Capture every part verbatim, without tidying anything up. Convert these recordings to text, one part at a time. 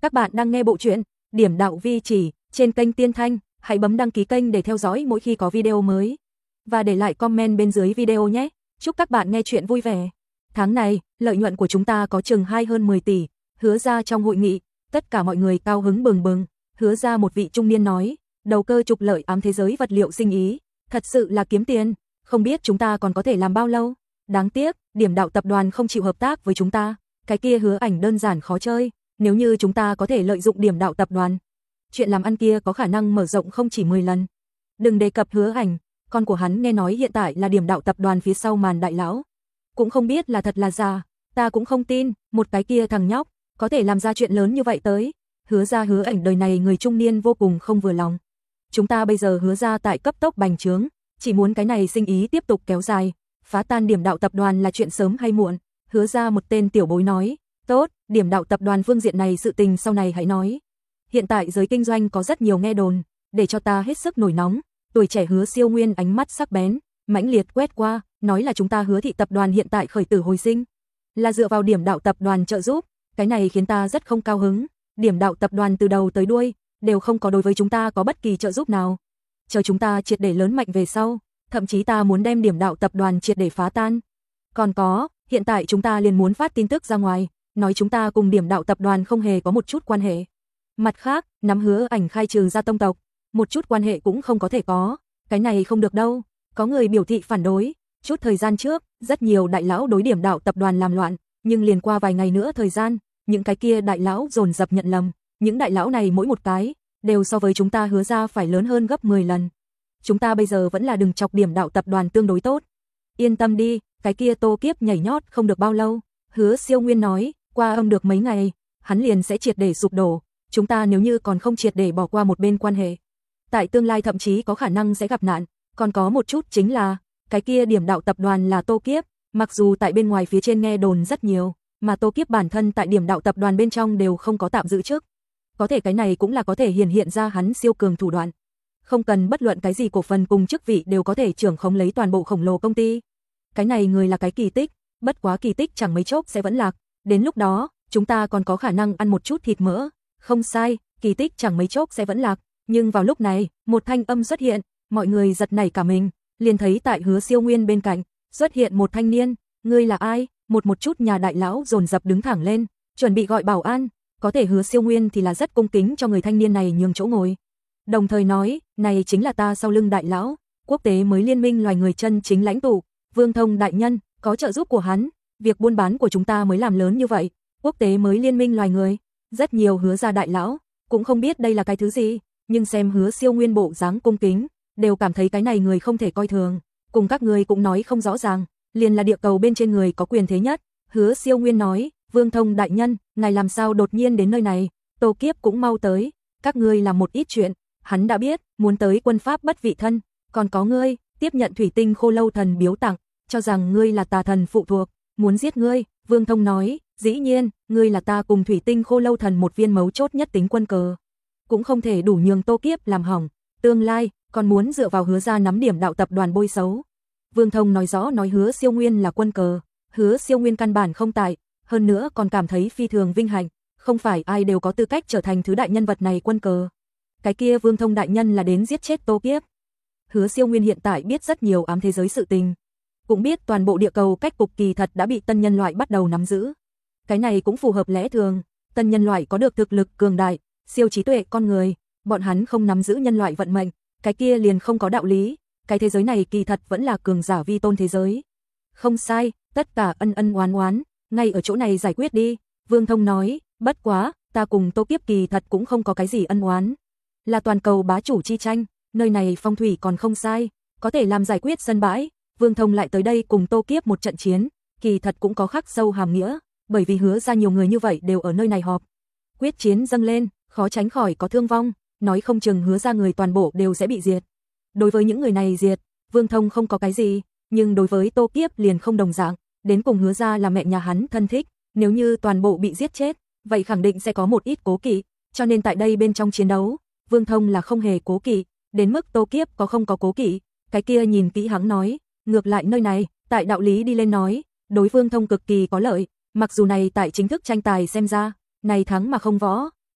Các bạn đang nghe bộ truyện Điểm Đạo Vi Chỉ trên kênh Tiên Thanh, hãy bấm đăng ký kênh để theo dõi mỗi khi có video mới. Và để lại comment bên dưới video nhé. Chúc các bạn nghe chuyện vui vẻ. Tháng này, lợi nhuận của chúng ta có chừng hai hơn mười tỷ, Hứa ra trong hội nghị, tất cả mọi người cao hứng bừng bừng. Hứa ra một vị trung niên nói, đầu cơ trục lợi ám thế giới vật liệu sinh ý, thật sự là kiếm tiền, không biết chúng ta còn có thể làm bao lâu. Đáng tiếc, Điểm Đạo tập đoàn không chịu hợp tác với chúng ta, cái kia hứa ảnh đơn giản khó chơi. Nếu như chúng ta có thể lợi dụng Điểm Đạo tập đoàn, chuyện làm ăn kia có khả năng mở rộng không chỉ mười lần. Đừng đề cập hứa ảnh, con của hắn nghe nói hiện tại là Điểm Đạo tập đoàn phía sau màn đại lão. Cũng không biết là thật là giả, ta cũng không tin, một cái kia thằng nhóc, có thể làm ra chuyện lớn như vậy tới. Hứa ra hứa ảnh đời này người trung niên vô cùng không vừa lòng. Chúng ta bây giờ hứa ra tại cấp tốc bành trướng, chỉ muốn cái này sinh ý tiếp tục kéo dài, phá tan Điểm Đạo tập đoàn là chuyện sớm hay muộn. Hứa ra một tên tiểu bối nói, tốt, Điểm Đạo tập đoàn phương diện này sự tình sau này hãy nói. Hiện tại giới kinh doanh có rất nhiều nghe đồn, để cho ta hết sức nổi nóng. Tuổi trẻ Hứa Siêu Nguyên ánh mắt sắc bén, mãnh liệt quét qua, nói là chúng ta Hứa thị tập đoàn hiện tại khởi tử hồi sinh, là dựa vào Điểm Đạo tập đoàn trợ giúp, cái này khiến ta rất không cao hứng. Điểm Đạo tập đoàn từ đầu tới đuôi đều không có đối với chúng ta có bất kỳ trợ giúp nào. Chờ chúng ta triệt để lớn mạnh về sau, thậm chí ta muốn đem Điểm Đạo tập đoàn triệt để phá tan. Còn có, hiện tại chúng ta liền muốn phát tin tức ra ngoài, nói chúng ta cùng Điểm Đạo tập đoàn không hề có một chút quan hệ. Mặt khác, nắm hứa ảnh khai trừ ra tông tộc, một chút quan hệ cũng không có thể có, cái này không được đâu. Có người biểu thị phản đối, chút thời gian trước, rất nhiều đại lão đối Điểm Đạo tập đoàn làm loạn, nhưng liền qua vài ngày nữa thời gian, những cái kia đại lão dồn dập nhận lầm, những đại lão này mỗi một cái đều so với chúng ta hứa ra phải lớn hơn gấp mười lần. Chúng ta bây giờ vẫn là đừng chọc Điểm Đạo tập đoàn tương đối tốt. Yên tâm đi, cái kia Tô Kiếp nhảy nhót không được bao lâu. Hứa Siêu Nguyên nói, qua âm được mấy ngày, hắn liền sẽ triệt để sụp đổ. Chúng ta nếu như còn không triệt để bỏ qua một bên quan hệ, tại tương lai thậm chí có khả năng sẽ gặp nạn. Còn có một chút chính là, cái kia Điểm Đạo tập đoàn là Tô Kiếp, mặc dù tại bên ngoài phía trên nghe đồn rất nhiều, mà Tô Kiếp bản thân tại Điểm Đạo tập đoàn bên trong đều không có tạm giữ chức. Có thể cái này cũng là có thể hiển hiện ra hắn siêu cường thủ đoạn. Không cần bất luận cái gì cổ phần cùng chức vị đều có thể trưởng khống lấy toàn bộ khổng lồ công ty. Cái này người là cái kỳ tích, bất quá kỳ tích chẳng mấy chốc sẽ vẫn lạc. Đến lúc đó, chúng ta còn có khả năng ăn một chút thịt mỡ. Không sai, kỳ tích chẳng mấy chốc sẽ vẫn lạc. Nhưng vào lúc này, một thanh âm xuất hiện, mọi người giật nảy cả mình, liền thấy tại Hứa Siêu Nguyên bên cạnh, xuất hiện một thanh niên. Ngươi là ai? Một một chút nhà đại lão dồn dập đứng thẳng lên, chuẩn bị gọi bảo an. Có thể Hứa Siêu Nguyên thì là rất cung kính cho người thanh niên này nhường chỗ ngồi. Đồng thời nói, này chính là ta sau lưng đại lão, quốc tế mới liên minh loài người chân chính lãnh tụ, Vương Thông đại nhân, có trợ giúp của hắn, việc buôn bán của chúng ta mới làm lớn như vậy. Quốc tế mới liên minh loài người, rất nhiều Hứa gia đại lão cũng không biết đây là cái thứ gì, nhưng xem Hứa Siêu Nguyên bộ dáng cung kính, đều cảm thấy cái này người không thể coi thường. Cùng các người cũng nói không rõ ràng, liền là địa cầu bên trên người có quyền thế nhất. Hứa Siêu Nguyên nói, Vương Thông đại nhân, ngài làm sao đột nhiên đến nơi này? Tô Kiếp cũng mau tới, các ngươi làm một ít chuyện. Hắn đã biết, muốn tới quân pháp bất vị thân, còn có ngươi, tiếp nhận thủy tinh khô lâu thần biếu tặng, cho rằng ngươi là tà thần phụ thuộc, muốn giết ngươi. Vương Thông nói, dĩ nhiên, ngươi là ta cùng thủy tinh khô lâu thần một viên mấu chốt nhất tính quân cờ, cũng không thể đủ nhường Tô Kiếp làm hỏng. Tương lai, còn muốn dựa vào Hứa ra nắm Điểm Đạo tập đoàn bôi xấu. Vương Thông nói rõ nói Hứa Siêu Nguyên là quân cờ, Hứa Siêu Nguyên căn bản không tại, hơn nữa còn cảm thấy phi thường vinh hạnh, không phải ai đều có tư cách trở thành thứ đại nhân vật này quân cờ. Cái kia Vương Thông đại nhân là đến giết chết Tô Kiếp. Hứa Siêu Nguyên hiện tại biết rất nhiều ám thế giới sự tình, cũng biết toàn bộ địa cầu cách cục kỳ thật đã bị tân nhân loại bắt đầu nắm giữ. Cái này cũng phù hợp lẽ thường, tân nhân loại có được thực lực cường đại, siêu trí tuệ con người, bọn hắn không nắm giữ nhân loại vận mệnh, cái kia liền không có đạo lý. Cái thế giới này kỳ thật vẫn là cường giả vi tôn thế giới. Không sai, tất cả ân ân oán oán, ngay ở chỗ này giải quyết đi. Vương Thông nói, bất quá, ta cùng Tô Kiếp kỳ thật cũng không có cái gì ân oán. Là toàn cầu bá chủ chi tranh, nơi này phong thủy còn không sai, có thể làm giải quyết sân bãi. Vương Thông lại tới đây cùng Tô Kiếp một trận chiến, kỳ thật cũng có khắc sâu hàm nghĩa, bởi vì Hứa ra nhiều người như vậy đều ở nơi này họp. Quyết chiến dâng lên, khó tránh khỏi có thương vong, nói không chừng Hứa ra người toàn bộ đều sẽ bị diệt. Đối với những người này diệt, Vương Thông không có cái gì, nhưng đối với Tô Kiếp liền không đồng dạng, đến cùng Hứa ra là mẹ nhà hắn thân thích, nếu như toàn bộ bị giết chết, vậy khẳng định sẽ có một ít cố kỵ, cho nên tại đây bên trong chiến đấu, Vương Thông là không hề cố kỵ, đến mức Tô Kiếp có không có cố kỵ, cái kia nhìn kỹ hắn nói, ngược lại nơi này, tại đạo lý đi lên nói, đối Vương Thông cực kỳ có lợi, mặc dù này tại chính thức tranh tài xem ra, này thắng mà không võ,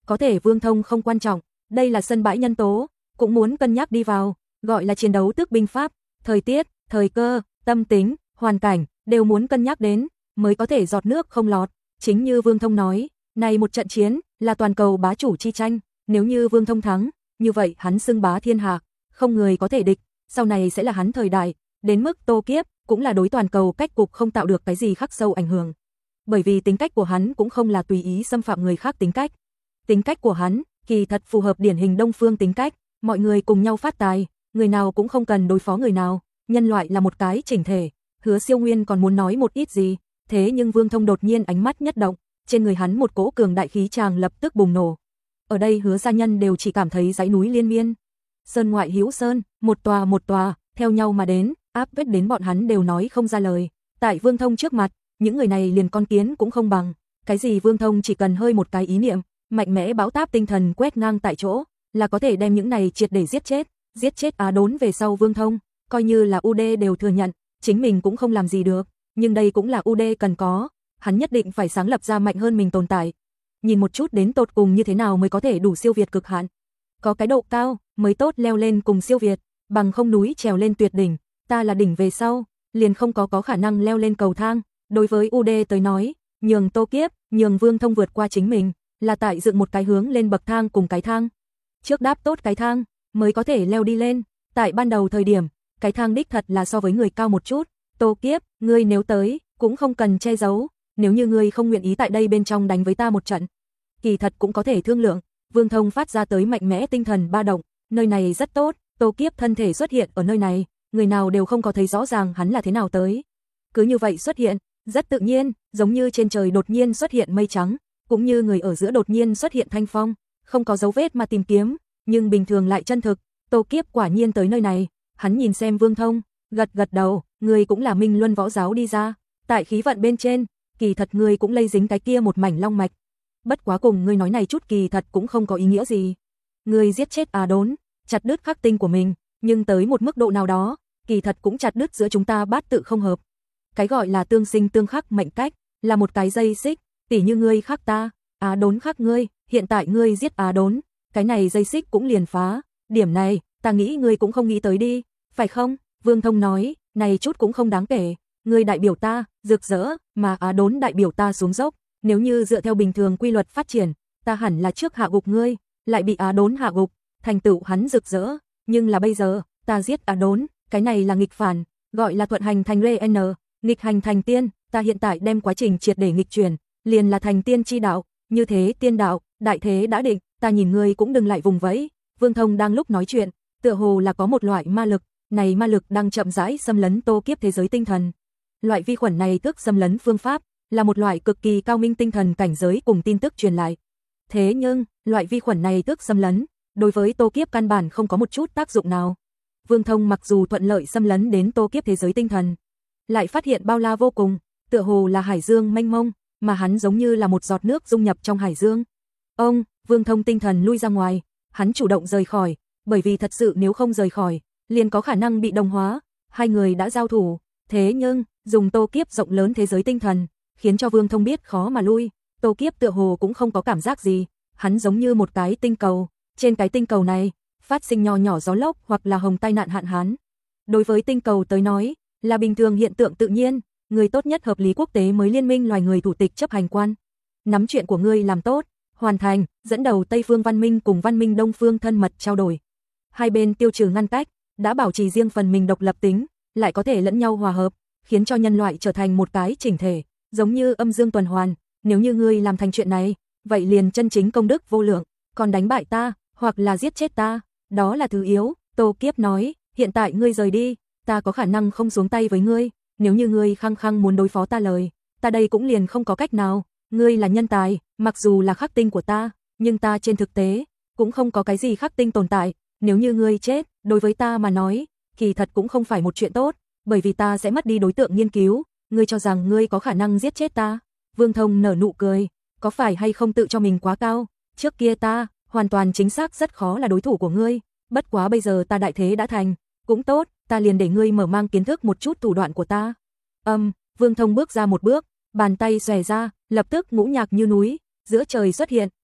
Có thể Vương Thông không quan trọng, đây là sân bãi nhân tố, cũng muốn cân nhắc đi vào, gọi là chiến đấu tước binh pháp, thời tiết, thời cơ, tâm tính, hoàn cảnh, đều muốn cân nhắc đến, mới có thể giọt nước không lọt. Chính như Vương Thông nói, này một trận chiến, là toàn cầu bá chủ chi tranh, nếu như Vương Thông thắng, như vậy hắn xưng bá thiên hạ, không người có thể địch, sau này sẽ là hắn thời đại, đến mức Tô Kiếp, cũng là đối toàn cầu cách cục không tạo được cái gì khắc sâu ảnh hưởng. Bởi vì tính cách của hắn cũng không là tùy ý xâm phạm người khác tính cách. Tính cách của hắn, kỳ thật phù hợp điển hình Đông phương tính cách, mọi người cùng nhau phát tài, người nào cũng không cần đối phó người nào, nhân loại là một cái chỉnh thể. Hứa Siêu Nguyên còn muốn nói một ít gì, thế nhưng Vương Thông đột nhiên ánh mắt nhất động, trên người hắn một cỗ cường đại khí tràng lập tức bùng nổ. Ở đây Hứa gia nhân đều chỉ cảm thấy dãy núi liên miên, sơn ngoại hữu sơn, một tòa một tòa, theo nhau mà đến, áp bách đến bọn hắn đều nói không ra lời. Tại Vương Thông trước mặt, những người này liền con kiến cũng không bằng, cái gì Vương Thông chỉ cần hơi một cái ý niệm, mạnh mẽ bão táp tinh thần quét ngang tại chỗ, là có thể đem những này triệt để giết chết, giết chết Á Đốn về sau Vương Thông, coi như là u đê đều thừa nhận, chính mình cũng không làm gì được, nhưng đây cũng là u đê cần có, hắn nhất định phải sáng lập ra mạnh hơn mình tồn tại. Nhìn một chút đến tột cùng như thế nào mới có thể đủ siêu việt cực hạn. Có cái độ cao mới tốt leo lên cùng siêu việt, bằng không núi trèo lên tuyệt đỉnh, ta là đỉnh về sau, liền không có có khả năng leo lên cầu thang. Đối với u đê tới nói, nhường Tô Kiếp, nhường Vương Thông vượt qua chính mình, là tại dựng một cái hướng lên bậc thang cùng cái thang. Trước đáp tốt cái thang, mới có thể leo đi lên. Tại ban đầu thời điểm, cái thang đích thật là so với người cao một chút. Tô Kiếp, ngươi nếu tới, cũng không cần che giấu, nếu như ngươi không nguyện ý tại đây bên trong đánh với ta một trận, kỳ thật cũng có thể thương lượng. Vương Thông phát ra tới mạnh mẽ tinh thần ba động, nơi này rất tốt, Tô Kiếp thân thể xuất hiện ở nơi này, người nào đều không có thấy rõ ràng hắn là thế nào tới. Cứ như vậy xuất hiện, rất tự nhiên, giống như trên trời đột nhiên xuất hiện mây trắng, cũng như người ở giữa đột nhiên xuất hiện thanh phong, không có dấu vết mà tìm kiếm, nhưng bình thường lại chân thực. Tô Kiếp quả nhiên tới nơi này, hắn nhìn xem Vương Thông, gật gật đầu, người cũng là Minh Luân võ giáo đi ra, tại khí vận bên trên, kỳ thật người cũng lây dính cái kia một mảnh long mạch. Bất quá cùng ngươi nói này chút kỳ thật cũng không có ý nghĩa gì. Ngươi giết chết Á Đốn, chặt đứt khắc tinh của mình, nhưng tới một mức độ nào đó, kỳ thật cũng chặt đứt giữa chúng ta bát tự không hợp. Cái gọi là tương sinh tương khắc mệnh cách, là một cái dây xích, tỉ như ngươi khắc ta, Á Đốn khắc ngươi, hiện tại ngươi giết Á Đốn, cái này dây xích cũng liền phá, điểm này, ta nghĩ ngươi cũng không nghĩ tới đi, phải không? Vương Thông nói, này chút cũng không đáng kể, ngươi đại biểu ta, rực rỡ, mà Á Đốn đại biểu ta xuống dốc, nếu như dựa theo bình thường quy luật phát triển, ta hẳn là trước hạ gục ngươi, lại bị Á Đốn hạ gục, thành tựu hắn rực rỡ, nhưng là bây giờ, ta giết Á Đốn, cái này là nghịch phản, gọi là thuận hành thành rê en, nghịch hành thành tiên, ta hiện tại đem quá trình triệt để nghịch chuyển, liền là thành tiên chi đạo, như thế tiên đạo, đại thế đã định, ta nhìn ngươi cũng đừng lại vùng vẫy. Vương Thông đang lúc nói chuyện, tựa hồ là có một loại ma lực, này ma lực đang chậm rãi xâm lấn Tô Kiếp thế giới tinh thần. Loại vi khuẩn này tức xâm lấn phương pháp, là một loại cực kỳ cao minh tinh thần cảnh giới cùng tin tức truyền lại. Thế nhưng, loại vi khuẩn này tức xâm lấn, đối với Tô Kiếp căn bản không có một chút tác dụng nào. Vương Thông mặc dù thuận lợi xâm lấn đến Tô Kiếp thế giới tinh thần, lại phát hiện bao la vô cùng, tựa hồ là hải dương mênh mông, mà hắn giống như là một giọt nước dung nhập trong hải dương. Ông, Vương Thông tinh thần lui ra ngoài, hắn chủ động rời khỏi, bởi vì thật sự nếu không rời khỏi, liền có khả năng bị đồng hóa. Hai người đã giao thủ, thế nhưng, dùng Tô Kiếp rộng lớn thế giới tinh thần, khiến cho Vương Thông biết khó mà lui. Tô Kiếp tựa hồ cũng không có cảm giác gì, hắn giống như một cái tinh cầu, trên cái tinh cầu này, phát sinh nho nhỏ gió lốc hoặc là hồng tai nạn hạn hán. Đối với tinh cầu tới nói, là bình thường hiện tượng tự nhiên, người tốt nhất hợp lý quốc tế mới liên minh loài người thủ tịch chấp hành quan. Nắm chuyện của ngươi làm tốt, hoàn thành, dẫn đầu Tây phương văn minh cùng văn minh Đông phương thân mật trao đổi. Hai bên tiêu trừ ngăn cách, đã bảo trì riêng phần mình độc lập tính, lại có thể lẫn nhau hòa hợp, khiến cho nhân loại trở thành một cái chỉnh thể, giống như âm dương tuần hoàn. Nếu như ngươi làm thành chuyện này, vậy liền chân chính công đức vô lượng, còn đánh bại ta, hoặc là giết chết ta, đó là thứ yếu. Tô Kiếp nói, hiện tại ngươi rời đi, ta có khả năng không xuống tay với ngươi, nếu như ngươi khăng khăng muốn đối phó ta lời, ta đây cũng liền không có cách nào. Ngươi là nhân tài, mặc dù là khắc tinh của ta, nhưng ta trên thực tế cũng không có cái gì khắc tinh tồn tại, nếu như ngươi chết, đối với ta mà nói, kỳ thật cũng không phải một chuyện tốt, bởi vì ta sẽ mất đi đối tượng nghiên cứu. Ngươi cho rằng ngươi có khả năng giết chết ta? Vương Thông nở nụ cười, có phải hay không tự cho mình quá cao? Trước kia ta, hoàn toàn chính xác rất khó là đối thủ của ngươi, bất quá bây giờ ta đại thế đã thành, cũng tốt, ta liền để ngươi mở mang kiến thức một chút thủ đoạn của ta. Âm, um, Vương Thông bước ra một bước, bàn tay xòe ra, lập tức ngũ nhạc như núi, giữa trời xuất hiện,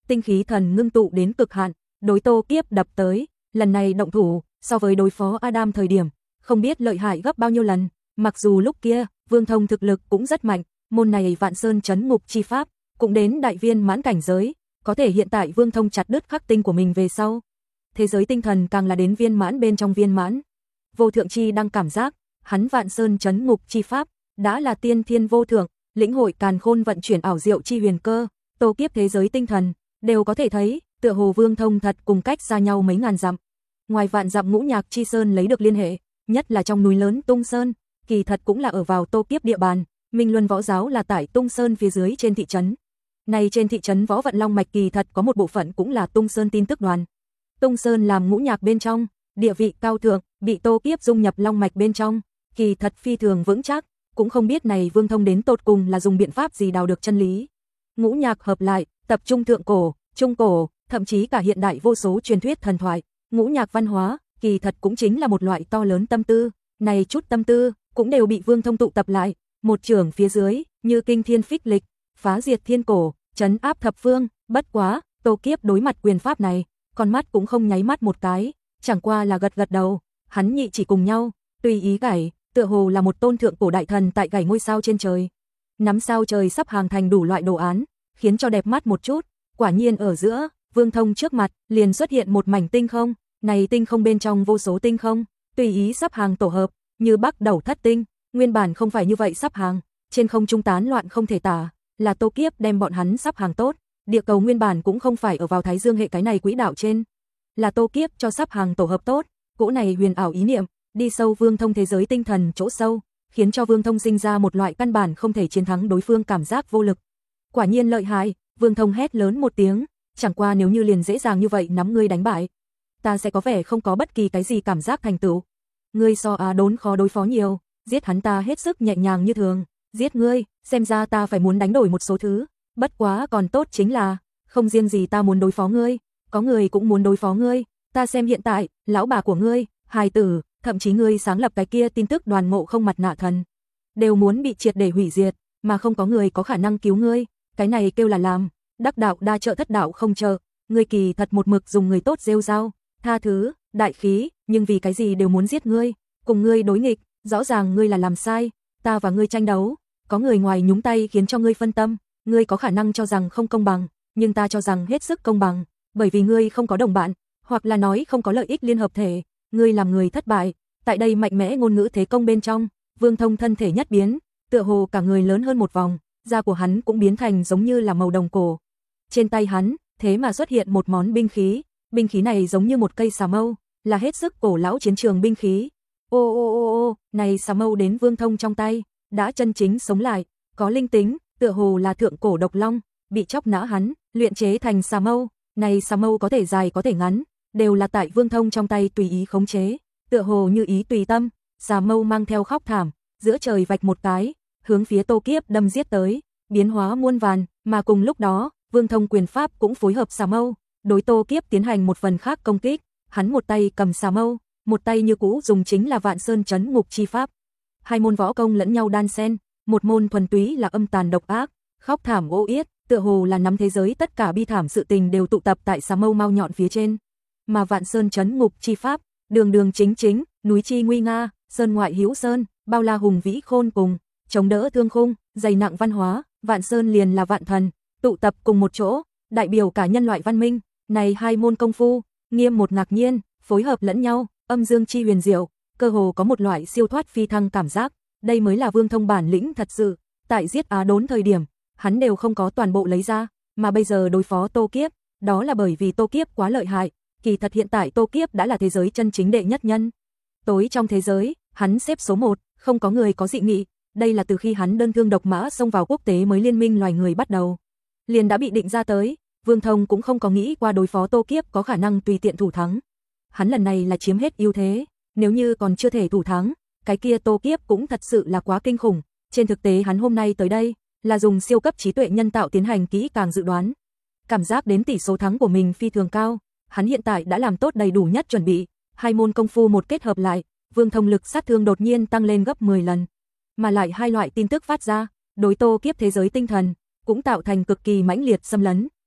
tinh khí thần ngưng tụ đến cực hạn, đối Tô Kiếp đập tới, lần này động thủ, so với đối phó Adam thời điểm, không biết lợi hại gấp bao nhiêu lần, mặc dù lúc kia, Vương Thông thực lực cũng rất mạnh, môn này Vạn Sơn Chấn Ngục chi pháp, cũng đến đại viên mãn cảnh giới, có thể hiện tại Vương Thông chặt đứt khắc tinh của mình về sau. Thế giới tinh thần càng là đến viên mãn bên trong viên mãn. Vô thượng chi đang cảm giác, hắn Vạn Sơn Chấn Ngục chi pháp, đã là tiên thiên vô thượng, lĩnh hội càn khôn vận chuyển ảo diệu chi huyền cơ, Tô Kiếp thế giới tinh thần, đều có thể thấy, tựa hồ Vương Thông thật cùng cách xa nhau mấy ngàn dặm. Ngoài vạn dặm Ngũ Nhạc Chi Sơn lấy được liên hệ, nhất là trong núi lớn Tung Sơn, kỳ thật cũng là ở vào Tô Kiếp địa bàn, Minh Luân Võ Giáo là tại Tung Sơn phía dưới trên thị trấn. Này trên thị trấn Võ Vận Long Mạch kỳ thật có một bộ phận cũng là Tung Sơn tin tức đoàn. Tung Sơn làm ngũ nhạc bên trong, địa vị cao thượng, bị Tô Kiếp dung nhập Long Mạch bên trong, kỳ thật phi thường vững chắc, cũng không biết này Vương Thông đến tột cùng là dùng biện pháp gì đào được chân lý. Ngũ nhạc hợp lại, tập trung thượng cổ, trung cổ, thậm chí cả hiện đại vô số truyền thuyết thần thoại, ngũ nhạc văn hóa, kỳ thật cũng chính là một loại to lớn tâm tư, này chút tâm tư cũng đều bị Vương Thông tụ tập lại, một trường phía dưới, như kinh thiên phích lịch, phá diệt thiên cổ, trấn áp thập phương, bất quá, Tô Kiếp đối mặt quyền pháp này, con mắt cũng không nháy mắt một cái, chẳng qua là gật gật đầu, hắn nhị chỉ cùng nhau, tùy ý gảy, tựa hồ là một tôn thượng cổ đại thần tại gảy ngôi sao trên trời. Nắm sao trời sắp hàng thành đủ loại đồ án, khiến cho đẹp mắt một chút, quả nhiên ở giữa, Vương Thông trước mặt, liền xuất hiện một mảnh tinh không, này tinh không bên trong vô số tinh không, tùy ý sắp hàng tổ hợp, như Bắc Đẩu Thất Tinh, nguyên bản không phải như vậy sắp hàng, trên không trung tán loạn không thể tả, là Tô Kiếp đem bọn hắn sắp hàng tốt, địa cầu nguyên bản cũng không phải ở vào Thái Dương hệ cái này quỹ đạo trên, là Tô Kiếp cho sắp hàng tổ hợp tốt, cỗ này huyền ảo ý niệm, đi sâu Vương Thông thế giới tinh thần chỗ sâu, khiến cho Vương Thông sinh ra một loại căn bản không thể chiến thắng đối phương cảm giác vô lực. Quả nhiên lợi hại, Vương Thông hét lớn một tiếng, chẳng qua nếu như liền dễ dàng như vậy nắm ngươi đánh bại, ta sẽ có vẻ không có bất kỳ cái gì cảm giác thành tựu. Ngươi so Á Đốn khó đối phó nhiều, giết hắn ta hết sức nhẹ nhàng như thường, giết ngươi, xem ra ta phải muốn đánh đổi một số thứ, bất quá còn tốt chính là, không riêng gì ta muốn đối phó ngươi, có người cũng muốn đối phó ngươi, ta xem hiện tại, lão bà của ngươi, hài tử, thậm chí ngươi sáng lập cái kia tin tức đoàn ngộ không mặt nạ thần, đều muốn bị triệt để hủy diệt, mà không có người có khả năng cứu ngươi, cái này kêu là làm, đắc đạo đa trợ thất đạo không trợ, ngươi kỳ thật một mực dùng người tốt rêu rao, tha thứ, đại khí, nhưng vì cái gì đều muốn giết ngươi, cùng ngươi đối nghịch, rõ ràng ngươi là làm sai, ta và ngươi tranh đấu, có người ngoài nhúng tay khiến cho ngươi phân tâm, ngươi có khả năng cho rằng không công bằng, nhưng ta cho rằng hết sức công bằng, bởi vì ngươi không có đồng bạn, hoặc là nói không có lợi ích liên hợp thể, ngươi làm người thất bại. Tại đây mạnh mẽ ngôn ngữ thế công bên trong, Vương Thông thân thể nhất biến, tựa hồ cả người lớn hơn một vòng, da của hắn cũng biến thành giống như là màu đồng cổ. Trên tay hắn, thế mà xuất hiện một món binh khí, binh khí này giống như một cây xà mâu, là hết sức cổ lão chiến trường binh khí. Ô ô ô ô, này xà mâu đến Vương Thông trong tay, đã chân chính sống lại, có linh tính, tựa hồ là thượng cổ độc long, bị chóc nã hắn, luyện chế thành xà mâu, này xà mâu có thể dài có thể ngắn, đều là tại Vương Thông trong tay tùy ý khống chế, tựa hồ như ý tùy tâm, xà mâu mang theo khóc thảm, giữa trời vạch một cái, hướng phía Tô Kiếp đâm giết tới, biến hóa muôn vàn, mà cùng lúc đó, Vương Thông quyền pháp cũng phối hợp xà mâu, đối Tô Kiếp tiến hành một phần khác công kích, hắn một tay cầm xà mâu, một tay như cũ dùng chính là Vạn Sơn Chấn Ngục chi pháp. Hai môn võ công lẫn nhau đan xen, một môn thuần túy là âm tàn độc ác, khóc thảm ô yết, tựa hồ là nắm thế giới tất cả bi thảm sự tình đều tụ tập tại xà mâu mau nhọn phía trên. Mà Vạn Sơn Chấn Ngục chi pháp, đường đường chính chính, núi chi nguy nga, sơn ngoại hữu sơn, bao la hùng vĩ khôn cùng, chống đỡ thương khung, dày nặng văn hóa, Vạn Sơn liền là vạn thần, tụ tập cùng một chỗ, đại biểu cả nhân loại văn minh. Này hai môn công phu, nghiêm một ngạc nhiên, phối hợp lẫn nhau, âm dương chi huyền diệu, cơ hồ có một loại siêu thoát phi thăng cảm giác, đây mới là Vương Thông bản lĩnh thật sự, tại giết Á Đốn thời điểm, hắn đều không có toàn bộ lấy ra, mà bây giờ đối phó Tô Kiếp, đó là bởi vì Tô Kiếp quá lợi hại, kỳ thật hiện tại Tô Kiếp đã là thế giới chân chính đệ nhất nhân. Tối trong thế giới, hắn xếp số một, không có người có dị nghị, đây là từ khi hắn đơn thương độc mã xông vào quốc tế mới liên minh loài người bắt đầu, liền đã bị định ra tới, Vương Thông cũng không có nghĩ qua đối phó Tô Kiếp có khả năng tùy tiện thủ thắng. Hắn lần này là chiếm hết ưu thế, nếu như còn chưa thể thủ thắng, cái kia Tô Kiếp cũng thật sự là quá kinh khủng, trên thực tế hắn hôm nay tới đây, là dùng siêu cấp trí tuệ nhân tạo tiến hành kỹ càng dự đoán. Cảm giác đến tỷ số thắng của mình phi thường cao, hắn hiện tại đã làm tốt đầy đủ nhất chuẩn bị, hai môn công phu một kết hợp lại, Vương Thông lực sát thương đột nhiên tăng lên gấp mười lần. Mà lại hai loại tin tức phát ra, đối Tô Kiếp thế giới tinh thần, cũng tạo thành cực kỳ mãnh liệt xâm lấn,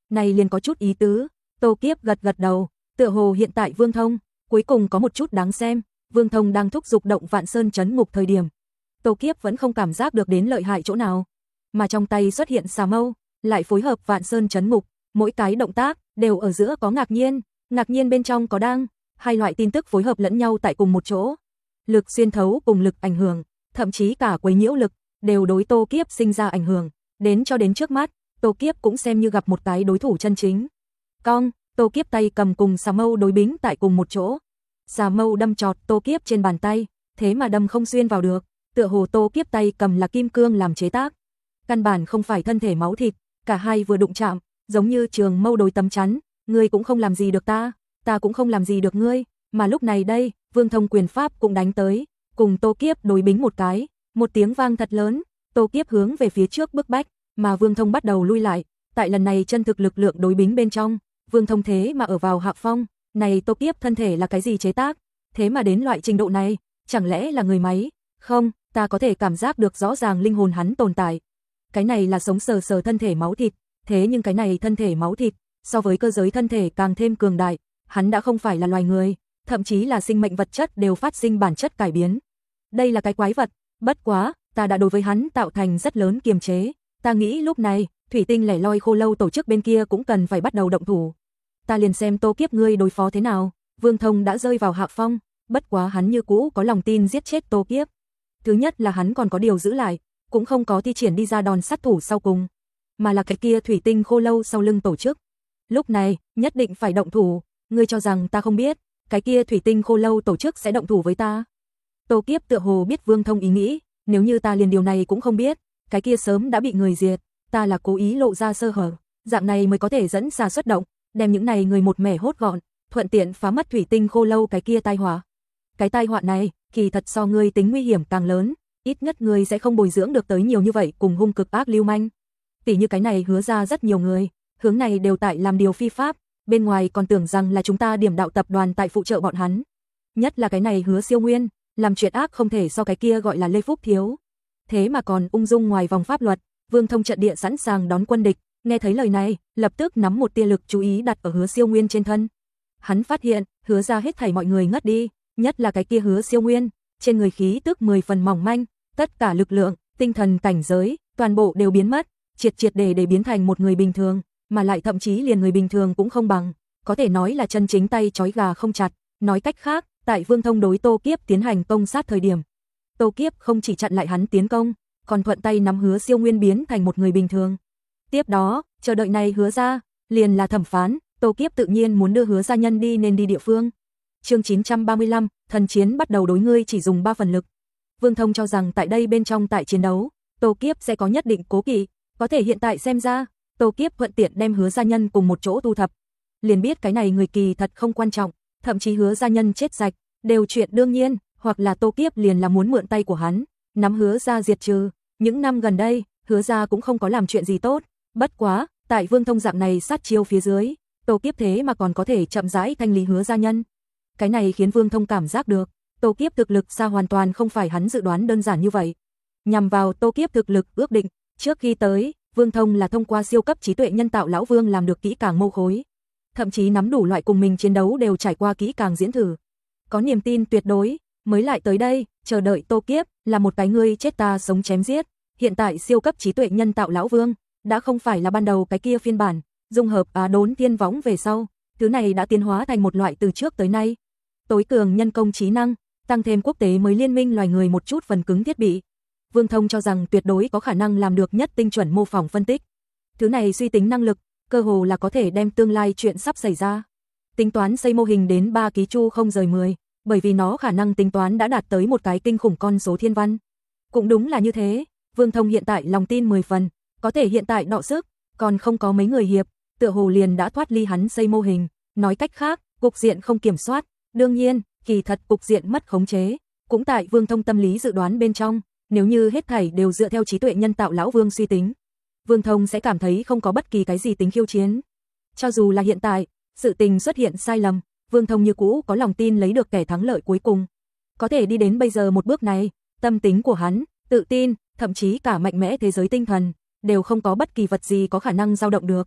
này liền có chút ý tứ. Tô Kiếp gật gật đầu, tựa hồ hiện tại Vương Thông cuối cùng có một chút đáng xem. Vương Thông đang thúc giục động Vạn Sơn trấn ngục thời điểm, Tô Kiếp vẫn không cảm giác được đến lợi hại chỗ nào, mà trong tay xuất hiện xà mâu, lại phối hợp Vạn Sơn trấn ngục, mỗi cái động tác đều ở giữa có ngạc nhiên, ngạc nhiên bên trong có đang, hai loại tin tức phối hợp lẫn nhau tại cùng một chỗ. Lực xuyên thấu cùng lực ảnh hưởng, thậm chí cả quấy nhiễu lực, đều đối Tô Kiếp sinh ra ảnh hưởng, đến cho đến trước mắt, Tô Kiếp cũng xem như gặp một cái đối thủ chân chính. Cong, Tô Kiếp tay cầm cùng xà mâu đối bính tại cùng một chỗ. Xà mâu đâm chọt Tô Kiếp trên bàn tay, thế mà đâm không xuyên vào được, tựa hồ Tô Kiếp tay cầm là kim cương làm chế tác. Căn bản không phải thân thể máu thịt, cả hai vừa đụng chạm, giống như trường mâu đối tấm chắn, ngươi cũng không làm gì được ta, ta cũng không làm gì được ngươi, mà lúc này đây, Vương Thông quyền pháp cũng đánh tới, cùng Tô Kiếp đối bính một cái, một tiếng vang thật lớn, Tô Kiếp hướng về phía trước bước bách, mà Vương Thông bắt đầu lui lại, tại lần này chân thực lực lượng đối bính bên trong, Vương Thông thế mà ở vào hạ phong, này Tô Kiếp thân thể là cái gì chế tác, thế mà đến loại trình độ này, chẳng lẽ là người máy? Không, ta có thể cảm giác được rõ ràng linh hồn hắn tồn tại. Cái này là sống sờ sờ thân thể máu thịt, thế nhưng cái này thân thể máu thịt, so với cơ giới thân thể càng thêm cường đại, hắn đã không phải là loài người, thậm chí là sinh mệnh vật chất đều phát sinh bản chất cải biến. Đây là cái quái vật, bất quá, ta đã đối với hắn tạo thành rất lớn kiềm chế, ta nghĩ lúc này, thủy tinh lẻ loi khô lâu tổ chức bên kia cũng cần phải bắt đầu động thủ. Ta liền xem Tô Kiếp ngươi đối phó thế nào. Vương Thông đã rơi vào hạ phong, bất quá hắn như cũ có lòng tin giết chết Tô Kiếp. Thứ nhất là hắn còn có điều giữ lại, cũng không có thi triển đi ra đòn sát thủ sau cùng, mà là cái kia thủy tinh khô lâu sau lưng tổ chức. Lúc này, nhất định phải động thủ, ngươi cho rằng ta không biết, cái kia thủy tinh khô lâu tổ chức sẽ động thủ với ta. Tô Kiếp tựa hồ biết Vương Thông ý nghĩ, nếu như ta liền điều này cũng không biết, cái kia sớm đã bị người diệt, ta là cố ý lộ ra sơ hở, dạng này mới có thể dẫn xà xuất động, đem những này người một mẻ hốt gọn, thuận tiện phá mất thủy tinh khô lâu cái kia tai họa. Cái tai họa này, kỳ thật so ngươi tính nguy hiểm càng lớn, ít nhất ngươi sẽ không bồi dưỡng được tới nhiều như vậy cùng hung cực ác lưu manh. Tỷ như cái này hứa ra rất nhiều người, hướng này đều tại làm điều phi pháp, bên ngoài còn tưởng rằng là chúng ta Điểm Đạo tập đoàn tại phụ trợ bọn hắn. Nhất là cái này Hứa Siêu Nguyên, làm chuyện ác không thể so cái kia gọi là Lê Phúc Thiếu. Thế mà còn ung dung ngoài vòng pháp luật, Vương Thông trận địa sẵn sàng đón quân địch, nghe thấy lời này, lập tức nắm một tia lực chú ý đặt ở Hứa Siêu Nguyên trên thân. Hắn phát hiện, Hứa ra hết thảy mọi người ngất đi, nhất là cái kia Hứa Siêu Nguyên, trên người khí tức mười phần mỏng manh, tất cả lực lượng, tinh thần cảnh giới, toàn bộ đều biến mất, triệt triệt để để biến thành một người bình thường, mà lại thậm chí liền người bình thường cũng không bằng, có thể nói là chân chính tay trói gà không chặt. Nói cách khác, tại Vương Thông đối Tô Kiếp tiến hành công sát thời điểm, Tô Kiếp không chỉ chặn lại hắn tiến công, còn thuận tay nắm Hứa Siêu Nguyên biến thành một người bình thường. Tiếp đó, chờ đợi này Hứa ra, liền là thẩm phán, Tô Kiếp tự nhiên muốn đưa Hứa gia nhân đi nên đi địa phương. Chương chín trăm ba mươi lăm, thần chiến bắt đầu, đối ngươi chỉ dùng ba phần lực. Vương Thông cho rằng tại đây bên trong tại chiến đấu, Tô Kiếp sẽ có nhất định cố kỵ, có thể hiện tại xem ra, Tô Kiếp thuận tiện đem Hứa gia nhân cùng một chỗ thu thập, liền biết cái này người kỳ thật không quan trọng, thậm chí Hứa gia nhân chết sạch, đều chuyện đương nhiên, hoặc là Tô Kiếp liền là muốn mượn tay của hắn, nắm Hứa gia diệt trừ. Những năm gần đây, Hứa gia cũng không có làm chuyện gì tốt, bất quá, tại Vương Thông dạng này sát chiêu phía dưới, Tô Kiếp thế mà còn có thể chậm rãi thanh lý Hứa gia nhân. Cái này khiến Vương Thông cảm giác được, Tô Kiếp thực lực xa hoàn toàn không phải hắn dự đoán đơn giản như vậy. Nhằm vào Tô Kiếp thực lực ước định, trước khi tới, Vương Thông là thông qua siêu cấp trí tuệ nhân tạo lão vương làm được kỹ càng mô khối, thậm chí nắm đủ loại cùng mình chiến đấu đều trải qua kỹ càng diễn thử, có niềm tin tuyệt đối, mới lại tới đây, chờ đợi Tô Kiếp là một cái ngươi chết ta sống chém giết. Hiện tại siêu cấp trí tuệ nhân tạo lão vương đã không phải là ban đầu cái kia phiên bản, dung hợp Á Đốn Thiên Võng về sau, thứ này đã tiến hóa thành một loại từ trước tới nay tối cường nhân công trí năng, tăng thêm quốc tế mới liên minh loài người một chút phần cứng thiết bị. Vương Thông cho rằng tuyệt đối có khả năng làm được nhất tinh chuẩn mô phỏng phân tích. Thứ này suy tính năng lực, cơ hồ là có thể đem tương lai chuyện sắp xảy ra tính toán xây mô hình đến ba ký chu không rời mười, bởi vì nó khả năng tính toán đã đạt tới một cái kinh khủng con số thiên văn. Cũng đúng là như thế, Vương Thông hiện tại lòng tin mười phần, có thể hiện tại đọ sức, còn không có mấy người hiệp, tựa hồ liền đã thoát ly hắn xây mô hình, nói cách khác, cục diện không kiểm soát, đương nhiên, kỳ thật cục diện mất khống chế, cũng tại Vương Thông tâm lý dự đoán bên trong, nếu như hết thảy đều dựa theo trí tuệ nhân tạo lão Vương suy tính, Vương Thông sẽ cảm thấy không có bất kỳ cái gì tính khiêu chiến. Cho dù là hiện tại, sự tình xuất hiện sai lầm, Vương Thông như cũ có lòng tin lấy được kẻ thắng lợi cuối cùng. Có thể đi đến bây giờ một bước này, tâm tính của hắn, tự tin, thậm chí cả mạnh mẽ thế giới tinh thần, đều không có bất kỳ vật gì có khả năng dao động được.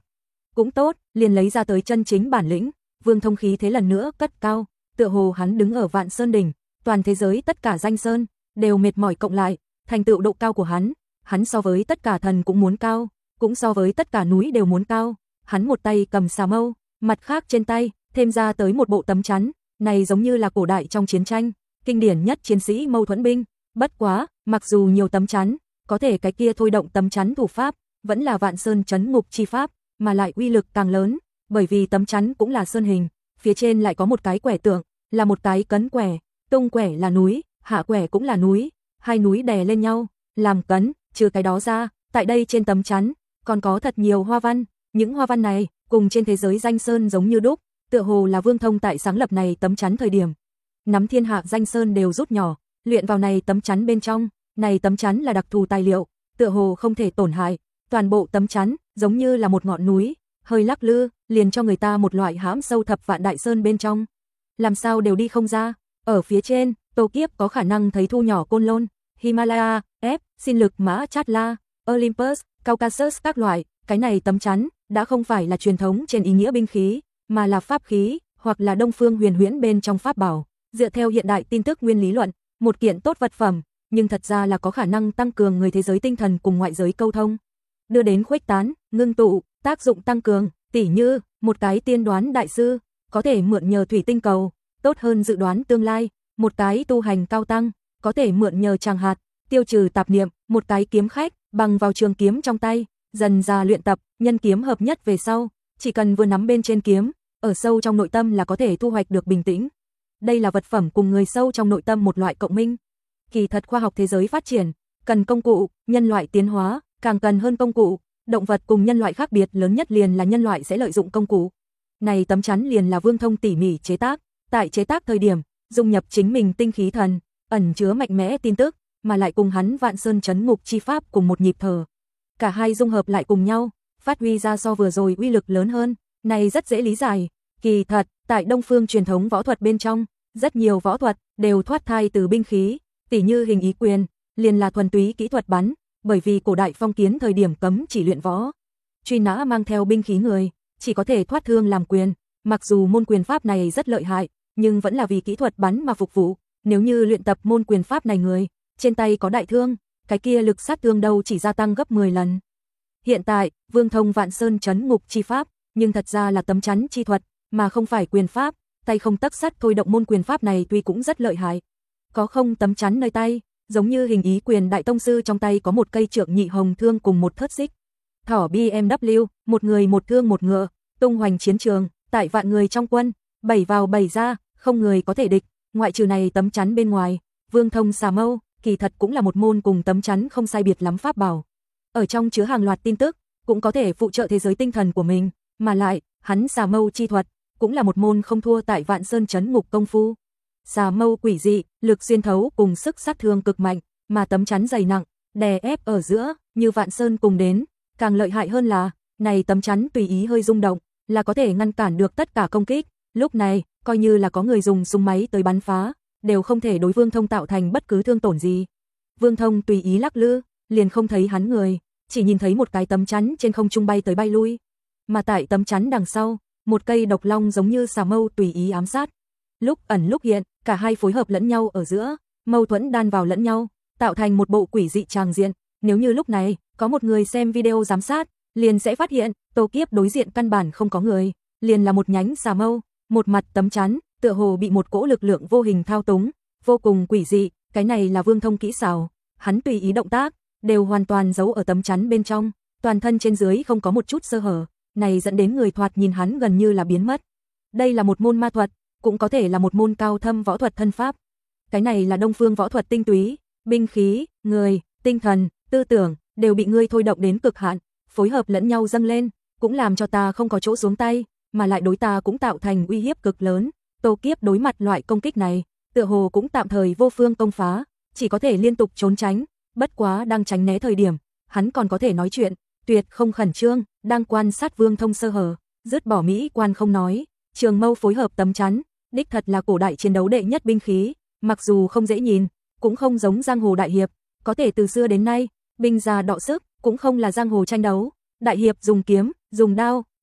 Cũng tốt, liền lấy ra tới chân chính bản lĩnh. Vương Thông khí thế lần nữa cất cao, tựa hồ hắn đứng ở Vạn Sơn đỉnh, toàn thế giới tất cả danh sơn đều mệt mỏi cộng lại, thành tựu độ cao của hắn, hắn so với tất cả thần cũng muốn cao, cũng so với tất cả núi đều muốn cao. Hắn một tay cầm xà mâu, mặt khác trên tay thêm ra tới một bộ tấm chắn, này giống như là cổ đại trong chiến tranh, kinh điển nhất chiến sĩ mâu thuẫn binh. Bất quá, mặc dù nhiều tấm chắn, có thể cái kia thôi động tấm chắn thủ pháp vẫn là Vạn Sơn trấn ngục chi pháp, mà lại uy lực càng lớn, bởi vì tấm chắn cũng là sơn hình, phía trên lại có một cái quẻ tượng, là một cái cấn quẻ, tung quẻ là núi, hạ quẻ cũng là núi, hai núi đè lên nhau, làm cấn. Trừ cái đó ra, tại đây trên tấm chắn còn có thật nhiều hoa văn, những hoa văn này cùng trên thế giới danh sơn giống như đúc, tựa hồ là Vương Thông tại sáng lập này tấm chắn thời điểm, nắm thiên hạ danh sơn đều rút nhỏ, luyện vào này tấm chắn bên trong. Này tấm chắn là đặc thù tài liệu, tựa hồ không thể tổn hại, toàn bộ tấm chắn giống như là một ngọn núi, hơi lắc lư, liền cho người ta một loại hãm sâu thập vạn đại sơn bên trong, làm sao đều đi không ra. Ở phía trên, Tô Kiếp có khả năng thấy thu nhỏ Côn Lôn, Himalaya, F, Xin Lực Mã Chát La, Olympus, Caucasus các loại. Cái này tấm chắn đã không phải là truyền thống trên ý nghĩa binh khí, mà là pháp khí, hoặc là Đông Phương huyền huyễn bên trong pháp bảo. Dựa theo hiện đại tin tức nguyên lý luận, một kiện tốt vật phẩm, nhưng thật ra là có khả năng tăng cường người thế giới tinh thần cùng ngoại giới câu thông, đưa đến khuếch tán, ngưng tụ, tác dụng tăng cường, tỉ như một cái tiên đoán đại sư, có thể mượn nhờ thủy tinh cầu, tốt hơn dự đoán tương lai, một cái tu hành cao tăng, có thể mượn nhờ tràng hạt, tiêu trừ tạp niệm, một cái kiếm khách, bằng vào trường kiếm trong tay, dần ra luyện tập, nhân kiếm hợp nhất về sau, chỉ cần vừa nắm bên trên kiếm, ở sâu trong nội tâm là có thể thu hoạch được bình tĩnh. Đây là vật phẩm cùng người sâu trong nội tâm một loại cộng minh. Kỳ thật khoa học thế giới phát triển, cần công cụ, nhân loại tiến hóa, càng cần hơn công cụ. Động vật cùng nhân loại khác biệt lớn nhất liền là nhân loại sẽ lợi dụng công cụ. Này tấm chắn liền là Vương Thông tỉ mỉ chế tác, tại chế tác thời điểm, dung nhập chính mình tinh khí thần, ẩn chứa mạnh mẽ tin tức, mà lại cùng hắn Vạn Sơn trấn ngục chi pháp cùng một nhịp thở. Cả hai dung hợp lại cùng nhau, phát huy ra so vừa rồi uy lực lớn hơn. Này rất dễ lý giải, kỳ thật, tại Đông phương truyền thống võ thuật bên trong, rất nhiều võ thuật đều thoát thai từ binh khí, tỉ như hình ý quyền, liền là thuần túy kỹ thuật bắn, bởi vì cổ đại phong kiến thời điểm cấm chỉ luyện võ. Truy nã mang theo binh khí người, chỉ có thể thoát thương làm quyền, mặc dù môn quyền pháp này rất lợi hại, nhưng vẫn là vì kỹ thuật bắn mà phục vụ, nếu như luyện tập môn quyền pháp này người, trên tay có đại thương, cái kia lực sát thương đâu chỉ gia tăng gấp mười lần. Hiện tại, Vương Thông Vạn Sơn trấn ngục chi pháp, nhưng thật ra là tấm chắn chi thuật, mà không phải quyền pháp, tay không tấc sắt thôi động môn quyền pháp này tuy cũng rất lợi hại. Có không tấm chắn nơi tay, giống như hình ý quyền đại tông sư trong tay có một cây trượng nhị hồng thương cùng một thớt xích. Thỏ B M W, một người một thương một ngựa, tung hoành chiến trường, tại vạn người trong quân, bảy vào bảy ra, không người có thể địch, ngoại trừ này tấm chắn bên ngoài, Vương Thông xà mâu, kỳ thật cũng là một môn cùng tấm chắn không sai biệt lắm pháp bảo. Ở trong chứa hàng loạt tin tức, cũng có thể phụ trợ thế giới tinh thần của mình, mà lại, hắn xà mâu chi thuật, cũng là một môn không thua tại Vạn Sơn trấn ngục công phu. Xà mâu quỷ dị, lực xuyên thấu cùng sức sát thương cực mạnh, mà tấm chắn dày nặng, đè ép ở giữa, như Vạn Sơn cùng đến, càng lợi hại hơn là, này tấm chắn tùy ý hơi rung động, là có thể ngăn cản được tất cả công kích, lúc này, coi như là có người dùng súng máy tới bắn phá, đều không thể đối Vương Thông tạo thành bất cứ thương tổn gì. Vương Thông tùy ý lắc lư, liền không thấy hắn người, chỉ nhìn thấy một cái tấm chắn trên không trung bay tới bay lui, mà tại tấm chắn đằng sau, một cây độc long giống như xà mâu tùy ý ám sát. Lúc ẩn lúc hiện, cả hai phối hợp lẫn nhau ở giữa, mâu thuẫn đan vào lẫn nhau, tạo thành một bộ quỷ dị tràng diện. Nếu như lúc này, có một người xem video giám sát, liền sẽ phát hiện, Tô Kiếp đối diện căn bản không có người, liền là một nhánh xà mâu, một mặt tấm chắn, tựa hồ bị một cỗ lực lượng vô hình thao túng, vô cùng quỷ dị. Cái này là Vương Thông kỹ xảo, hắn tùy ý động tác, đều hoàn toàn giấu ở tấm chắn bên trong, toàn thân trên dưới không có một chút sơ hở, này dẫn đến người thoạt nhìn hắn gần như là biến mất. Đây là một môn ma thuật, cũng có thể là một môn cao thâm võ thuật thân pháp. Cái này là Đông phương võ thuật tinh túy, binh khí, người, tinh thần, tư tưởng đều bị ngươi thôi động đến cực hạn, phối hợp lẫn nhau dâng lên, cũng làm cho ta không có chỗ xuống tay, mà lại đối ta cũng tạo thành uy hiếp cực lớn. Tô Kiếp đối mặt loại công kích này, tựa hồ cũng tạm thời vô phương công phá, chỉ có thể liên tục trốn tránh, bất quá đang tránh né thời điểm, hắn còn có thể nói chuyện, tuyệt không khẩn trương, đang quan sát Vương Thông sơ hở, dứt bỏ mỹ quan không nói, trường mâu phối hợp tấm chắn, đích thật là cổ đại chiến đấu đệ nhất binh khí, mặc dù không dễ nhìn, cũng không giống giang hồ đại hiệp, có thể từ xưa đến nay, binh gia đọ sức, cũng không là giang hồ tranh đấu, đại hiệp dùng kiếm, dùng đao,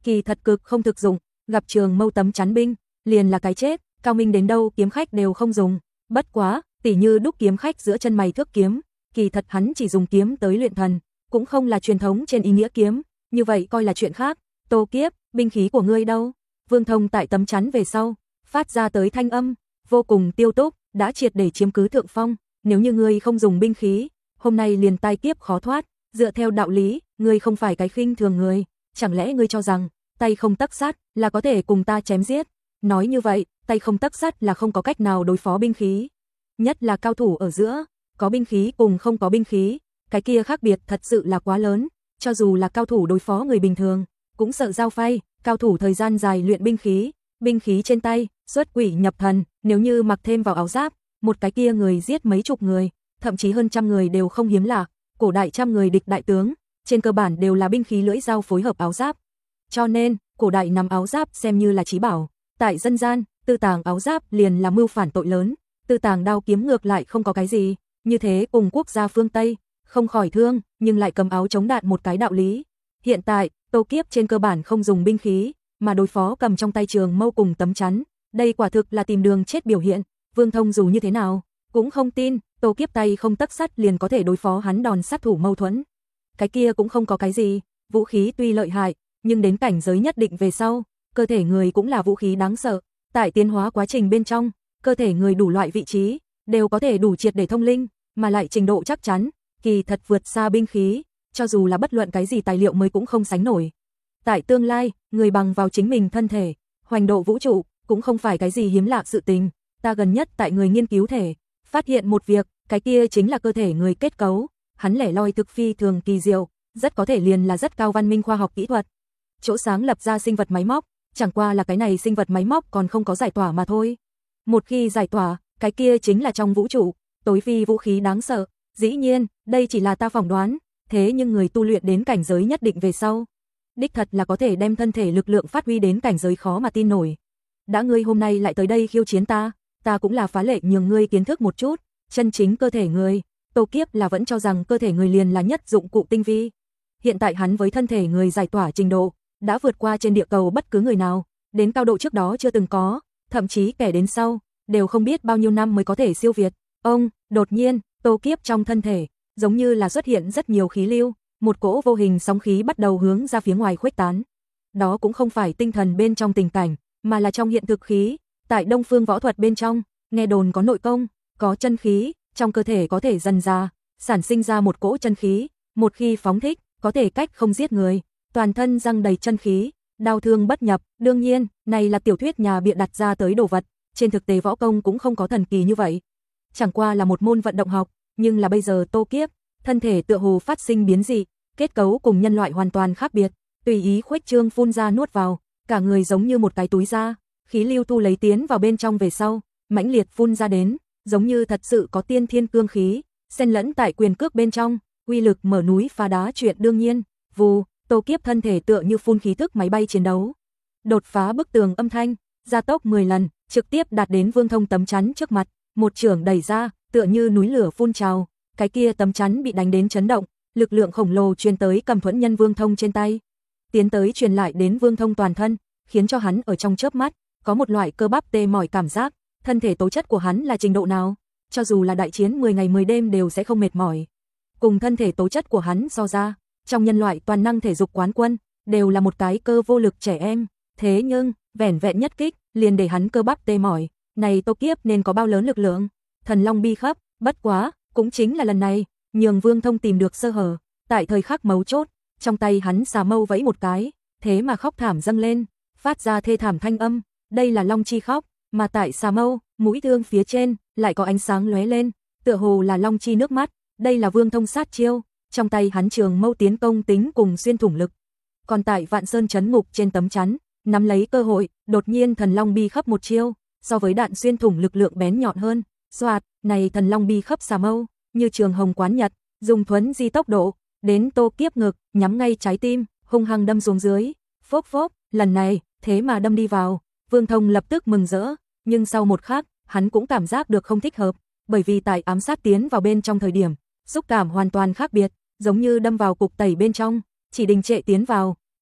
kỳ thật cực không thực dụng, gặp trường mâu tấm chắn binh, liền là cái chết, cao minh đến đâu kiếm khách đều không dùng. Bất quá, tỉ như đúc kiếm khách giữa chân mày thước kiếm, kỳ thật hắn chỉ dùng kiếm tới luyện thần, cũng không là truyền thống trên ý nghĩa kiếm, như vậy coi là chuyện khác. Tô Kiếp, binh khí của ngươi đâu? Vương Thông tại tấm chắn về sau, phát ra tới thanh âm, vô cùng tiêu túc, đã triệt để chiếm cứ thượng phong, nếu như ngươi không dùng binh khí, hôm nay liền tai kiếp khó thoát, dựa theo đạo lý, ngươi không phải cái khinh thường người, chẳng lẽ ngươi cho rằng, tay không tấc sắt là có thể cùng ta chém giết? Nói như vậy, tay không tấc sắt là không có cách nào đối phó binh khí. Nhất là cao thủ ở giữa, có binh khí cùng không có binh khí, cái kia khác biệt thật sự là quá lớn, cho dù là cao thủ đối phó người bình thường, cũng sợ dao phay, cao thủ thời gian dài luyện binh khí, binh khí trên tay, xuất quỷ nhập thần, nếu như mặc thêm vào áo giáp, một cái kia người giết mấy chục người, thậm chí hơn trăm người đều không hiếm lạ, cổ đại trăm người địch đại tướng, trên cơ bản đều là binh khí lưỡi dao phối hợp áo giáp. Cho nên, cổ đại nắm áo giáp xem như là chí bảo, tại dân gian, tư tàng áo giáp liền là mưu phản tội lớn, tư tàng đao kiếm ngược lại không có cái gì, như thế cùng quốc gia phương Tây, không khỏi thương, nhưng lại cầm áo chống đạn một cái đạo lý. Hiện tại, Tô Kiếp trên cơ bản không dùng binh khí, mà đối phó cầm trong tay trường mâu cùng tấm chắn, đây quả thực là tìm đường chết biểu hiện. Vương Thông dù như thế nào, cũng không tin, Tô Kiếp tay không tấc sắt liền có thể đối phó hắn đòn sát thủ mâu thuẫn. Cái kia cũng không có cái gì, vũ khí tuy lợi hại, nhưng đến cảnh giới nhất định về sau, cơ thể người cũng là vũ khí đáng sợ. Tại tiến hóa quá trình bên trong, cơ thể người đủ loại vị trí, đều có thể đủ triệt để thông linh, mà lại trình độ chắc chắn, kỳ thật vượt xa binh khí, cho dù là bất luận cái gì tài liệu mới cũng không sánh nổi. Tại tương lai, người bằng vào chính mình thân thể, hoành độ vũ trụ, cũng không phải cái gì hiếm lạ sự tình. Ta gần nhất tại người nghiên cứu thể, phát hiện một việc, cái kia chính là cơ thể người kết cấu, hắn lẻ loi thực phi thường kỳ diệu, rất có thể liền là rất cao văn minh khoa học kỹ thuật. Chỗ sáng lập ra sinh vật máy móc, chẳng qua là cái này sinh vật máy móc còn không có giải tỏa mà thôi. Một khi giải tỏa, cái kia chính là trong vũ trụ, tối phi vũ khí đáng sợ. Dĩ nhiên, đây chỉ là ta phỏng đoán, thế nhưng người tu luyện đến cảnh giới nhất định về sau, đích thật là có thể đem thân thể lực lượng phát huy đến cảnh giới khó mà tin nổi. Đã ngươi hôm nay lại tới đây khiêu chiến ta, ta cũng là phá lệ nhường ngươi kiến thức một chút, chân chính cơ thể người. Tô Kiếp là vẫn cho rằng cơ thể người liền là nhất dụng cụ tinh vi. Hiện tại hắn với thân thể người giải tỏa trình độ, đã vượt qua trên địa cầu bất cứ người nào, đến cao độ trước đó chưa từng có, thậm chí kẻ đến sau, đều không biết bao nhiêu năm mới có thể siêu việt. Ông, đột nhiên, Tô Kiếp trong thân thể, giống như là xuất hiện rất nhiều khí lưu, một cỗ vô hình sóng khí bắt đầu hướng ra phía ngoài khuếch tán. Đó cũng không phải tinh thần bên trong tình cảnh, mà là trong hiện thực khí. Tại Đông Phương võ thuật bên trong, nghe đồn có nội công, có chân khí, trong cơ thể có thể dần ra, sản sinh ra một cỗ chân khí, một khi phóng thích, có thể cách không giết người, toàn thân răng đầy chân khí, đao thương bất nhập. Đương nhiên, này là tiểu thuyết nhà bịa đặt ra tới đồ vật, trên thực tế võ công cũng không có thần kỳ như vậy. Chẳng qua là một môn vận động học, nhưng là bây giờ Tô Kiếp, thân thể tựa hồ phát sinh biến dị, kết cấu cùng nhân loại hoàn toàn khác biệt, tùy ý khuếch trương phun ra nuốt vào, cả người giống như một cái túi da, khí lưu thu lấy tiến vào bên trong về sau, mãnh liệt phun ra đến, giống như thật sự có tiên thiên cương khí, xen lẫn tại quyền cước bên trong, uy lực mở núi phá đá chuyện đương nhiên. Vù, Tô Kiếp thân thể tựa như phun khí thức máy bay chiến đấu, đột phá bức tường âm thanh, gia tốc mười lần, trực tiếp đạt đến Vương Thông tấm chắn trước mặt, một chưởng đẩy ra, tựa như núi lửa phun trào, cái kia tấm chắn bị đánh đến chấn động, lực lượng khổng lồ truyền tới Cầm Thuẫn Nhân Vương Thông trên tay, tiến tới truyền lại đến Vương Thông toàn thân, khiến cho hắn ở trong chớp mắt có một loại cơ bắp tê mỏi cảm giác. Thân thể tố chất của hắn là trình độ nào, cho dù là đại chiến mười ngày mười đêm đều sẽ không mệt mỏi. Cùng thân thể tố chất của hắn so ra, trong nhân loại toàn năng thể dục quán quân, đều là một cái cơ vô lực trẻ em, thế nhưng, vẻn vẹn nhất kích, liền để hắn cơ bắp tê mỏi, này Tô Kiếp nên có bao lớn lực lượng. Thần Long bi khắp, bất quá, cũng chính là lần này, nhường Vương Thông tìm được sơ hở, tại thời khắc mấu chốt, trong tay hắn xà mâu vẫy một cái, thế mà khóc thảm dâng lên, phát ra thê thảm thanh âm, đây là long chi khóc, mà tại xà mâu, mũi thương phía trên, lại có ánh sáng lóe lên, tựa hồ là long chi nước mắt, đây là Vương Thông sát chiêu, trong tay hắn trường mâu tiến công tính cùng xuyên thủng lực. Còn tại Vạn Sơn chấn ngục trên tấm chắn, nắm lấy cơ hội, đột nhiên Thần Long bi khắp một chiêu, so với đạn xuyên thủng lực lượng bén nhọn hơn, xoạt, này Thần Long bi khắp xà mâu, như trường hồng quán nhật, dùng thuấn di tốc độ, đến Tô Kiếp ngực, nhắm ngay trái tim, hung hăng đâm xuống dưới, phốc phốc, lần này, thế mà đâm đi vào, Vương Thông lập tức mừng rỡ, nhưng sau một khắc, hắn cũng cảm giác được không thích hợp, bởi vì tại ám sát tiến vào bên trong thời điểm, xúc cảm hoàn toàn khác biệt, giống như đâm vào cục tẩy bên trong, chỉ đình trệ tiến vào,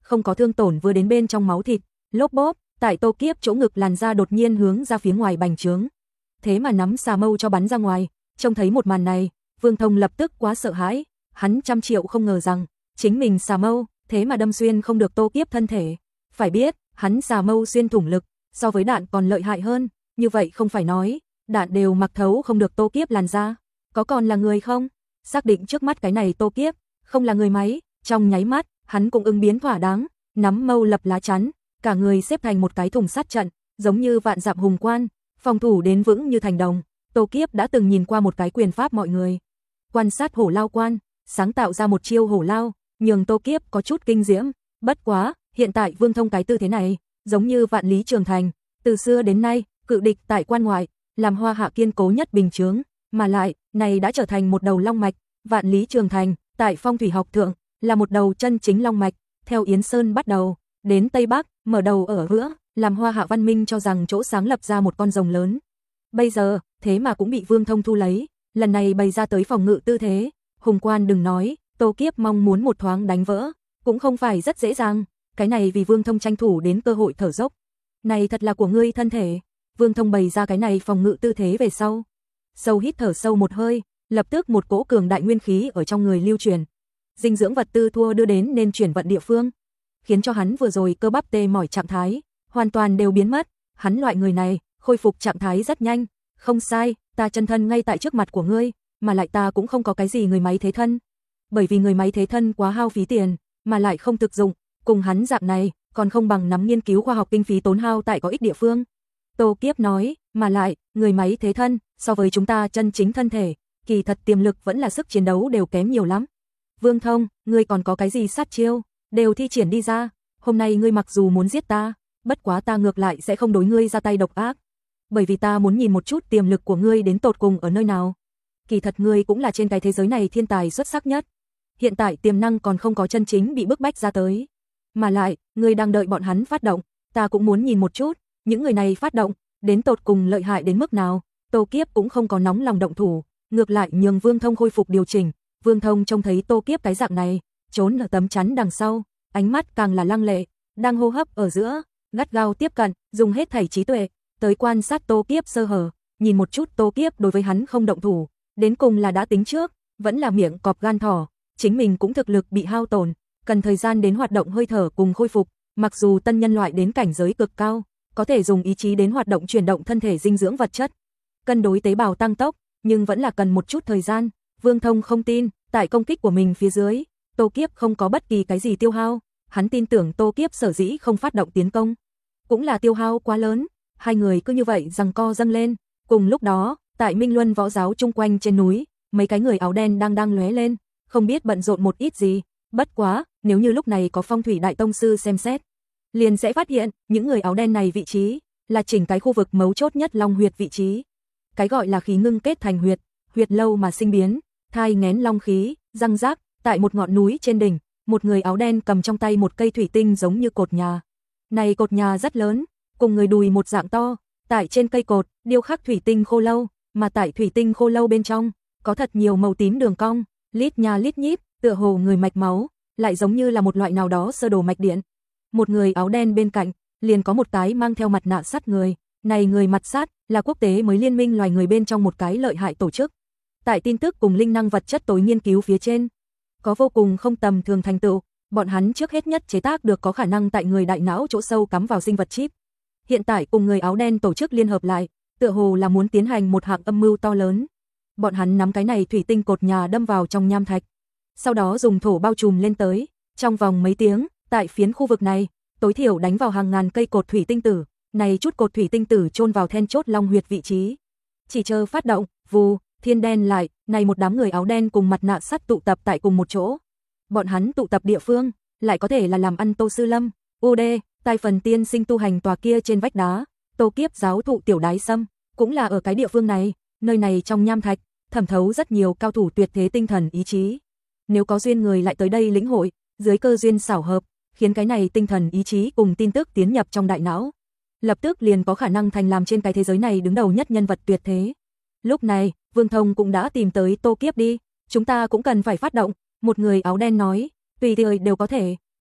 không có thương tổn vừa đến bên trong máu thịt, lốp bốp, tại Tô Kiếp chỗ ngực làn da đột nhiên hướng ra phía ngoài bành trướng. Thế mà nắm xà mâu cho bắn ra ngoài, trông thấy một màn này, Vương Thông lập tức quá sợ hãi, hắn trăm triệu không ngờ rằng chính mình xà mâu thế mà đâm xuyên không được Tô Kiếp thân thể. Phải biết, hắn xà mâu xuyên thủng lực, so với đạn còn lợi hại hơn, như vậy không phải nói, đạn đều mặc thấu không được Tô Kiếp làn da. Có còn là người không? Xác định trước mắt cái này Tô Kiếp, không là người máy, trong nháy mắt, hắn cũng ứng biến thỏa đáng, nắm mâu lập lá chắn, cả người xếp thành một cái thùng sát trận, giống như vạn dặm hùng quan, phòng thủ đến vững như thành đồng. Tô Kiếp đã từng nhìn qua một cái quyền pháp mọi người quan sát hổ lao quan, sáng tạo ra một chiêu hổ lao, nhường Tô Kiếp có chút kinh diễm. Bất quá, hiện tại Vương Thông cái tư thế này, giống như vạn lý trường thành, từ xưa đến nay, cự địch tại quan ngoại, làm Hoa Hạ kiên cố nhất bình chướng, mà lại, này đã trở thành một đầu long mạch, vạn lý trường thành, tại phong thủy học thượng, là một đầu chân chính long mạch, theo Yến Sơn bắt đầu, đến Tây Bắc, mở đầu ở giữa, làm Hoa Hạ văn minh cho rằng chỗ sáng lập ra một con rồng lớn. Bây giờ, thế mà cũng bị Vương Thông thu lấy, lần này bày ra tới phòng ngự tư thế, hùng quan đừng nói, Tô Kiếp mong muốn một thoáng đánh vỡ, cũng không phải rất dễ dàng, cái này vì Vương Thông tranh thủ đến cơ hội thở dốc. Này thật là của ngươi thân thể. Vương Thông bày ra cái này phòng ngự tư thế về sau, sâu hít thở sâu một hơi, lập tức một cỗ cường đại nguyên khí ở trong người lưu truyền. Dinh dưỡng vật tư thua đưa đến nên chuyển vận địa phương, khiến cho hắn vừa rồi cơ bắp tê mỏi trạng thái hoàn toàn đều biến mất. Hắn loại người này, khôi phục trạng thái rất nhanh. Không sai, ta chân thân ngay tại trước mặt của ngươi, mà lại ta cũng không có cái gì người máy thế thân. Bởi vì người máy thế thân quá hao phí tiền, mà lại không thực dụng, cùng hắn dạng này, còn không bằng nắm nghiên cứu khoa học kinh phí tốn hao tại có ích địa phương. Tô Kiếp nói, mà lại, người máy thế thân, so với chúng ta chân chính thân thể, kỳ thật tiềm lực vẫn là sức chiến đấu đều kém nhiều lắm. Vương Thông, ngươi còn có cái gì sát chiêu, đều thi triển đi ra. Hôm nay ngươi mặc dù muốn giết ta, bất quá ta ngược lại sẽ không đối ngươi ra tay độc ác. Bởi vì ta muốn nhìn một chút tiềm lực của ngươi đến tột cùng ở nơi nào. Kỳ thật ngươi cũng là trên cái thế giới này thiên tài xuất sắc nhất. Hiện tại tiềm năng còn không có chân chính bị bức bách ra tới. Mà lại, ngươi đang đợi bọn hắn phát động, ta cũng muốn nhìn một chút, những người này phát động, đến tột cùng lợi hại đến mức nào. Tô Kiếp cũng không có nóng lòng động thủ, ngược lại nhường Vương Thông khôi phục điều chỉnh. Vương Thông trông thấy Tô Kiếp cái dạng này, trốn ở tấm chắn đằng sau, ánh mắt càng là lăng lệ, đang hô hấp ở giữa, gắt gao tiếp cận, dùng hết thảy trí tuệ, tới quan sát Tô Kiếp sơ hở, nhìn một chút Tô Kiếp đối với hắn không động thủ, đến cùng là đã tính trước, vẫn là miệng cọp gan thỏ, chính mình cũng thực lực bị hao tổn, cần thời gian đến hoạt động hơi thở cùng khôi phục, mặc dù tân nhân loại đến cảnh giới cực cao, có thể dùng ý chí đến hoạt động chuyển động thân thể dinh dưỡng vật chất, cân đối tế bào tăng tốc, nhưng vẫn là cần một chút thời gian. Vương Thông không tin, tại công kích của mình phía dưới, Tô Kiếp không có bất kỳ cái gì tiêu hao, hắn tin tưởng Tô Kiếp sở dĩ không phát động tiến công, cũng là tiêu hao quá lớn. Hai người cứ như vậy giằng co dâng lên, cùng lúc đó, tại Minh Luân võ giáo chung quanh trên núi, mấy cái người áo đen đang đang lóe lên, không biết bận rộn một ít gì, bất quá, nếu như lúc này có Phong Thủy Đại Tông sư xem xét, liền sẽ phát hiện, những người áo đen này vị trí là chỉnh cái khu vực mấu chốt nhất long huyệt vị trí. Cái gọi là khí ngưng kết thành huyệt, huyệt lâu mà sinh biến, thai nghén long khí, răng rác, tại một ngọn núi trên đỉnh, một người áo đen cầm trong tay một cây thủy tinh giống như cột nhà. Này cột nhà rất lớn, cùng người đùi một dạng to, tại trên cây cột điêu khắc thủy tinh khô lâu, mà tại thủy tinh khô lâu bên trong có thật nhiều màu tím đường cong, lít nha lít nhít, tựa hồ người mạch máu, lại giống như là một loại nào đó sơ đồ mạch điện. Một người áo đen bên cạnh, liền có một cái mang theo mặt nạ sắt người, này người mặt sắt là quốc tế mới liên minh loài người bên trong một cái lợi hại tổ chức. Tại tin tức cùng linh năng vật chất tối nghiên cứu phía trên, có vô cùng không tầm thường thành tựu, bọn hắn trước hết nhất chế tác được có khả năng tại người đại não chỗ sâu cắm vào sinh vật chip. Hiện tại cùng người áo đen tổ chức liên hợp lại, tựa hồ là muốn tiến hành một hạng âm mưu to lớn. Bọn hắn nắm cái này thủy tinh cột nhà đâm vào trong nham thạch, sau đó dùng thổ bao trùm lên tới, trong vòng mấy tiếng, tại phiến khu vực này, tối thiểu đánh vào hàng ngàn cây cột thủy tinh tử, này chút cột thủy tinh tử chôn vào then chốt long huyệt vị trí. Chỉ chờ phát động, vù, thiên đen lại, này một đám người áo đen cùng mặt nạ sắt tụ tập tại cùng một chỗ. Bọn hắn tụ tập địa phương, lại có thể là làm ăn Tô Sư Lâm, u đê, tại phần tiên sinh tu hành tòa kia trên vách đá, Tô Kiếp giáo thụ tiểu đái sâm, cũng là ở cái địa phương này, nơi này trong nham thạch, thẩm thấu rất nhiều cao thủ tuyệt thế tinh thần ý chí. Nếu có duyên người lại tới đây lĩnh hội, dưới cơ duyên xảo hợp, khiến cái này tinh thần ý chí cùng tin tức tiến nhập trong đại não, lập tức liền có khả năng thành làm trên cái thế giới này đứng đầu nhất nhân vật tuyệt thế. Lúc này, Vương Thông cũng đã tìm tới Tô Kiếp đi, chúng ta cũng cần phải phát động, một người áo đen nói, tùy thời đều có thể,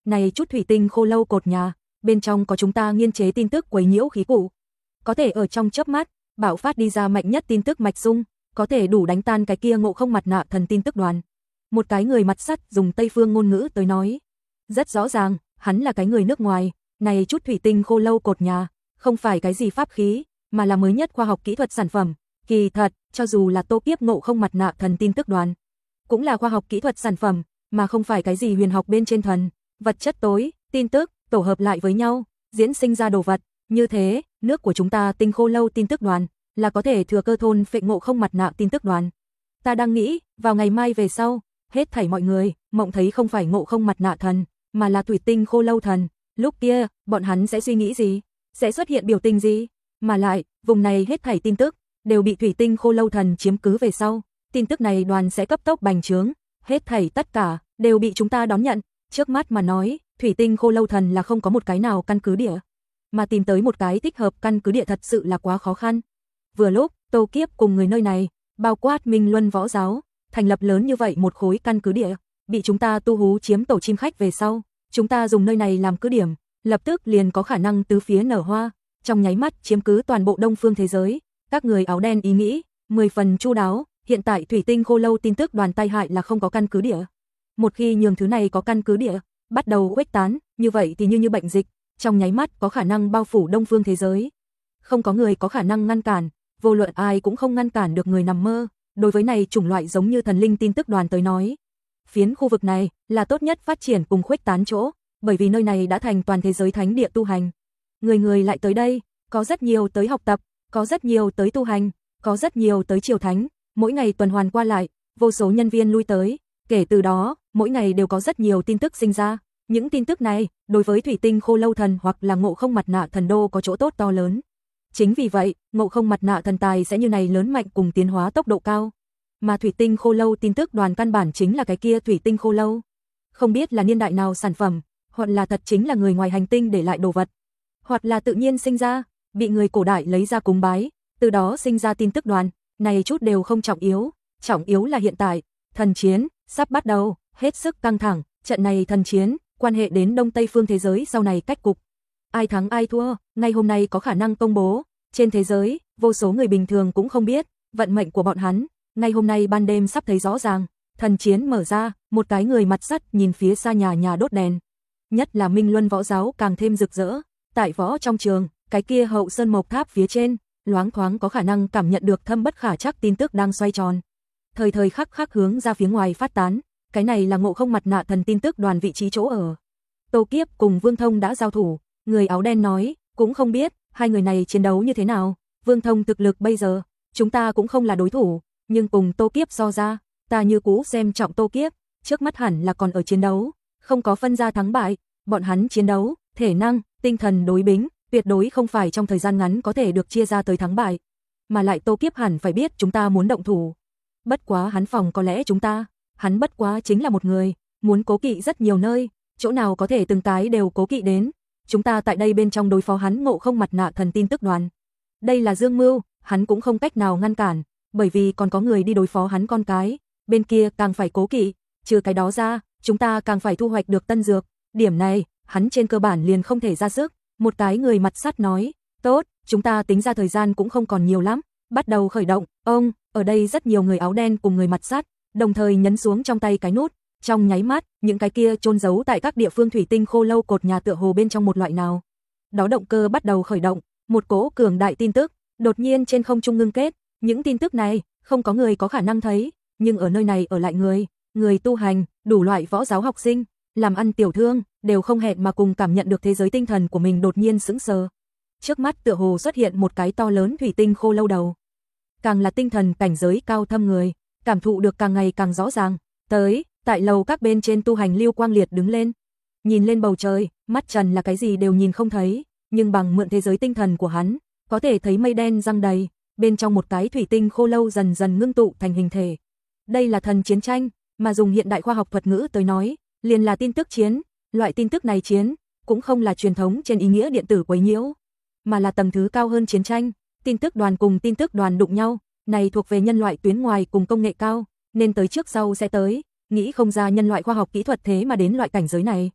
Này chút thủy tinh khô lâu cột nhà, bên trong có chúng ta nghiên chế tin tức quấy nhiễu khí cụ. Có thể ở trong chớp mắt, bạo phát đi ra mạnh nhất tin tức mạch dung, có thể đủ đánh tan cái kia Ngộ Không mặt nạ thần tin tức đoàn. Một cái người mặt sắt dùng Tây phương ngôn ngữ tới nói. Rất rõ ràng, hắn là cái người nước ngoài, này chút thủy tinh khô lâu cột nhà, không phải cái gì pháp khí, mà là mới nhất khoa học kỹ thuật sản phẩm. Kỳ thật, cho dù là Tô Kiếp Ngộ Không mặt nạ thần tin tức đoàn, cũng là khoa học kỹ thuật sản phẩm, mà không phải cái gì huyền học bên trên thần, vật chất tối, tin tức, tổ hợp lại với nhau, diễn sinh ra đồ vật. Như thế, nước của chúng ta tinh khô lâu tin tức đoàn, là có thể thừa cơ thôn phệ Ngộ Không mặt nạ tin tức đoàn. Ta đang nghĩ, vào ngày mai về sau, hết thảy mọi người, mộng thấy không phải Ngộ Không mặt nạ thần, mà là thủy tinh khô lâu thần. Lúc kia, bọn hắn sẽ suy nghĩ gì? Sẽ xuất hiện biểu tình gì? Mà lại, vùng này hết thảy tin tức, đều bị thủy tinh khô lâu thần chiếm cứ về sau. Tin tức này đoàn sẽ cấp tốc bành trướng, hết thảy tất cả, đều bị chúng ta đón nhận. Trước mắt mà nói, thủy tinh khô lâu thần là không có một cái nào căn cứ địa. Mà tìm tới một cái thích hợp căn cứ địa thật sự là quá khó khăn. Vừa lúc, Tô Kiếp cùng người nơi này, bao quát Minh Luân võ giáo, thành lập lớn như vậy một khối căn cứ địa, bị chúng ta tu hú chiếm tổ chim khách về sau, chúng ta dùng nơi này làm cứ điểm, lập tức liền có khả năng tứ phía nở hoa, trong nháy mắt chiếm cứ toàn bộ đông phương thế giới. Các người áo đen ý nghĩ, mười phần chu đáo, hiện tại thủy tinh khô lâu tin tức đoàn tai hại là không có căn cứ địa. Một khi nhường thứ này có căn cứ địa, bắt đầu khuếch tán, như vậy thì như như bệnh dịch, trong nháy mắt có khả năng bao phủ đông phương thế giới. Không có người có khả năng ngăn cản, vô luận ai cũng không ngăn cản được người nằm mơ. Đối với này chủng loại giống như thần linh tin tức đoàn tới nói, phiến khu vực này là tốt nhất phát triển cùng khuếch tán chỗ, bởi vì nơi này đã thành toàn thế giới thánh địa tu hành. Người người lại tới đây, có rất nhiều tới học tập, có rất nhiều tới tu hành, có rất nhiều tới triều thánh, mỗi ngày tuần hoàn qua lại, vô số nhân viên lui tới, kể từ đó, mỗi ngày đều có rất nhiều tin tức sinh ra. Những tin tức này, đối với thủy tinh khô lâu thần hoặc là Ngộ Không mặt nạ thần đô có chỗ tốt to lớn. Chính vì vậy, Ngộ Không mặt nạ thần tài sẽ như này lớn mạnh cùng tiến hóa tốc độ cao. Mà thủy tinh khô lâu tin tức đoàn căn bản chính là cái kia thủy tinh khô lâu. Không biết là niên đại nào sản phẩm, hoặc là thật chính là người ngoài hành tinh để lại đồ vật, hoặc là tự nhiên sinh ra, bị người cổ đại lấy ra cúng bái, từ đó sinh ra tin tức đoàn, này chút đều không trọng yếu, trọng yếu là hiện tại, thần chiến sắp bắt đầu, hết sức căng thẳng, trận này thần chiến quan hệ đến Đông Tây phương thế giới sau này cách cục. Ai thắng ai thua, ngay hôm nay có khả năng công bố, trên thế giới, vô số người bình thường cũng không biết, vận mệnh của bọn hắn, ngay hôm nay ban đêm sắp thấy rõ ràng, thần chiến mở ra, một cái người mặt sắt nhìn phía xa nhà nhà đốt đèn. Nhất là Minh Luân võ giáo càng thêm rực rỡ, tại võ trong trường, cái kia hậu sơn mộc tháp phía trên, loáng thoáng có khả năng cảm nhận được thâm bất khả trắc tin tức đang xoay tròn. Thời thời khắc khắc hướng ra phía ngoài phát tán, cái này là Ngộ Không mặt nạ thần tin tức đoàn vị trí chỗ ở. Tô Kiếp cùng Vương Thông đã giao thủ, người áo đen nói, cũng không biết, hai người này chiến đấu như thế nào, Vương Thông thực lực bây giờ, chúng ta cũng không là đối thủ, nhưng cùng Tô Kiếp so ra, ta như cũ xem trọng Tô Kiếp, trước mắt hẳn là còn ở chiến đấu, không có phân ra thắng bại, bọn hắn chiến đấu, thể năng, tinh thần đối bính, tuyệt đối không phải trong thời gian ngắn có thể được chia ra tới thắng bại, mà lại Tô Kiếp hẳn phải biết chúng ta muốn động thủ. Bất quá hắn phòng có lẽ chúng ta, hắn bất quá chính là một người, muốn cố kỵ rất nhiều nơi, chỗ nào có thể từng cái đều cố kỵ đến. Chúng ta tại đây bên trong đối phó hắn Ngộ Không mặt nạ thần tin tức đoàn. Đây là dương mưu, hắn cũng không cách nào ngăn cản, bởi vì còn có người đi đối phó hắn con cái, bên kia càng phải cố kỵ, trừ cái đó ra, chúng ta càng phải thu hoạch được tân dược, điểm này, hắn trên cơ bản liền không thể ra sức. Một cái người mặt sắt nói, tốt, chúng ta tính ra thời gian cũng không còn nhiều lắm, bắt đầu khởi động. Ông, ở đây rất nhiều người áo đen cùng người mặt sắt, đồng thời nhấn xuống trong tay cái nút, trong nháy mắt, những cái kia chôn giấu tại các địa phương thủy tinh khô lâu cột nhà tựa hồ bên trong một loại nào đó động cơ bắt đầu khởi động, một cỗ cường đại tin tức đột nhiên trên không trung ngưng kết. Những tin tức này không có người có khả năng thấy, nhưng ở nơi này ở lại người, người tu hành, đủ loại võ giáo học sinh, làm ăn tiểu thương, đều không hẹn mà cùng cảm nhận được thế giới tinh thần của mình đột nhiên sững sờ. Trước mắt tựa hồ xuất hiện một cái to lớn thủy tinh khô lâu đầu. Càng là tinh thần cảnh giới cao thâm người, cảm thụ được càng ngày càng rõ ràng. Tới, tại lầu các bên trên tu hành Lưu Quang Liệt đứng lên, nhìn lên bầu trời, mắt trần là cái gì đều nhìn không thấy, nhưng bằng mượn thế giới tinh thần của hắn, có thể thấy mây đen răng đầy, bên trong một cái thủy tinh khô lâu dần dần ngưng tụ thành hình thể. Đây là thần chiến tranh, mà dùng hiện đại khoa học thuật ngữ tới nói, liền là tin tức chiến. Loại tin tức này chiến, cũng không là truyền thống trên ý nghĩa điện tử quấy nhiễu, mà là tầng thứ cao hơn chiến tranh. Tin tức đoàn cùng tin tức đoàn đụng nhau, này thuộc về nhân loại tuyến ngoài cùng công nghệ cao, nên tới trước sau sẽ tới, nghĩ không ra nhân loại khoa học kỹ thuật thế mà đến loại cảnh giới này.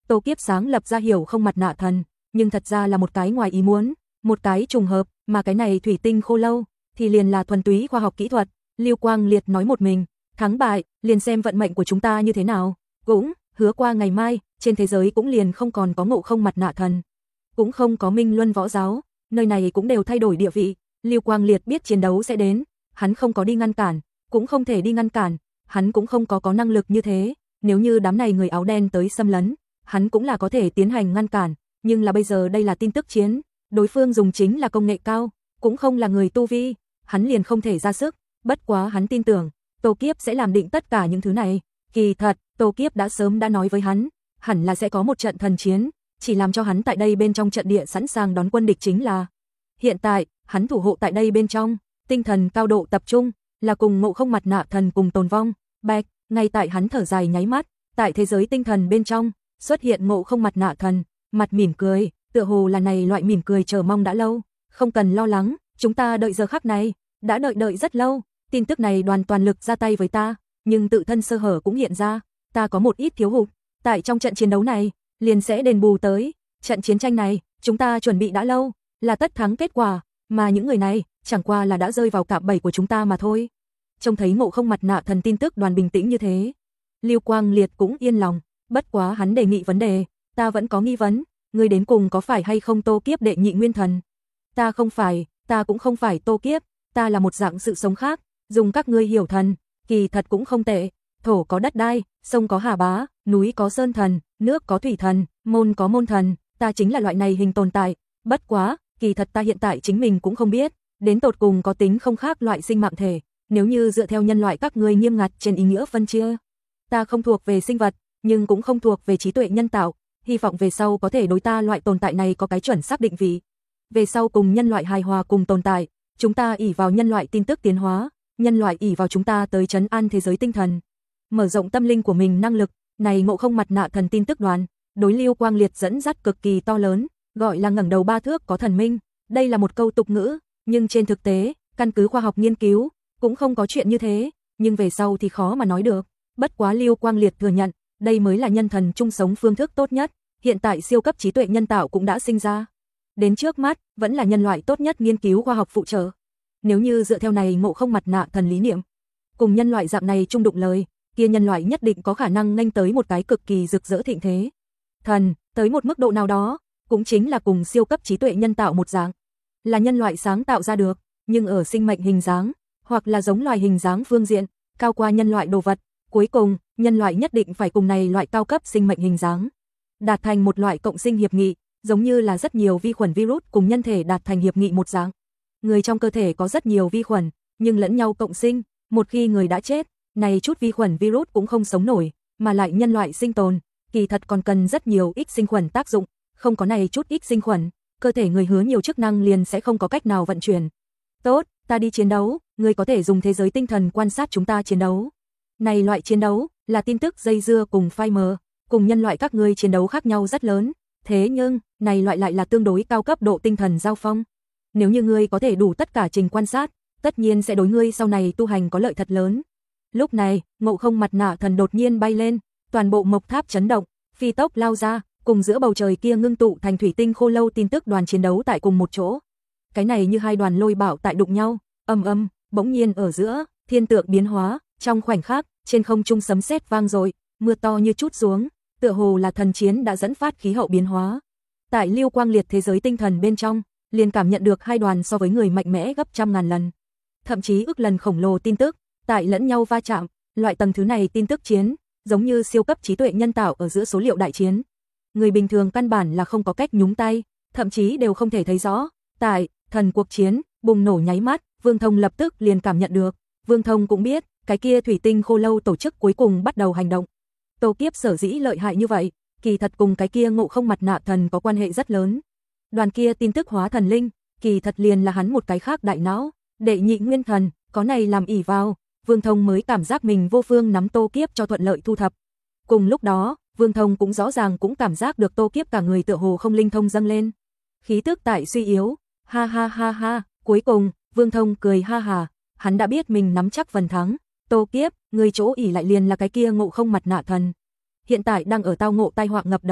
Tô Kiếp sáng lập ra hiểu không mặt nạ thần, nhưng thật ra là một cái ngoài ý muốn, một cái trùng hợp, mà cái này thủy tinh khô lâu thì liền là thuần túy khoa học kỹ thuật. Lưu Quang Liệt nói một mình, thắng bại liền xem vận mệnh của chúng ta như thế nào. Cũng hứa qua ngày mai, trên thế giới cũng liền không còn có Ngộ Không mặt nạ thần, cũng không có Minh Luân võ giáo, nơi này cũng đều thay đổi địa vị. Lưu Quang Liệt biết chiến đấu sẽ đến, hắn không có đi ngăn cản, cũng không thể đi ngăn cản, hắn cũng không có có năng lực như thế. Nếu như đám này người áo đen tới xâm lấn, hắn cũng là có thể tiến hành ngăn cản, nhưng là bây giờ đây là tin tức chiến, đối phương dùng chính là công nghệ cao, cũng không là người tu vi, hắn liền không thể ra sức. Bất quá hắn tin tưởng Tô Kiếp sẽ làm định tất cả những thứ này. Kỳ thật, Tô Kiếp đã sớm đã nói với hắn, hẳn là sẽ có một trận thần chiến, chỉ làm cho hắn tại đây bên trong trận địa sẵn sàng đón quân địch chính là. Hiện tại, hắn thủ hộ tại đây bên trong, tinh thần cao độ tập trung, là cùng Ngộ Không mặt nạ thần cùng tồn vong. Bạch, ngay tại hắn thở dài nháy mắt, tại thế giới tinh thần bên trong, xuất hiện Ngộ Không mặt nạ thần, mặt mỉm cười, tựa hồ là này loại mỉm cười chờ mong đã lâu. Không cần lo lắng, chúng ta đợi giờ khắc này, đã đợi đợi rất lâu. Tin tức này đoàn toàn lực ra tay với ta, nhưng tự thân sơ hở cũng hiện ra, ta có một ít thiếu hụt, tại trong trận chiến đấu này, liền sẽ đền bù tới. Trận chiến tranh này, chúng ta chuẩn bị đã lâu, là tất thắng kết quả, mà những người này, chẳng qua là đã rơi vào cạm bẫy của chúng ta mà thôi. Trông thấy Ngộ Không mặt nạ thần tin tức đoàn bình tĩnh như thế, Lưu Quang Liệt cũng yên lòng, bất quá hắn đề nghị vấn đề, ta vẫn có nghi vấn, ngươi đến cùng có phải hay không Tô Kiếp đệ nhị nguyên thần? Ta không phải, ta cũng không phải Tô Kiếp, ta là một dạng sự sống khác, dùng các ngươi hiểu thần, kỳ thật cũng không tệ. Thổ có đất đai, sông có hà bá, núi có sơn thần, nước có thủy thần, môn có môn thần, ta chính là loại này hình tồn tại. Bất quá, kỳ thật ta hiện tại chính mình cũng không biết, đến tột cùng có tính không khác loại sinh mạng thể. Nếu như dựa theo nhân loại các ngươi nghiêm ngặt trên ý nghĩa phân chia, ta không thuộc về sinh vật, nhưng cũng không thuộc về trí tuệ nhân tạo, hy vọng về sau có thể đối ta loại tồn tại này có cái chuẩn xác định vị. Về sau cùng nhân loại hài hòa cùng tồn tại, chúng ta ỷ vào nhân loại tin tức tiến hóa, nhân loại ỷ vào chúng ta tới trấn an thế giới tinh thần, mở rộng tâm linh của mình năng lực. Này Ngộ Không mặt nạ thần tin tức đoàn, đối Lưu Quang Liệt dẫn dắt cực kỳ to lớn, gọi là ngẩng đầu ba thước có thần minh. Đây là một câu tục ngữ, nhưng trên thực tế, căn cứ khoa học nghiên cứu, cũng không có chuyện như thế, nhưng về sau thì khó mà nói được. Bất quá Lưu Quang Liệt thừa nhận, đây mới là nhân thần chung sống phương thức tốt nhất. Hiện tại siêu cấp trí tuệ nhân tạo cũng đã sinh ra, đến trước mắt, vẫn là nhân loại tốt nhất nghiên cứu khoa học phụ trợ. Nếu như dựa theo này Ngộ Không mặt nạ thần lý niệm, cùng nhân loại dạng này chung đụng lời, kia nhân loại nhất định có khả năng nghênh tới một cái cực kỳ rực rỡ thịnh thế. Thần, tới một mức độ nào đó, cũng chính là cùng siêu cấp trí tuệ nhân tạo một dạng, là nhân loại sáng tạo ra được, nhưng ở sinh mệnh hình dáng, hoặc là giống loài hình dáng phương diện, cao qua nhân loại đồ vật. Cuối cùng, nhân loại nhất định phải cùng này loại cao cấp sinh mệnh hình dáng đạt thành một loại cộng sinh hiệp nghị, giống như là rất nhiều vi khuẩn virus cùng nhân thể đạt thành hiệp nghị một dạng. Người trong cơ thể có rất nhiều vi khuẩn, nhưng lẫn nhau cộng sinh, một khi người đã chết, này chút vi khuẩn virus cũng không sống nổi, mà lại nhân loại sinh tồn, kỳ thật còn cần rất nhiều X sinh khuẩn tác dụng, không có này chút X sinh khuẩn, cơ thể người hứa nhiều chức năng liền sẽ không có cách nào vận chuyển. Tốt, ta đi chiến đấu, người có thể dùng thế giới tinh thần quan sát chúng ta chiến đấu. Này loại chiến đấu, là tin tức dây dưa cùng phai mờ, cùng nhân loại các ngươi chiến đấu khác nhau rất lớn, thế nhưng, này loại lại là tương đối cao cấp độ tinh thần giao phong. Nếu như ngươi có thể đủ tất cả trình quan sát, tất nhiên sẽ đối ngươi sau này tu hành có lợi thật lớn. Lúc này, Ngộ Không mặt nạ thần đột nhiên bay lên, toàn bộ mộc tháp chấn động, phi tốc lao ra, cùng giữa bầu trời kia ngưng tụ thành thủy tinh khô lâu tin tức đoàn chiến đấu tại cùng một chỗ. Cái này như hai đoàn lôi bạo tại đụng nhau, âm âm, bỗng nhiên ở giữa, thiên tượng biến hóa, trong khoảnh khắc, trên không trung sấm sét vang dội, mưa to như chút xuống, tựa hồ là thần chiến đã dẫn phát khí hậu biến hóa. Tại Lưu Quang Liệt thế giới tinh thần bên trong, liền cảm nhận được hai đoàn so với người mạnh mẽ gấp trăm ngàn lần, thậm chí ức lần khổng lồ tin tức, tại lẫn nhau va chạm, loại tầng thứ này tin tức chiến, giống như siêu cấp trí tuệ nhân tạo ở giữa số liệu đại chiến. Người bình thường căn bản là không có cách nhúng tay, thậm chí đều không thể thấy rõ. Tại thần cuộc chiến bùng nổ nháy mắt, Vương Thông lập tức liền cảm nhận được. Vương Thông cũng biết, cái kia thủy tinh khô lâu tổ chức cuối cùng bắt đầu hành động. Tô Kiếp sở dĩ lợi hại như vậy, kỳ thật cùng cái kia Ngộ Không mặt nạ thần có quan hệ rất lớn. Đoàn kia tin tức hóa thần linh, kỳ thật liền là hắn một cái khác đại não, đệ nhị nguyên thần, có này làm ỷ vào, Vương Thông mới cảm giác mình vô phương nắm Tô Kiếp cho thuận lợi thu thập. Cùng lúc đó, Vương Thông cũng rõ ràng cũng cảm giác được Tô Kiếp cả người tựa hồ không linh thông dâng lên. Khí tức tại suy yếu, ha ha ha ha, cuối cùng, Vương Thông cười ha hà, hắn đã biết mình nắm chắc phần thắng. Tô Kiếp, người chỗ ỉ lại liền là cái kia Ngộ Không mặt nạ thần. Hiện tại đang ở tao ngộ tai họa ngập đầu,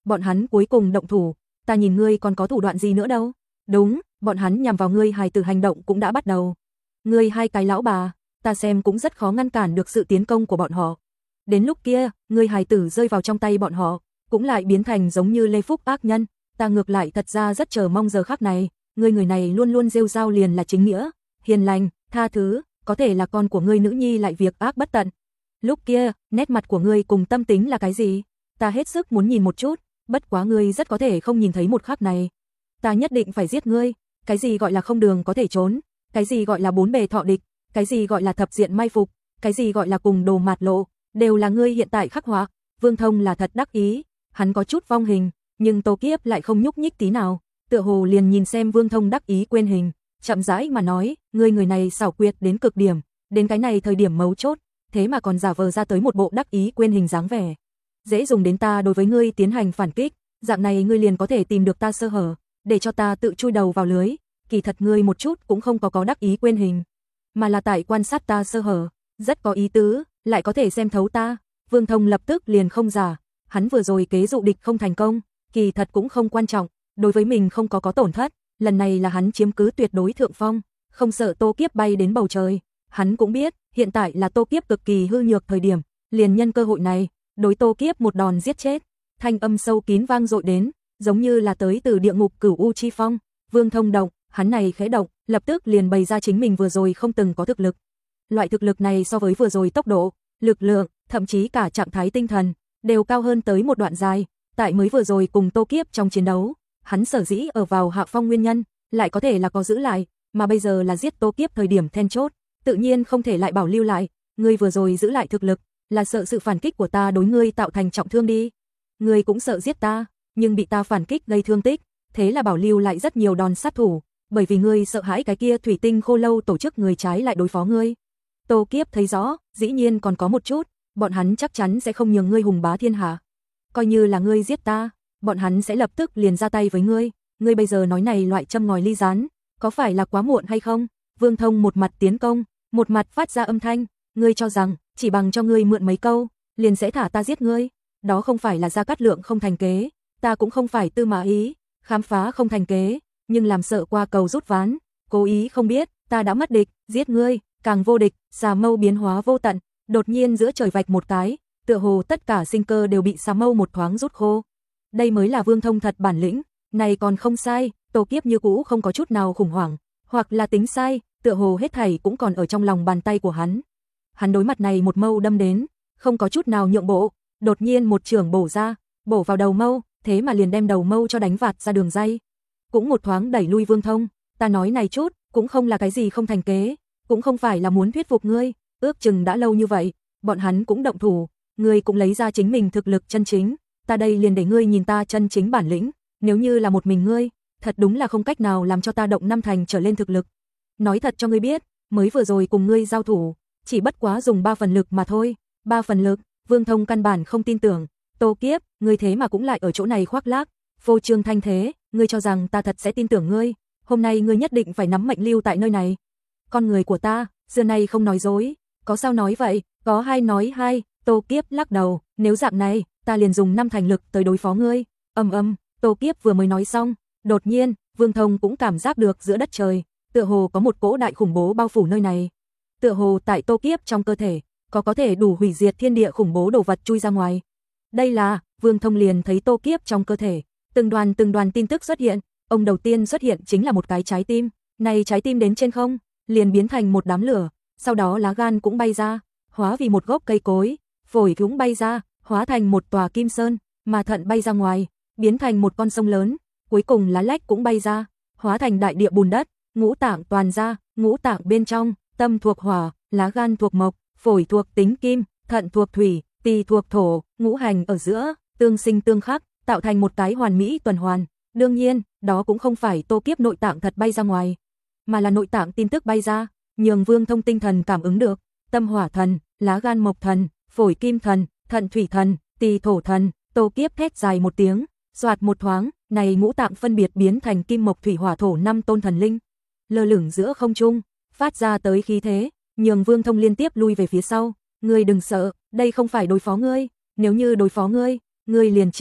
bọn hắn cuối cùng động thủ, ta nhìn ngươi còn có thủ đoạn gì nữa đâu. Đúng, bọn hắn nhằm vào ngươi hài tử hành động cũng đã bắt đầu. Ngươi hai cái lão bà, ta xem cũng rất khó ngăn cản được sự tiến công của bọn họ. Đến lúc kia, ngươi hài tử rơi vào trong tay bọn họ, cũng lại biến thành giống như Lê Phúc ác nhân, ta ngược lại thật ra rất chờ mong giờ khắc này, ngươi người này luôn luôn rêu rao liền là chính nghĩa, hiền lành, tha thứ, có thể là con của ngươi nữ nhi lại việc ác bất tận. Lúc kia, nét mặt của ngươi cùng tâm tính là cái gì? Ta hết sức muốn nhìn một chút, bất quá ngươi rất có thể không nhìn thấy một khắc này. Ta nhất định phải giết ngươi, cái gì gọi là không đường có thể trốn, cái gì gọi là bốn bề thọ địch, cái gì gọi là thập diện mai phục, cái gì gọi là cùng đồ mạt lộ, đều là ngươi hiện tại khắc họa. Vương Thông là thật đắc ý, hắn có chút vong hình, nhưng Tô Kiếp lại không nhúc nhích tí nào, tựa hồ liền nhìn xem Vương Thông đắc ý quên hình, chậm rãi mà nói, ngươi người này xảo quyệt đến cực điểm, đến cái này thời điểm mấu chốt, thế mà còn giả vờ ra tới một bộ đắc ý quên hình dáng vẻ. Dễ dùng đến ta đối với ngươi tiến hành phản kích, dạng này ngươi liền có thể tìm được ta sơ hở, để cho ta tự chui đầu vào lưới, kỳ thật ngươi một chút cũng không có có đắc ý quên hình, mà là tại quan sát ta sơ hở, rất có ý tứ, lại có thể xem thấu ta. Vương Thông lập tức liền không giả, hắn vừa rồi kế dụ địch không thành công, kỳ thật cũng không quan trọng, đối với mình không có có tổn thất, lần này là hắn chiếm cứ tuyệt đối thượng phong, không sợ Tô Kiếp bay đến bầu trời. Hắn cũng biết, hiện tại là Tô Kiếp cực kỳ hư nhược thời điểm, liền nhân cơ hội này, đối Tô Kiếp một đòn giết chết. Thanh âm sâu kín vang dội đến, giống như là tới từ địa ngục Cửu U chi phong. Vương Thông động, hắn này khẽ động, lập tức liền bày ra chính mình vừa rồi không từng có thực lực. Loại thực lực này so với vừa rồi tốc độ, lực lượng, thậm chí cả trạng thái tinh thần, đều cao hơn tới một đoạn dài. Tại mới vừa rồi cùng Tô Kiếp trong chiến đấu, hắn sở dĩ ở vào hạ phong nguyên nhân, lại có thể là có giữ lại, mà bây giờ là giết Tô Kiếp thời điểm then chốt, tự nhiên không thể lại bảo lưu lại. Ngươi vừa rồi giữ lại thực lực, là sợ sự phản kích của ta đối ngươi tạo thành trọng thương đi. Ngươi cũng sợ giết ta, nhưng bị ta phản kích gây thương tích, thế là bảo lưu lại rất nhiều đòn sát thủ, bởi vì ngươi sợ hãi cái kia thủy tinh khô lâu tổ chức người trái lại đối phó ngươi. Tô Kiếp thấy rõ, dĩ nhiên còn có một chút, bọn hắn chắc chắn sẽ không nhường ngươi hùng bá thiên hạ. Coi như là ngươi giết ta, bọn hắn sẽ lập tức liền ra tay với ngươi. Ngươi bây giờ nói này loại châm ngòi ly gián, có phải là quá muộn hay không? Vương Thông một mặt tiến công, một mặt phát ra âm thanh, ngươi cho rằng chỉ bằng cho ngươi mượn mấy câu, liền sẽ thả ta giết ngươi? Đó không phải là Gia Cát Lượng không thành kế, ta cũng không phải Tư Mã Ý, khám phá không thành kế, nhưng làm sợ qua cầu rút ván, cố ý không biết, ta đã mất địch, giết ngươi, càng vô địch. Xà mâu biến hóa vô tận, đột nhiên giữa trời vạch một cái, tựa hồ tất cả sinh cơ đều bị xà mâu một thoáng rút khô. Đây mới là Vương Thông thật bản lĩnh, này còn không sai. Tô Kiếp như cũ không có chút nào khủng hoảng, hoặc là tính sai, tựa hồ hết thảy cũng còn ở trong lòng bàn tay của hắn. Hắn đối mặt này một mâu đâm đến, không có chút nào nhượng bộ, đột nhiên một chưởng bổ ra, bổ vào đầu mâu, thế mà liền đem đầu mâu cho đánh vạt ra đường ray. Cũng một thoáng đẩy lui Vương Thông, ta nói này chút, cũng không là cái gì không thành kế, cũng không phải là muốn thuyết phục ngươi, ước chừng đã lâu như vậy, bọn hắn cũng động thủ, ngươi cũng lấy ra chính mình thực lực chân chính, ta đây liền để ngươi nhìn ta chân chính bản lĩnh, nếu như là một mình ngươi, thật đúng là không cách nào làm cho ta động năm thành trở lên thực lực. Nói thật cho ngươi biết, mới vừa rồi cùng ngươi giao thủ, chỉ bất quá dùng ba phần lực mà thôi, ba phần lực. Vương Thông căn bản không tin tưởng, Tô Kiếp, ngươi thế mà cũng lại ở chỗ này khoác lác, phô trương thanh thế, ngươi cho rằng ta thật sẽ tin tưởng ngươi? Hôm nay ngươi nhất định phải nắm mệnh lưu tại nơi này. Con người của ta, xưa nay không nói dối, có sao nói vậy, có hai nói hai. Tô Kiếp lắc đầu, nếu dạng này, ta liền dùng năm thành lực tới đối phó ngươi. Ầm ầm, Tô Kiếp vừa mới nói xong, đột nhiên, Vương Thông cũng cảm giác được giữa đất trời, tựa hồ có một cỗ đại khủng bố bao phủ nơi này. Tựa hồ tại Tô Kiếp trong cơ thể, có có thể đủ hủy diệt thiên địa khủng bố đồ vật chui ra ngoài. Đây là, Vương Thông liền thấy Tô Kiếp trong cơ thể, từng đoàn từng đoàn tin tức xuất hiện, ông đầu tiên xuất hiện chính là một cái trái tim, này trái tim đến trên không, liền biến thành một đám lửa, sau đó lá gan cũng bay ra, hóa vì một gốc cây cối, phổi cũng bay ra, hóa thành một tòa kim sơn, mà thận bay ra ngoài, biến thành một con sông lớn, cuối cùng lá lách cũng bay ra, hóa thành đại địa bùn đất, ngũ tạng toàn ra, ngũ tạng bên trong, tâm thuộc hỏa, lá gan thuộc mộc, phổi thuộc tính kim, thận thuộc thủy, tỳ thuộc thổ, ngũ hành ở giữa, tương sinh tương khắc, tạo thành một cái hoàn mỹ tuần hoàn. Đương nhiên, đó cũng không phải Tô Kiếp nội tạng thật bay ra ngoài, mà là nội tạng tin tức bay ra, nhường Vương Thông tinh thần cảm ứng được, tâm hỏa thần, lá gan mộc thần, phổi kim thần, thận thủy thần, tỳ thổ thần. Tô Kiếp thét dài một tiếng, xoạt một thoáng, này ngũ tạng phân biệt biến thành kim mộc thủy hỏa thổ năm tôn thần linh, lơ lửng giữa không trung, phát ra tới khí thế, nhường Vương Thông liên tiếp lui về phía sau. Ngươi đừng sợ, đây không phải đối phó ngươi, nếu như đối phó ngươi, ngươi liền chết.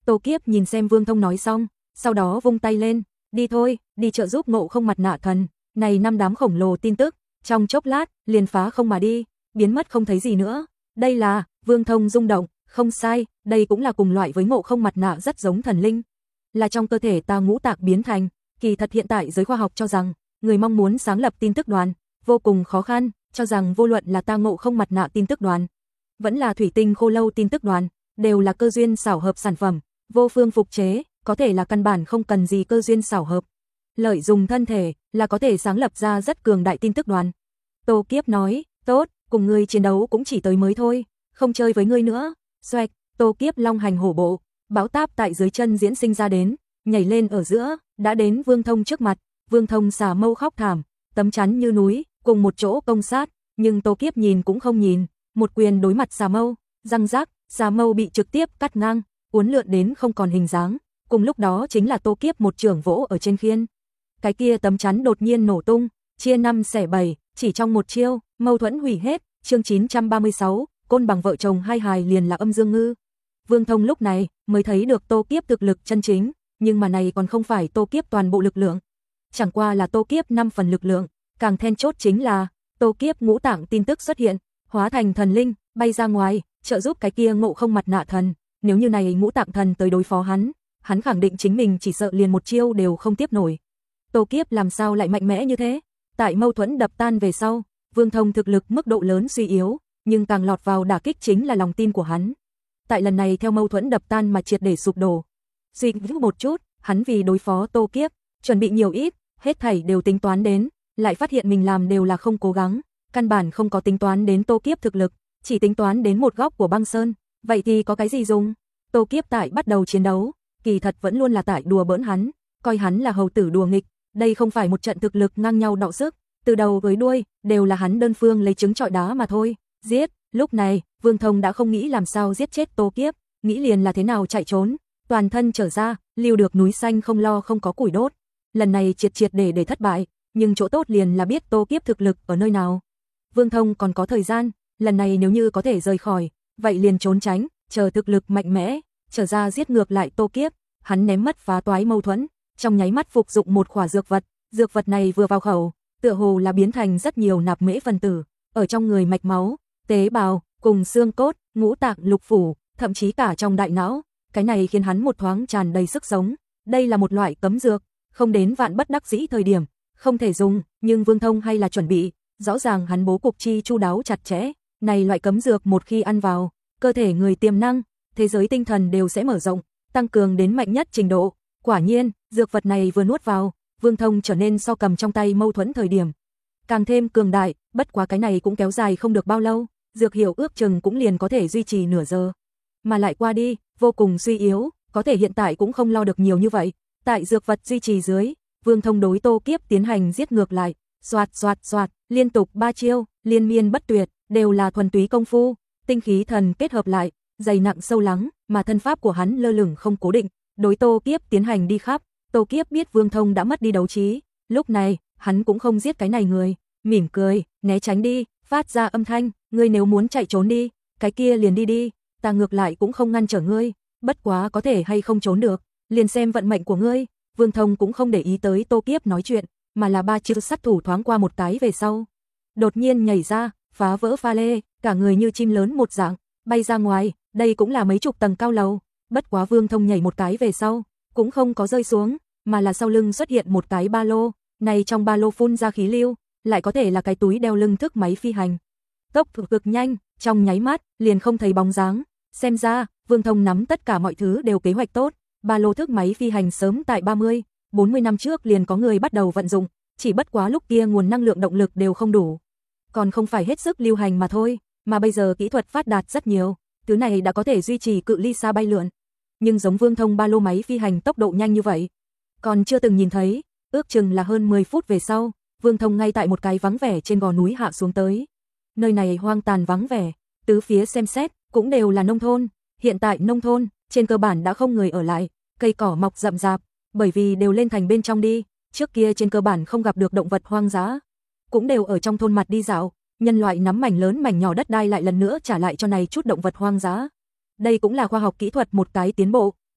Tô Kiếp nhìn xem Vương Thông nói xong, sau đó vung tay lên, đi thôi, đi trợ giúp Ngộ Không Mặt Nạ Thần, này năm đám khổng lồ tin tức, trong chốc lát, liền phá không mà đi, biến mất không thấy gì nữa. Đây là, Vương Thông rung động, không sai, đây cũng là cùng loại với Ngộ Không Mặt Nạ rất giống thần linh. Là trong cơ thể ta ngũ tạng biến thành, kỳ thật hiện tại giới khoa học cho rằng, người mong muốn sáng lập tin tức đoàn, vô cùng khó khăn, cho rằng vô luận là ta Ngộ Không Mặt Nạ tin tức đoàn, vẫn là thủy tinh khô lâu tin tức đoàn, đều là cơ duyên xảo hợp sản phẩm, vô phương phục chế, có thể là căn bản không cần gì cơ duyên xảo hợp. Lợi dùng thân thể là có thể sáng lập ra rất cường đại tin tức đoàn. Tô Kiếp nói, tốt, cùng ngươi chiến đấu cũng chỉ tới mới thôi, không chơi với ngươi nữa. Xoẹt, Tô Kiếp long hành hổ bộ, bão táp tại dưới chân diễn sinh ra đến, nhảy lên ở giữa, đã đến Vương Thông trước mặt. Vương Thông xà mâu khóc thảm, tấm chắn như núi, cùng một chỗ công sát, nhưng Tô Kiếp nhìn cũng không nhìn, một quyền đối mặt xà mâu, răng rác, xà mâu bị trực tiếp cắt ngang, uốn lượn đến không còn hình dáng. Cùng lúc đó chính là Tô Kiếp một chưởng vỗ ở trên khiên. Cái kia tấm chắn đột nhiên nổ tung, chia năm xẻ bảy, chỉ trong một chiêu, mâu thuẫn hủy hết. Chương chín trăm ba mươi sáu, Côn Bằng vợ chồng hai hài liền là Âm Dương Ngư. Vương Thông lúc này mới thấy được Tô Kiếp thực lực chân chính, nhưng mà này còn không phải Tô Kiếp toàn bộ lực lượng, chẳng qua là Tô Kiếp năm phần lực lượng, càng then chốt chính là Tô Kiếp ngũ tạng tin tức xuất hiện, hóa thành thần linh, bay ra ngoài, trợ giúp cái kia Ngộ Không Mặt Nạ Thần. Nếu như này ngũ tạng thần tới đối phó hắn, hắn khẳng định chính mình chỉ sợ liền một chiêu đều không tiếp nổi. Tô Kiếp làm sao lại mạnh mẽ như thế? Tại mâu thuẫn đập tan về sau, Vương Thông thực lực mức độ lớn suy yếu, nhưng càng lọt vào đả kích chính là lòng tin của hắn. Tại lần này theo mâu thuẫn đập tan mà triệt để sụp đổ. Suy nghĩ một chút, hắn vì đối phó Tô Kiếp, chuẩn bị nhiều ít, hết thảy đều tính toán đến, lại phát hiện mình làm đều là không cố gắng, căn bản không có tính toán đến Tô Kiếp thực lực, chỉ tính toán đến một góc của băng sơn, vậy thì có cái gì dùng? Tô Kiếp tại bắt đầu chiến đấu, kỳ thật vẫn luôn là tại đùa bỡn hắn, coi hắn là hầu tử đùa nghịch, đây không phải một trận thực lực ngang nhau đọ sức, từ đầu tới đuôi đều là hắn đơn phương lấy trứng trọi đá mà thôi. Giết, lúc này, Vương Thông đã không nghĩ làm sao giết chết Tô Kiếp, nghĩ liền là thế nào chạy trốn, toàn thân trở ra, lưu được núi xanh không lo không có củi đốt. Lần này triệt triệt để để thất bại, nhưng chỗ tốt liền là biết Tô Kiếp thực lực ở nơi nào. Vương Thông còn có thời gian, lần này nếu như có thể rời khỏi, vậy liền trốn tránh, chờ thực lực mạnh mẽ, trở ra giết ngược lại Tô Kiếp. Hắn ném mất phá toái mâu thuẫn, trong nháy mắt phục dụng một khỏa dược vật, dược vật này vừa vào khẩu, tựa hồ là biến thành rất nhiều nạp mễ phân tử, ở trong người mạch máu, tế bào, cùng xương cốt, ngũ tạng lục phủ, thậm chí cả trong đại não, cái này khiến hắn một thoáng tràn đầy sức sống. Đây là một loại cấm dược, không đến vạn bất đắc dĩ thời điểm, không thể dùng, nhưng Vương Thông hay là chuẩn bị, rõ ràng hắn bố cục chi chu đáo chặt chẽ, này loại cấm dược một khi ăn vào, cơ thể người tiềm năng, thế giới tinh thần đều sẽ mở rộng, tăng cường đến mạnh nhất trình độ. Quả nhiên, dược vật này vừa nuốt vào, Vương Thông trở nên so cầm trong tay mâu thuẫn thời điểm càng thêm cường đại, bất quá cái này cũng kéo dài không được bao lâu, dược hiệu ước chừng cũng liền có thể duy trì nửa giờ, mà lại qua đi, vô cùng suy yếu, có thể hiện tại cũng không lo được nhiều như vậy. Tại dược vật duy trì dưới, Vương Thông đối Tô Kiếp tiến hành giết ngược lại, xoạt xoạt xoạt, liên tục ba chiêu, liên miên bất tuyệt, đều là thuần túy công phu, tinh khí thần kết hợp lại, dày nặng sâu lắng, mà thân pháp của hắn lơ lửng không cố định, đối Tô Kiếp tiến hành đi khắp. Tô Kiếp biết Vương Thông đã mất đi đấu trí, lúc này, hắn cũng không giết cái này người, mỉm cười, né tránh đi, phát ra âm thanh, ngươi nếu muốn chạy trốn đi, cái kia liền đi đi, ta ngược lại cũng không ngăn trở ngươi, bất quá có thể hay không trốn được, liền xem vận mệnh của ngươi. Vương Thông cũng không để ý tới Tô Kiếp nói chuyện, mà là ba chiêu sát thủ thoáng qua một cái về sau, đột nhiên nhảy ra, phá vỡ pha lê, cả người như chim lớn một dạng, bay ra ngoài, đây cũng là mấy chục tầng cao lầu, bất quá Vương Thông nhảy một cái về sau, cũng không có rơi xuống, mà là sau lưng xuất hiện một cái ba lô, này trong ba lô phun ra khí lưu, lại có thể là cái túi đeo lưng thức máy phi hành. Tốc độ cực nhanh, trong nháy mắt, liền không thấy bóng dáng, xem ra, Vương Thông nắm tất cả mọi thứ đều kế hoạch tốt, ba lô thức máy phi hành sớm tại ba mươi, bốn mươi năm trước liền có người bắt đầu vận dụng, chỉ bất quá lúc kia nguồn năng lượng động lực đều không đủ, còn không phải hết sức lưu hành mà thôi, mà bây giờ kỹ thuật phát đạt rất nhiều, thứ này đã có thể duy trì cự ly xa bay lượn. Nhưng giống Vương Thông ba lô máy phi hành tốc độ nhanh như vậy, còn chưa từng nhìn thấy, ước chừng là hơn mười phút về sau, Vương Thông ngay tại một cái vắng vẻ trên gò núi hạ xuống tới. Nơi này hoang tàn vắng vẻ, tứ phía xem xét, cũng đều là nông thôn, hiện tại nông thôn, trên cơ bản đã không người ở lại, cây cỏ mọc rậm rạp, bởi vì đều lên thành bên trong đi, trước kia trên cơ bản không gặp được động vật hoang dã, cũng đều ở trong thôn mặt đi dạo, nhân loại nắm mảnh lớn mảnh nhỏ đất đai lại lần nữa trả lại cho này chút động vật hoang dã. Đây cũng là khoa học kỹ thuật một cái tiến bộ,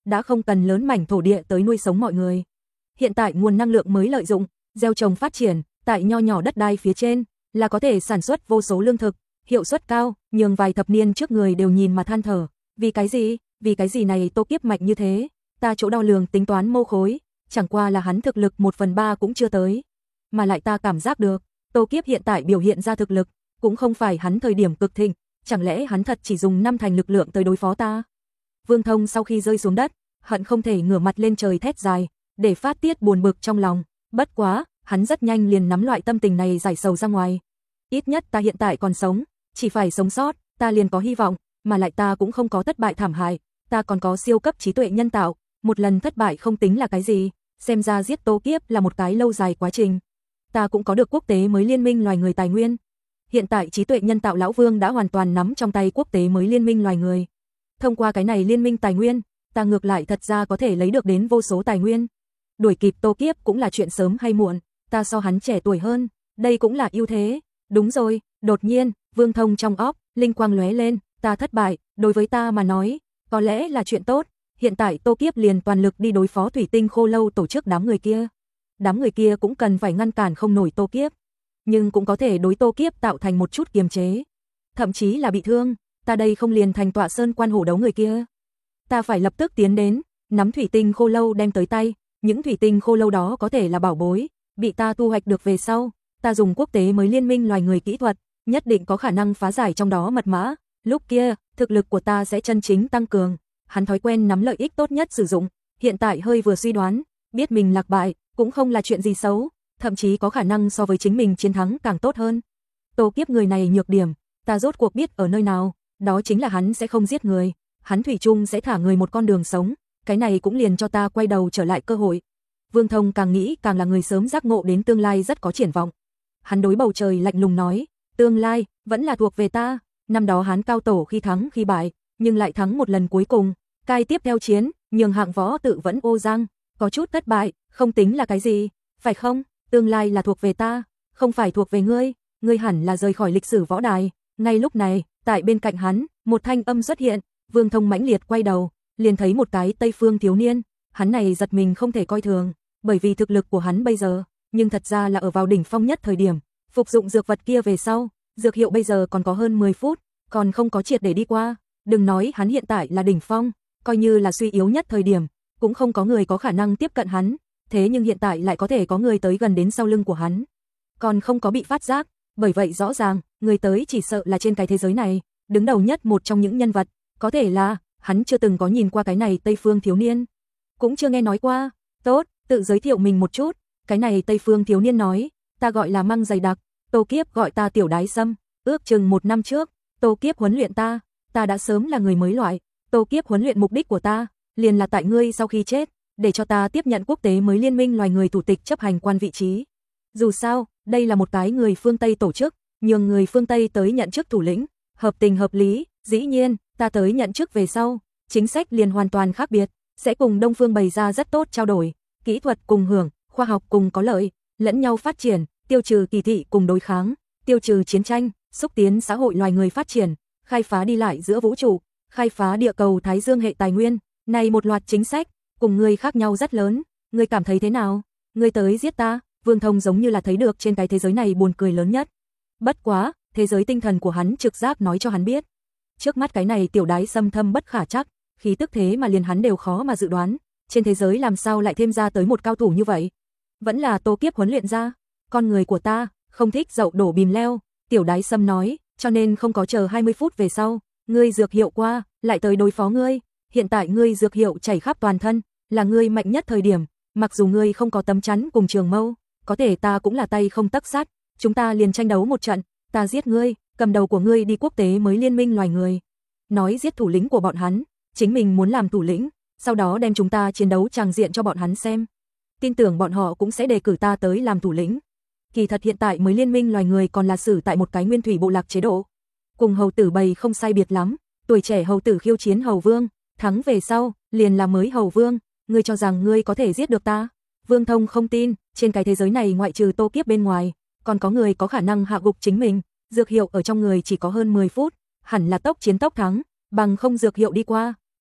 đã không cần lớn mảnh thổ địa tới nuôi sống mọi người. Hiện tại nguồn năng lượng mới lợi dụng, gieo trồng phát triển, tại nho nhỏ đất đai phía trên, là có thể sản xuất vô số lương thực, hiệu suất cao, nhường vài thập niên trước người đều nhìn mà than thở. Vì cái gì? Vì cái gì này Tô Kiếp mạnh như thế? Ta chỗ đo lường tính toán mô khối, chẳng qua là hắn thực lực một phần ba cũng chưa tới. Mà lại ta cảm giác được, Tô Kiếp hiện tại biểu hiện ra thực lực, cũng không phải hắn thời điểm cực thịnh, chẳng lẽ hắn thật chỉ dùng năm thành lực lượng tới đối phó ta? Vương Thông sau khi rơi xuống đất, hận không thể ngửa mặt lên trời thét dài, để phát tiết buồn bực trong lòng. Bất quá, hắn rất nhanh liền nắm loại tâm tình này giải sầu ra ngoài. Ít nhất ta hiện tại còn sống, chỉ phải sống sót, ta liền có hy vọng, mà lại ta cũng không có thất bại thảm hại, ta còn có siêu cấp trí tuệ nhân tạo, một lần thất bại không tính là cái gì, xem ra giết Tô Kiếp là một cái lâu dài quá trình. Ta cũng có được quốc tế mới liên minh loài người tài nguyên. Hiện tại trí tuệ nhân tạo lão Vương đã hoàn toàn nắm trong tay quốc tế mới liên minh loài người. Thông qua cái này liên minh tài nguyên, ta ngược lại thật ra có thể lấy được đến vô số tài nguyên. Đuổi kịp Tô Kiếp cũng là chuyện sớm hay muộn, ta so hắn trẻ tuổi hơn, đây cũng là ưu thế. Đúng rồi, đột nhiên, Vương Thông trong óc, linh quang lóe lên, ta thất bại, đối với ta mà nói, có lẽ là chuyện tốt. Hiện tại Tô Kiếp liền toàn lực đi đối phó Thủy Tinh Khô Lâu tổ chức đám người kia. Đám người kia cũng cần phải ngăn cản không nổi Tô Kiếp, nhưng cũng có thể đối Tô Kiếp tạo thành một chút kiềm chế, thậm chí là bị thương. Ta đây không liền thành Tọa Sơn quan hổ đấu người kia. Ta phải lập tức tiến đến, nắm Thủy Tinh Khô Lâu đem tới tay, những Thủy Tinh Khô Lâu đó có thể là bảo bối, bị ta thu hoạch được về sau, ta dùng quốc tế mới liên minh loài người kỹ thuật, nhất định có khả năng phá giải trong đó mật mã, lúc kia, thực lực của ta sẽ chân chính tăng cường. Hắn thói quen nắm lợi ích tốt nhất sử dụng, hiện tại hơi vừa suy đoán, biết mình lạc bại, cũng không là chuyện gì xấu, thậm chí có khả năng so với chính mình chiến thắng càng tốt hơn. Tô Kiếp người này nhược điểm, ta rốt cuộc biết ở nơi nào, đó chính là hắn sẽ không giết người, hắn thủy chung sẽ thả người một con đường sống, cái này cũng liền cho ta quay đầu trở lại cơ hội. Vương Thông càng nghĩ càng là người sớm giác ngộ đến tương lai rất có triển vọng. Hắn đối bầu trời lạnh lùng nói, tương lai vẫn là thuộc về ta. Năm đó hắn cao tổ khi thắng khi bại, nhưng lại thắng một lần cuối cùng. Cai tiếp theo chiến, nhường hạng võ tự vẫn ô giang, có chút thất bại, không tính là cái gì, phải không? Tương lai là thuộc về ta, không phải thuộc về ngươi, ngươi hẳn là rời khỏi lịch sử võ đài. Ngay lúc này, tại bên cạnh hắn, một thanh âm xuất hiện, Vương Thông mãnh liệt quay đầu, liền thấy một cái Tây Phương thiếu niên, hắn này giật mình không thể coi thường, bởi vì thực lực của hắn bây giờ, nhưng thật ra là ở vào đỉnh phong nhất thời điểm, phục dụng dược vật kia về sau, dược hiệu bây giờ còn có hơn mười phút, còn không có triệt để đi qua, đừng nói hắn hiện tại là đỉnh phong, coi như là suy yếu nhất thời điểm, cũng không có người có khả năng tiếp cận hắn, thế nhưng hiện tại lại có thể có người tới gần đến sau lưng của hắn, còn không có bị phát giác, bởi vậy rõ ràng, người tới chỉ sợ là trên cái thế giới này, đứng đầu nhất một trong những nhân vật, có thể là, hắn chưa từng có nhìn qua cái này Tây Phương thiếu niên, cũng chưa nghe nói qua. Tốt, tự giới thiệu mình một chút. Cái này Tây Phương thiếu niên nói, ta gọi là Măng Dày Đặc, Tô Kiếp gọi ta Tiểu Đái Sâm, ước chừng một năm trước, Tô Kiếp huấn luyện ta, ta đã sớm là người mới loại, Tô Kiếp huấn luyện mục đích của ta, liền là tại ngươi sau khi chết, để cho ta tiếp nhận quốc tế mới liên minh loài người thủ tịch chấp hành quan vị trí. Dù sao, đây là một cái người phương Tây tổ chức, nhường người phương Tây tới nhận chức thủ lĩnh, hợp tình hợp lý, dĩ nhiên, ta tới nhận chức về sau, chính sách liền hoàn toàn khác biệt, sẽ cùng Đông Phương bày ra rất tốt trao đổi, kỹ thuật cùng hưởng, khoa học cùng có lợi, lẫn nhau phát triển, tiêu trừ kỳ thị cùng đối kháng, tiêu trừ chiến tranh, xúc tiến xã hội loài người phát triển, khai phá đi lại giữa vũ trụ, khai phá địa cầu Thái Dương hệ tài nguyên, này một loạt chính sách, cùng ngươi khác nhau rất lớn, ngươi cảm thấy thế nào? Ngươi tới giết ta? Vương Thông giống như là thấy được trên cái thế giới này buồn cười lớn nhất. Bất quá, thế giới tinh thần của hắn trực giác nói cho hắn biết, trước mắt cái này Tiểu Đái Sâm thâm bất khả trắc, khí tức thế mà liền hắn đều khó mà dự đoán, trên thế giới làm sao lại thêm ra tới một cao thủ như vậy? Vẫn là Tô Kiếp huấn luyện ra, con người của ta không thích dậu đổ bìm leo, Tiểu Đái Sâm nói, cho nên không có chờ hai mươi phút về sau, ngươi dược hiệu qua, lại tới đối phó ngươi, hiện tại ngươi dược hiệu chảy khắp toàn thân, là ngươi mạnh nhất thời điểm, mặc dù ngươi không có tấm chắn cùng trường mâu, có thể ta cũng là tay không tấc sắt, chúng ta liền tranh đấu một trận, ta giết ngươi, cầm đầu của ngươi đi quốc tế mới liên minh loài người. Nói giết thủ lĩnh của bọn hắn, chính mình muốn làm thủ lĩnh, sau đó đem chúng ta chiến đấu tràng diện cho bọn hắn xem. Tin tưởng bọn họ cũng sẽ đề cử ta tới làm thủ lĩnh. Kỳ thật hiện tại mới liên minh loài người còn là xử tại một cái nguyên thủy bộ lạc chế độ. Cùng hầu tử bầy không sai biệt lắm, tuổi trẻ hầu tử khiêu chiến hầu vương, thắng về sau, liền là mới hầu vương, ngươi cho rằng ngươi có thể giết được ta? Vương Thông không tin, trên cái thế giới này ngoại trừ Tô Kiếp bên ngoài, còn có người có khả năng hạ gục chính mình, dược hiệu ở trong người chỉ có hơn mười phút, hẳn là tốc chiến tốc thắng, bằng không dược hiệu đi qua,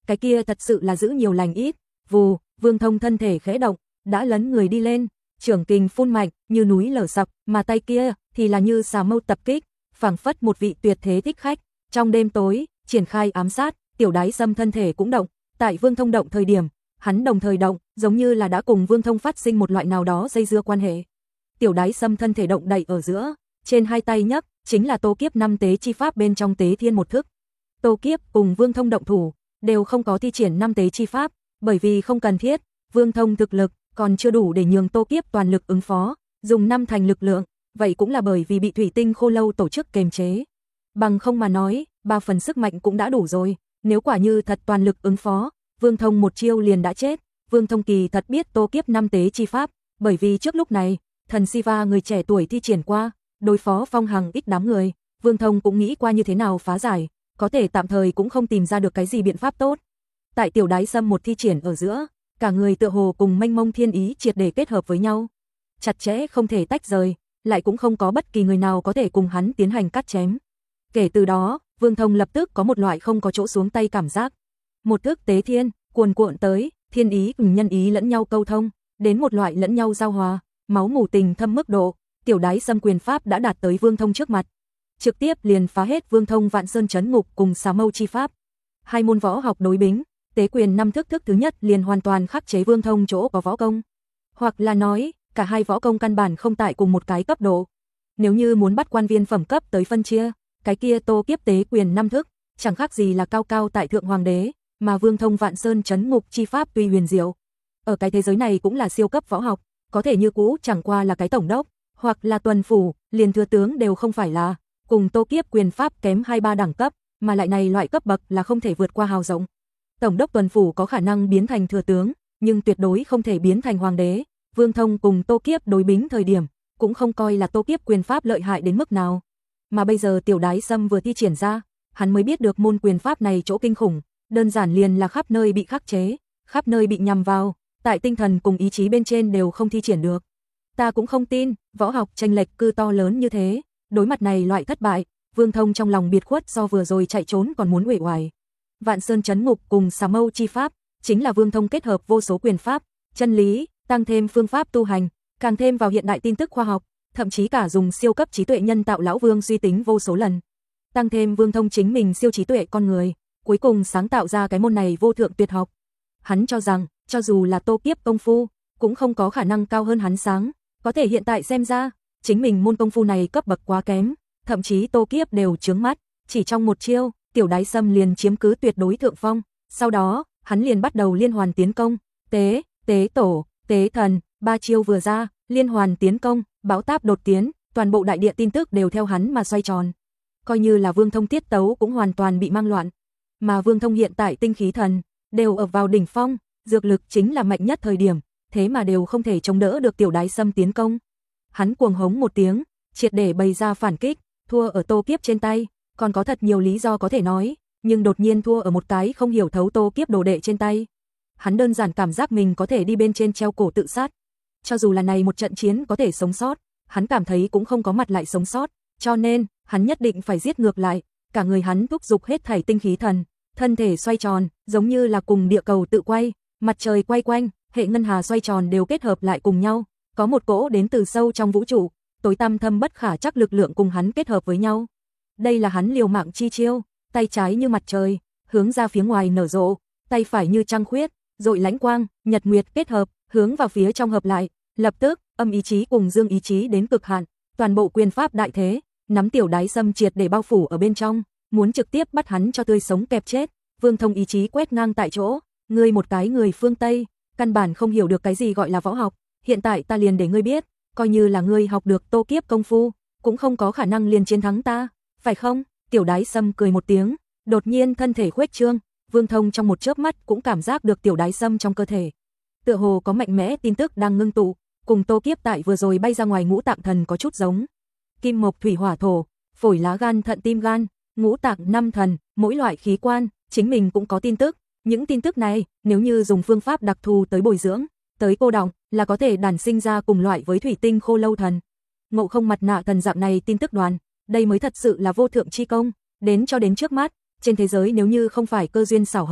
cái kia thật sự là giữ nhiều lành ít. Vù, Vương Thông thân thể khẽ động, đã lấn người đi lên, trưởng kình phun mạnh, như núi lở sập, mà tay kia thì là như xà mâu tập kích, phảng phất một vị tuyệt thế thích khách. Trong đêm tối, triển khai ám sát, Tiểu Đái Sâm thân thể cũng động, tại Vương Thông động thời điểm, hắn đồng thời động, giống như là đã cùng Vương Thông phát sinh một loại nào đó dây dưa quan hệ. Tiểu Đái Sâm thân thể động đậy ở giữa, trên hai tay nhấc, chính là Tô Kiếp năm tế chi pháp bên trong Tế Thiên một thức. Tô Kiếp cùng Vương Thông động thủ, đều không có thi triển năm tế chi pháp, bởi vì không cần thiết, Vương Thông thực lực còn chưa đủ để nhường Tô Kiếp toàn lực ứng phó, dùng năm thành lực lượng, vậy cũng là bởi vì bị Thủy Tinh Khô Lâu tổ chức kềm chế. Bằng không mà nói, ba phần sức mạnh cũng đã đủ rồi, nếu quả như thật toàn lực ứng phó, Vương Thông một chiêu liền đã chết. Vương Thông kỳ thật biết Tô Kiếp năm tế chi pháp, bởi vì trước lúc này, thần Siva người trẻ tuổi thi triển qua, đối phó Phong Hằng ít đám người, Vương Thông cũng nghĩ qua như thế nào phá giải, có thể tạm thời cũng không tìm ra được cái gì biện pháp tốt. Tại Tiểu Đái Sâm một thi triển ở giữa, cả người tựa hồ cùng mênh mông thiên ý triệt để kết hợp với nhau, chặt chẽ không thể tách rời, lại cũng không có bất kỳ người nào có thể cùng hắn tiến hành cắt chém. Kể từ đó, Vương Thông lập tức có một loại không có chỗ xuống tay cảm giác. Một thức tế thiên, cuồn cuộn tới, thiên ý cùng nhân ý lẫn nhau câu thông, đến một loại lẫn nhau giao hòa, máu mủ tình thâm mức độ, Tiểu Đái Sâm quyền pháp đã đạt tới Vương Thông trước mặt. Trực tiếp liền phá hết Vương Thông Vạn Sơn Chấn Ngục cùng Xà Mâu chi pháp. Hai môn võ học đối bính, tế quyền năm thức thức thứ nhất liền hoàn toàn khắc chế Vương Thông chỗ có võ công. Hoặc là nói, cả hai võ công căn bản không tại cùng một cái cấp độ. Nếu như muốn bắt quan viên phẩm cấp tới phân chia, cái kia Tô Kiếp tế quyền năm thức, chẳng khác gì là cao cao tại thượng hoàng đế, mà Vương Thông Vạn Sơn Chấn Ngục chi pháp tuy huyền diệu, ở cái thế giới này cũng là siêu cấp võ học, có thể như cũ chẳng qua là cái tổng đốc, hoặc là tuần phủ, liền thừa tướng đều không phải là, cùng Tô Kiếp quyền pháp kém hai ba đẳng cấp, mà lại này loại cấp bậc là không thể vượt qua hào rộng. Tổng đốc tuần phủ có khả năng biến thành thừa tướng, nhưng tuyệt đối không thể biến thành hoàng đế. Vương Thông cùng Tô Kiếp đối bính thời điểm, cũng không coi là Tô Kiếp quyền pháp lợi hại đến mức nào. Mà bây giờ Tiểu Đái Sâm vừa thi triển ra, hắn mới biết được môn quyền pháp này chỗ kinh khủng, đơn giản liền là khắp nơi bị khắc chế, khắp nơi bị nhằm vào, tại tinh thần cùng ý chí bên trên đều không thi triển được. Ta cũng không tin, võ học chênh lệch cư to lớn như thế, đối mặt này loại thất bại, Vương Thông trong lòng biệt khuất do vừa rồi chạy trốn còn muốn uể oải. Vạn Sơn Chấn Ngục cùng Xà Mâu chi pháp, chính là Vương Thông kết hợp vô số quyền pháp, chân lý, tăng thêm phương pháp tu hành, càng thêm vào hiện đại tin tức khoa học, thậm chí cả dùng siêu cấp trí tuệ nhân tạo lão Vương suy tính vô số lần. Tăng thêm Vương Thông chính mình siêu trí tuệ con người, cuối cùng sáng tạo ra cái môn này vô thượng tuyệt học. Hắn cho rằng, cho dù là Tô Kiếp công phu, cũng không có khả năng cao hơn hắn sáng, có thể hiện tại xem ra, chính mình môn công phu này cấp bậc quá kém, thậm chí Tô Kiếp đều chướng mắt, chỉ trong một chiêu, Tiểu Đái Sâm liền chiếm cứ tuyệt đối thượng phong, sau đó, hắn liền bắt đầu liên hoàn tiến công, tế, tế tổ, tế thần, ba chiêu vừa ra, liên hoàn tiến công, bão táp đột tiến, toàn bộ đại địa tin tức đều theo hắn mà xoay tròn. Coi như là Vương Thông tiết tấu cũng hoàn toàn bị mang loạn, mà Vương Thông hiện tại tinh khí thần đều ở vào đỉnh phong, dược lực chính là mạnh nhất thời điểm, thế mà đều không thể chống đỡ được Tiểu Đái Sâm tiến công. Hắn cuồng hống một tiếng, triệt để bày ra phản kích, thua ở Tô Kiếp trên tay, còn có thật nhiều lý do có thể nói, nhưng đột nhiên thua ở một cái không hiểu thấu Tô Kiếp đồ đệ trên tay. Hắn đơn giản cảm giác mình có thể đi bên trên treo cổ tự sát. Cho dù là này một trận chiến có thể sống sót, hắn cảm thấy cũng không có mặt lại sống sót, cho nên, hắn nhất định phải giết ngược lại, cả người hắn thúc giục hết thảy tinh khí thần, thân thể xoay tròn, giống như là cùng địa cầu tự quay, mặt trời quay quanh, hệ ngân hà xoay tròn đều kết hợp lại cùng nhau, có một cỗ đến từ sâu trong vũ trụ, tối tăm thâm bất khả trắc lực lượng cùng hắn kết hợp với nhau. Đây là hắn liều mạng chi chiêu, tay trái như mặt trời, hướng ra phía ngoài nở rộ, tay phải như trăng khuyết, dội lãnh quang, nhật nguyệt kết hợp, hướng vào phía trong hợp lại, lập tức, âm ý chí cùng dương ý chí đến cực hạn, toàn bộ quyền pháp đại thế, nắm Tiểu Đái Sâm triệt để bao phủ ở bên trong, muốn trực tiếp bắt hắn cho tươi sống kẹp chết. Vương Thông ý chí quét ngang tại chỗ, ngươi một cái người phương Tây, căn bản không hiểu được cái gì gọi là võ học, hiện tại ta liền để ngươi biết, coi như là ngươi học được Tô Kiếp công phu, cũng không có khả năng liền chiến thắng ta, phải không? Tiểu Đái Sâm cười một tiếng, đột nhiên thân thể khuếch trương, Vương Thông trong một chớp mắt cũng cảm giác được Tiểu Đái Sâm trong cơ thể. Tựa hồ có mạnh mẽ tin tức đang ngưng tụ, cùng Tô Kiếp tại vừa rồi bay ra ngoài ngũ tạng thần có chút giống. Kim mộc thủy hỏa thổ, phổi lá gan thận tim gan, ngũ tạng năm thần, mỗi loại khí quan, chính mình cũng có tin tức. Những tin tức này, nếu như dùng phương pháp đặc thù tới bồi dưỡng, tới cô đọng, là có thể đản sinh ra cùng loại với thủy tinh khô lâu thần. Ngộ không mặt nạ thần dạng này tin tức đoàn, đây mới thật sự là vô thượng chi công, đến cho đến trước mắt, trên thế giới nếu như không phải cơ duyên xảo hợp,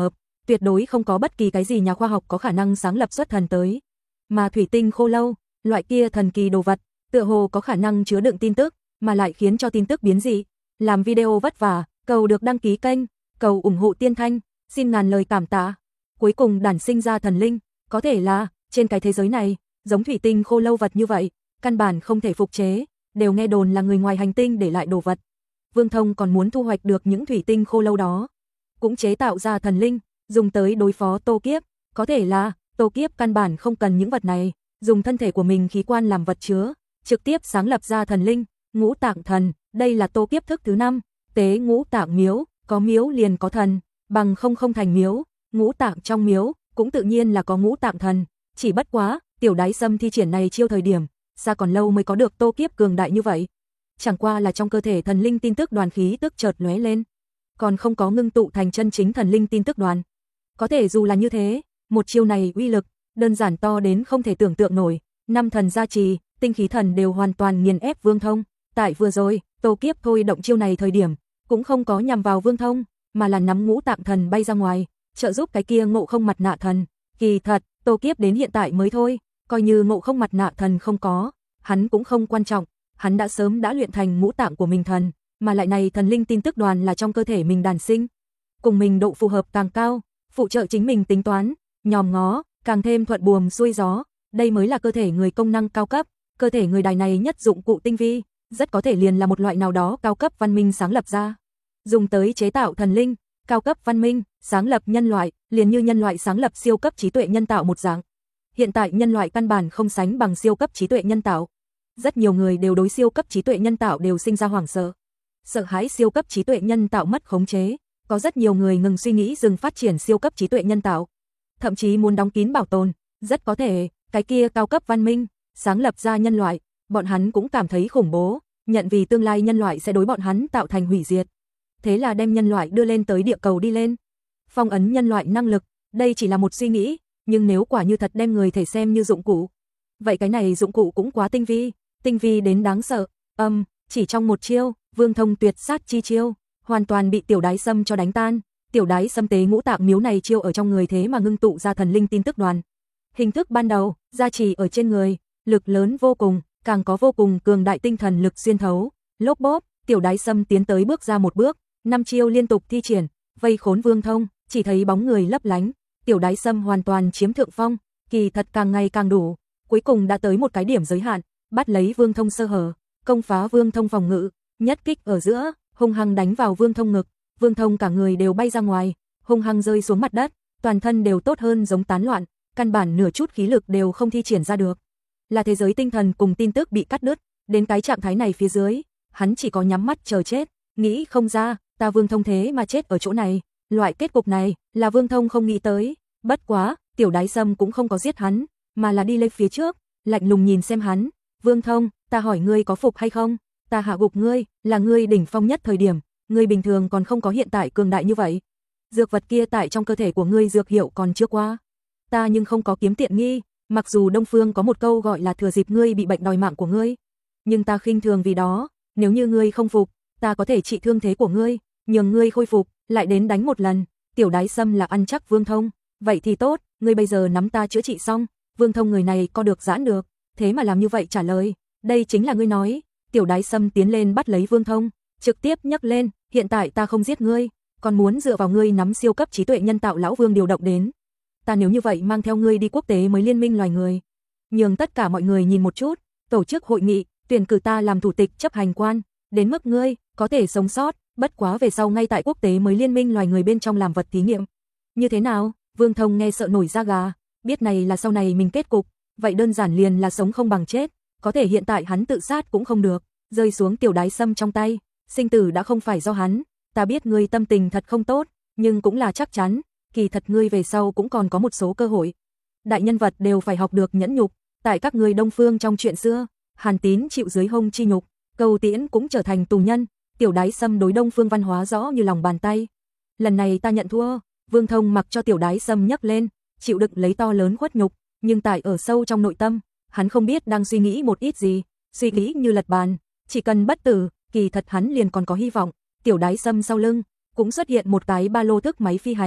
tuyệt đối không có bất kỳ cái gì nhà khoa học có khả năng sáng lập xuất thần tới. Mà thủy tinh khô lâu, loại kia thần kỳ đồ vật, tựa hồ có khả năng chứa đựng tin tức, mà lại khiến cho tin tức biến dị. Làm video vất vả, cầu được đăng ký kênh, cầu ủng hộ Tiên Thanh, xin ngàn lời cảm tạ. Cuối cùng đản sinh ra thần linh, có thể là, trên cái thế giới này, giống thủy tinh khô lâu vật như vậy, căn bản không thể phục chế, đều nghe đồn là người ngoài hành tinh để lại đồ vật. Vương Thông còn muốn thu hoạch được những thủy tinh khô lâu đó, cũng chế tạo ra thần linh, dùng tới đối phó Tô Kiếp, có thể là, Tô Kiếp căn bản không cần những vật này, dùng thân thể của mình khí quan làm vật chứa, trực tiếp sáng lập ra thần linh, ngũ tạng thần, đây là Tô Kiếp thức thứ năm, tế ngũ tạng miếu, có miếu liền có thần, bằng không không thành miếu, ngũ tạng trong miếu, cũng tự nhiên là có ngũ tạng thần, chỉ bất quá, tiểu đái sâm thi triển này chiêu thời điểm, xa còn lâu mới có được Tô Kiếp cường đại như vậy. Chẳng qua là trong cơ thể thần linh tin tức đoàn khí tức chợt lóe lên, còn không có ngưng tụ thành chân chính thần linh tin tức đoàn. Có thể dù là như thế, một chiêu này uy lực, đơn giản to đến không thể tưởng tượng nổi, năm thần gia trì, tinh khí thần đều hoàn toàn nghiền ép Vương Thông. Tại vừa rồi, Tô Kiếp thôi động chiêu này thời điểm, cũng không có nhằm vào Vương Thông, mà là nắm ngũ tạng thần bay ra ngoài, trợ giúp cái kia Ngộ Không mặt nạ thần. Kỳ thật, Tô Kiếp đến hiện tại mới thôi, coi như Ngộ Không mặt nạ thần không có, hắn cũng không quan trọng, hắn đã sớm đã luyện thành ngũ tạng của mình thần, mà lại này thần linh tin tức đoàn là trong cơ thể mình đàn sinh, cùng mình độ phù hợp càng cao, phụ trợ chính mình tính toán, nhòm ngó, càng thêm thuận buồm xuôi gió, đây mới là cơ thể người công năng cao cấp, cơ thể người đài này nhất dụng cụ tinh vi, rất có thể liền là một loại nào đó cao cấp văn minh sáng lập ra, dùng tới chế tạo thần linh, cao cấp văn minh, sáng lập nhân loại, liền như nhân loại sáng lập siêu cấp trí tuệ nhân tạo một dạng. Hiện tại nhân loại căn bản không sánh bằng siêu cấp trí tuệ nhân tạo. Rất nhiều người đều đối siêu cấp trí tuệ nhân tạo đều sinh ra hoảng sợ. Sợ hãi siêu cấp trí tuệ nhân tạo mất khống chế, có rất nhiều người ngừng suy nghĩ dừng phát triển siêu cấp trí tuệ nhân tạo, thậm chí muốn đóng kín bảo tồn, rất có thể, cái kia cao cấp văn minh, sáng lập ra nhân loại, bọn hắn cũng cảm thấy khủng bố, nhận vì tương lai nhân loại sẽ đối bọn hắn tạo thành hủy diệt. Thế là đem nhân loại đưa lên tới địa cầu đi lên. Phong ấn nhân loại năng lực, đây chỉ là một suy nghĩ, nhưng nếu quả như thật đem người thể xem như dụng cụ, vậy cái này dụng cụ cũng quá tinh vi, tinh vi đến đáng sợ. Âm, um, chỉ trong một chiêu, Vương Thông tuyệt sát chi chiêu, hoàn toàn bị tiểu đái sâm cho đánh tan. Tiểu đái sâm tế ngũ tạng miếu này chiêu ở trong người thế mà ngưng tụ ra thần linh tin tức đoàn. Hình thức ban đầu, gia trì ở trên người, lực lớn vô cùng, càng có vô cùng cường đại tinh thần lực xuyên thấu. Lốp bốp, tiểu đái sâm tiến tới bước ra một bước, năm chiêu liên tục thi triển, vây khốn Vương Thông, chỉ thấy bóng người lấp lánh, tiểu đái sâm hoàn toàn chiếm thượng phong, kỳ thật càng ngày càng đủ, cuối cùng đã tới một cái điểm giới hạn, bắt lấy Vương Thông sơ hở, công phá Vương Thông phòng ngự, nhất kích ở giữa, hung hăng đánh vào Vương Thông ngực, Vương Thông cả người đều bay ra ngoài, hung hăng rơi xuống mặt đất, toàn thân đều tốt hơn giống tán loạn, căn bản nửa chút khí lực đều không thi triển ra được. Là thế giới tinh thần cùng tin tức bị cắt đứt, đến cái trạng thái này phía dưới, hắn chỉ có nhắm mắt chờ chết, nghĩ không ra, ta Vương Thông thế mà chết ở chỗ này, loại kết cục này là Vương Thông không nghĩ tới, bất quá, tiểu đái sâm cũng không có giết hắn, mà là đi lên phía trước, lạnh lùng nhìn xem hắn, Vương Thông, ta hỏi ngươi có phục hay không, ta hạ gục ngươi, là ngươi đỉnh phong nhất thời điểm, ngươi bình thường còn không có hiện tại cường đại như vậy. Dược vật kia tại trong cơ thể của ngươi dược hiệu còn chưa qua. Ta nhưng không có kiếm tiện nghi, mặc dù Đông Phương có một câu gọi là thừa dịp ngươi bị bệnh đòi mạng của ngươi, nhưng ta khinh thường vì đó, nếu như ngươi không phục, ta có thể trị thương thế của ngươi, nhường ngươi khôi phục, lại đến đánh một lần. Tiểu đái sâm là ăn chắc Vương Thông, vậy thì tốt, ngươi bây giờ nắm ta chữa trị xong. Vương Thông người này co được giãn được, thế mà làm như vậy trả lời, đây chính là ngươi nói. Tiểu đái sâm tiến lên bắt lấy Vương Thông, trực tiếp nhấc lên, hiện tại ta không giết ngươi, còn muốn dựa vào ngươi nắm siêu cấp trí tuệ nhân tạo lão Vương điều động đến. Ta nếu như vậy mang theo ngươi đi quốc tế mới liên minh loài người, nhường tất cả mọi người nhìn một chút, tổ chức hội nghị, tuyển cử ta làm thủ tịch chấp hành quan, đến mức ngươi có thể sống sót, bất quá về sau ngay tại quốc tế mới liên minh loài người bên trong làm vật thí nghiệm. Như thế nào? Vương Thông nghe sợ nổi da gà, biết này là sau này mình kết cục, vậy đơn giản liền là sống không bằng chết, có thể hiện tại hắn tự sát cũng không được, rơi xuống tiểu đái sâm trong tay, sinh tử đã không phải do hắn, ta biết ngươi tâm tình thật không tốt, nhưng cũng là chắc chắn, kỳ thật ngươi về sau cũng còn có một số cơ hội. Đại nhân vật đều phải học được nhẫn nhục, tại các ngươi Đông Phương trong chuyện xưa, Hàn Tín chịu dưới hông chi nhục, Cầu Tiễn cũng trở thành tù nhân, tiểu đái sâm đối Đông Phương văn hóa rõ như lòng bàn tay. Lần này ta nhận thua, Vương Thông mặc cho tiểu đái sâm nhấc lên, chịu đựng lấy to lớn khuất nhục, nhưng tại ở sâu trong nội tâm, hắn không biết đang suy nghĩ một ít gì, suy nghĩ như lật bàn, chỉ cần bất tử, kỳ thật hắn liền còn có hy vọng. Tiểu đái sâm sau lưng cũng xuất hiện một cái ba lô thức máy phi hành,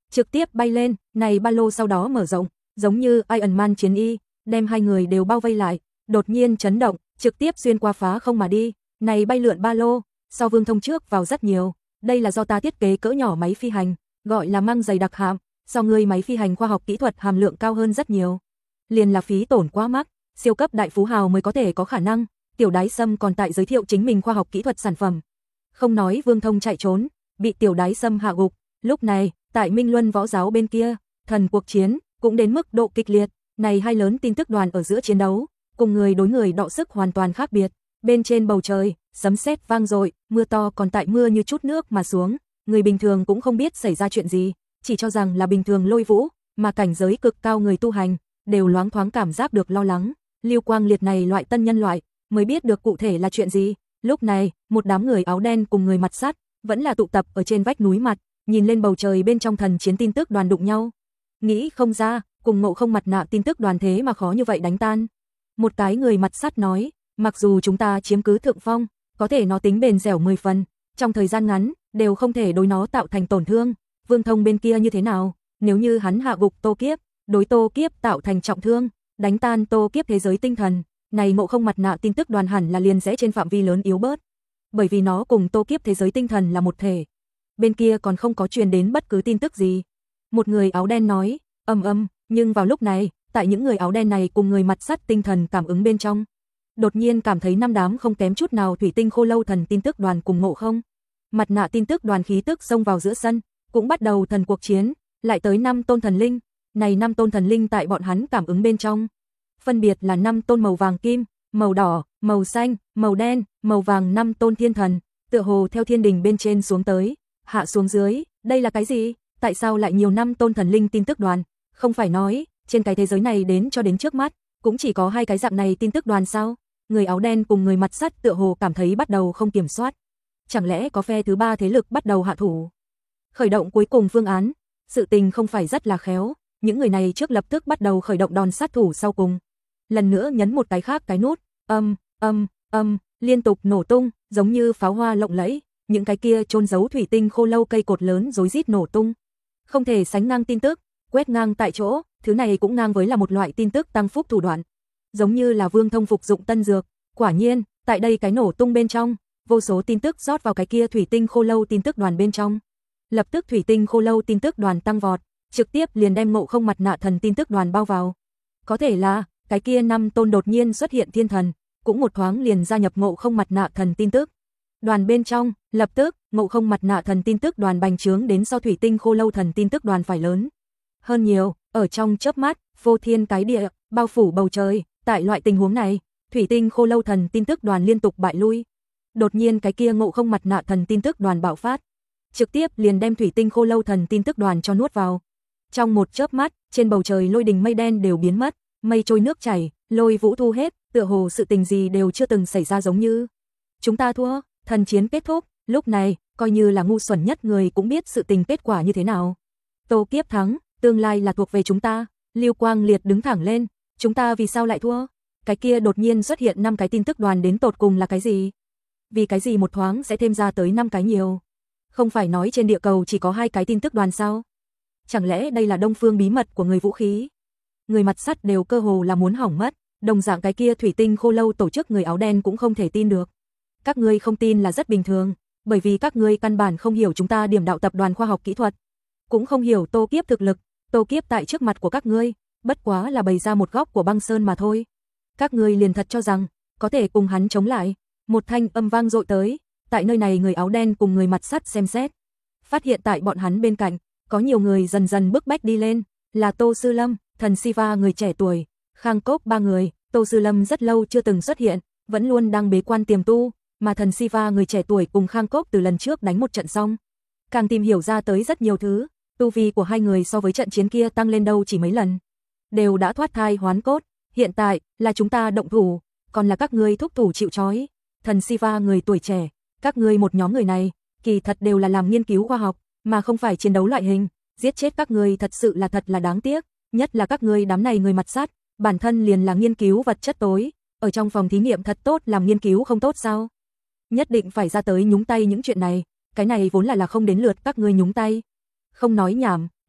trực tiếp bay lên, này ba lô sau đó mở rộng, giống như Iron Man chiến y, đem hai người đều bao vây lại, đột nhiên chấn động, trực tiếp xuyên qua phá không mà đi. Này bay lượn ba lô, so Vương Thông trước vào rất nhiều, đây là do ta thiết kế cỡ nhỏ máy phi hành, gọi là mang dày đặc hạm, so ngươi máy phi hành khoa học kỹ thuật hàm lượng cao hơn rất nhiều. Liền là phí tổn quá mắc, siêu cấp đại phú hào mới có thể có khả năng. Tiểu Đái Sâm còn tại giới thiệu chính mình khoa học kỹ thuật sản phẩm. Không nói Vương Thông chạy trốn, bị Tiểu Đái Sâm hạ gục, lúc này, tại Minh Luân võ giáo bên kia, thần cuộc chiến cũng đến mức độ kịch liệt, này hai lớn tin tức đoàn ở giữa chiến đấu, cùng người đối người đọ sức hoàn toàn khác biệt. Bên trên bầu trời, sấm sét vang dội, mưa to còn tại mưa như chút nước mà xuống, người bình thường cũng không biết xảy ra chuyện gì, chỉ cho rằng là bình thường lôi vũ, mà cảnh giới cực cao người tu hành đều loáng thoáng cảm giác được lo lắng. Lưu Quang Liệt này loại tân nhân loại mới biết được cụ thể là chuyện gì. Lúc này, một đám người áo đen cùng người mặt sắt vẫn là tụ tập ở trên vách núi mặt, nhìn lên bầu trời bên trong thần chiến tin tức đoàn đụng nhau. Nghĩ không ra, cùng Ngộ Không mặt nạ tin tức đoàn thế mà khó như vậy đánh tan. Một cái người mặt sắt nói, mặc dù chúng ta chiếm cứ thượng phong, có thể nó tính bền dẻo mười phần, trong thời gian ngắn đều không thể đối nó tạo thành tổn thương. Vương Thông bên kia như thế nào? Nếu như hắn hạ gục Tô Kiếp, đối Tô Kiếp tạo thành trọng thương, đánh tan Tô Kiếp thế giới tinh thần, này Ngộ Không mặt nạ tin tức đoàn hẳn là liền sẽ trên phạm vi lớn yếu bớt, bởi vì nó cùng Tô Kiếp thế giới tinh thần là một thể. Bên kia còn không có truyền đến bất cứ tin tức gì. Một người áo đen nói, âm âm, nhưng vào lúc này, tại những người áo đen này cùng người mặt sắt tinh thần cảm ứng bên trong, đột nhiên cảm thấy năm đám không kém chút nào thủy tinh khô lâu thần tin tức đoàn cùng Ngộ Không mặt nạ tin tức đoàn khí tức xông vào giữa sân, cũng bắt đầu thần cuộc chiến, lại tới năm tôn thần linh. Này năm tôn thần linh tại bọn hắn cảm ứng bên trong, phân biệt là năm tôn màu vàng kim, màu đỏ, màu xanh, màu đen, màu vàng năm tôn thiên thần, tựa hồ theo thiên đình bên trên xuống tới, hạ xuống dưới, đây là cái gì? Tại sao lại nhiều năm tôn thần linh tin tức đoàn? Không phải nói, trên cái thế giới này đến cho đến trước mắt, cũng chỉ có hai cái dạng này tin tức đoàn sao? Người áo đen cùng người mặt sắt tựa hồ cảm thấy bắt đầu không kiểm soát. Chẳng lẽ có phe thứ ba thế lực bắt đầu hạ thủ? Khởi động cuối cùng phương án, sự tình không phải rất là khéo, những người này trước lập tức bắt đầu khởi động đòn sát thủ sau cùng. Lần nữa nhấn một cái khác cái nút, âm, âm, âm, liên tục nổ tung, giống như pháo hoa lộng lẫy, những cái kia chôn giấu thủy tinh khô lâu cây cột lớn rối rít nổ tung. Không thể sánh ngang tin tức, quét ngang tại chỗ, thứ này cũng ngang với là một loại tin tức tăng phúc thủ đoạn. Giống như là Vương Thông phục dụng tân dược, quả nhiên, tại đây cái nổ tung bên trong, vô số tin tức rót vào cái kia thủy tinh khô lâu tin tức đoàn bên trong. Lập tức thủy tinh khô lâu tin tức đoàn tăng vọt, trực tiếp liền đem Ngộ Không mặt nạ thần tin tức đoàn bao vào. Có thể là, cái kia năm tôn đột nhiên xuất hiện thiên thần, cũng một thoáng liền gia nhập Ngộ Không mặt nạ thần tin tức đoàn bên trong, lập tức, Ngộ Không mặt nạ thần tin tức đoàn bành trướng đến so thủy tinh khô lâu thần tin tức đoàn phải lớn hơn nhiều, ở trong chớp mắt, vô thiên cái địa, bao phủ bầu trời. Tại loại tình huống này, thủy tinh khô lâu thần tin tức đoàn liên tục bại lui. Đột nhiên cái kia Ngộ Không mặt nạ thần tin tức đoàn bạo phát, trực tiếp liền đem thủy tinh khô lâu thần tin tức đoàn cho nuốt vào. Trong một chớp mắt, trên bầu trời lôi đình mây đen đều biến mất, mây trôi nước chảy, lôi vũ thu hết, tựa hồ sự tình gì đều chưa từng xảy ra giống như. Chúng ta thua, thần chiến kết thúc, lúc này, coi như là ngu xuẩn nhất người cũng biết sự tình kết quả như thế nào. Tô Kiếp thắng, tương lai là thuộc về chúng ta. Lưu Quang Liệt đứng thẳng lên, chúng ta vì sao lại thua? Cái kia đột nhiên xuất hiện năm cái tin tức đoàn đến tột cùng là cái gì? Vì cái gì một thoáng sẽ thêm ra tới năm cái nhiều? Không phải nói trên địa cầu chỉ có hai cái tin tức đoàn sao? Chẳng lẽ đây là đông phương bí mật của người vũ khí? Người mặt sắt đều cơ hồ là muốn hỏng mất, đồng dạng cái kia thủy tinh khô lâu tổ chức người áo đen cũng không thể tin được. Các ngươi không tin là rất bình thường, bởi vì các ngươi căn bản không hiểu chúng ta Điểm Đạo tập đoàn khoa học kỹ thuật, cũng không hiểu Tô Kiếp thực lực. Tô Kiếp tại trước mặt của các ngươi, bất quá là bày ra một góc của băng sơn mà thôi. Các ngươi liền thật cho rằng có thể cùng hắn chống lại? Một thanh âm vang dội tới, tại nơi này người áo đen cùng người mặt sắt xem xét, phát hiện tại bọn hắn bên cạnh có nhiều người dần dần bước bách đi lên, là Tô Sư Lâm, Thần Siva người trẻ tuổi, Khang Cốc ba người. Tô Sư Lâm rất lâu chưa từng xuất hiện, vẫn luôn đang bế quan tiềm tu, mà Thần Siva người trẻ tuổi cùng Khang Cốc từ lần trước đánh một trận xong, càng tìm hiểu ra tới rất nhiều thứ. Tu vi của hai người so với trận chiến kia tăng lên đâu chỉ mấy lần, đều đã thoát thai hoán cốt. Hiện tại là chúng ta động thủ, còn là các ngươi thúc thủ chịu trói. Thần Siva người tuổi trẻ, các ngươi một nhóm người này, kỳ thật đều là làm nghiên cứu khoa học, mà không phải chiến đấu loại hình. Giết chết các ngươi thật sự là thật là đáng tiếc, nhất là các ngươi đám này người mặt sắt, bản thân liền là nghiên cứu vật chất tối, ở trong phòng thí nghiệm thật tốt làm nghiên cứu không tốt sao? Nhất định phải ra tới nhúng tay những chuyện này, cái này vốn là là không đến lượt các ngươi nhúng tay. Không nói nhảm,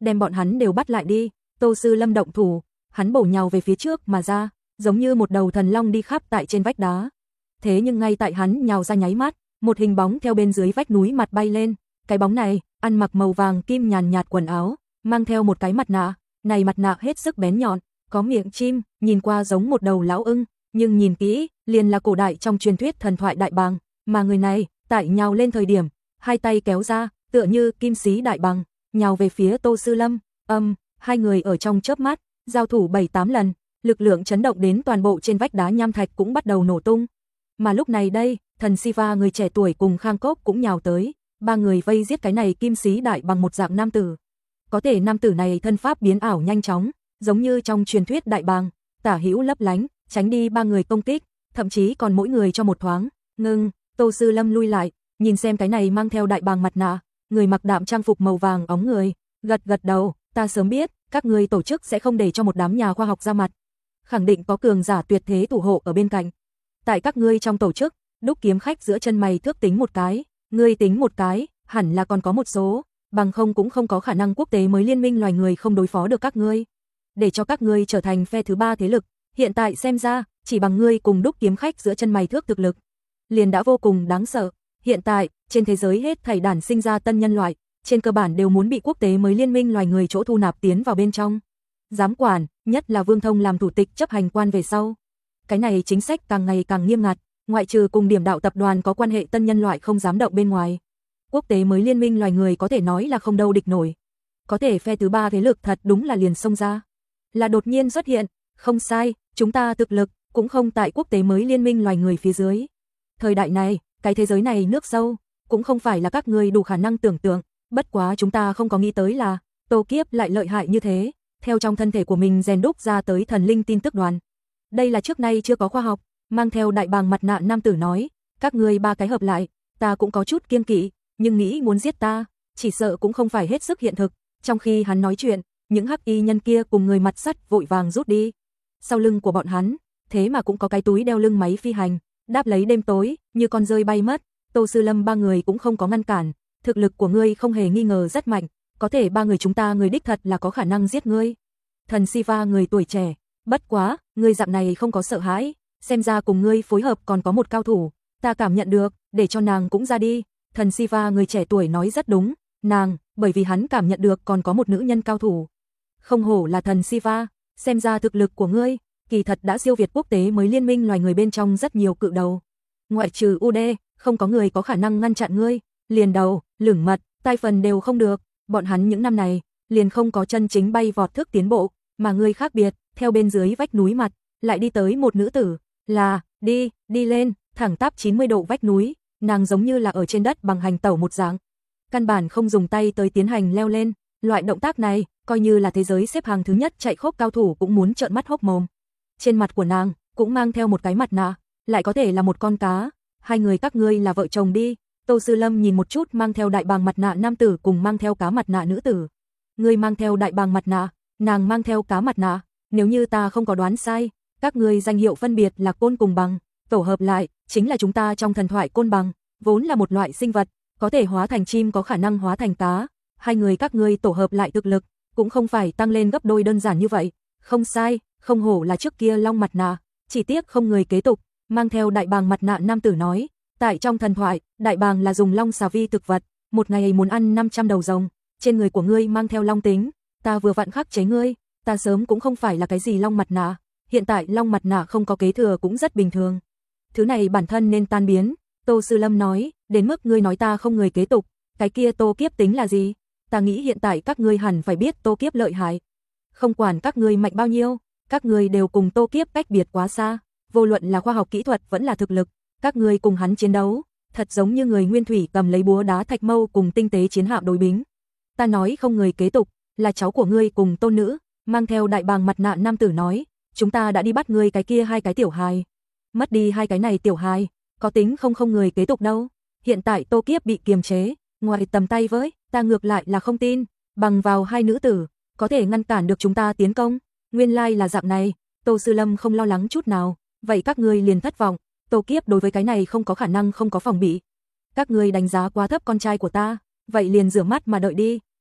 đem bọn hắn đều bắt lại đi. Tô Sư Lâm động thủ, hắn bổ nhào về phía trước mà ra, giống như một đầu thần long đi khắp tại trên vách đá. Thế nhưng ngay tại hắn nhào ra nháy mắt, một hình bóng theo bên dưới vách núi mặt bay lên. Cái bóng này, ăn mặc màu vàng kim nhàn nhạt quần áo, mang theo một cái mặt nạ, này mặt nạ hết sức bén nhọn, có miệng chim, nhìn qua giống một đầu lão ưng, nhưng nhìn kỹ, liền là cổ đại trong truyền thuyết thần thoại đại bàng, mà người này, tại nhào lên thời điểm, hai tay kéo ra, tựa như kim sĩ đại bàng, nhào về phía Tô Sư Lâm. Âm, hai người ở trong chớp mắt, giao thủ bảy tám lần, lực lượng chấn động đến toàn bộ trên vách đá nham thạch cũng bắt đầu nổ tung. Mà lúc này đây, Thần Siva người trẻ tuổi cùng Khang Cốc cũng nhào tới, ba người vây giết cái này kim sĩ đại bằng một dạng nam tử. Có thể nam tử này thân pháp biến ảo nhanh chóng, giống như trong truyền thuyết đại bàng, tả hữu lấp lánh, tránh đi ba người công kích, thậm chí còn mỗi người cho một thoáng. Ngưng, Tô Sư Lâm lui lại, nhìn xem cái này mang theo đại bàng mặt nạ, người mặc đạm trang phục màu vàng óng người, gật gật đầu, ta sớm biết, các ngươi tổ chức sẽ không để cho một đám nhà khoa học ra mặt. Khẳng định có cường giả tuyệt thế thủ hộ ở bên cạnh. Tại các ngươi trong tổ chức, Đúc Kiếm Khách giữa chân mày thước tính một cái, ngươi tính một cái, hẳn là còn có một số, bằng không cũng không có khả năng quốc tế mới liên minh loài người không đối phó được các ngươi. Để cho các ngươi trở thành phe thứ ba thế lực, hiện tại xem ra, chỉ bằng ngươi cùng Đúc Kiếm Khách giữa chân mày thước thực lực, liền đã vô cùng đáng sợ. Hiện tại, trên thế giới hết thảy đản sinh ra tân nhân loại, trên cơ bản đều muốn bị quốc tế mới liên minh loài người chỗ thu nạp tiến vào bên trong. Giám quản, nhất là Vương Thông làm thủ tịch chấp hành quan về sau. Cái này chính sách càng ngày càng nghiêm ngặt, ngoại trừ cùng điểm đạo tập đoàn có quan hệ tân nhân loại không dám động bên ngoài. Quốc tế mới liên minh loài người có thể nói là không đâu địch nổi. Có thể phe thứ ba thế lực thật đúng là liền xông ra. Là đột nhiên xuất hiện, không sai, chúng ta thực lực cũng không tại quốc tế mới liên minh loài người phía dưới. Thời đại này, cái thế giới này nước sâu, cũng không phải là các ngươi đủ khả năng tưởng tượng, bất quá chúng ta không có nghĩ tới là Tô Kiếp lại lợi hại như thế, theo trong thân thể của mình rèn đúc ra tới thần linh tin tức đoàn. Đây là trước nay chưa có khoa học, mang theo đại bàng mặt nạ nam tử nói, các ngươi ba cái hợp lại, ta cũng có chút kiêng kỵ, nhưng nghĩ muốn giết ta, chỉ sợ cũng không phải hết sức hiện thực. Trong khi hắn nói chuyện, những hắc y nhân kia cùng người mặt sắt vội vàng rút đi. Sau lưng của bọn hắn, thế mà cũng có cái túi đeo lưng máy phi hành, đáp lấy đêm tối, như con rơi bay mất. Tô Sư Lâm ba người cũng không có ngăn cản, thực lực của ngươi không hề nghi ngờ rất mạnh, có thể ba người chúng ta người đích thật là có khả năng giết ngươi. Thần Siva người tuổi trẻ, bất quá, ngươi dạng này không có sợ hãi, xem ra cùng ngươi phối hợp còn có một cao thủ, ta cảm nhận được, để cho nàng cũng ra đi. Thần Siva người trẻ tuổi nói rất đúng, nàng, bởi vì hắn cảm nhận được còn có một nữ nhân cao thủ. Không hổ là Thần Siva, xem ra thực lực của ngươi, kỳ thật đã siêu việt quốc tế mới liên minh loài người bên trong rất nhiều cự đầu. Ngoại trừ u đê, không có người có khả năng ngăn chặn ngươi, liền đầu, lửng mật, tai phần đều không được, bọn hắn những năm này, liền không có chân chính bay vọt thức tiến bộ, mà ngươi khác biệt, theo bên dưới vách núi mặt, lại đi tới một nữ tử, là, đi, đi lên, thẳng tắp chín mươi độ vách núi, nàng giống như là ở trên đất bằng hành tẩu một dạng. Căn bản không dùng tay tới tiến hành leo lên, loại động tác này, coi như là thế giới xếp hàng thứ nhất chạy khốc cao thủ cũng muốn trợn mắt hốc mồm. Trên mặt của nàng, cũng mang theo một cái mặt nạ, lại có thể là một con cá, hai người các ngươi là vợ chồng đi. Tô Sư Lâm nhìn một chút mang theo đại bàng mặt nạ nam tử cùng mang theo cá mặt nạ nữ tử. Ngươi mang theo đại bàng mặt nạ, nàng mang theo cá mặt nạ, nếu như ta không có đoán sai, các ngươi danh hiệu phân biệt là côn cùng bằng, tổ hợp lại, chính là chúng ta trong thần thoại côn bằng, vốn là một loại sinh vật, có thể hóa thành chim có khả năng hóa thành cá, hai người các ngươi tổ hợp lại thực lực, cũng không phải tăng lên gấp đôi đơn giản như vậy, không sai, không hổ là trước kia long mặt nạ, chỉ tiếc không người kế tục, mang theo đại bàng mặt nạ nam tử nói, tại trong thần thoại, đại bàng là dùng long xà vi thực vật, một ngày muốn ăn năm trăm đầu rồng, trên người của ngươi mang theo long tính, ta vừa vặn khắc chế ngươi, ta sớm cũng không phải là cái gì long mặt nạ, hiện tại long mặt nạ không có kế thừa cũng rất bình thường. Thứ này bản thân nên tan biến, Tô Sư Lâm nói, đến mức ngươi nói ta không người kế tục, cái kia Tô Kiếp tính là gì? Ta nghĩ hiện tại các ngươi hẳn phải biết Tô Kiếp lợi hại. Không quản các ngươi mạnh bao nhiêu, các ngươi đều cùng Tô Kiếp cách biệt quá xa, vô luận là khoa học kỹ thuật vẫn là thực lực, các ngươi cùng hắn chiến đấu, thật giống như người nguyên thủy cầm lấy búa đá thạch mâu cùng tinh tế chiến hạm đối bính. Ta nói không người kế tục, là cháu của ngươi cùng tôn nữ, mang theo đại bàng mặt nạ nam tử nói, chúng ta đã đi bắt ngươi cái kia hai cái tiểu hài. Mất đi hai cái này tiểu hài, có tính không không người kế tục đâu. Hiện tại Tô Kiếp bị kiềm chế, ngoài tầm tay với, ta ngược lại là không tin, bằng vào hai nữ tử, có thể ngăn cản được chúng ta tiến công. Nguyên lai là dạng này, Tô Sư Lâm không lo lắng chút nào, vậy các ngươi liền thất vọng, Tô Kiếp đối với cái này không có khả năng không có phòng bị. Các ngươi đánh giá quá thấp con trai của ta, vậy liền rửa mắt mà đợi đi,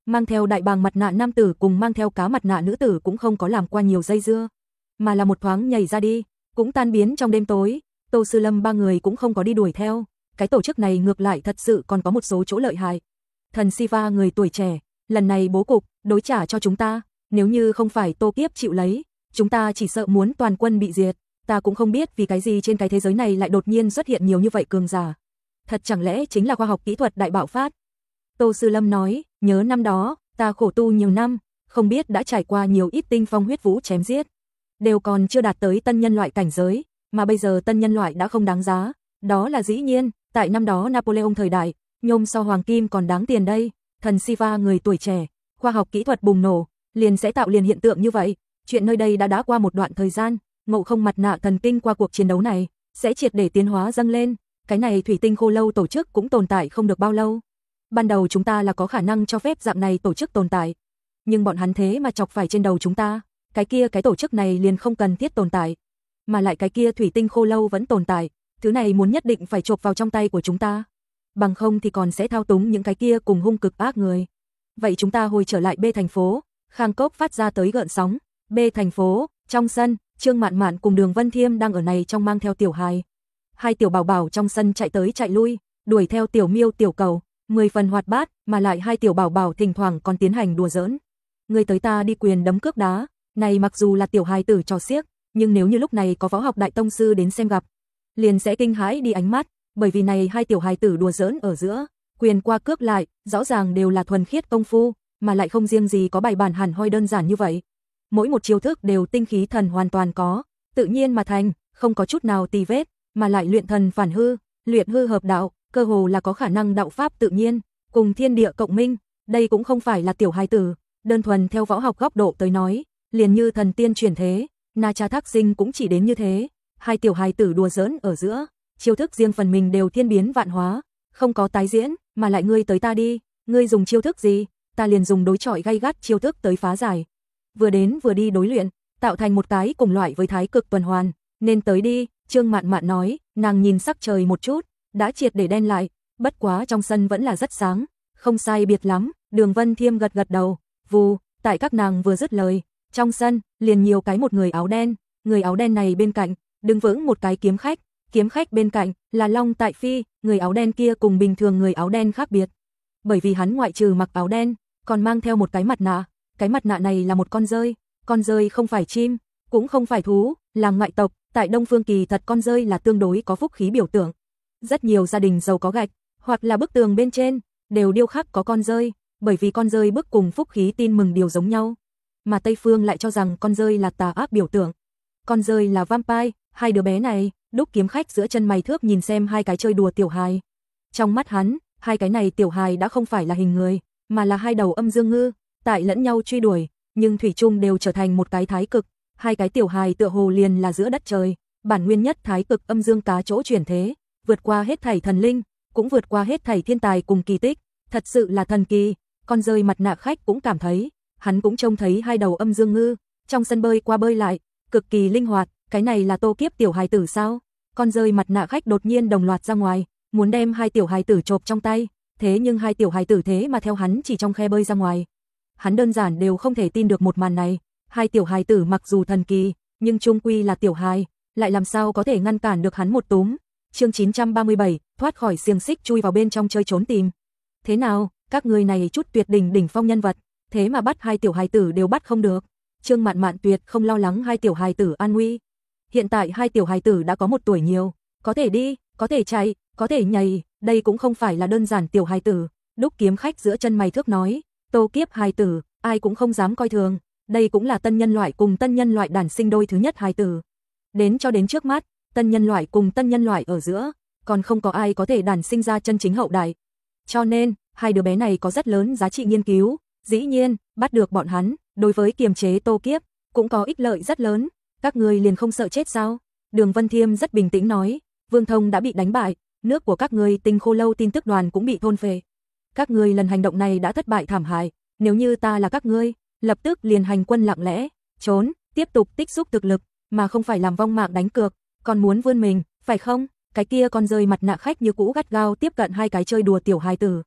Mang theo đại bàng mặt nạ nam tử cùng mang theo cá mặt nạ nữ tử cũng không có làm qua nhiều dây dưa, mà là một thoáng nhảy ra đi, cũng tan biến trong đêm tối. Tô Sư Lâm ba người cũng không có đi đuổi theo, cái tổ chức này ngược lại thật sự còn có một số chỗ lợi hại. Thần Siva người tuổi trẻ, lần này bố cục đối trả cho chúng ta, nếu như không phải Tô Kiếp chịu lấy, chúng ta chỉ sợ muốn toàn quân bị diệt. Ta cũng không biết vì cái gì trên cái thế giới này lại đột nhiên xuất hiện nhiều như vậy cường giả. Thật chẳng lẽ chính là khoa học kỹ thuật đại bạo phát? Tô Sư Lâm nói, nhớ năm đó, ta khổ tu nhiều năm, không biết đã trải qua nhiều ít tinh phong huyết vũ chém giết, đều còn chưa đạt tới tân nhân loại cảnh giới, mà bây giờ tân nhân loại đã không đáng giá. Đó là dĩ nhiên, tại năm đó Napoleon thời đại, nhôm so hoàng kim còn đáng tiền đây. Thần Siva người tuổi trẻ, khoa học kỹ thuật bùng nổ, liền sẽ tạo liền hiện tượng như vậy. Chuyện nơi đây đã đã qua một đoạn thời gian, Ngộ Không mặt nạ thần kinh qua cuộc chiến đấu này sẽ triệt để tiến hóa dâng lên. Cái này thủy tinh khô lâu tổ chức cũng tồn tại không được bao lâu. Ban đầu chúng ta là có khả năng cho phép dạng này tổ chức tồn tại, nhưng bọn hắn thế mà chọc phải trên đầu chúng ta, cái kia cái tổ chức này liền không cần thiết tồn tại, mà lại cái kia thủy tinh khô lâu vẫn tồn tại, thứ này muốn nhất định phải chộp vào trong tay của chúng ta, bằng không thì còn sẽ thao túng những cái kia cùng hung cực ác người. Vậy chúng ta hồi trở lại B thành phố. Khang Cốc phát ra tới gợn sóng. B thành phố, trong sân, Trương Mạn Mạn cùng Đường Vân Thiêm đang ở này trong mang theo tiểu hài. Hai tiểu bảo bảo trong sân chạy tới chạy lui, đuổi theo tiểu miêu tiểu cầu, mười phần hoạt bát, mà lại hai tiểu bảo bảo thỉnh thoảng còn tiến hành đùa giỡn. Người tới ta đi quyền đấm cước đá, này mặc dù là tiểu hài tử trò xiếc, nhưng nếu như lúc này có võ học đại tông sư đến xem gặp, liền sẽ kinh hãi đi ánh mắt, bởi vì này hai tiểu hài tử đùa giỡn ở giữa, quyền qua cước lại, rõ ràng đều là thuần khiết công phu, mà lại không riêng gì có bài bản hẳn hoi đơn giản như vậy. Mỗi một chiêu thức đều tinh khí thần hoàn toàn có, tự nhiên mà thành, không có chút nào tì vết, mà lại luyện thần phản hư, luyện hư hợp đạo, cơ hồ là có khả năng đạo pháp tự nhiên, cùng thiên địa cộng minh. Đây cũng không phải là tiểu hài tử, đơn thuần theo võ học góc độ tới nói, liền như thần tiên chuyển thế, Na Cha Thác Sinh cũng chỉ đến như thế. Hai tiểu hài tử đùa giỡn ở giữa, chiêu thức riêng phần mình đều thiên biến vạn hóa, không có tái diễn, mà lại ngươi tới ta đi, ngươi dùng chiêu thức gì, ta liền dùng đối chọi gay gắt chiêu thức tới phá giải. Vừa đến vừa đi đối luyện, tạo thành một cái cùng loại với thái cực tuần hoàn, nên tới đi. Trương Mạn Mạn nói, nàng nhìn sắc trời một chút, đã triệt để đen lại, bất quá trong sân vẫn là rất sáng, không sai biệt lắm. Đường Vân Thiêm gật gật đầu, vù, tại các nàng vừa dứt lời, trong sân liền nhiều cái một người áo đen, người áo đen này bên cạnh đứng vững một cái kiếm khách, kiếm khách bên cạnh là Long Tại Phi. Người áo đen kia cùng bình thường người áo đen khác biệt, bởi vì hắn ngoại trừ mặc áo đen, còn mang theo một cái mặt nạ, cái mặt nạ này là một con dơi, con dơi không phải chim, cũng không phải thú, là ngoại tộc. Tại Đông Phương kỳ thật con dơi là tương đối có phúc khí biểu tượng. Rất nhiều gia đình giàu có gạch, hoặc là bức tường bên trên, đều điêu khắc có con dơi, bởi vì con dơi bức cùng phúc khí tin mừng điều giống nhau. Mà Tây Phương lại cho rằng con dơi là tà ác biểu tượng. Con dơi là vampire. Hai đứa bé này, Đúc kiếm khách giữa chân mày thước nhìn xem hai cái chơi đùa tiểu hài. Trong mắt hắn, hai cái này tiểu hài đã không phải là hình người, mà là hai đầu âm dương ngư, tại lẫn nhau truy đuổi, nhưng thủy chung đều trở thành một cái thái cực. Hai cái tiểu hài tựa hồ liền là giữa đất trời, bản nguyên nhất thái cực âm dương cá chỗ chuyển thế, vượt qua hết thảy thần linh, cũng vượt qua hết thảy thiên tài cùng kỳ tích, thật sự là thần kỳ. Con dơi mặt nạ khách cũng cảm thấy, hắn cũng trông thấy hai đầu âm dương ngư trong sân bơi qua bơi lại, cực kỳ linh hoạt. Cái này là Tô Kiếp tiểu hài tử sao? Con dơi mặt nạ khách đột nhiên đồng loạt ra ngoài, muốn đem hai tiểu hài tử chộp trong tay, thế nhưng hai tiểu hài tử thế mà theo hắn chỉ trong khe bơi ra ngoài. Hắn đơn giản đều không thể tin được một màn này. Hai tiểu hài tử mặc dù thần kỳ, nhưng chung quy là tiểu hài, lại làm sao có thể ngăn cản được hắn một túm. Chương chín trăm ba mươi bảy, thoát khỏi xiềng xích chui vào bên trong chơi trốn tìm. Thế nào, các người này chút tuyệt đỉnh đỉnh phong nhân vật, thế mà bắt hai tiểu hài tử đều bắt không được. Trương Mạn Mạn tuyệt không lo lắng hai tiểu hài tử an nguy. Hiện tại hai tiểu hài tử đã có một tuổi nhiều, có thể đi, có thể chạy, có thể nhảy, đây cũng không phải là đơn giản tiểu hài tử. Đúc kiếm khách giữa chân mày thước nói, Tô Kiếp hài tử, ai cũng không dám coi thường, đây cũng là tân nhân loại cùng tân nhân loại đản sinh đôi thứ nhất hài tử. Đến cho đến trước mắt, tân nhân loại cùng tân nhân loại ở giữa, còn không có ai có thể đản sinh ra chân chính hậu đại. Cho nên, hai đứa bé này có rất lớn giá trị nghiên cứu, dĩ nhiên, bắt được bọn hắn, đối với kiềm chế Tô Kiếp, cũng có ích lợi rất lớn. Các ngươi liền không sợ chết sao? Đường Vân Thiêm rất bình tĩnh nói, Vương Thông đã bị đánh bại, nước của các ngươi Tinh Khô Lâu tin tức đoàn cũng bị thôn phệ. Các ngươi lần hành động này đã thất bại thảm hại, nếu như ta là các ngươi, lập tức liền hành quân lặng lẽ, trốn, tiếp tục tích xúc thực lực, mà không phải làm vong mạng đánh cược, còn muốn vươn mình, phải không? Cái kia con rơi mặt nạ khách như cũ gắt gao tiếp cận hai cái chơi đùa tiểu hài tử.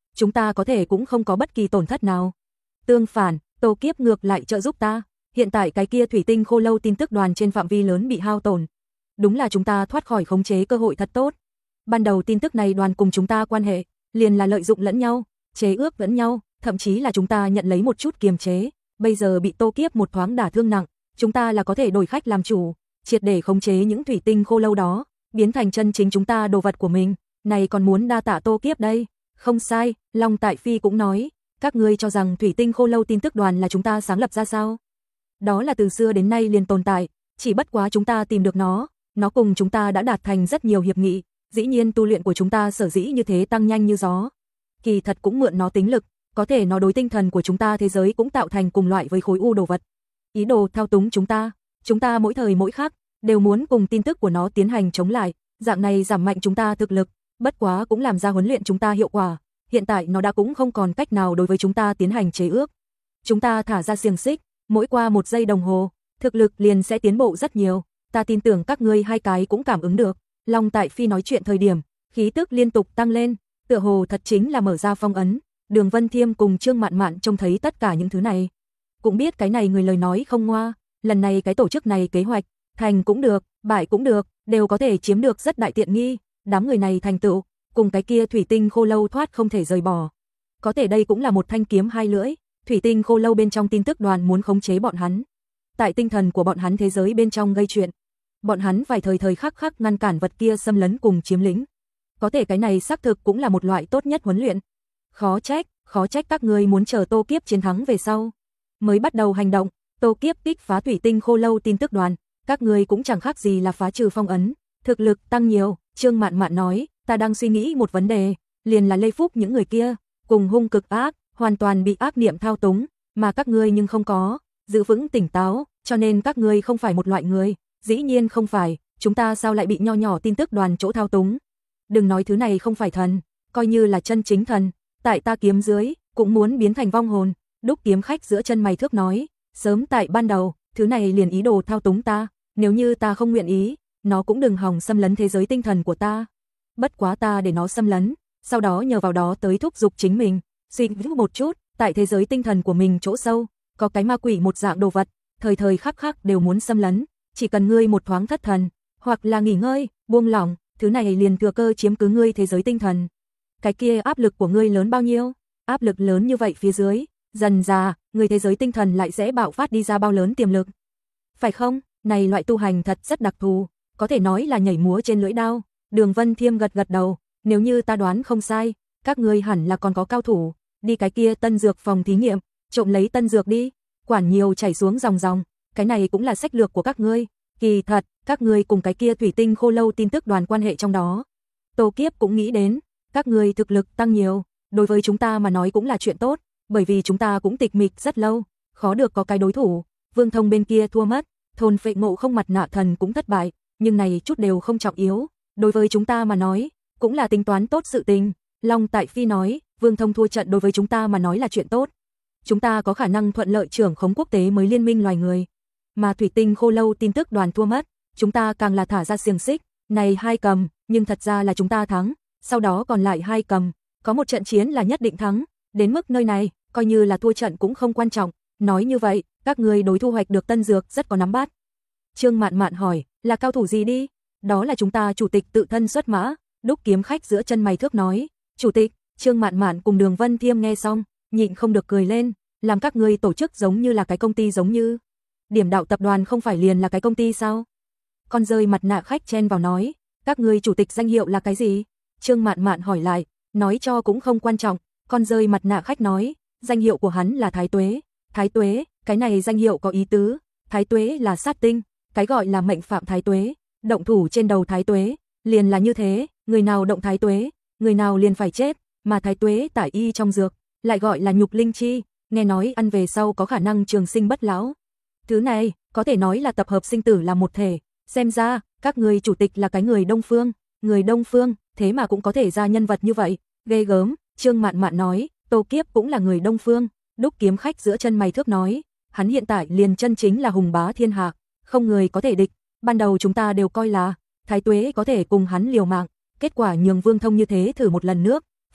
chúng ta có thể cũng không có bất kỳ tổn thất nào. Tương phản, Tô Kiếp ngược lại trợ giúp ta. Hiện tại cái kia thủy tinh khô lâu tin tức đoàn trên phạm vi lớn bị hao tổn. Đúng là chúng ta thoát khỏi khống chế cơ hội thật tốt. Ban đầu tin tức này đoàn cùng chúng ta quan hệ, liền là lợi dụng lẫn nhau, chế ước lẫn nhau, thậm chí là chúng ta nhận lấy một chút kiềm chế. Bây giờ bị Tô Kiếp một thoáng đả thương nặng, chúng ta là có thể đổi khách làm chủ, triệt để khống chế những thủy tinh khô lâu đó, biến thành chân chính chúng ta đồ vật của mình. Này còn muốn đa tạ Tô Kiếp đây. Không sai, Long Tại Phi cũng nói, các ngươi cho rằng thủy tinh khô lâu tin tức đoàn là chúng ta sáng lập ra sao? Đó là từ xưa đến nay liền tồn tại, chỉ bất quá chúng ta tìm được nó, nó cùng chúng ta đã đạt thành rất nhiều hiệp nghị, dĩ nhiên tu luyện của chúng ta sở dĩ như thế tăng nhanh như gió. Kỳ thật cũng mượn nó tính lực, có thể nó đối tinh thần của chúng ta thế giới cũng tạo thành cùng loại với khối u đồ vật. Ý đồ thao túng chúng ta, chúng ta mỗi thời mỗi khắc đều muốn cùng tin tức của nó tiến hành chống lại, dạng này giảm mạnh chúng ta thực lực, bất quá cũng làm ra huấn luyện chúng ta hiệu quả. Hiện tại nó đã cũng không còn cách nào đối với chúng ta tiến hành chế ước. Chúng ta thả ra xiềng xích, mỗi qua một giây đồng hồ, thực lực liền sẽ tiến bộ rất nhiều. Ta tin tưởng các ngươi hai cái cũng cảm ứng được. Long Tại Phi nói chuyện thời điểm, khí tức liên tục tăng lên, tựa hồ thật chính là mở ra phong ấn. Đường Vân Thiêm cùng Trương Mạn Mạn trông thấy tất cả những thứ này, cũng biết cái này người lời nói không ngoa, lần này cái tổ chức này kế hoạch, thành cũng được, bại cũng được, đều có thể chiếm được rất đại tiện nghi. Đám người này thành tựu, cùng cái kia thủy tinh khô lâu thoát không thể rời bỏ. Có thể đây cũng là một thanh kiếm hai lưỡi, thủy tinh khô lâu bên trong tin tức đoàn muốn khống chế bọn hắn. Tại tinh thần của bọn hắn thế giới bên trong gây chuyện. Bọn hắn phải thời thời khắc khắc ngăn cản vật kia xâm lấn cùng chiếm lĩnh. Có thể cái này xác thực cũng là một loại tốt nhất huấn luyện. Khó trách, khó trách các ngươi muốn chờ Tô Kiếp chiến thắng về sau mới bắt đầu hành động. Tô Kiếp kích phá thủy tinh khô lâu tin tức đoàn, các ngươi cũng chẳng khác gì là phá trừ phong ấn, thực lực tăng nhiều. Trương Mạn Mạn nói, ta đang suy nghĩ một vấn đề, liền là Lê Phúc những người kia, cùng hung cực ác, hoàn toàn bị ác niệm thao túng, mà các ngươi nhưng không có, giữ vững tỉnh táo, cho nên các ngươi không phải một loại người. Dĩ nhiên không phải, chúng ta sao lại bị nho nhỏ tin tức đoàn chỗ thao túng? Đừng nói thứ này không phải thần, coi như là chân chính thần, tại ta kiếm dưới, cũng muốn biến thành vong hồn. Đúc Kiếm Khách giữa chân mày thước nói, sớm tại ban đầu, thứ này liền ý đồ thao túng ta, nếu như ta không nguyện ý, nó cũng đừng hòng xâm lấn thế giới tinh thần của ta. Bất quá ta để nó xâm lấn, sau đó nhờ vào đó tới thúc giục chính mình, suy nghĩ một chút, tại thế giới tinh thần của mình chỗ sâu, có cái ma quỷ một dạng đồ vật, thời thời khắc khắc đều muốn xâm lấn, chỉ cần ngươi một thoáng thất thần, hoặc là nghỉ ngơi, buông lỏng, thứ này liền thừa cơ chiếm cứ ngươi thế giới tinh thần. Cái kia áp lực của ngươi lớn bao nhiêu? Áp lực lớn như vậy phía dưới, dần dà, người thế giới tinh thần lại sẽ bạo phát đi ra bao lớn tiềm lực. Phải không? Này loại tu hành thật rất đặc thù, có thể nói là nhảy múa trên lưỡi đao. Đường Vân Thiêm gật gật đầu, nếu như ta đoán không sai, các ngươi hẳn là còn có cao thủ, đi cái kia tân dược phòng thí nghiệm, trộm lấy tân dược đi, quản nhiều chảy xuống dòng dòng, cái này cũng là sách lược của các ngươi. Kỳ thật, các ngươi cùng cái kia thủy tinh khô lâu tin tức đoàn quan hệ trong đó. Tô Kiếp cũng nghĩ đến, các ngươi thực lực tăng nhiều, đối với chúng ta mà nói cũng là chuyện tốt, bởi vì chúng ta cũng tịch mịch rất lâu, khó được có cái đối thủ. Vương Thông bên kia thua mất, thôn Phệ Ngộ Không mặt nạ thần cũng thất bại, nhưng này chút đều không trọng yếu, đối với chúng ta mà nói, cũng là tính toán tốt sự tình. Long Tại Phi nói, Vương Thông thua trận đối với chúng ta mà nói là chuyện tốt. Chúng ta có khả năng thuận lợi trưởng khống quốc tế mới liên minh loài người. Mà thủy tinh khô lâu tin tức đoàn thua mất, chúng ta càng là thả ra xiềng xích, này hai cầm, nhưng thật ra là chúng ta thắng, sau đó còn lại hai cầm, có một trận chiến là nhất định thắng, đến mức nơi này, coi như là thua trận cũng không quan trọng. Nói như vậy, các người đối thu hoạch được tân dược rất có nắm bắt. Trương Mạn Mạn hỏi, là cao thủ gì đi? Đó là chúng ta chủ tịch tự thân xuất mã. Đúc Kiếm Khách giữa chân mày thước nói, chủ tịch. Trương Mạn Mạn cùng Đường Vân Thiêm nghe xong, nhịn không được cười lên, làm các ngươi tổ chức giống như là cái công ty giống như. Điểm Đạo tập đoàn không phải liền là cái công ty sao? Con rơi mặt nạ khách chen vào nói, các ngươi chủ tịch danh hiệu là cái gì? Trương Mạn Mạn hỏi lại, nói cho cũng không quan trọng. Con rơi mặt nạ khách nói, danh hiệu của hắn là Thái Tuế. Thái Tuế, cái này danh hiệu có ý tứ. Thái Tuế là sát tinh, cái gọi là mệnh phạm Thái Tuế, động thủ trên đầu Thái Tuế, liền là như thế, người nào động Thái Tuế, người nào liền phải chết, mà Thái Tuế tải y trong dược, lại gọi là nhục linh chi, nghe nói ăn về sau có khả năng trường sinh bất lão. Thứ này, có thể nói là tập hợp sinh tử là một thể, xem ra, các người chủ tịch là cái người Đông Phương, người Đông Phương, thế mà cũng có thể ra nhân vật như vậy, ghê gớm. Trương Mạn Mạn nói, Tô Kiếp cũng là người Đông Phương. Đúc Kiếm Khách giữa chân mày thước nói, hắn hiện tại liền chân chính là hùng bá thiên hạ, không người có thể địch. Ban đầu chúng ta đều coi là Thái Tuế có thể cùng hắn liều mạng, kết quả nhường Vương Thông như thế thử một lần nước,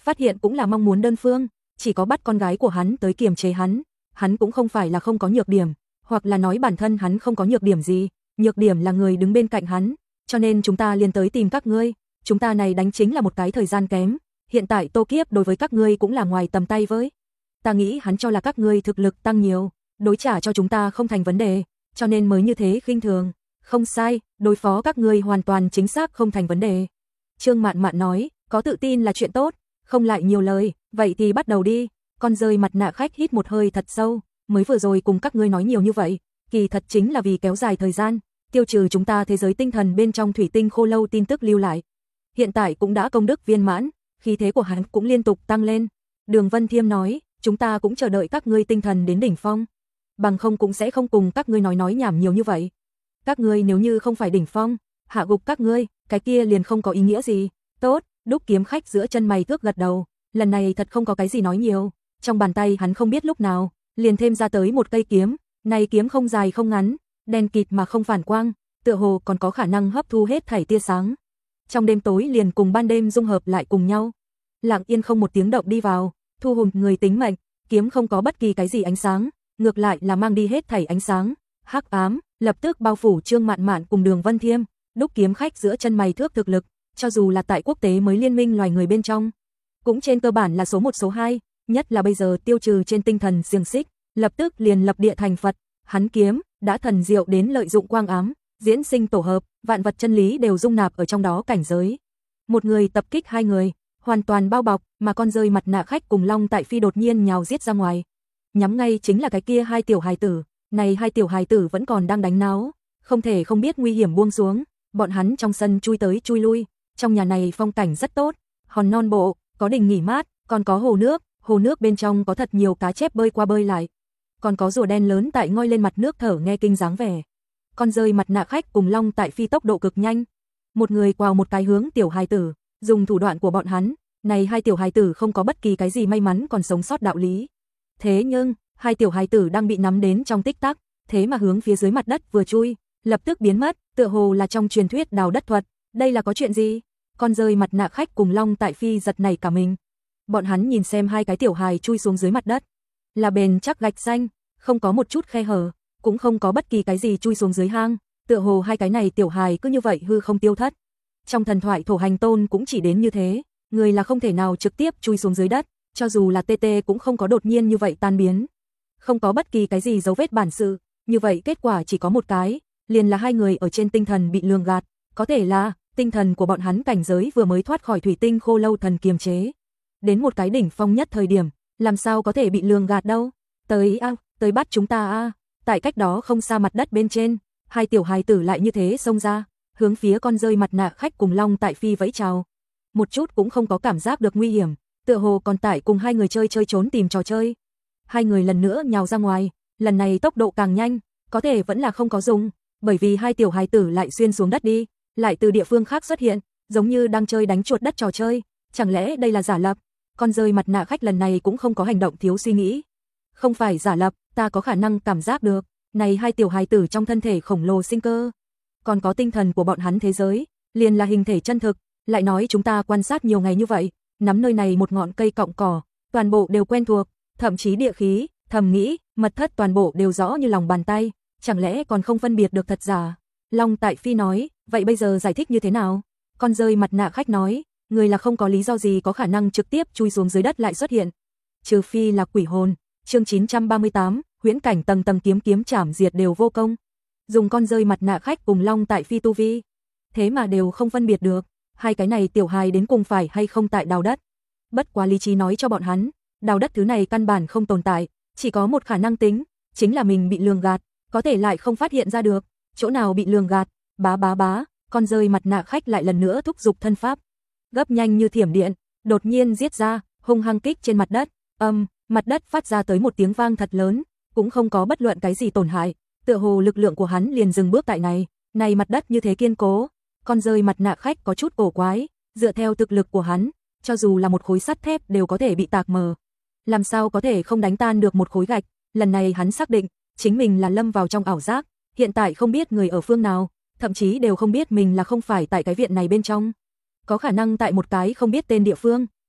Phát hiện cũng là mong muốn đơn phương, chỉ có bắt con gái của hắn tới kiềm chế hắn, hắn cũng không phải là không có nhược điểm, hoặc là nói bản thân hắn không có nhược điểm gì, nhược điểm là người đứng bên cạnh hắn, cho nên chúng ta liền tới tìm các ngươi, chúng ta này đánh chính là một cái thời gian kém, hiện tại Tô Kiếp đối với các ngươi cũng là ngoài tầm tay với. Ta nghĩ hắn cho là các ngươi thực lực tăng nhiều, đối trả cho chúng ta không thành vấn đề, cho nên mới như thế khinh thường. Không sai, đối phó các ngươi hoàn toàn chính xác không thành vấn đề. Trương Mạn Mạn nói, có tự tin là chuyện tốt, không lại nhiều lời, vậy thì bắt đầu đi. Con rơi mặt nạ khách hít một hơi thật sâu, mới vừa rồi cùng các ngươi nói nhiều như vậy, kỳ thật chính là vì kéo dài thời gian, tiêu trừ chúng ta thế giới tinh thần bên trong thủy tinh khô lâu tin tức lưu lại. Hiện tại cũng đã công đức viên mãn, khí thế của hắn cũng liên tục tăng lên. Đường Vân Thiêm nói, chúng ta cũng chờ đợi các ngươi tinh thần đến đỉnh phong, bằng không cũng sẽ không cùng các ngươi nói nói nhảm nhiều như vậy. Các ngươi nếu như không phải đỉnh phong, hạ gục các ngươi, cái kia liền không có ý nghĩa gì. Tốt, Đúc Kiếm Khách giữa chân mày thước gật đầu, lần này thật không có cái gì nói nhiều, trong bàn tay hắn không biết lúc nào, liền thêm ra tới một cây kiếm, này kiếm không dài không ngắn, đen kịt mà không phản quang, tựa hồ còn có khả năng hấp thu hết thảy tia sáng. Trong đêm tối liền cùng ban đêm dung hợp lại cùng nhau. Lặng yên không một tiếng động đi vào, thu hồn người tính mệnh, kiếm không có bất kỳ cái gì ánh sáng, ngược lại là mang đi hết thảy ánh sáng. Hắc ám lập tức bao phủ Trương Mạn Mạn cùng Đường Vân Thiêm, Đúc Kiếm Khách giữa chân mày thước thực lực, cho dù là tại quốc tế mới liên minh loài người bên trong, cũng trên cơ bản là số một số hai, nhất là bây giờ tiêu trừ trên tinh thần xiềng xích, lập tức liền lập địa thành Phật, hắn kiếm đã thần diệu đến lợi dụng quang ám, diễn sinh tổ hợp, vạn vật chân lý đều dung nạp ở trong đó cảnh giới. Một người tập kích hai người, hoàn toàn bao bọc, mà con rơi mặt nạ khách cùng Long Tại Phi đột nhiên nhào giết ra ngoài, nhắm ngay chính là cái kia hai tiểu hài tử. Này hai tiểu hài tử vẫn còn đang đánh náo, không thể không biết nguy hiểm buông xuống, bọn hắn trong sân chui tới chui lui, trong nhà này phong cảnh rất tốt, hòn non bộ, có đình nghỉ mát, còn có hồ nước, hồ nước bên trong có thật nhiều cá chép bơi qua bơi lại, còn có rùa đen lớn tại ngoi lên mặt nước thở nghe kinh dáng vẻ. Con rơi mặt nạ khách cùng Long Tại Phi tốc độ cực nhanh, một người quào một cái hướng tiểu hài tử, dùng thủ đoạn của bọn hắn, này hai tiểu hài tử không có bất kỳ cái gì may mắn còn sống sót đạo lý. Thế nhưng hai tiểu hài tử đang bị nắm đến trong tích tắc, thế mà hướng phía dưới mặt đất vừa chui, lập tức biến mất, tựa hồ là trong truyền thuyết đào đất thuật, đây là có chuyện gì? Con rơi mặt nạ khách cùng Long Tại Phi giật nảy cả mình. Bọn hắn nhìn xem hai cái tiểu hài chui xuống dưới mặt đất, là bền chắc gạch xanh, không có một chút khe hở, cũng không có bất kỳ cái gì chui xuống dưới hang, tựa hồ hai cái này tiểu hài cứ như vậy hư không tiêu thất. Trong thần thoại thổ hành tôn cũng chỉ đến như thế, người là không thể nào trực tiếp chui xuống dưới đất, cho dù là tê tê cũng không có đột nhiên như vậy tan biến. Không có bất kỳ cái gì dấu vết bản sự, như vậy kết quả chỉ có một cái, liền là hai người ở trên tinh thần bị lường gạt, có thể là tinh thần của bọn hắn cảnh giới vừa mới thoát khỏi thủy tinh khô lâu thần kiềm chế, đến một cái đỉnh phong nhất thời điểm, làm sao có thể bị lường gạt đâu. Tới a, à, tới bắt chúng ta a. À. Tại cách đó không xa mặt đất bên trên, hai tiểu hài tử lại như thế xông ra, hướng phía con rơi mặt nạ khách cùng Long Tại Phi vẫy chào. Một chút cũng không có cảm giác được nguy hiểm, tựa hồ còn tại cùng hai người chơi chơi trốn tìm trò chơi. Hai người lần nữa nhào ra ngoài, lần này tốc độ càng nhanh, có thể vẫn là không có dùng, bởi vì hai tiểu hài tử lại xuyên xuống đất đi, lại từ địa phương khác xuất hiện, giống như đang chơi đánh chuột đất trò chơi, chẳng lẽ đây là giả lập? Con rơi mặt nạ khách lần này cũng không có hành động thiếu suy nghĩ. Không phải giả lập, ta có khả năng cảm giác được, này hai tiểu hài tử trong thân thể khổng lồ sinh cơ, còn có tinh thần của bọn hắn thế giới, liền là hình thể chân thực, lại nói chúng ta quan sát nhiều ngày như vậy, nắm nơi này một ngọn cây cọng cỏ, toàn bộ đều quen thuộc, thậm chí địa khí, thầm nghĩ, mật thất toàn bộ đều rõ như lòng bàn tay, chẳng lẽ còn không phân biệt được thật giả? Long Tại Phi nói, vậy bây giờ giải thích như thế nào? Con rơi mặt nạ khách nói, người là không có lý do gì có khả năng trực tiếp chui xuống dưới đất lại xuất hiện, trừ phi là quỷ hồn. Chương chín trăm ba mươi tám, huyễn cảnh tầng tầng kiếm kiếm chảm diệt đều vô công. Dùng con rơi mặt nạ khách cùng Long Tại Phi tu vi, thế mà đều không phân biệt được, hai cái này tiểu hài đến cùng phải hay không tại đào đất. Bất quá lý trí nói cho bọn hắn, đào đất thứ này căn bản không tồn tại, chỉ có một khả năng tính, chính là mình bị lường gạt, có thể lại không phát hiện ra được, chỗ nào bị lường gạt, bá bá bá, con rơi mặt nạ khách lại lần nữa thúc giục thân pháp, gấp nhanh như thiểm điện, đột nhiên giết ra, hung hăng kích trên mặt đất, âm, um, mặt đất phát ra tới một tiếng vang thật lớn, cũng không có bất luận cái gì tổn hại, tựa hồ lực lượng của hắn liền dừng bước tại này, này mặt đất như thế kiên cố, con rơi mặt nạ khách có chút cổ quái, dựa theo thực lực của hắn, cho dù là một khối sắt thép đều có thể bị tạc mờ, làm sao có thể không đánh tan được một khối gạch, lần này hắn xác định, chính mình là lâm vào trong ảo giác, hiện tại không biết người ở phương nào, thậm chí đều không biết mình là không phải tại cái viện này bên trong, có khả năng tại một cái không biết tên địa phương,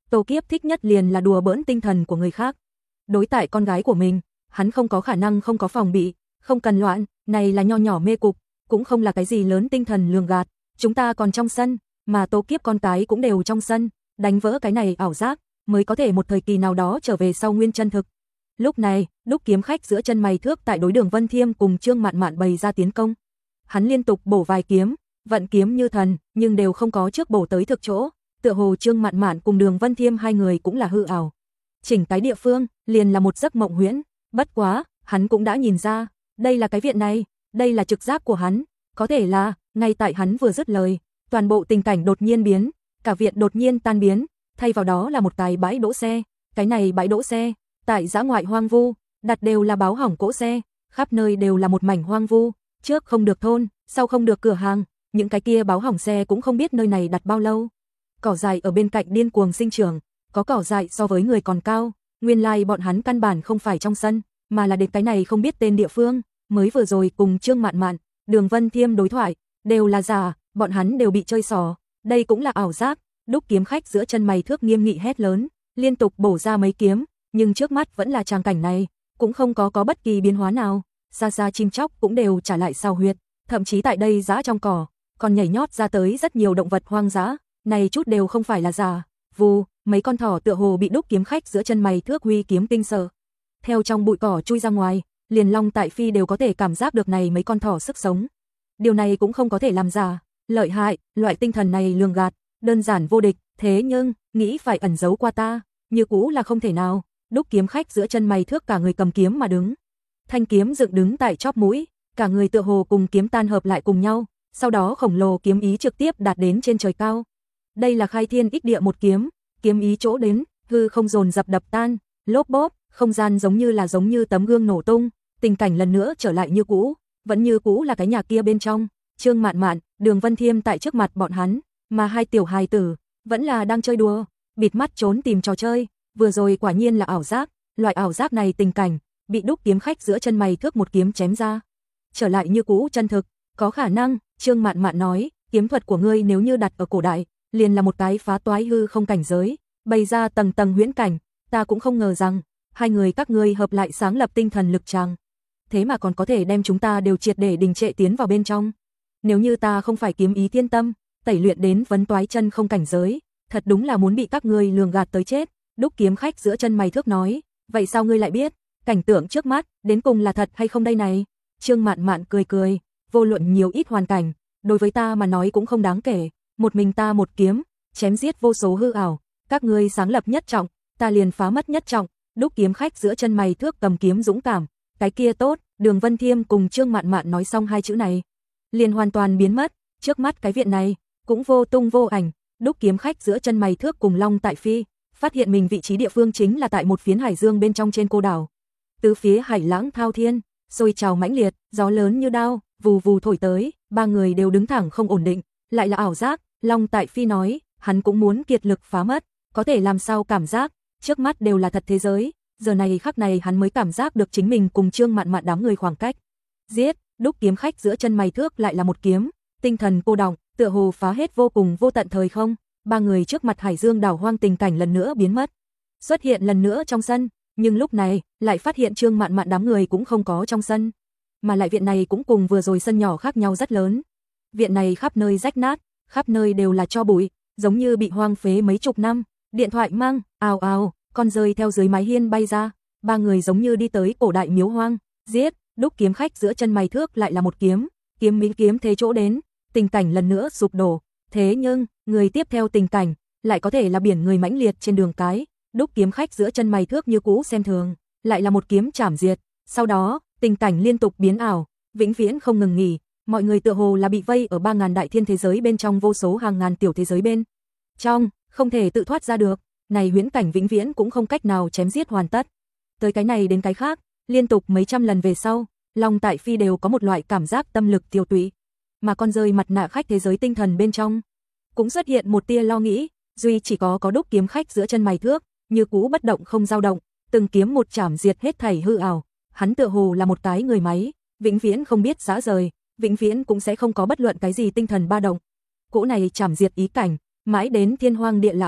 Tô Kiếp thích nhất liền là đùa bỡn tinh thần của người khác. Đối tại con gái của mình, hắn không có khả năng không có phòng bị, không cần loạn, này là nho nhỏ mê cục, cũng không là cái gì lớn tinh thần lường gạt, chúng ta còn trong sân, mà Tô Kiếp con cái cũng đều trong sân, đánh vỡ cái này ảo giác, mới có thể một thời kỳ nào đó trở về sau nguyên chân thực. Lúc này, Đúc Kiếm Khách giữa chân mày thước tại đối Đường Vân Thiêm cùng Trương Mạn Mạn bày ra tiến công. Hắn liên tục bổ vài kiếm, vận kiếm như thần, nhưng đều không có trước bổ tới thực chỗ, tựa hồ Trương Mạn Mạn cùng Đường Vân Thiêm hai người cũng là hư ảo. Chỉnh cái địa phương, liền là một giấc mộng huyễn, bất quá, hắn cũng đã nhìn ra, đây là cái viện này, đây là trực giác của hắn, có thể là, ngay tại hắn vừa dứt lời, toàn bộ tình cảnh đột nhiên biến, cả viện đột nhiên tan biến, thay vào đó là một cái bãi đỗ xe, cái này bãi đỗ xe, tại dã ngoại hoang vu, đặt đều là báo hỏng cỗ xe, khắp nơi đều là một mảnh hoang vu, trước không được thôn, sau không được cửa hàng, những cái kia báo hỏng xe cũng không biết nơi này đặt bao lâu. Cỏ dại ở bên cạnh điên cuồng sinh trưởng, có cỏ dại so với người còn cao, nguyên lai like bọn hắn căn bản không phải trong sân, mà là đến cái này không biết tên địa phương, mới vừa rồi cùng Trương Mạn Mạn, Đường Vân Thiêm đối thoại, đều là giả, bọn hắn đều bị chơi xỏ, đây cũng là ảo giác. Đúc Kiếm Khách giữa chân mày thước nghiêm nghị hét lớn, liên tục bổ ra mấy kiếm, nhưng trước mắt vẫn là tràng cảnh này, cũng không có có bất kỳ biến hóa nào, xa xa chim chóc cũng đều trả lại sao huyệt, thậm chí tại đây dã trong cỏ, còn nhảy nhót ra tới rất nhiều động vật hoang dã, này chút đều không phải là giả. Vù, mấy con thỏ tựa hồ bị Đúc Kiếm Khách giữa chân mày thước huy kiếm kinh sợ, theo trong bụi cỏ chui ra ngoài, liền Long Tại Phi đều có thể cảm giác được này mấy con thỏ sức sống. Điều này cũng không có thể làm giả, lợi hại, loại tinh thần này lường gạt, đơn giản vô địch, thế nhưng, nghĩ phải ẩn giấu qua ta, như cũ là không thể nào. Đúc Kiếm Khách giữa chân mày thước cả người cầm kiếm mà đứng. Thanh kiếm dựng đứng tại chóp mũi, cả người tựa hồ cùng kiếm tan hợp lại cùng nhau, sau đó khổng lồ kiếm ý trực tiếp đạt đến trên trời cao. Đây là khai thiên ích địa một kiếm, kiếm ý chỗ đến, hư không dồn dập đập tan, lốp bốp, không gian giống như là giống như tấm gương nổ tung, tình cảnh lần nữa trở lại như cũ, vẫn như cũ là cái nhà kia bên trong, Trương Mạn Mạn, Đường Vân Thiêm tại trước mặt bọn hắn, mà hai tiểu hài tử vẫn là đang chơi đùa, bịt mắt trốn tìm trò chơi, vừa rồi quả nhiên là ảo giác, loại ảo giác này tình cảnh bị Đúc Kiếm Khách giữa chân mày thước một kiếm chém ra, trở lại như cũ chân thực, có khả năng, Trương Mạn Mạn nói, kiếm thuật của ngươi nếu như đặt ở cổ đại, liền là một cái phá toái hư không cảnh giới, bày ra tầng tầng huyễn cảnh, ta cũng không ngờ rằng hai người các ngươi hợp lại sáng lập tinh thần lực tràng, thế mà còn có thể đem chúng ta đều triệt để đình trệ tiến vào bên trong. Nếu như ta không phải kiếm ý thiên tâm, tẩy luyện đến vấn toái chân không cảnh giới, thật đúng là muốn bị các ngươi lường gạt tới chết. Đúc Kiếm Khách giữa chân mày thước nói, vậy sao ngươi lại biết, cảnh tượng trước mắt, đến cùng là thật hay không đây này? Trương Mạn Mạn cười cười, vô luận nhiều ít hoàn cảnh, đối với ta mà nói cũng không đáng kể, một mình ta một kiếm, chém giết vô số hư ảo, các ngươi sáng lập nhất trọng, ta liền phá mất nhất trọng. Đúc Kiếm Khách giữa chân mày thước cầm kiếm dũng cảm, cái kia tốt, Đường Vân Thiêm cùng Trương Mạn Mạn nói xong hai chữ này, liền hoàn toàn biến mất, trước mắt cái viện này cũng vô tung vô ảnh. Đúc Kiếm Khách giữa chân mày thước cùng Long Tại Phi phát hiện mình vị trí địa phương chính là tại một phiến hải dương bên trong trên cô đảo. Từ phía hải lãng thao thiên, sôi trào mãnh liệt, gió lớn như đao, vù vù thổi tới, ba người đều đứng thẳng không ổn định, lại là ảo giác. Long Tại Phi nói, hắn cũng muốn kiệt lực phá mất, có thể làm sao cảm giác, trước mắt đều là thật thế giới, giờ này khắc này hắn mới cảm giác được chính mình cùng Trương Mạn Mạn đám người khoảng cách. Giết, Đúc Kiếm Khách giữa chân mày thước lại là một kiếm, tinh thần cô đọng, tựa hồ phá hết vô cùng vô tận thời không, ba người trước mặt hải dương đảo hoang tình cảnh lần nữa biến mất, xuất hiện lần nữa trong sân, nhưng lúc này lại phát hiện Trương Mạn Mạn đám người cũng không có trong sân, mà lại viện này cũng cùng vừa rồi sân nhỏ khác nhau rất lớn. Viện này khắp nơi rách nát, khắp nơi đều là tro bụi, giống như bị hoang phế mấy chục năm, điện thoại mang, ào ào, con rơi theo dưới mái hiên bay ra, ba người giống như đi tới cổ đại miếu hoang, giết, Đúc Kiếm Khách giữa chân mày thước lại là một kiếm, kiếm mỹ kiếm thế chỗ đến, tình cảnh lần nữa sụp đổ, thế nhưng, người tiếp theo tình cảnh, lại có thể là biển người mãnh liệt trên đường cái, Đúc Kiếm Khách giữa chân mày thước như cũ xem thường, lại là một kiếm chảm diệt, sau đó, tình cảnh liên tục biến ảo, vĩnh viễn không ngừng nghỉ, mọi người tựa hồ là bị vây ở ba ngàn đại thiên thế giới bên trong vô số hàng ngàn tiểu thế giới bên trong, không thể tự thoát ra được, này huyễn cảnh vĩnh viễn cũng không cách nào chém giết hoàn tất. Tới cái này đến cái khác, liên tục mấy trăm lần về sau, Long Tại Phi đều có một loại cảm giác tâm lực tiêu tụy, mà con rơi mặt nạ khách thế giới tinh thần bên trong cũng xuất hiện một tia lo nghĩ, duy chỉ có có Đúc Kiếm Khách giữa chân mày thước, như cũ bất động không dao động, từng kiếm một chảm diệt hết thảy hư ảo, hắn tựa hồ là một cái người máy, vĩnh viễn không biết rã rời, vĩnh viễn cũng sẽ không có bất luận cái gì tinh thần ba động. Cỗ này chảm diệt ý cảnh, mãi đến thiên hoang địa lão,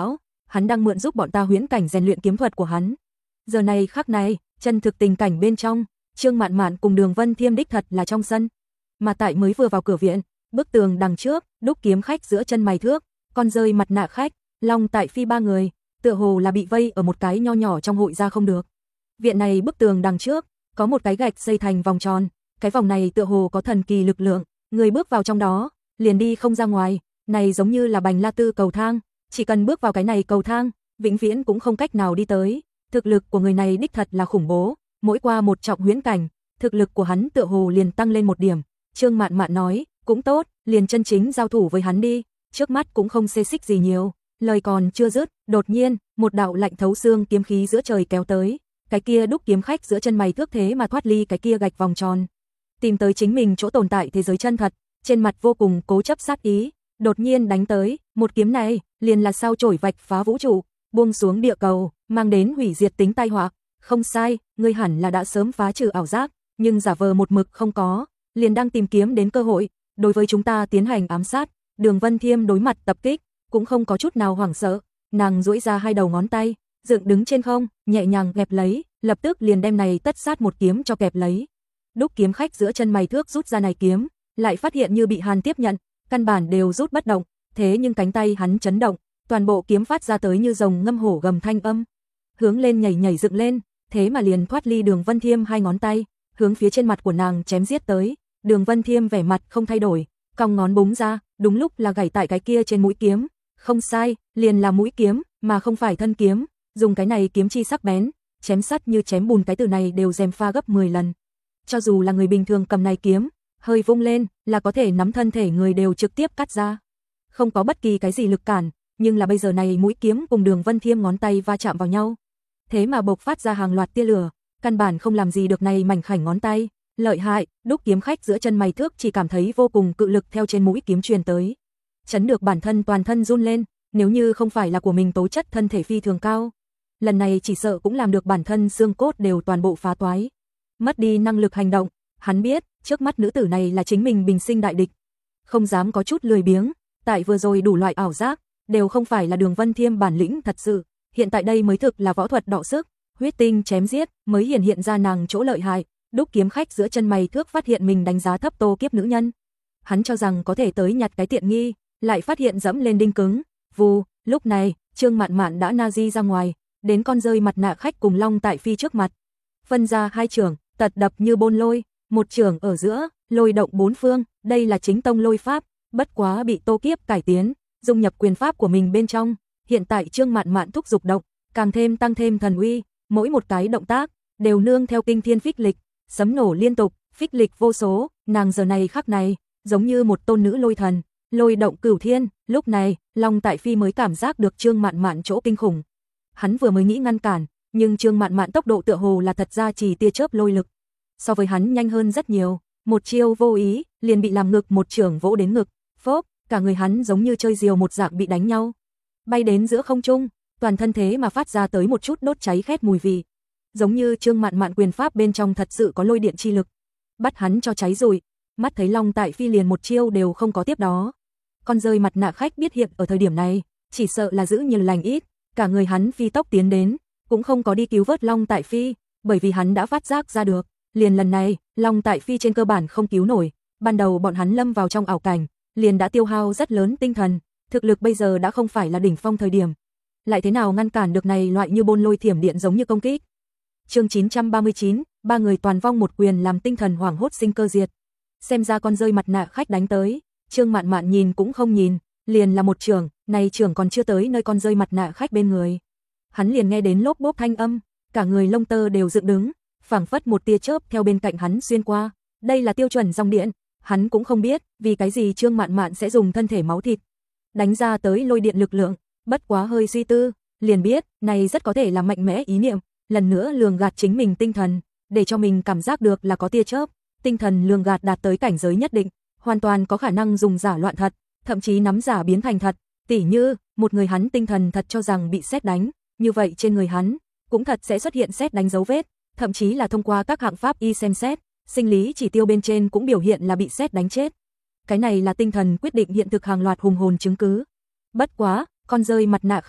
hắn đang mượn giúp bọn ta huyễn cảnh rèn luyện kiếm thuật của hắn. Giờ này khắc này, chân thực tình cảnh bên trong, Trương Mạn Mạn cùng Đường Vân Thiêm đích thật là trong sân. Mà tại mới vừa vào cửa viện, bức tường đằng trước, Đúc Kiếm Khách giữa chân mày thước, Con Rơi Mặt Nạ Khách, Long Tại Phi ba người, tựa hồ là bị vây ở một cái nho nhỏ trong hội ra không được. Viện này bức tường đằng trước, có một cái gạch xây thành vòng tròn, cái vòng này tựa hồ có thần kỳ lực lượng, người bước vào trong đó, liền đi không ra ngoài, này giống như là Bành La Tư cầu thang, chỉ cần bước vào cái này cầu thang, vĩnh viễn cũng không cách nào đi tới. Thực lực của người này đích thật là khủng bố, mỗi qua một trọng huyễn cảnh, thực lực của hắn tựa hồ liền tăng lên một điểm. Trương Mạn Mạn nói, cũng tốt, liền chân chính giao thủ với hắn đi, trước mắt cũng không xê xích gì nhiều. Lời còn chưa dứt, đột nhiên, một đạo lạnh thấu xương kiếm khí giữa trời kéo tới, cái kia Đúc Kiếm Khách giữa chân mày thước thế mà thoát ly cái kia gạch vòng tròn, tìm tới chính mình chỗ tồn tại thế giới chân thật, trên mặt vô cùng cố chấp sát ý, đột nhiên đánh tới, một kiếm này liền là sao chổi vạch phá vũ trụ, buông xuống địa cầu, mang đến hủy diệt tính tai họa. Không sai, ngươi hẳn là đã sớm phá trừ ảo giác, nhưng giả vờ một mực không có, liền đang tìm kiếm đến cơ hội đối với chúng ta tiến hành ám sát. Đường Vân Thiêm đối mặt tập kích cũng không có chút nào hoảng sợ, nàng duỗi ra hai đầu ngón tay, dựng đứng trên không, nhẹ nhàng kẹp lấy, lập tức liền đem này tất sát một kiếm cho kẹp lấy. Đúc Kiếm Khách giữa chân mày thước rút ra này kiếm, lại phát hiện như bị hàn tiếp nhận, căn bản đều rút bất động, thế nhưng cánh tay hắn chấn động, toàn bộ kiếm phát ra tới như rồng ngâm hổ gầm thanh âm, hướng lên nhảy nhảy dựng lên, thế mà liền thoát ly Đường Vân Thiêm hai ngón tay, hướng phía trên mặt của nàng chém giết tới. Đường Vân Thiêm vẻ mặt không thay đổi, cong ngón búng ra, đúng lúc là gảy tại cái kia trên mũi kiếm. Không sai, liền là mũi kiếm, mà không phải thân kiếm, dùng cái này kiếm chi sắc bén, chém sắt như chém bùn, cái từ này đều dèm pha gấp mười lần. Cho dù là người bình thường cầm này kiếm, hơi vung lên là có thể nắm thân thể người đều trực tiếp cắt ra. Không có bất kỳ cái gì lực cản, nhưng là bây giờ này mũi kiếm cùng Đường Vân Thiêm ngón tay va chạm vào nhau, thế mà bộc phát ra hàng loạt tia lửa, căn bản không làm gì được này mảnh khảnh ngón tay. Lợi hại, Đúc Kiếm Khách giữa chân mày thước chỉ cảm thấy vô cùng cự lực theo trên mũi kiếm truyền tới, chấn được bản thân toàn thân run lên, nếu như không phải là của mình tố chất thân thể phi thường cao, lần này chỉ sợ cũng làm được bản thân xương cốt đều toàn bộ phá toái, mất đi năng lực hành động. Hắn biết, trước mắt nữ tử này là chính mình bình sinh đại địch, không dám có chút lười biếng, tại vừa rồi đủ loại ảo giác, đều không phải là Đường Vân Thiêm bản lĩnh thật sự, hiện tại đây mới thực là võ thuật đọ sức, huyết tinh chém giết, mới hiển hiện ra nàng chỗ lợi hại. Đúc Kiếm Khách giữa chân mày thước phát hiện mình đánh giá thấp Tô Kiếp nữ nhân, hắn cho rằng có thể tới nhặt cái tiện nghi, lại phát hiện dẫm lên đinh cứng. Vù, lúc này, Trương Mạn Mạn đã na di ra ngoài, đến Con Rơi Mặt Nạ Khách cùng Long Tại Phi trước mặt, phân ra hai chưởng, tật đập như bôn lôi, một chưởng ở giữa, lôi động bốn phương, đây là chính tông lôi pháp, bất quá bị Tô Kiếp cải tiến, dung nhập quyền pháp của mình bên trong. Hiện tại Trương Mạn Mạn thúc dục động, càng thêm tăng thêm thần uy, mỗi một cái động tác đều nương theo kinh thiên phích lịch, sấm nổ liên tục, phích lịch vô số, nàng giờ này khắc này giống như một tôn nữ lôi thần, lôi động cửu thiên. Lúc này, Long Tại Phi mới cảm giác được Trương Mạn Mạn chỗ kinh khủng. Hắn vừa mới nghĩ ngăn cản, nhưng Trương Mạn Mạn tốc độ tựa hồ là thật ra chỉ tia chớp lôi lực, so với hắn nhanh hơn rất nhiều, một chiêu vô ý liền bị làm ngực một chưởng vỗ đến ngực, phốp, cả người hắn giống như chơi diều một dạng bị đánh nhau, bay đến giữa không trung, toàn thân thế mà phát ra tới một chút đốt cháy khét mùi vị, giống như Trương Mạn Mạn quyền pháp bên trong thật sự có lôi điện chi lực, bắt hắn cho cháy rồi. Mắt thấy Long Tại Phi liền một chiêu đều không có tiếp đó. Con Rơi Mặt Nạ Khách biết hiện ở thời điểm này, chỉ sợ là giữ nhiều lành ít, cả người hắn phi tốc tiến đến, cũng không có đi cứu vớt Long Tại Phi, bởi vì hắn đã phát giác ra được, liền lần này, Long Tại Phi trên cơ bản không cứu nổi, ban đầu bọn hắn lâm vào trong ảo cảnh, liền đã tiêu hao rất lớn tinh thần, thực lực bây giờ đã không phải là đỉnh phong thời điểm, lại thế nào ngăn cản được này loại như bôn lôi thiểm điện giống như công kích. Chương chín trăm ba mươi chín, ba người toàn vong một quyền làm tinh thần hoảng hốt sinh cơ diệt. Xem ra Con Rơi Mặt Nạ Khách đánh tới, Trương Mạn Mạn nhìn cũng không nhìn, liền là một chưởng, này chưởng còn chưa tới nơi Con Rơi Mặt Nạ Khách bên người, hắn liền nghe đến lốp bốp thanh âm, cả người lông tơ đều dựng đứng, phảng phất một tia chớp theo bên cạnh hắn xuyên qua, đây là tiêu chuẩn dòng điện, hắn cũng không biết vì cái gì Trương Mạn Mạn sẽ dùng thân thể máu thịt đánh ra tới lôi điện lực lượng, bất quá hơi suy tư, liền biết, này rất có thể là mạnh mẽ ý niệm, lần nữa lường gạt chính mình tinh thần, để cho mình cảm giác được là có tia chớp, tinh thần lường gạt đạt tới cảnh giới nhất định, hoàn toàn có khả năng dùng giả loạn thật, thậm chí nắm giả biến thành thật, tỉ như, một người hắn tinh thần thật cho rằng bị sét đánh, như vậy trên người hắn cũng thật sẽ xuất hiện sét đánh dấu vết, thậm chí là thông qua các hạng pháp y xem xét, sinh lý chỉ tiêu bên trên cũng biểu hiện là bị sét đánh chết. Cái này là tinh thần quyết định hiện thực hàng loạt hùng hồn chứng cứ. Bất quá, Con Rơi Mặt Nạ Khách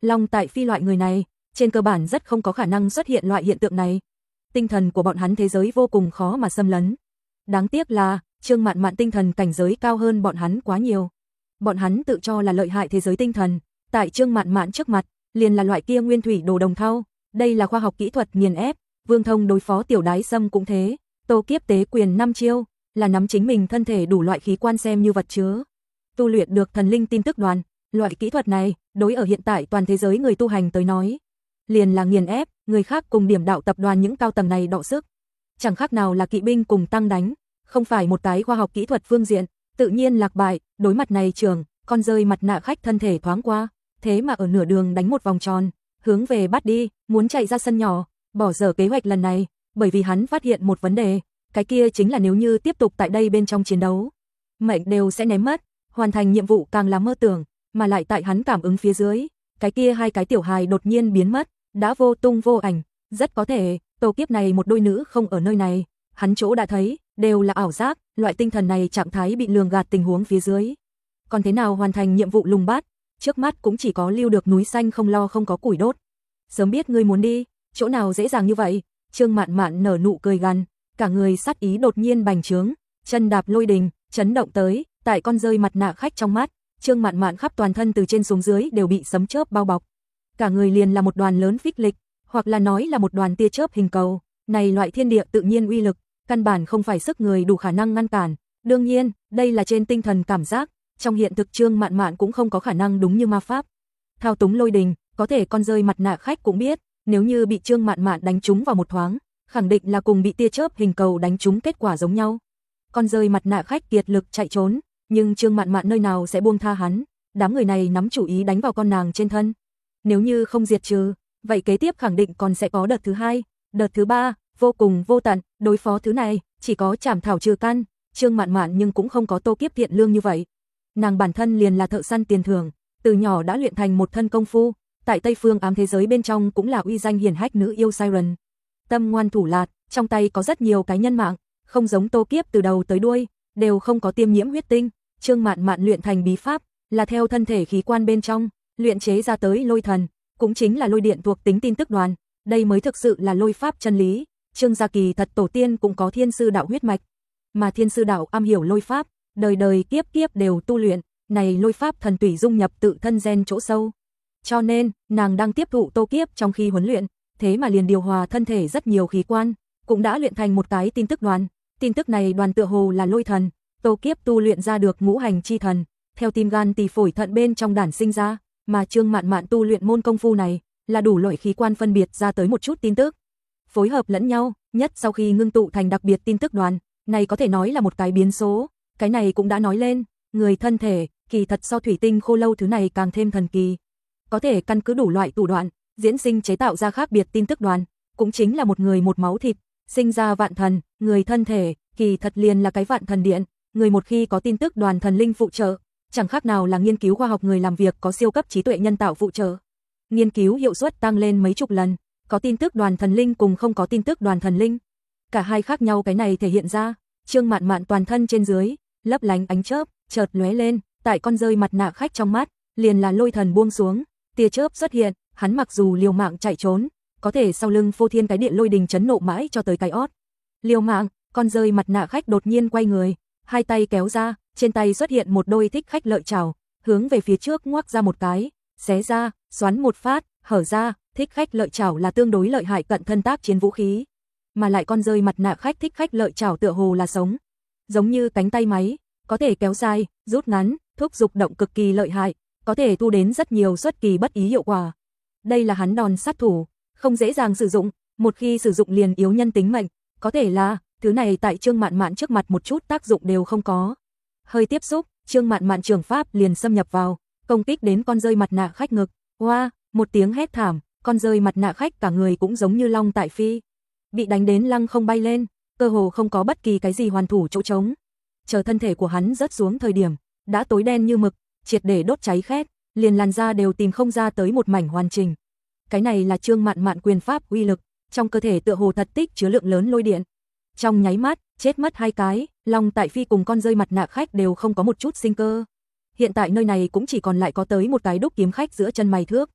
Long Tại Phi loại người này, trên cơ bản rất không có khả năng xuất hiện loại hiện tượng này. Tinh thần của bọn hắn thế giới vô cùng khó mà xâm lấn. Đáng tiếc là, Trương Mạn Mạn tinh thần cảnh giới cao hơn bọn hắn quá nhiều. Bọn hắn tự cho là lợi hại thế giới tinh thần, tại Trương Mạn Mạn trước mặt, liền là loại kia nguyên thủy đồ đồng thau, đây là khoa học kỹ thuật nghiền ép, Vương Thông đối phó Tiểu Đái Sâm cũng thế, Tô Kiếp tế quyền năm chiêu, là nắm chính mình thân thể đủ loại khí quan xem như vật chứa. Tu luyện được thần linh tin tức đoàn, loại kỹ thuật này, đối ở hiện tại toàn thế giới người tu hành tới nói, liền là nghiền ép, người khác cùng điểm đạo tập đoàn những cao tầng này đọ sức. Chẳng khác nào là kỵ binh cùng tăng đánh, không phải một cái khoa học kỹ thuật phương diện, tự nhiên lạc bại, đối mặt này trường, con rơi mặt nạ khách thân thể thoáng qua, thế mà ở nửa đường đánh một vòng tròn, hướng về bắt đi, muốn chạy ra sân nhỏ, bỏ dở kế hoạch lần này, bởi vì hắn phát hiện một vấn đề, cái kia chính là nếu như tiếp tục tại đây bên trong chiến đấu, mệnh đều sẽ ném mất, hoàn thành nhiệm vụ càng là mơ tưởng, mà lại tại hắn cảm ứng phía dưới, cái kia hai cái tiểu hài đột nhiên biến mất, đã vô tung vô ảnh, rất có thể, Tô Kiếp này một đôi nữ không ở nơi này, hắn chỗ đã thấy, đều là ảo giác, loại tinh thần này trạng thái bị lường gạt tình huống phía dưới. Còn thế nào hoàn thành nhiệm vụ lùng bát, trước mắt cũng chỉ có lưu được núi xanh không lo không có củi đốt. Sớm biết ngươi muốn đi, chỗ nào dễ dàng như vậy, Trương Mạn Mạn nở nụ cười gằn, cả người sát ý đột nhiên bành trướng, chân đạp lôi đình, chấn động tới, tại con rơi mặt nạ khách trong mắt, Trương Mạn Mạn khắp toàn thân từ trên xuống dưới đều bị sấm chớp bao bọc. Cả người liền là một đoàn lớn phích lịch, hoặc là nói là một đoàn tia chớp hình cầu, này loại thiên địa tự nhiên uy lực, căn bản không phải sức người đủ khả năng ngăn cản. Đương nhiên, đây là trên tinh thần cảm giác, trong hiện thực Trương Mạn Mạn cũng không có khả năng đúng như ma pháp. Thao túng lôi đình, có thể con rơi mặt nạ khách cũng biết, nếu như bị Trương Mạn Mạn đánh trúng vào một thoáng, khẳng định là cùng bị tia chớp hình cầu đánh trúng kết quả giống nhau. Con rơi mặt nạ khách kiệt lực chạy trốn, nhưng Trương Mạn Mạn nơi nào sẽ buông tha hắn, đám người này nắm chủ ý đánh vào con nàng trên thân. Nếu như không diệt trừ, vậy kế tiếp khẳng định còn sẽ có đợt thứ hai, đợt thứ ba, vô cùng vô tận, đối phó thứ này, chỉ có chảm thảo trừ căn, Trương Mạn Mạn nhưng cũng không có Tô Kiếp thiện lương như vậy. Nàng bản thân liền là thợ săn tiền thưởng, từ nhỏ đã luyện thành một thân công phu, tại Tây Phương ám thế giới bên trong cũng là uy danh hiển hách nữ yêu Siren. Tâm ngoan thủ lạt, trong tay có rất nhiều cái nhân mạng, không giống Tô Kiếp từ đầu tới đuôi, đều không có tiêm nhiễm huyết tinh, Trương Mạn Mạn luyện thành bí pháp, là theo thân thể khí quan bên trong, luyện chế ra tới lôi thần, cũng chính là lôi điện thuộc tính tin tức đoàn, đây mới thực sự là lôi pháp chân lý. Trương gia kỳ thật tổ tiên cũng có thiên sư đạo huyết mạch, mà thiên sư đạo am hiểu lôi pháp, đời đời kiếp kiếp đều tu luyện, này lôi pháp thần tùy dung nhập tự thân gen chỗ sâu. Cho nên, nàng đang tiếp thụ Tô Kiếp trong khi huấn luyện, thế mà liền điều hòa thân thể rất nhiều khí quan, cũng đã luyện thành một cái tin tức đoàn. Tin tức này đoàn tựa hồ là lôi thần, Tô Kiếp tu luyện ra được ngũ hành chi thần, theo tim gan tỳ phổi thận bên trong đản sinh ra, mà Trương Mạn Mạn tu luyện môn công phu này, là đủ loại khí quan phân biệt ra tới một chút tin tức, phối hợp lẫn nhau, nhất sau khi ngưng tụ thành đặc biệt tin tức đoàn, này có thể nói là một cái biến số, cái này cũng đã nói lên, người thân thể, kỳ thật so thủy tinh khô lâu thứ này càng thêm thần kỳ. Có thể căn cứ đủ loại thủ đoạn, diễn sinh chế tạo ra khác biệt tin tức đoàn, cũng chính là một người một máu thịt, sinh ra vạn thần, người thân thể, kỳ thật liền là cái vạn thần điện, người một khi có tin tức đoàn thần linh phụ trợ, chẳng khác nào là nghiên cứu khoa học người làm việc có siêu cấp trí tuệ nhân tạo phụ trợ. Nghiên cứu hiệu suất tăng lên mấy chục lần, có tin tức đoàn thần linh cùng không có tin tức đoàn thần linh. Cả hai khác nhau cái này thể hiện ra, Trương Mạn Mạn toàn thân trên dưới, lấp lánh ánh chớp, chợt lóe lên, tại con rơi mặt nạ khách trong mắt, liền là lôi thần buông xuống, tia chớp xuất hiện, hắn mặc dù liều mạng chạy trốn, có thể sau lưng phô thiên cái điện lôi đình chấn nộ mãi cho tới cái ót. Liều mạng, con rơi mặt nạ khách đột nhiên quay người, hai tay kéo ra, trên tay xuất hiện một đôi thích khách lợi chảo, hướng về phía trước ngoác ra một cái, xé ra, xoắn một phát, hở ra, thích khách lợi chảo là tương đối lợi hại cận thân tác chiến vũ khí, mà lại con rơi mặt nạ khách thích khách lợi chảo tựa hồ là sống, giống như cánh tay máy, có thể kéo dài, rút ngắn, thúc dục động cực kỳ lợi hại, có thể thu đến rất nhiều xuất kỳ bất ý hiệu quả. Đây là hắn đòn sát thủ, không dễ dàng sử dụng, một khi sử dụng liền yếu nhân tính mệnh, có thể là thứ này tại Trương Mạn Mạn trước mặt một chút tác dụng đều không có. Hơi tiếp xúc, Trương Mạn Mạn trường pháp liền xâm nhập vào, công kích đến con rơi mặt nạ khách ngực. Oa, một tiếng hét thảm, con rơi mặt nạ khách cả người cũng giống như Long Tại Phi, bị đánh đến lăng không bay lên, cơ hồ không có bất kỳ cái gì hoàn thủ chỗ trống. Chờ thân thể của hắn rớt xuống thời điểm, đã tối đen như mực, triệt để đốt cháy khét, liền làn da đều tìm không ra tới một mảnh hoàn chỉnh. Cái này là Trương Mạn Mạn quyền pháp uy lực, trong cơ thể tựa hồ thật tích chứa lượng lớn lôi điện. Trong nháy mắt, chết mất hai cái, Long Tại Phi cùng con rơi mặt nạ khách đều không có một chút sinh cơ. Hiện tại nơi này cũng chỉ còn lại có tới một cái đúc kiếm khách giữa chân mày thước.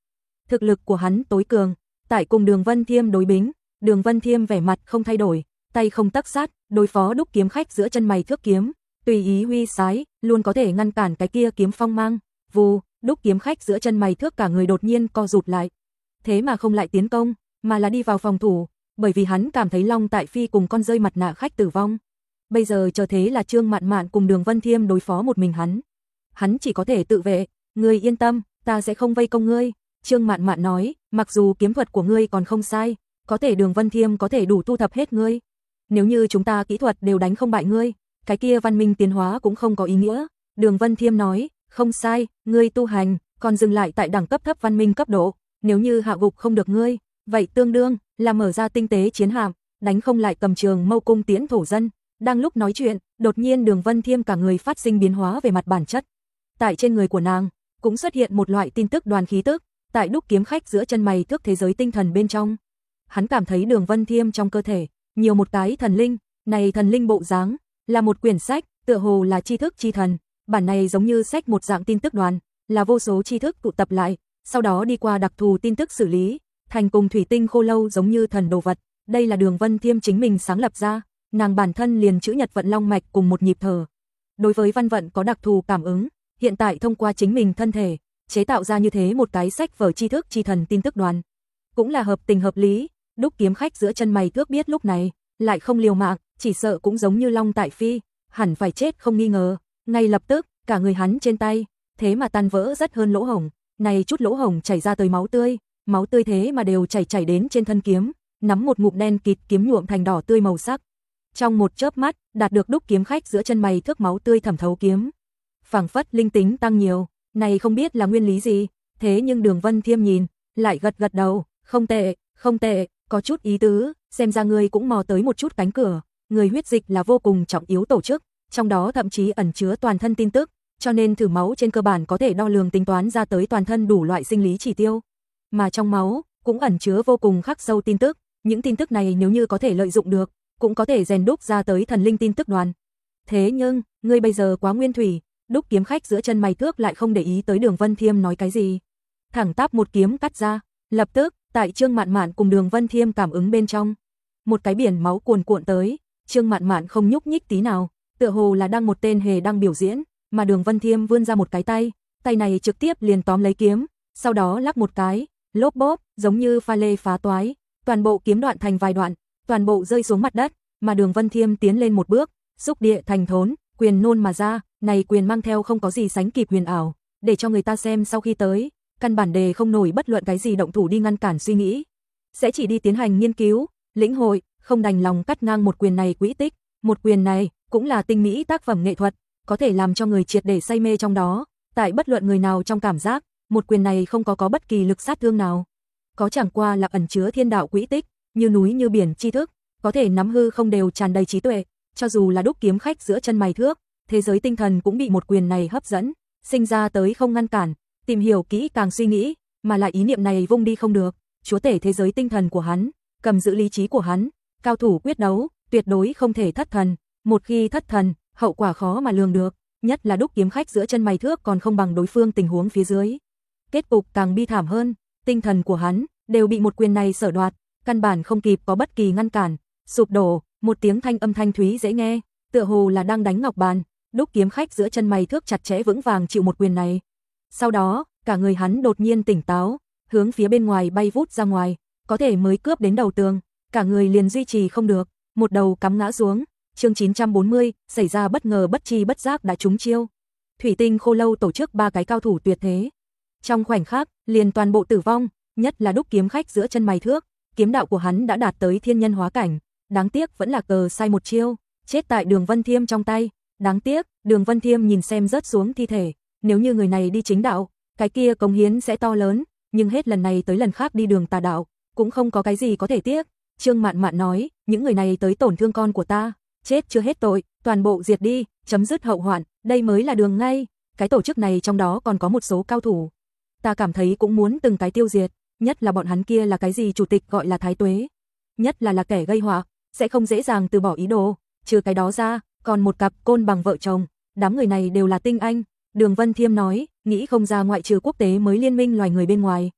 Thực lực của hắn tối cường, tại cùng Đường Vân Thiêm đối bính, Đường Vân Thiêm vẻ mặt không thay đổi, tay không tắc sát, đối phó đúc kiếm khách giữa chân mày thước kiếm, tùy ý huy sái, luôn có thể ngăn cản cái kia kiếm phong mang. Vù, đúc kiếm khách giữa chân mày thước cả người đột nhiên co rụt lại. Thế mà không lại tiến công, mà là đi vào phòng thủ, bởi vì hắn cảm thấy Long Tại Phi cùng con rơi mặt nạ khách tử vong. Bây giờ chờ thế là Trương Mạn Mạn cùng Đường Vân Thiêm đối phó một mình hắn. Hắn chỉ có thể tự vệ, ngươi yên tâm, ta sẽ không vây công ngươi. Trương Mạn Mạn nói, mặc dù kiếm thuật của ngươi còn không sai, có thể Đường Vân Thiêm có thể đủ thu thập hết ngươi. Nếu như chúng ta kỹ thuật đều đánh không bại ngươi, cái kia văn minh tiến hóa cũng không có ý nghĩa. Đường Vân Thiêm nói, không sai, ngươi tu hành, còn dừng lại tại đẳng cấp thấp văn minh cấp độ, nếu như hạ gục không được ngươi, vậy tương đương là mở ra tinh tế chiến hạm, đánh không lại cầm trường mâu cung tiễn thổ dân. Đang lúc nói chuyện, đột nhiên Đường Vân Thiêm cả người phát sinh biến hóa về mặt bản chất. Tại trên người của nàng, cũng xuất hiện một loại tin tức đoàn khí tức, tại đúc kiếm khách giữa chân mày thước thế giới tinh thần bên trong. Hắn cảm thấy Đường Vân Thiêm trong cơ thể, nhiều một cái thần linh, này thần linh bộ dáng, là một quyển sách, tựa hồ là tri thức chi thần, bản này giống như sách một dạng tin tức đoàn, là vô số tri thức tụ tập lại, sau đó đi qua đặc thù tin tức xử lý, thành cùng thủy tinh khô lâu giống như thần đồ vật. Đây là Đường Vân Thiêm chính mình sáng lập ra, nàng bản thân liền chữ nhật vận long mạch cùng một nhịp thở. Đối với văn vận có đặc thù cảm ứng, hiện tại thông qua chính mình thân thể, chế tạo ra như thế một cái sách vở tri thức chi thần tin tức đoàn. Cũng là hợp tình hợp lý, đúc kiếm khách giữa chân mày thước biết lúc này, lại không liều mạng, chỉ sợ cũng giống như Long Tại Phi, hẳn phải chết không nghi ngờ. Ngay lập tức, cả người hắn trên tay, thế mà tan vỡ rất hơn lỗ hổng, này chút lỗ hổng chảy ra tới máu tươi, máu tươi thế mà đều chảy chảy đến trên thân kiếm, nắm một ngụm đen kịt kiếm nhuộm thành đỏ tươi màu sắc. Trong một chớp mắt, đạt được đúc kiếm khách giữa chân mày thước máu tươi thẩm thấu kiếm, phảng phất linh tính tăng nhiều, này không biết là nguyên lý gì, thế nhưng Đường Vân Thiêm nhìn, lại gật gật đầu, không tệ, không tệ, có chút ý tứ, xem ra ngươi cũng mò tới một chút cánh cửa. Người huyết dịch là vô cùng trọng yếu tổ chức, trong đó thậm chí ẩn chứa toàn thân tin tức, cho nên thử máu trên cơ bản có thể đo lường tính toán ra tới toàn thân đủ loại sinh lý chỉ tiêu. Mà trong máu cũng ẩn chứa vô cùng khắc sâu tin tức, những tin tức này nếu như có thể lợi dụng được, cũng có thể rèn đúc ra tới thần linh tin tức đoàn. Thế nhưng, ngươi bây giờ quá nguyên thủy, đúc kiếm khách giữa chân mày thước lại không để ý tới Đường Vân Thiêm nói cái gì. Thẳng tắp một kiếm cắt ra, lập tức, tại Trương Mạn Mạn cùng Đường Vân Thiêm cảm ứng bên trong, một cái biển máu cuồn cuộn tới, Trương Mạn Mạn không nhúc nhích tí nào, tựa hồ là đang một tên hề đang biểu diễn, mà Đường Vân Thiêm vươn ra một cái tay, tay này trực tiếp liền tóm lấy kiếm, sau đó lắc một cái, lốp bốp, giống như pha lê phá toái, toàn bộ kiếm đoạn thành vài đoạn, toàn bộ rơi xuống mặt đất, mà Đường Vân Thiêm tiến lên một bước, xúc địa thành thốn, quyền nôn mà ra, này quyền mang theo không có gì sánh kịp huyền ảo, để cho người ta xem sau khi tới, căn bản đề không nổi bất luận cái gì động thủ đi ngăn cản suy nghĩ, sẽ chỉ đi tiến hành nghiên cứu, lĩnh hội, không đành lòng cắt ngang một quyền này quỹ tích, một quyền này cũng là tinh mỹ tác phẩm nghệ thuật, có thể làm cho người triệt để say mê trong đó, tại bất luận người nào trong cảm giác, một quyền này không có có bất kỳ lực sát thương nào, có chẳng qua là ẩn chứa thiên đạo quỹ tích, như núi như biển tri thức, có thể nắm hư không đều tràn đầy trí tuệ, cho dù là đúc kiếm khách giữa chân mày thước, thế giới tinh thần cũng bị một quyền này hấp dẫn, sinh ra tới không ngăn cản, tìm hiểu kỹ càng suy nghĩ, mà lại ý niệm này vung đi không được, chúa tể thế giới tinh thần của hắn, cầm giữ lý trí của hắn, cao thủ quyết đấu, tuyệt đối không thể thất thần, một khi thất thần, hậu quả khó mà lường được, nhất là đúc kiếm khách giữa chân mày thước còn không bằng đối phương tình huống phía dưới. Kết cục càng bi thảm hơn, tinh thần của hắn đều bị một quyền này sở đoạt, căn bản không kịp có bất kỳ ngăn cản, sụp đổ, một tiếng thanh âm thanh thúy dễ nghe, tựa hồ là đang đánh ngọc bàn, đúc kiếm khách giữa chân mày thước chặt chẽ vững vàng chịu một quyền này. Sau đó, cả người hắn đột nhiên tỉnh táo, hướng phía bên ngoài bay vút ra ngoài, có thể mới cướp đến đầu tường, cả người liền duy trì không được, một đầu cắm ngã xuống. Chương chín trăm bốn mươi, xảy ra bất ngờ bất chi bất giác đã trúng chiêu. Thủy tinh khô lâu tổ chức ba cái cao thủ tuyệt thế. Trong khoảnh khắc, liền toàn bộ tử vong, nhất là đúc kiếm khách giữa chân mày thước, kiếm đạo của hắn đã đạt tới thiên nhân hóa cảnh, đáng tiếc vẫn là cờ sai một chiêu, chết tại Đường Vân Thiêm trong tay. Đáng tiếc, Đường Vân Thiêm nhìn xem rớt xuống thi thể, nếu như người này đi chính đạo, cái kia cống hiến sẽ to lớn, nhưng hết lần này tới lần khác đi đường tà đạo, cũng không có cái gì có thể tiếc. Trương Mạn Mạn nói, những người này tới tổn thương con của ta, chết chưa hết tội, toàn bộ diệt đi, chấm dứt hậu hoạn, đây mới là đường ngay. Cái tổ chức này trong đó còn có một số cao thủ, ta cảm thấy cũng muốn từng cái tiêu diệt, nhất là bọn hắn kia là cái gì chủ tịch gọi là Thái Tuế, nhất là là kẻ gây họa, sẽ không dễ dàng từ bỏ ý đồ. Trừ cái đó ra, còn một cặp côn bằng vợ chồng, đám người này đều là tinh anh. Đường Vân Thiêm nói, nghĩ không ra ngoại trừ quốc tế mới liên minh loài người bên ngoài,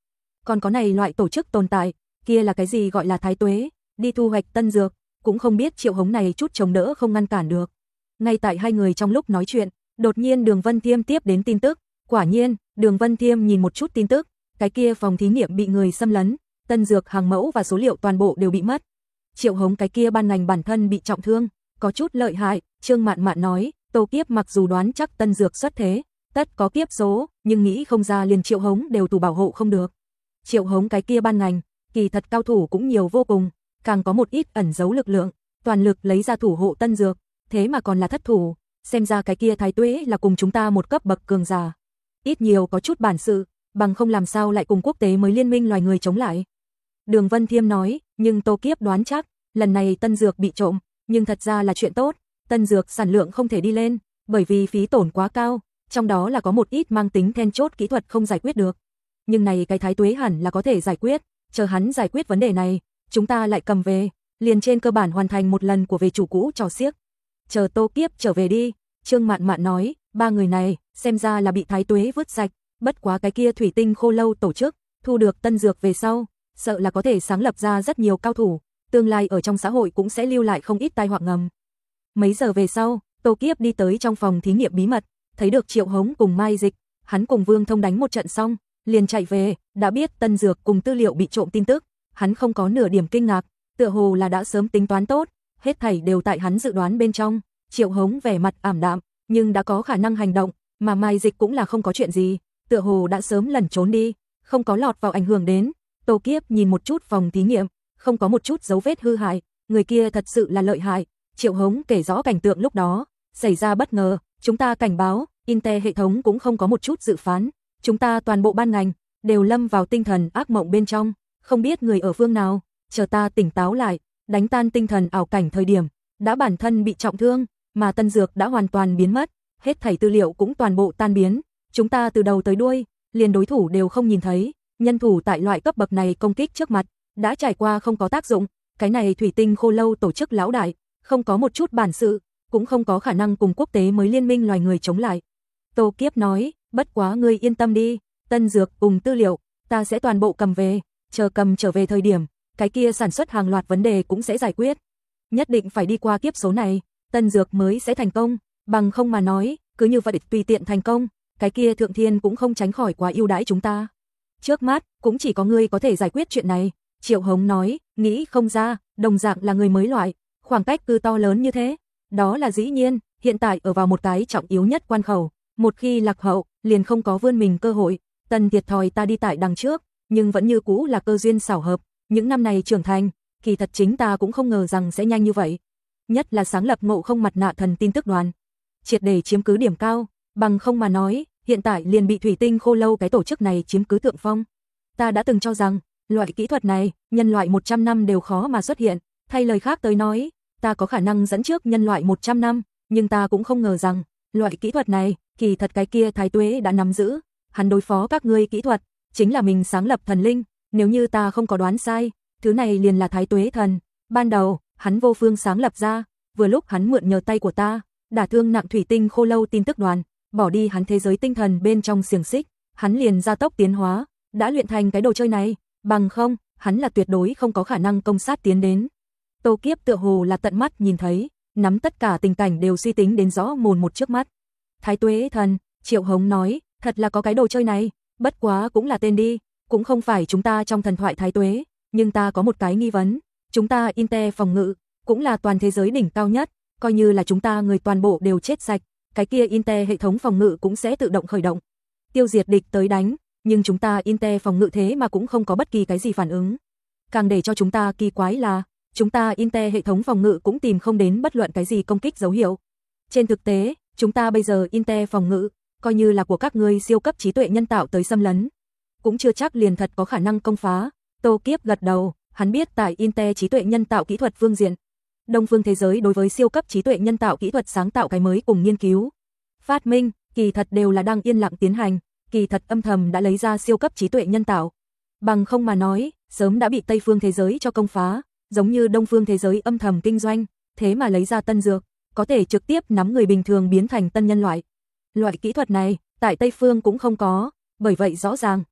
còn có này loại tổ chức tồn tại, kia là cái gì gọi là thái tuế, đi thu hoạch tân dược, cũng không biết Triệu Hống này chút chống đỡ không ngăn cản được. Ngay tại hai người trong lúc nói chuyện, đột nhiên Đường Vân Thiêm tiếp đến tin tức, quả nhiên, Đường Vân Thiêm nhìn một chút tin tức, cái kia phòng thí nghiệm bị người xâm lấn, tân dược hàng mẫu và số liệu toàn bộ đều bị mất. Triệu Hống cái kia ban ngành bản thân bị trọng thương, có chút lợi hại, Trương Mạn Mạn nói, Tô Kiếp mặc dù đoán chắc tân dược xuất thế, tất có kiếp số, nhưng nghĩ không ra liền Triệu Hống đều tù bảo hộ không được. Triệu Hống cái kia ban ngành, kỳ thật cao thủ cũng nhiều vô cùng, càng có một ít ẩn giấu lực lượng, toàn lực lấy ra thủ hộ tân dược, thế mà còn là thất thủ, xem ra cái kia thái tuế là cùng chúng ta một cấp bậc cường giả. Ít nhiều có chút bản sự, bằng không làm sao lại cùng quốc tế mới liên minh loài người chống lại. Đường Vân Thiêm nói, nhưng Tô Kiếp đoán chắc, lần này tân dược bị trộm, nhưng thật ra là chuyện tốt, tân dược sản lượng không thể đi lên, bởi vì phí tổn quá cao, trong đó là có một ít mang tính then chốt kỹ thuật không giải quyết được. Nhưng này cái thái tuế hẳn là có thể giải quyết, chờ hắn giải quyết vấn đề này, chúng ta lại cầm về, liền trên cơ bản hoàn thành một lần của về chủ cũ trò xiếc. Chờ Tô Kiếp trở về đi, Trương Mạn Mạn nói, ba người này, xem ra là bị thái tuế vứt sạch, bất quá cái kia thủy tinh khô lâu tổ chức, thu được tân dược về sau, sợ là có thể sáng lập ra rất nhiều cao thủ, tương lai ở trong xã hội cũng sẽ lưu lại không ít tai họa ngầm. Mấy giờ về sau, Tô Kiếp đi tới trong phòng thí nghiệm bí mật, thấy được Triệu Hống cùng Mai Dịch, hắn cùng Vương Thông đánh một trận xong, liền chạy về, đã biết tân dược cùng tư liệu bị trộm tin tức, hắn không có nửa điểm kinh ngạc, tựa hồ là đã sớm tính toán tốt, hết thảy đều tại hắn dự đoán bên trong. Triệu Hống vẻ mặt ảm đạm, nhưng đã có khả năng hành động, mà Mai Dịch cũng là không có chuyện gì, tựa hồ đã sớm lẩn trốn đi, không có lọt vào ảnh hưởng đến. Tô Kiếp nhìn một chút phòng thí nghiệm, không có một chút dấu vết hư hại, người kia thật sự là lợi hại. Triệu Hống kể rõ cảnh tượng lúc đó, xảy ra bất ngờ, chúng ta cảnh báo, Intel hệ thống cũng không có một chút dự phán, chúng ta toàn bộ ban ngành đều lâm vào tinh thần ác mộng bên trong, không biết người ở phương nào, chờ ta tỉnh táo lại, đánh tan tinh thần ảo cảnh thời điểm, đã bản thân bị trọng thương, mà tân dược đã hoàn toàn biến mất, hết thảy tư liệu cũng toàn bộ tan biến, chúng ta từ đầu tới đuôi, liền đối thủ đều không nhìn thấy, nhân thủ tại loại cấp bậc này công kích trước mặt, đã trải qua không có tác dụng, cái này thủy tinh khô lâu tổ chức lão đại, không có một chút bản sự, cũng không có khả năng cùng quốc tế mới liên minh loài người chống lại. Tô Kiếp nói, bất quá ngươi yên tâm đi, tân dược cùng tư liệu, ta sẽ toàn bộ cầm về, chờ cầm trở về thời điểm, cái kia sản xuất hàng loạt vấn đề cũng sẽ giải quyết. Nhất định phải đi qua kiếp số này, tân dược mới sẽ thành công, bằng không mà nói, cứ như vậy tùy tiện thành công, cái kia thượng thiên cũng không tránh khỏi quá ưu đãi chúng ta. Trước mắt, cũng chỉ có ngươi có thể giải quyết chuyện này. Triệu Hống nói, nghĩ không ra, đồng dạng là người mới loại, khoảng cách cứ to lớn như thế. Đó là dĩ nhiên, hiện tại ở vào một cái trọng yếu nhất quan khẩu, một khi lạc hậu, liền không có vươn mình cơ hội. Tần thiệt thòi ta đi tại đằng trước, nhưng vẫn như cũ là cơ duyên xảo hợp, những năm này trưởng thành, kỳ thật chính ta cũng không ngờ rằng sẽ nhanh như vậy. Nhất là sáng lập Ngộ Không Mặt Nạ Thần tin tức đoàn, triệt để chiếm cứ điểm cao, bằng không mà nói, hiện tại liền bị thủy tinh khô lâu cái tổ chức này chiếm cứ thượng phong. Ta đã từng cho rằng, loại kỹ thuật này, nhân loại một trăm năm đều khó mà xuất hiện, thay lời khác tới nói, ta có khả năng dẫn trước nhân loại một trăm năm, nhưng ta cũng không ngờ rằng, loại kỹ thuật này, kỳ thật cái kia thái tuế đã nắm giữ, hắn đối phó các ngươi kỹ thuật, chính là mình sáng lập thần linh, nếu như ta không có đoán sai, thứ này liền là thái tuế thần, ban đầu, hắn vô phương sáng lập ra, vừa lúc hắn mượn nhờ tay của ta, đả thương nặng thủy tinh khô lâu tin tức đoàn, bỏ đi hắn thế giới tinh thần bên trong xiềng xích, hắn liền gia tốc tiến hóa, đã luyện thành cái đồ chơi này, bằng không, hắn là tuyệt đối không có khả năng công sát tiến đến. Tô Kiếp tựa hồ là tận mắt nhìn thấy, nắm tất cả tình cảnh đều suy tính đến rõ mồn một trước mắt. Thái tuế thần, Triệu Hống nói, thật là có cái đồ chơi này, bất quá cũng là tên đi, cũng không phải chúng ta trong thần thoại thái tuế, nhưng ta có một cái nghi vấn, chúng ta Intel phòng ngự, cũng là toàn thế giới đỉnh cao nhất, coi như là chúng ta người toàn bộ đều chết sạch, cái kia Intel hệ thống phòng ngự cũng sẽ tự động khởi động, tiêu diệt địch tới đánh, nhưng chúng ta Intel phòng ngự thế mà cũng không có bất kỳ cái gì phản ứng. Càng để cho chúng ta kỳ quái là, chúng ta Intel hệ thống phòng ngự cũng tìm không đến bất luận cái gì công kích dấu hiệu. Trên thực tế, chúng ta bây giờ Intel phòng ngự, coi như là của các ngươi siêu cấp trí tuệ nhân tạo tới xâm lấn, cũng chưa chắc liền thật có khả năng công phá. Tô Kiếp gật đầu, hắn biết tại Intel trí tuệ nhân tạo kỹ thuật phương diện, Đông phương thế giới đối với siêu cấp trí tuệ nhân tạo kỹ thuật sáng tạo cái mới cùng nghiên cứu, phát minh, kỳ thật đều là đang yên lặng tiến hành, kỳ thật âm thầm đã lấy ra siêu cấp trí tuệ nhân tạo. Bằng không mà nói, sớm đã bị Tây phương thế giới cho công phá, giống như Đông phương thế giới âm thầm kinh doanh, thế mà lấy ra tân dược, có thể trực tiếp nắm người bình thường biến thành tân nhân loại. Loại kỹ thuật này, tại Tây phương cũng không có, bởi vậy rõ ràng,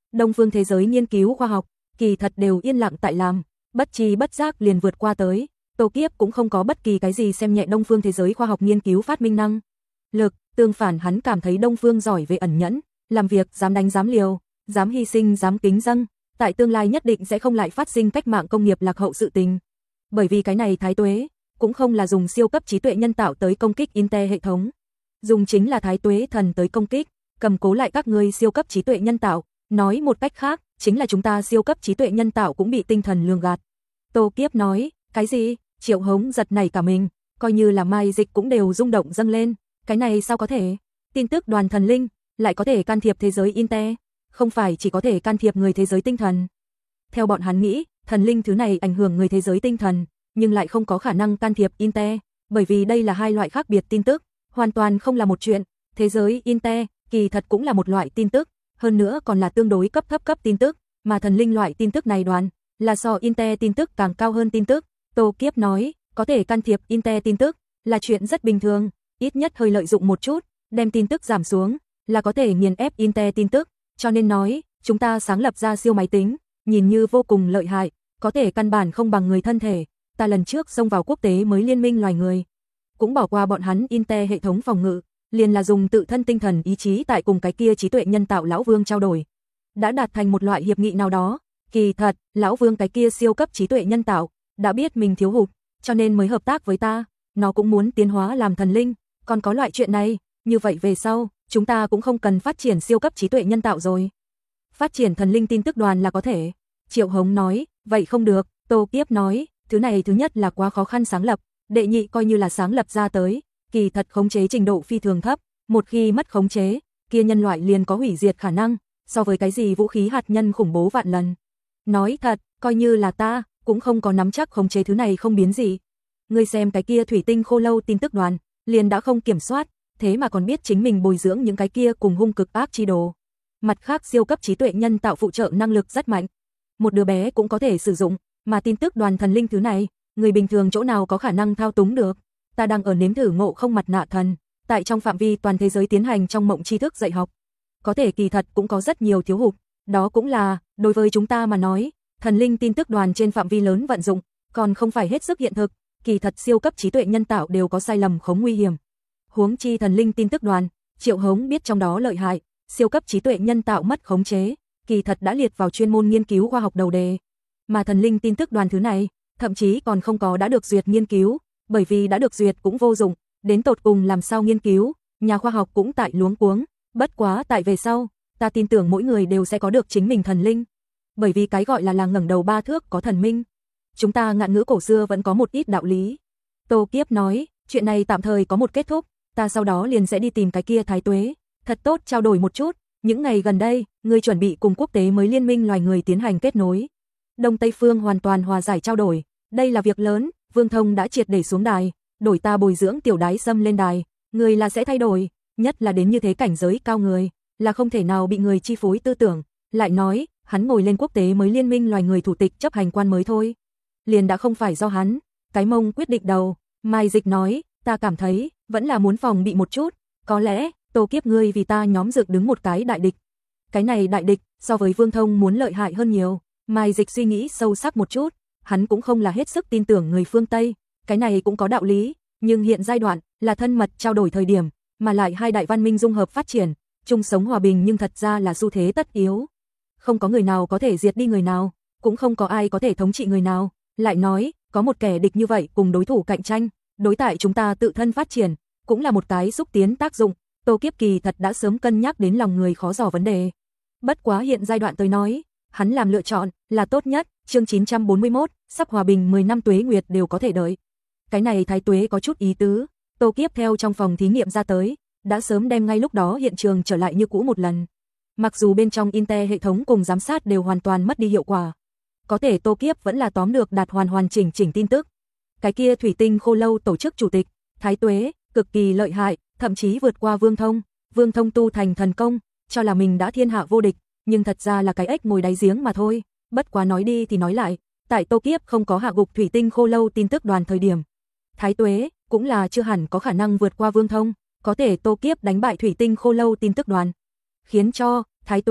Đông phương thế giới nghiên cứu khoa học, kỳ thật đều yên lặng tại làm, bất chi bất giác liền vượt qua tới. Tô Kiếp cũng không có bất kỳ cái gì xem nhẹ Đông phương thế giới khoa học nghiên cứu phát minh năng lực, tương phản hắn cảm thấy Đông phương giỏi về ẩn nhẫn, làm việc dám đánh dám liều, dám hy sinh dám kính dâng, tại tương lai nhất định sẽ không lại phát sinh cách mạng công nghiệp lạc hậu sự tình. Bởi vì cái này Thái Tuế cũng không là dùng siêu cấp trí tuệ nhân tạo tới công kích Intel hệ thống, dùng chính là Thái Tuế thần tới công kích, cầm cố lại các ngươi siêu cấp trí tuệ nhân tạo, nói một cách khác, chính là chúng ta siêu cấp trí tuệ nhân tạo cũng bị tinh thần lường gạt. Tô Kiếp nói, cái gì? Triệu Hống giật nảy cả mình, coi như là Mai Dịch cũng đều rung động dâng lên, cái này sao có thể? Tin tức đoàn thần linh lại có thể can thiệp thế giới Intel, không phải chỉ có thể can thiệp người thế giới tinh thần. Theo bọn hắn nghĩ, thần linh thứ này ảnh hưởng người thế giới tinh thần, nhưng lại không có khả năng can thiệp Intel, bởi vì đây là hai loại khác biệt tin tức, hoàn toàn không là một chuyện. Thế giới Intel kỳ thật cũng là một loại tin tức, hơn nữa còn là tương đối cấp thấp cấp tin tức, mà thần linh loại tin tức này đoàn là so Intel tin tức càng cao hơn tin tức. Tô Kiếp nói, có thể can thiệp Intel tin tức là chuyện rất bình thường, ít nhất hơi lợi dụng một chút, đem tin tức giảm xuống là có thể nghiền ép Intel tin tức, cho nên nói, chúng ta sáng lập ra siêu máy tính, nhìn như vô cùng lợi hại, có thể căn bản không bằng người thân thể. Ta lần trước xông vào quốc tế mới liên minh loài người, cũng bỏ qua bọn hắn Intel hệ thống phòng ngự, liền là dùng tự thân tinh thần ý chí tại cùng cái kia trí tuệ nhân tạo lão vương trao đổi, đã đạt thành một loại hiệp nghị nào đó. Kỳ thật, lão vương cái kia siêu cấp trí tuệ nhân tạo đã biết mình thiếu hụt, cho nên mới hợp tác với ta, nó cũng muốn tiến hóa làm thần linh, còn có loại chuyện này, như vậy về sau, chúng ta cũng không cần phát triển siêu cấp trí tuệ nhân tạo rồi. Phát triển thần linh tin tức đoàn là có thể. Triệu Hống nói, vậy không được. Tô Kiếp nói, thứ này thứ nhất là quá khó khăn sáng lập, đệ nhị coi như là sáng lập ra tới, kỳ thật khống chế trình độ phi thường thấp, một khi mất khống chế, kia nhân loại liền có hủy diệt khả năng, so với cái gì vũ khí hạt nhân khủng bố vạn lần. Nói thật, coi như là ta, cũng không có nắm chắc khống chế thứ này không biến gì. Ngươi xem cái kia thủy tinh khô lâu tin tức đoàn, liền đã không kiểm soát, thế mà còn biết chính mình bồi dưỡng những cái kia cùng hung cực ác chi đồ. Mặt khác siêu cấp trí tuệ nhân tạo phụ trợ năng lực rất mạnh, một đứa bé cũng có thể sử dụng, mà tin tức đoàn thần linh thứ này, người bình thường chỗ nào có khả năng thao túng được. Ta đang ở nếm thử ngộ không mặt nạ thần, tại trong phạm vi toàn thế giới tiến hành trong mộng tri thức dạy học. Có thể kỳ thật cũng có rất nhiều thiếu hụt, đó cũng là, đối với chúng ta mà nói, thần linh tin tức đoàn trên phạm vi lớn vận dụng, còn không phải hết sức hiện thực, kỳ thật siêu cấp trí tuệ nhân tạo đều có sai lầm khống nguy hiểm. Huống chi thần linh tin tức đoàn, Triệu Hống biết trong đó lợi hại, siêu cấp trí tuệ nhân tạo mất khống chế, kỳ thật đã liệt vào chuyên môn nghiên cứu khoa học đầu đề. Mà thần linh tin tức đoàn thứ này, thậm chí còn không có đã được duyệt nghiên cứu, bởi vì đã được duyệt cũng vô dụng, đến tột cùng làm sao nghiên cứu, nhà khoa học cũng tại luống cuống, bất quá tại về sau, ta tin tưởng mỗi người đều sẽ có được chính mình thần linh. Bởi vì cái gọi là là ngẩng đầu ba thước có thần minh. Chúng ta ngạn ngữ cổ xưa vẫn có một ít đạo lý. Tô Kiếp nói, chuyện này tạm thời có một kết thúc, ta sau đó liền sẽ đi tìm cái kia Thái Tuế, thật tốt trao đổi một chút, những ngày gần đây, ngươi chuẩn bị cùng quốc tế mới liên minh loài người tiến hành kết nối. Đông Tây phương hoàn toàn hòa giải trao đổi, đây là việc lớn, Vương Thông đã triệt để xuống đài, đổi ta bồi dưỡng tiểu đái xâm lên đài, người là sẽ thay đổi, nhất là đến như thế cảnh giới cao người, là không thể nào bị người chi phối tư tưởng, lại nói, hắn ngồi lên quốc tế mới liên minh loài người thủ tịch chấp hành quan mới thôi. Liền đã không phải do hắn, cái mông quyết định đầu, Mai Dịch nói, ta cảm thấy, vẫn là muốn phòng bị một chút, có lẽ, Tô Kiếp ngươi vì ta nhóm dựng đứng một cái đại địch. Cái này đại địch, so với Vương Thông muốn lợi hại hơn nhiều, Mai Dịch suy nghĩ sâu sắc một chút, hắn cũng không là hết sức tin tưởng người phương Tây, cái này cũng có đạo lý, nhưng hiện giai đoạn, là thân mật trao đổi thời điểm, mà lại hai đại văn minh dung hợp phát triển, chung sống hòa bình nhưng thật ra là xu thế tất yếu. Không có người nào có thể diệt đi người nào, cũng không có ai có thể thống trị người nào, lại nói, có một kẻ địch như vậy cùng đối thủ cạnh tranh, đối tại chúng ta tự thân phát triển, cũng là một cái xúc tiến tác dụng. Tô Kiếp kỳ thật đã sớm cân nhắc đến lòng người khó dò vấn đề. Bất quá hiện giai đoạn tới nói, hắn làm lựa chọn là tốt nhất, chương chín trăm bốn mươi mốt, sắp hòa bình mười năm tuế nguyệt đều có thể đợi. Cái này Thái Tuế có chút ý tứ, Tô Kiếp theo trong phòng thí nghiệm ra tới, đã sớm đem ngay lúc đó hiện trường trở lại như cũ một lần. Mặc dù bên trong Intel hệ thống cùng giám sát đều hoàn toàn mất đi hiệu quả, có thể Tô Kiếp vẫn là tóm được đạt hoàn hoàn chỉnh chỉnh tin tức. Cái kia thủy tinh khô lâu tổ chức chủ tịch, Thái Tuế, cực kỳ lợi hại, thậm chí vượt qua Vương Thông. Vương Thông tu thành thần công, cho là mình đã thiên hạ vô địch, nhưng thật ra là cái ếch ngồi đáy giếng mà thôi. Bất quá nói đi thì nói lại, tại Tô Kiếp không có hạ gục thủy tinh khô lâu tin tức đoàn thời điểm, Thái Tuế cũng là chưa hẳn có khả năng vượt qua Vương Thông, có thể Tô Kiếp đánh bại thủy tinh khô lâu tin tức đoàn, khiến cho Thái Tuế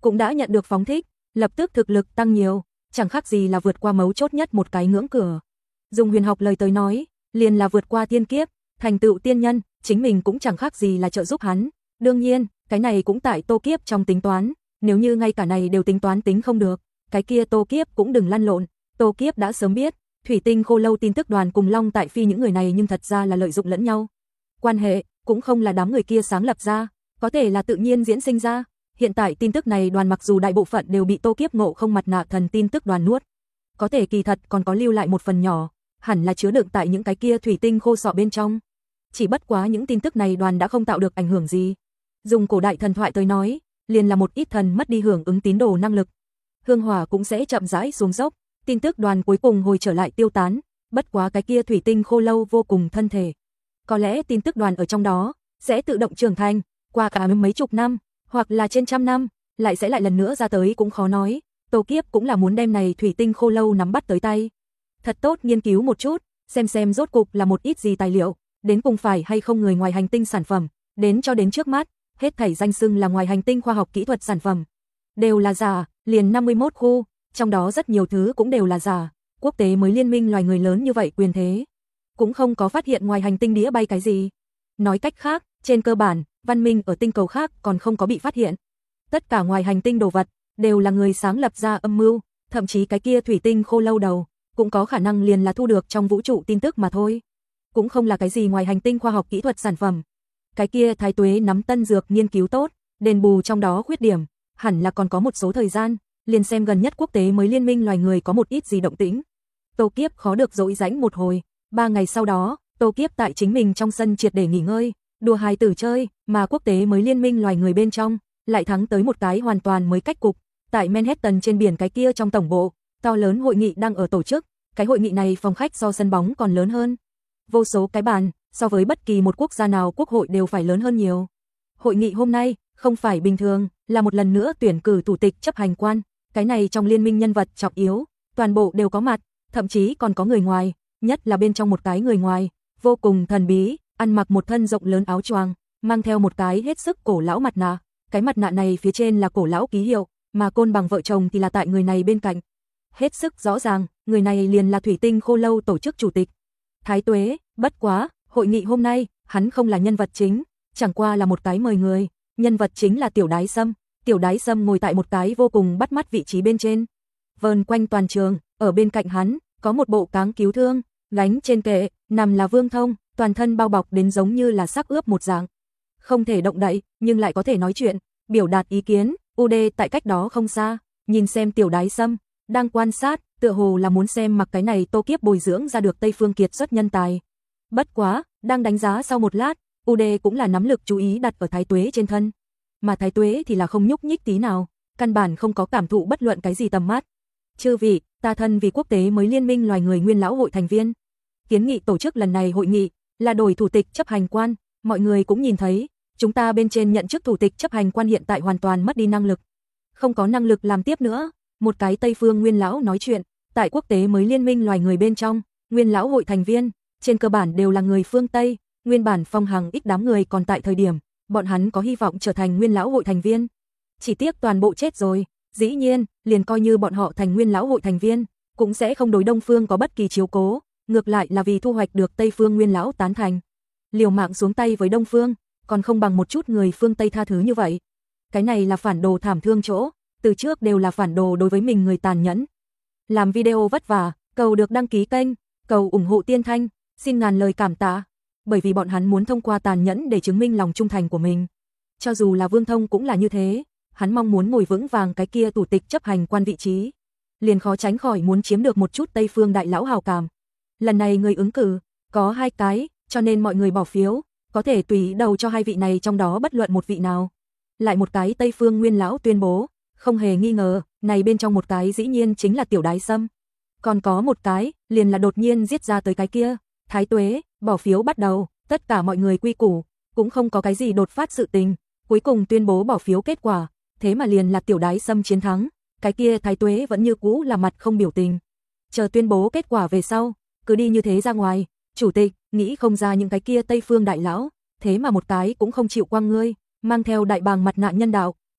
cũng đã nhận được phóng thích, lập tức thực lực tăng nhiều, chẳng khác gì là vượt qua mấu chốt nhất một cái ngưỡng cửa. Dùng huyền học lời tới nói, liền là vượt qua thiên kiếp, thành tựu tiên nhân, chính mình cũng chẳng khác gì là trợ giúp hắn. Đương nhiên, cái này cũng tại Tô Kiếp trong tính toán, nếu như ngay cả này đều tính toán tính không được, cái kia Tô Kiếp cũng đừng lăn lộn. Tô Kiếp đã sớm biết, Thủy Tinh Khô Lâu tin tức đoàn cùng Long Tại Phi những người này nhưng thật ra là lợi dụng lẫn nhau. Quan hệ cũng không là đám người kia sáng lập ra, có thể là tự nhiên diễn sinh ra. Hiện tại tin tức này đoàn mặc dù đại bộ phận đều bị Tô Kiếp ngộ không mặt nạ thần tin tức đoàn nuốt, có thể kỳ thật còn có lưu lại một phần nhỏ, hẳn là chứa đựng tại những cái kia thủy tinh khô sọ bên trong. Chỉ bất quá những tin tức này đoàn đã không tạo được ảnh hưởng gì. Dùng cổ đại thần thoại tới nói, liền là một ít thần mất đi hưởng ứng tín đồ năng lực. Hương hỏa cũng sẽ chậm rãi xuống dốc, tin tức đoàn cuối cùng hồi trở lại tiêu tán, bất quá cái kia thủy tinh khô lâu vô cùng thân thể. Có lẽ tin tức đoàn ở trong đó sẽ tự động trưởng thành, qua cả mấy chục năm, hoặc là trên trăm năm, lại sẽ lại lần nữa ra tới cũng khó nói. Tô Kiếp cũng là muốn đem này thủy tinh khô lâu nắm bắt tới tay. Thật tốt nghiên cứu một chút, xem xem rốt cục là một ít gì tài liệu, đến cùng phải hay không người ngoài hành tinh sản phẩm, đến cho đến trước mắt, hết thảy danh xưng là ngoài hành tinh khoa học kỹ thuật sản phẩm. Đều là giả, liền năm mươi mốt khu, trong đó rất nhiều thứ cũng đều là giả, quốc tế mới liên minh loài người lớn như vậy quyền thế. Cũng không có phát hiện ngoài hành tinh đĩa bay cái gì. Nói cách khác, trên cơ bản, văn minh ở tinh cầu khác còn không có bị phát hiện. Tất cả ngoài hành tinh đồ vật, đều là người sáng lập ra âm mưu, thậm chí cái kia thủy tinh khô lâu đầu, cũng có khả năng liền là thu được trong vũ trụ tin tức mà thôi. Cũng không là cái gì ngoài hành tinh khoa học kỹ thuật sản phẩm. Cái kia Thái Tuế nắm tân dược nghiên cứu tốt, đền bù trong đó khuyết điểm, hẳn là còn có một số thời gian, liền xem gần nhất quốc tế mới liên minh loài người có một ít gì động tĩnh. Tô Kiếp khó được dỗi rãnh một hồi, ba ngày sau đó, Tô Kiếp tại chính mình trong sân triệt để nghỉ ngơi, đùa hài tử chơi, mà quốc tế mới liên minh loài người bên trong, lại thắng tới một cái hoàn toàn mới cách cục. Tại Manhattan trên biển cái kia trong tổng bộ, to lớn hội nghị đang ở tổ chức, cái hội nghị này phòng khách so sân bóng còn lớn hơn. Vô số cái bàn, so với bất kỳ một quốc gia nào quốc hội đều phải lớn hơn nhiều. Hội nghị hôm nay, không phải bình thường, là một lần nữa tuyển cử thủ tịch chấp hành quan, cái này trong liên minh nhân vật trọng yếu, toàn bộ đều có mặt, thậm chí còn có người ngoài, nhất là bên trong một cái người ngoài, vô cùng thần bí, ăn mặc một thân rộng lớn áo choàng, mang theo một cái hết sức cổ lão mặt nạ, cái mặt nạ này phía trên là cổ lão ký hiệu, mà Côn Bằng vợ chồng thì là tại người này bên cạnh. Hết sức rõ ràng, người này liền là Thủy Tinh Khô Lâu tổ chức chủ tịch. Thái Tuế, bất quá, hội nghị hôm nay, hắn không là nhân vật chính, chẳng qua là một cái mời người, nhân vật chính là Tiểu Đái Sâm. Tiểu Đái Sâm ngồi tại một cái vô cùng bắt mắt vị trí bên trên. Vờn quanh toàn trường, ở bên cạnh hắn, có một bộ cáng cứu thương, gánh trên kệ, nằm là Vương Thông, toàn thân bao bọc đến giống như là xác ướp một dạng. Không thể động đậy, nhưng lại có thể nói chuyện, biểu đạt ý kiến. u đê tại cách đó không xa, nhìn xem Tiểu Đái Sâm, đang quan sát, tựa hồ là muốn xem mặc cái này Tô Kiếp bồi dưỡng ra được Tây Phương kiệt xuất nhân tài. Bất quá, đang đánh giá sau một lát, u đê cũng là nắm lực chú ý đặt ở Thái Tuế trên thân. Mà Thái Tuế thì là không nhúc nhích tí nào, căn bản không có cảm thụ bất luận cái gì tầm mắt. Chư vị, ta thân vì quốc tế mới liên minh loài người nguyên lão hội thành viên. Kiến nghị tổ chức lần này hội nghị, là đổi thủ tịch chấp hành quan, mọi người cũng nhìn thấy, chúng ta bên trên nhận chức thủ tịch chấp hành quan hiện tại hoàn toàn mất đi năng lực. Không có năng lực làm tiếp nữa, một cái Tây Phương nguyên lão nói chuyện, tại quốc tế mới liên minh loài người bên trong, nguyên lão hội thành viên, trên cơ bản đều là người phương Tây, nguyên bản Phong Hằng ít đám người còn tại thời điểm, bọn hắn có hy vọng trở thành nguyên lão hội thành viên. Chỉ tiếc toàn bộ chết rồi, dĩ nhiên, liền coi như bọn họ thành nguyên lão hội thành viên, cũng sẽ không đối Đông Phương có bất kỳ chiếu cố, ngược lại là vì thu hoạch được Tây Phương nguyên lão tán thành. Liều mạng xuống tay với Đông Phương, còn không bằng một chút người phương Tây tha thứ như vậy. Cái này là phản đồ thảm thương chỗ, từ trước đều là phản đồ đối với mình người tàn nhẫn. Làm video vất vả, cầu được đăng ký kênh, cầu ủng hộ Tiên Thanh, xin ngàn lời cảm tạ, bởi vì bọn hắn muốn thông qua tàn nhẫn để chứng minh lòng trung thành của mình. Cho dù là Vương Thông cũng là như thế, hắn mong muốn ngồi vững vàng cái kia thủ tịch chấp hành quan vị trí, liền khó tránh khỏi muốn chiếm được một chút Tây Phương đại lão hào cảm. Lần này người ứng cử có hai cái, cho nên mọi người bỏ phiếu, có thể tùy đầu cho hai vị này trong đó bất luận một vị nào. Lại một cái Tây Phương nguyên lão tuyên bố, không hề nghi ngờ, này bên trong một cái dĩ nhiên chính là Tiểu Đái Sâm. Còn có một cái, liền là đột nhiên giết ra tới cái kia, Thái Tuế, bỏ phiếu bắt đầu, tất cả mọi người quy củ, cũng không có cái gì đột phát sự tình, cuối cùng tuyên bố bỏ phiếu kết quả, thế mà liền là Tiểu Đái Sâm chiến thắng, cái kia Thái Tuế vẫn như cũ là mặt không biểu tình. Chờ tuyên bố kết quả về sau, cứ đi như thế ra ngoài, chủ tịch, nghĩ không ra những cái kia Tây Phương đại lão, thế mà một cái cũng không chịu quăng ngươi, mang theo đại bàng mặt nạ nhân đạo,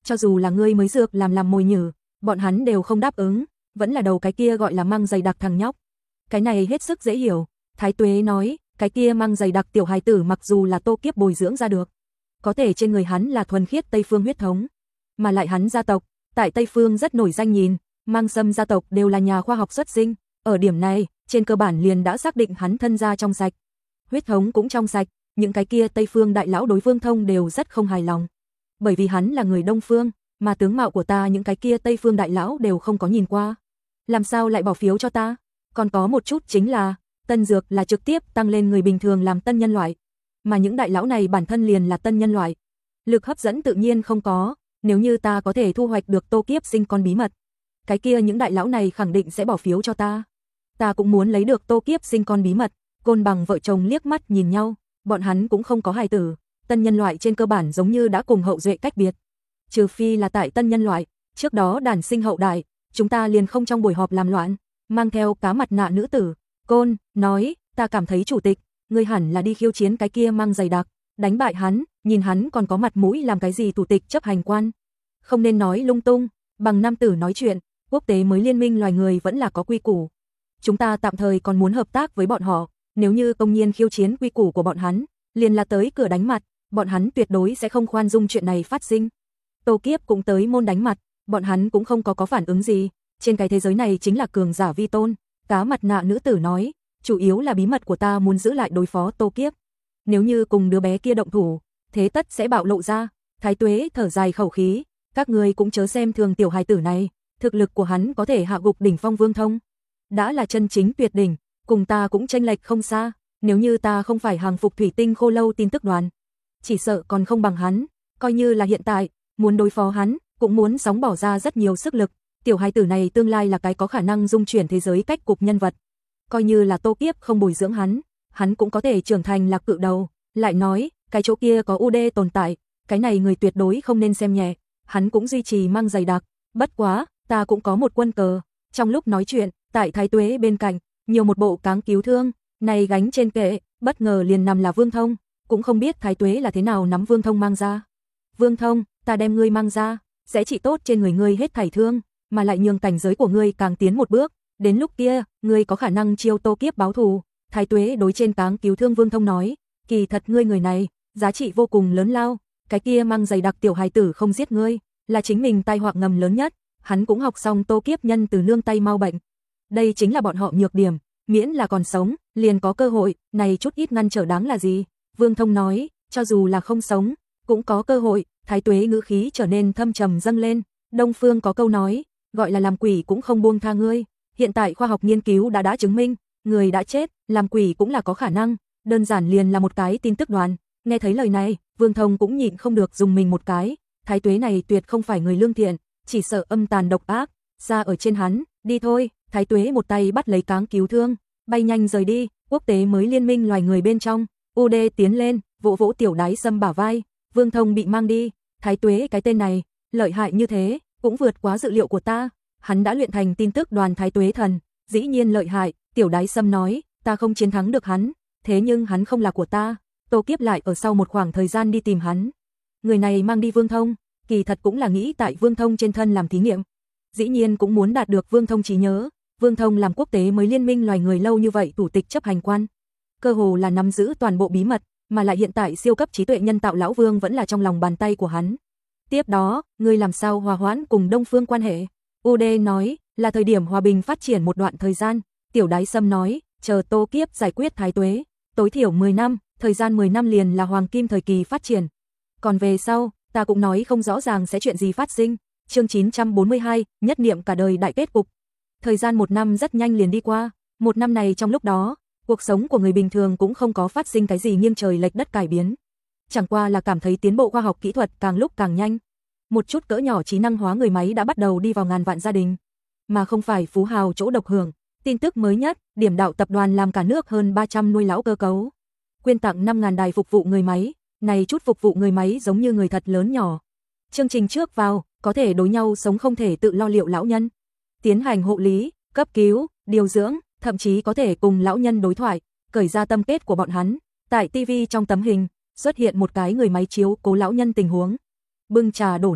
cho dù là ngươi mới dược làm làm mồi nhử, bọn hắn đều không đáp ứng, vẫn là đầu cái kia gọi là mang giày đặc thằng nhóc. Cái này hết sức dễ hiểu, Thái Tuế nói, cái kia mang giày đặc tiểu hài tử mặc dù là Tô Kiếp bồi dưỡng ra được, có thể trên người hắn là thuần khiết Tây Phương huyết thống, mà lại hắn gia tộc, tại Tây Phương rất nổi danh nhìn, Mang Sâm gia tộc đều là nhà khoa học xuất sinh, ở điểm này, trên cơ bản liền đã xác định hắn thân gia trong sạch. Huyết thống cũng trong sạch, những cái kia Tây Phương đại lão đối Vương Thông đều rất không hài lòng. Bởi vì hắn là người Đông Phương, mà tướng mạo của ta những cái kia Tây Phương đại lão đều không có nhìn qua. Làm sao lại bỏ phiếu cho ta? Còn có một chút chính là, tân dược là trực tiếp tăng lên người bình thường làm tân nhân loại, mà những đại lão này bản thân liền là tân nhân loại. Lực hấp dẫn tự nhiên không có, nếu như ta có thể thu hoạch được Tô Kiếp sinh con bí mật, cái kia những đại lão này khẳng định sẽ bỏ phiếu cho ta. Ta cũng muốn lấy được Tô Kiếp sinh con bí mật. Côn Bằng vợ chồng liếc mắt nhìn nhau, bọn hắn cũng không có hài tử, tân nhân loại trên cơ bản giống như đã cùng hậu duệ cách biệt. Trừ phi là tại tân nhân loại, trước đó đàn sinh hậu đại, chúng ta liền không trong buổi họp làm loạn, mang theo cá mặt nạ nữ tử. Côn nói, ta cảm thấy chủ tịch, ngươi hẳn là đi khiêu chiến cái kia mang giày đặc, đánh bại hắn, nhìn hắn còn có mặt mũi làm cái gì thủ tịch chấp hành quan. Không nên nói lung tung, bằng nam tử nói chuyện, quốc tế mới liên minh loài người vẫn là có quy củ. Chúng ta tạm thời còn muốn hợp tác với bọn họ, nếu như công nhiên khiêu chiến quy củ của bọn hắn, liền là tới cửa đánh mặt, bọn hắn tuyệt đối sẽ không khoan dung chuyện này phát sinh. Tô Kiếp cũng tới môn đánh mặt, bọn hắn cũng không có có phản ứng gì, trên cái thế giới này chính là cường giả vi tôn. Cá mặt nạ nữ tử nói, chủ yếu là bí mật của ta muốn giữ lại đối phó Tô Kiếp. Nếu như cùng đứa bé kia động thủ, thế tất sẽ bạo lộ ra. Thái Tuế thở dài khẩu khí, các người cũng chớ xem thường tiểu hài tử này, thực lực của hắn có thể hạ gục đỉnh phong Vương Thông. Đã là chân chính tuyệt đỉnh, cùng ta cũng chênh lệch không xa, nếu như ta không phải hàng phục thủy tinh khô lâu tin tức đoàn, chỉ sợ còn không bằng hắn, coi như là hiện tại, muốn đối phó hắn, cũng muốn sóng bỏ ra rất nhiều sức lực. Tiểu hài tử này tương lai là cái có khả năng dung chuyển thế giới cách cục nhân vật. Coi như là Tô Kiếp không bồi dưỡng hắn, hắn cũng có thể trưởng thành là cự đầu. Lại nói, cái chỗ kia có u đê tồn tại, cái này người tuyệt đối không nên xem nhẹ. Hắn cũng duy trì mang giày đặc, bất quá, ta cũng có một quân cờ. Trong lúc nói chuyện, tại Thái Tuế bên cạnh, nhiều một bộ cáng cứu thương, này gánh trên kệ, bất ngờ liền nằm là Vương Thông, cũng không biết Thái Tuế là thế nào nắm Vương Thông mang ra. Vương Thông, ta đem ngươi mang ra, sẽ trị tốt trên người ngươi hết thảy thương, mà lại nhường cảnh giới của ngươi càng tiến một bước, đến lúc kia, ngươi có khả năng chiêu Tô Kiếp báo thù. Thái Tuế đối trên cáng cứu thương Vương Thông nói, kỳ thật ngươi người này, giá trị vô cùng lớn lao, cái kia mang giày đặc tiểu hài tử không giết ngươi, là chính mình tai họa ngầm lớn nhất, hắn cũng học xong Tô Kiếp nhân từ nương tay mau bệnh. Đây chính là bọn họ nhược điểm, miễn là còn sống, liền có cơ hội, này chút ít ngăn trở đáng là gì? Vương Thông nói, cho dù là không sống, cũng có cơ hội. Thái Tuế ngữ khí trở nên thâm trầm dâng lên. Đông Phương có câu nói, gọi là làm quỷ cũng không buông tha ngươi. Hiện tại khoa học nghiên cứu đã đã chứng minh, người đã chết, làm quỷ cũng là có khả năng, đơn giản liền là một cái tin tức đoàn. Nghe thấy lời này, Vương Thông cũng nhịn không được dùng mình một cái. Thái Tuế này tuyệt không phải người lương thiện, chỉ sợ âm tàn độc ác, ra ở trên hắn, đi thôi. Thái Tuế một tay bắt lấy cáng cứu thương, bay nhanh rời đi. Quốc tế mới liên minh loài người bên trong, u đê tiến lên, vỗ vỗ tiểu đái sâm bả vai. Vương Thông bị mang đi. Thái Tuế cái tên này, lợi hại như thế, cũng vượt quá dự liệu của ta. Hắn đã luyện thành tin tức đoàn Thái Tuế thần, dĩ nhiên lợi hại. Tiểu đái sâm nói, ta không chiến thắng được hắn, thế nhưng hắn không là của ta. Tô Kiếp lại ở sau một khoảng thời gian đi tìm hắn. Người này mang đi Vương Thông, kỳ thật cũng là nghĩ tại Vương Thông trên thân làm thí nghiệm. Dĩ nhiên cũng muốn đạt được Vương Thông trí nhớ. Vương Thông làm quốc tế mới liên minh loài người lâu như vậy thủ tịch chấp hành quan, cơ hồ là nắm giữ toàn bộ bí mật, mà lại hiện tại siêu cấp trí tuệ nhân tạo lão Vương vẫn là trong lòng bàn tay của hắn. Tiếp đó, ngươi làm sao hòa hoãn cùng Đông Phương quan hệ? u đê nói, là thời điểm hòa bình phát triển một đoạn thời gian. Tiểu đái sâm nói, chờ Tô Kiếp giải quyết Thái Tuế, tối thiểu mười năm, thời gian mười năm liền là hoàng kim thời kỳ phát triển. Còn về sau, ta cũng nói không rõ ràng sẽ chuyện gì phát sinh. Chương chín trăm bốn mươi hai, nhất niệm cả đời đại kết cục. Thời gian một năm rất nhanh liền đi qua, một năm này trong lúc đó, cuộc sống của người bình thường cũng không có phát sinh cái gì nghiêng trời lệch đất cải biến. Chẳng qua là cảm thấy tiến bộ khoa học kỹ thuật càng lúc càng nhanh. Một chút cỡ nhỏ trí năng hóa người máy đã bắt đầu đi vào ngàn vạn gia đình, mà không phải phú hào chỗ độc hưởng. Tin tức mới nhất, Điểm Đạo tập đoàn làm cả nước hơn ba trăm nuôi lão cơ cấu, quyên tặng năm nghìn đài phục vụ người máy, này chút phục vụ người máy giống như người thật lớn nhỏ. Chương trình trước vào, có thể đối nhau sống không thể tự lo liệu lão nhân, tiến hành hộ lý, cấp cứu, điều dưỡng, thậm chí có thể cùng lão nhân đối thoại, cởi ra tâm kết của bọn hắn. Tại tivi trong tấm hình, xuất hiện một cái người máy chiếu cố lão nhân tình huống. Bưng trà đổ nước,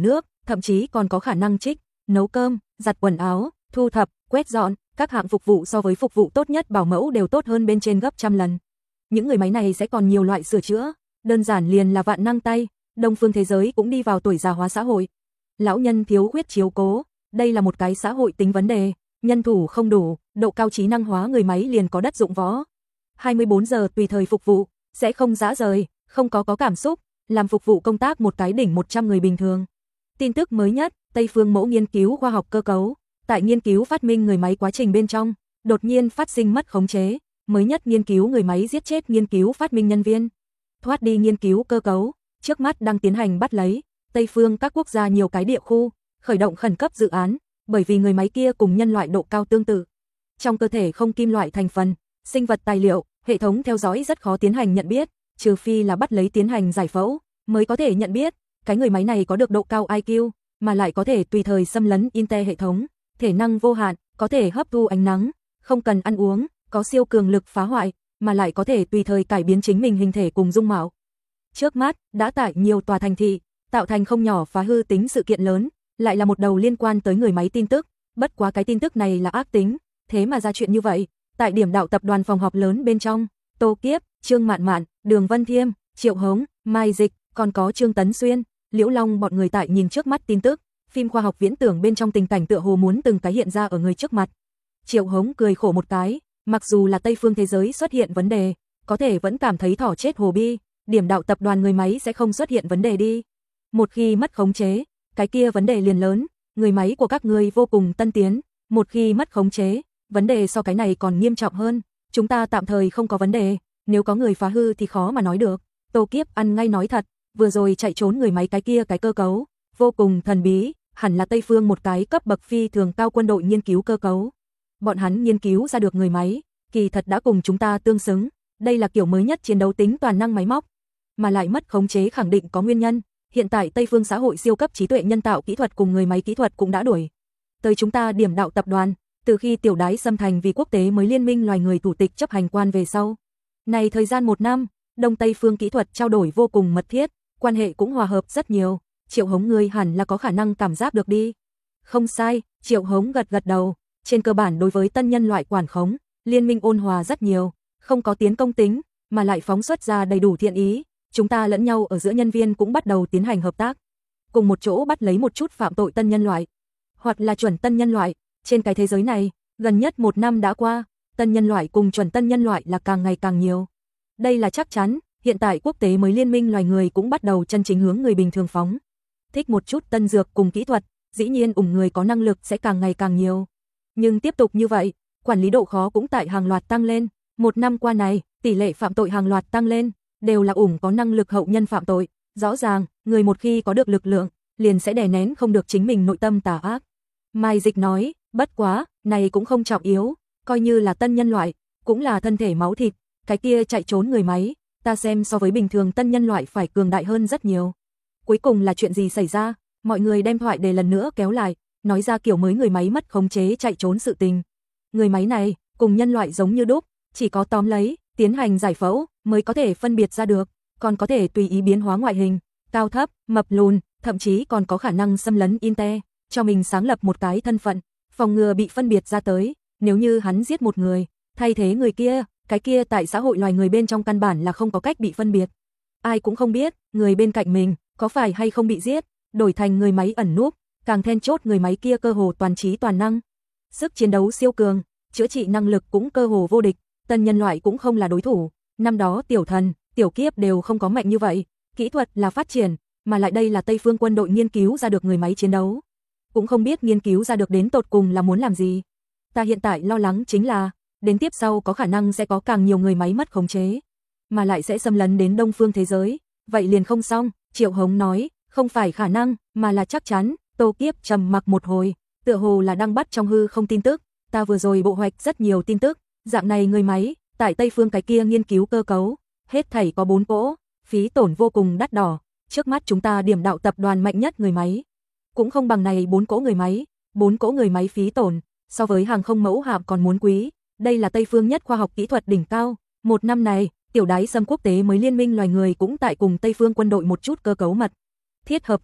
thậm chí còn có khả năng trích, nấu cơm, giặt quần áo, thu thập, quét dọn, các hạng phục vụ so với phục vụ tốt nhất bảo mẫu đều tốt hơn bên trên gấp trăm lần. Những người máy này sẽ còn nhiều loại sửa chữa, đơn giản liền là vạn năng tay, Đông phương thế giới cũng đi vào tuổi già hóa xã hội. Lão nhân thiếu khuyết chiếu cố, đây là một cái xã hội tính vấn đề, nhân thủ không đủ, độ cao trí năng hóa người máy liền có đất dụng võ. hai mươi bốn giờ tùy thời phục vụ, sẽ không dã rời, không có có cảm xúc, làm phục vụ công tác một cái đỉnh một trăm người bình thường. Tin tức mới nhất, Tây phương mẫu nghiên cứu khoa học cơ cấu, tại nghiên cứu phát minh người máy quá trình bên trong, đột nhiên phát sinh mất khống chế, mới nhất nghiên cứu người máy giết chết nghiên cứu phát minh nhân viên, thoát đi nghiên cứu cơ cấu, trước mắt đang tiến hành bắt lấy Tây phương các quốc gia nhiều cái địa khu, khởi động khẩn cấp dự án, bởi vì người máy kia cùng nhân loại độ cao tương tự. Trong cơ thể không kim loại thành phần, sinh vật tài liệu, hệ thống theo dõi rất khó tiến hành nhận biết, trừ phi là bắt lấy tiến hành giải phẫu, mới có thể nhận biết, cái người máy này có được độ cao i kiu, mà lại có thể tùy thời xâm lấn Intel hệ thống, thể năng vô hạn, có thể hấp thu ánh nắng, không cần ăn uống, có siêu cường lực phá hoại, mà lại có thể tùy thời cải biến chính mình hình thể cùng dung mạo. Trước mắt, đã tại nhiều tòa thành thị, tạo thành không nhỏ phá hư tính sự kiện lớn, lại là một đầu liên quan tới người máy tin tức, bất quá cái tin tức này là ác tính, thế mà ra chuyện như vậy, tại điểm đạo tập đoàn phòng họp lớn bên trong, Tô Kiếp, Trương Mạn Mạn, Đường Vân Thiêm, Triệu Hống, Mai Dịch, còn có Trương Tấn Xuyên, Liễu Long bọn người tại nhìn trước mắt tin tức, phim khoa học viễn tưởng bên trong tình cảnh tựa hồ muốn từng cái hiện ra ở người trước mặt. Triệu Hống cười khổ một cái, mặc dù là Tây phương thế giới xuất hiện vấn đề, có thể vẫn cảm thấy thỏ chết hồ bi, điểm đạo tập đoàn người máy sẽ không xuất hiện vấn đề đi. Một khi mất khống chế, cái kia vấn đề liền lớn, người máy của các ngươi vô cùng tân tiến, một khi mất khống chế, vấn đề so cái này còn nghiêm trọng hơn, chúng ta tạm thời không có vấn đề, nếu có người phá hư thì khó mà nói được. Tô Kiếp ăn ngay nói thật, vừa rồi chạy trốn người máy cái kia cái cơ cấu, vô cùng thần bí, hẳn là Tây phương một cái cấp bậc phi thường cao quân đội nghiên cứu cơ cấu. Bọn hắn nghiên cứu ra được người máy, kỳ thật đã cùng chúng ta tương xứng, đây là kiểu mới nhất chiến đấu tính toàn năng máy móc, mà lại mất khống chế khẳng định có nguyên nhân. Hiện tại Tây phương xã hội siêu cấp trí tuệ nhân tạo kỹ thuật cùng người máy kỹ thuật cũng đã đuổi tới chúng ta điểm đạo tập đoàn, từ khi tiểu đái xâm thành vì quốc tế mới liên minh loài người thủ tịch chấp hành quan về sau. Này thời gian một năm, Đông Tây phương kỹ thuật trao đổi vô cùng mật thiết, quan hệ cũng hòa hợp rất nhiều, Triệu Hống ngươi hẳn là có khả năng cảm giác được đi. Không sai, Triệu Hống gật gật đầu, trên cơ bản đối với tân nhân loại quản khống, liên minh ôn hòa rất nhiều, không có tiến công tính, mà lại phóng xuất ra đầy đủ thiện ý. Chúng ta lẫn nhau ở giữa nhân viên cũng bắt đầu tiến hành hợp tác, cùng một chỗ bắt lấy một chút phạm tội tân nhân loại, hoặc là chuẩn tân nhân loại. Trên cái thế giới này, gần nhất một năm đã qua, tân nhân loại cùng chuẩn tân nhân loại là càng ngày càng nhiều. Đây là chắc chắn, hiện tại quốc tế mới liên minh loài người cũng bắt đầu chân chính hướng người bình thường phóng. Thích một chút tân dược cùng kỹ thuật, dĩ nhiên ủng người có năng lực sẽ càng ngày càng nhiều. Nhưng tiếp tục như vậy, quản lý độ khó cũng tại hàng loạt tăng lên. Một năm qua này, tỷ lệ phạm tội hàng loạt tăng lên, đều là ủng có năng lực hậu nhân phạm tội. Rõ ràng, người một khi có được lực lượng, liền sẽ đè nén không được chính mình nội tâm tà ác. Mai Dịch nói, bất quá, này cũng không trọng yếu, coi như là tân nhân loại, cũng là thân thể máu thịt, cái kia chạy trốn người máy, ta xem so với bình thường tân nhân loại phải cường đại hơn rất nhiều. Cuối cùng là chuyện gì xảy ra? Mọi người đem thoại để lần nữa kéo lại, nói ra kiểu mới người máy mất khống chế chạy trốn sự tình. Người máy này, cùng nhân loại giống như đúc, chỉ có tóm lấy, tiến hành giải phẫu, mới có thể phân biệt ra được, còn có thể tùy ý biến hóa ngoại hình, cao thấp, mập lùn, thậm chí còn có khả năng xâm lấn Intel, cho mình sáng lập một cái thân phận, phòng ngừa bị phân biệt ra tới, nếu như hắn giết một người, thay thế người kia, cái kia tại xã hội loài người bên trong căn bản là không có cách bị phân biệt. Ai cũng không biết, người bên cạnh mình, có phải hay không bị giết, đổi thành người máy ẩn núp, càng then chốt người máy kia cơ hồ toàn trí toàn năng. Sức chiến đấu siêu cường, chữa trị năng lực cũng cơ hồ vô địch, tân nhân loại cũng không là đối thủ, năm đó tiểu thần, tiểu kiếp đều không có mạnh như vậy, kỹ thuật là phát triển, mà lại đây là Tây phương quân đội nghiên cứu ra được người máy chiến đấu. Cũng không biết nghiên cứu ra được đến tột cùng là muốn làm gì. Ta hiện tại lo lắng chính là, đến tiếp sau có khả năng sẽ có càng nhiều người máy mất khống chế, mà lại sẽ xâm lấn đến đông phương thế giới, vậy liền không xong. Triệu Hống nói, không phải khả năng, mà là chắc chắn. Tô Kiếp trầm mặc một hồi, tựa hồ là đang bắt trong hư không tin tức, ta vừa rồi bộ hoạch rất nhiều tin tức, dạng này người máy, tại Tây phương cái kia nghiên cứu cơ cấu, hết thảy có bốn cỗ, phí tổn vô cùng đắt đỏ, trước mắt chúng ta điểm đạo tập đoàn mạnh nhất người máy, cũng không bằng này bốn cỗ người máy, bốn cỗ người máy phí tổn, so với hàng không mẫu hạm còn muốn quý, đây là Tây phương nhất khoa học kỹ thuật đỉnh cao, một năm này, tiểu đái xâm quốc tế mới liên minh loài người cũng tại cùng Tây phương quân đội một chút cơ cấu mật thiết hợp tác,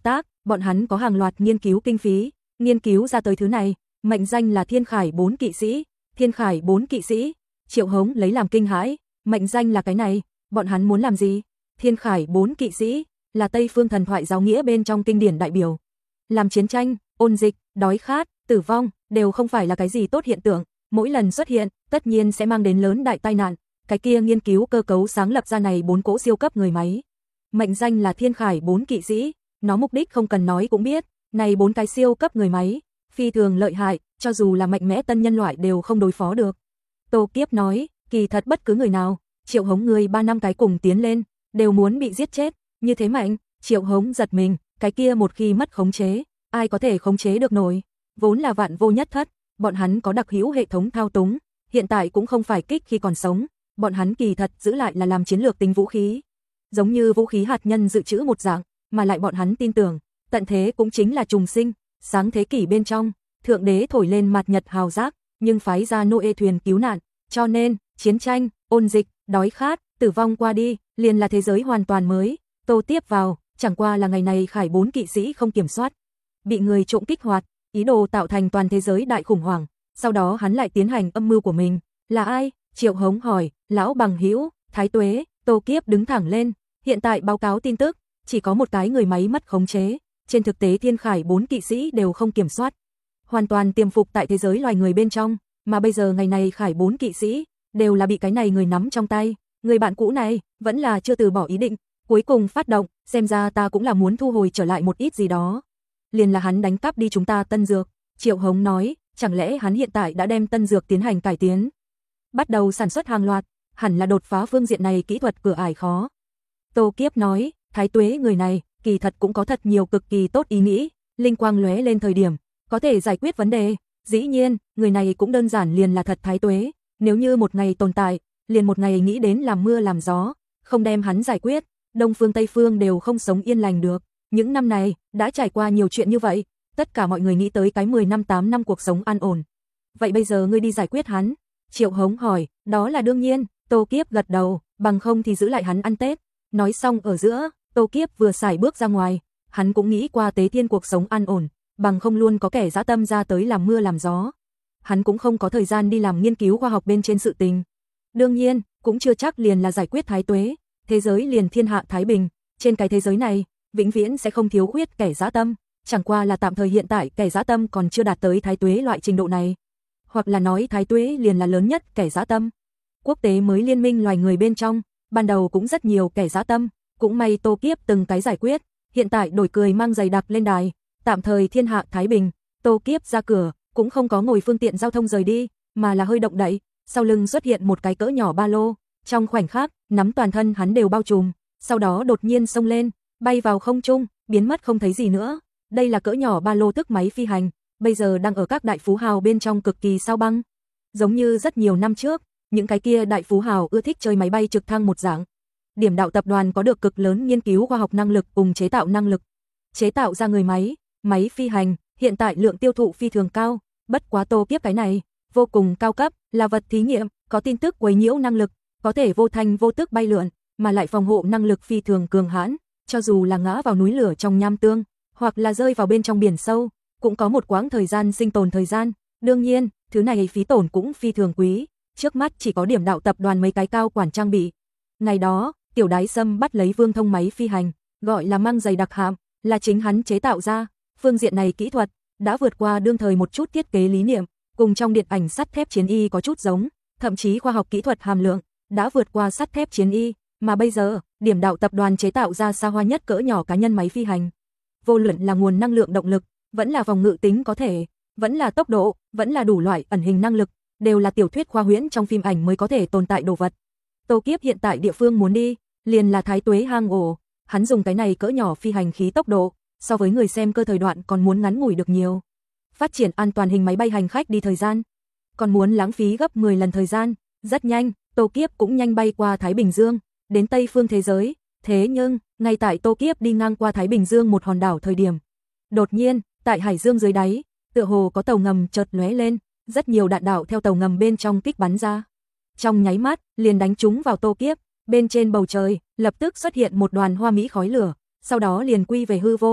bọn hắn có hàng loạt nghiên cứu kinh phí, nghiên cứu ra tới thứ này, mệnh danh là Thiên Khải bốn kỵ sĩ, Thiên Khải bốn kỵ sĩ, Triệu Hống lấy làm kinh hãi, mệnh danh là cái này, bọn hắn muốn làm gì? Thiên Khải bốn kỵ sĩ là Tây phương thần thoại giáo nghĩa bên trong kinh điển đại biểu, làm chiến tranh, ôn dịch, đói khát, tử vong đều không phải là cái gì tốt hiện tượng, mỗi lần xuất hiện, tất nhiên sẽ mang đến lớn đại tai nạn. Cái kia nghiên cứu cơ cấu sáng lập ra này bốn cỗ siêu cấp người máy, mệnh danh là Thiên Khải bốn kỵ sĩ, nó mục đích không cần nói cũng biết, này bốn cái siêu cấp người máy, phi thường lợi hại, cho dù là mạnh mẽ tân nhân loại đều không đối phó được. Tô Kiếp nói, kỳ thật bất cứ người nào, Triệu Hống người ba năm cái cùng tiến lên, đều muốn bị giết chết, như thế mạnh, Triệu Hống giật mình, cái kia một khi mất khống chế, ai có thể khống chế được nổi, vốn là vạn vô nhất thất, bọn hắn có đặc hữu hệ thống thao túng, hiện tại cũng không phải kích khi còn sống, bọn hắn kỳ thật giữ lại là làm chiến lược tính vũ khí, giống như vũ khí hạt nhân dự trữ một dạng, mà lại bọn hắn tin tưởng, tận thế cũng chính là trùng sinh, sáng thế kỷ bên trong, thượng đế thổi lên mặt nhật hào giác, nhưng phái ra Noe thuyền cứu nạn, cho nên, chiến tranh, ôn dịch, đói khát, tử vong qua đi, liền là thế giới hoàn toàn mới. Tô tiếp vào, chẳng qua là ngày này Khải bốn kỵ sĩ không kiểm soát, bị người trộm kích hoạt, ý đồ tạo thành toàn thế giới đại khủng hoảng, sau đó hắn lại tiến hành âm mưu của mình. Là ai? Triệu Hống hỏi, lão bằng hữu, Thái Tuế. Tô Kiếp đứng thẳng lên, hiện tại báo cáo tin tức, chỉ có một cái người máy mất khống chế, trên thực tế Thiên Khải bốn kỵ sĩ đều không kiểm soát, hoàn toàn tiềm phục tại thế giới loài người bên trong, mà bây giờ ngày này Khải bốn kỵ sĩ đều là bị cái này người nắm trong tay, người bạn cũ này vẫn là chưa từ bỏ ý định, cuối cùng phát động, xem ra ta cũng là muốn thu hồi trở lại một ít gì đó. Liền là hắn đánh cắp đi chúng ta tân dược, Triệu Hống nói, chẳng lẽ hắn hiện tại đã đem tân dược tiến hành cải tiến, bắt đầu sản xuất hàng loạt, hẳn là đột phá phương diện này kỹ thuật cửa ải khó. Tô Kiếp nói, Thái Tuế người này, kỳ thật cũng có thật nhiều cực kỳ tốt ý nghĩ, linh quang lóe lên thời điểm, có thể giải quyết vấn đề, dĩ nhiên, người này cũng đơn giản liền là thật Thái Tuế, nếu như một ngày tồn tại, liền một ngày nghĩ đến làm mưa làm gió, không đem hắn giải quyết, Đông phương Tây phương đều không sống yên lành được, những năm này, đã trải qua nhiều chuyện như vậy, tất cả mọi người nghĩ tới cái mười năm tám năm cuộc sống an ổn. Vậy bây giờ ngươi đi giải quyết hắn? Triệu Hống hỏi, đó là đương nhiên. Tô Kiếp gật đầu, bằng không thì giữ lại hắn ăn Tết. Nói xong ở giữa, Tô Kiếp vừa xài bước ra ngoài, hắn cũng nghĩ qua Tế Thiên cuộc sống an ổn, bằng không luôn có kẻ dã tâm ra tới làm mưa làm gió. Hắn cũng không có thời gian đi làm nghiên cứu khoa học bên trên sự tình. Đương nhiên, cũng chưa chắc liền là giải quyết Thái Tuế, thế giới liền thiên hạ thái bình, trên cái thế giới này, vĩnh viễn sẽ không thiếu khuyết kẻ dã tâm, chẳng qua là tạm thời hiện tại kẻ dã tâm còn chưa đạt tới Thái Tuế loại trình độ này, hoặc là nói Thái Tuế liền là lớn nhất kẻ dã tâm. Quốc tế mới liên minh loài người bên trong, ban đầu cũng rất nhiều kẻ dã tâm, cũng may Tô Kiếp từng cái giải quyết, hiện tại đổi cười mang giày đặc lên đài, tạm thời thiên hạ thái bình. Tô Kiếp ra cửa, cũng không có ngồi phương tiện giao thông rời đi, mà là hơi động đậy, sau lưng xuất hiện một cái cỡ nhỏ ba lô, trong khoảnh khắc, nắm toàn thân hắn đều bao trùm, sau đó đột nhiên xông lên, bay vào không trung, biến mất không thấy gì nữa. Đây là cỡ nhỏ ba lô tức máy phi hành, bây giờ đang ở các đại phú hào bên trong cực kỳ sao băng. Giống như rất nhiều năm trước, những cái kia đại phú hào ưa thích chơi máy bay trực thăng một dạng. Điểm đạo tập đoàn có được cực lớn nghiên cứu khoa học năng lực cùng chế tạo năng lực, chế tạo ra người máy, máy phi hành, hiện tại lượng tiêu thụ phi thường cao, bất quá Tô Kiếp cái này, vô cùng cao cấp, là vật thí nghiệm, có tin tức quấy nhiễu năng lực, có thể vô thanh vô tức bay lượn, mà lại phòng hộ năng lực phi thường cường hãn, cho dù là ngã vào núi lửa trong nham tương, hoặc là rơi vào bên trong biển sâu, cũng có một quãng thời gian sinh tồn thời gian. Đương nhiên, thứ này phí tổn cũng phi thường quý, trước mắt chỉ có điểm đạo tập đoàn mấy cái cao quản trang bị. Ngày đó, Tiểu Đái Sâm bắt lấy Vương Thông máy phi hành, gọi là mang giày đặc hạm, là chính hắn chế tạo ra, phương diện này kỹ thuật đã vượt qua đương thời một chút thiết kế lý niệm, cùng trong điện ảnh sắt thép chiến y có chút giống, thậm chí khoa học kỹ thuật hàm lượng đã vượt qua sắt thép chiến y, mà bây giờ, điểm đạo tập đoàn chế tạo ra xa hoa nhất cỡ nhỏ cá nhân máy phi hành. Vô luận là nguồn năng lượng động lực, vẫn là vòng ngự tính có thể, vẫn là tốc độ, vẫn là đủ loại ẩn hình năng lực, đều là tiểu thuyết khoa huyễn trong phim ảnh mới có thể tồn tại đồ vật. Tô Kiếp hiện tại địa phương muốn đi, liền là Thái Tuế hang ổ, hắn dùng cái này cỡ nhỏ phi hành khí tốc độ, so với người xem cơ thời đoạn còn muốn ngắn ngủi được nhiều. Phát triển an toàn hình máy bay hành khách đi thời gian, còn muốn lãng phí gấp mười lần thời gian, rất nhanh, Tô Kiếp cũng nhanh bay qua Thái Bình Dương, đến Tây phương thế giới, thế nhưng, ngay tại Tô Kiếp đi ngang qua Thái Bình Dương một hòn đảo thời điểm, đột nhiên, tại hải dương dưới đáy, tựa hồ có tàu ngầm chợt lóe lên, rất nhiều đạn đạo theo tàu ngầm bên trong kích bắn ra. Trong nháy mắt, liền đánh trúng vào Tô Kiếp, bên trên bầu trời, lập tức xuất hiện một đoàn hoa mỹ khói lửa, sau đó liền quy về hư vô,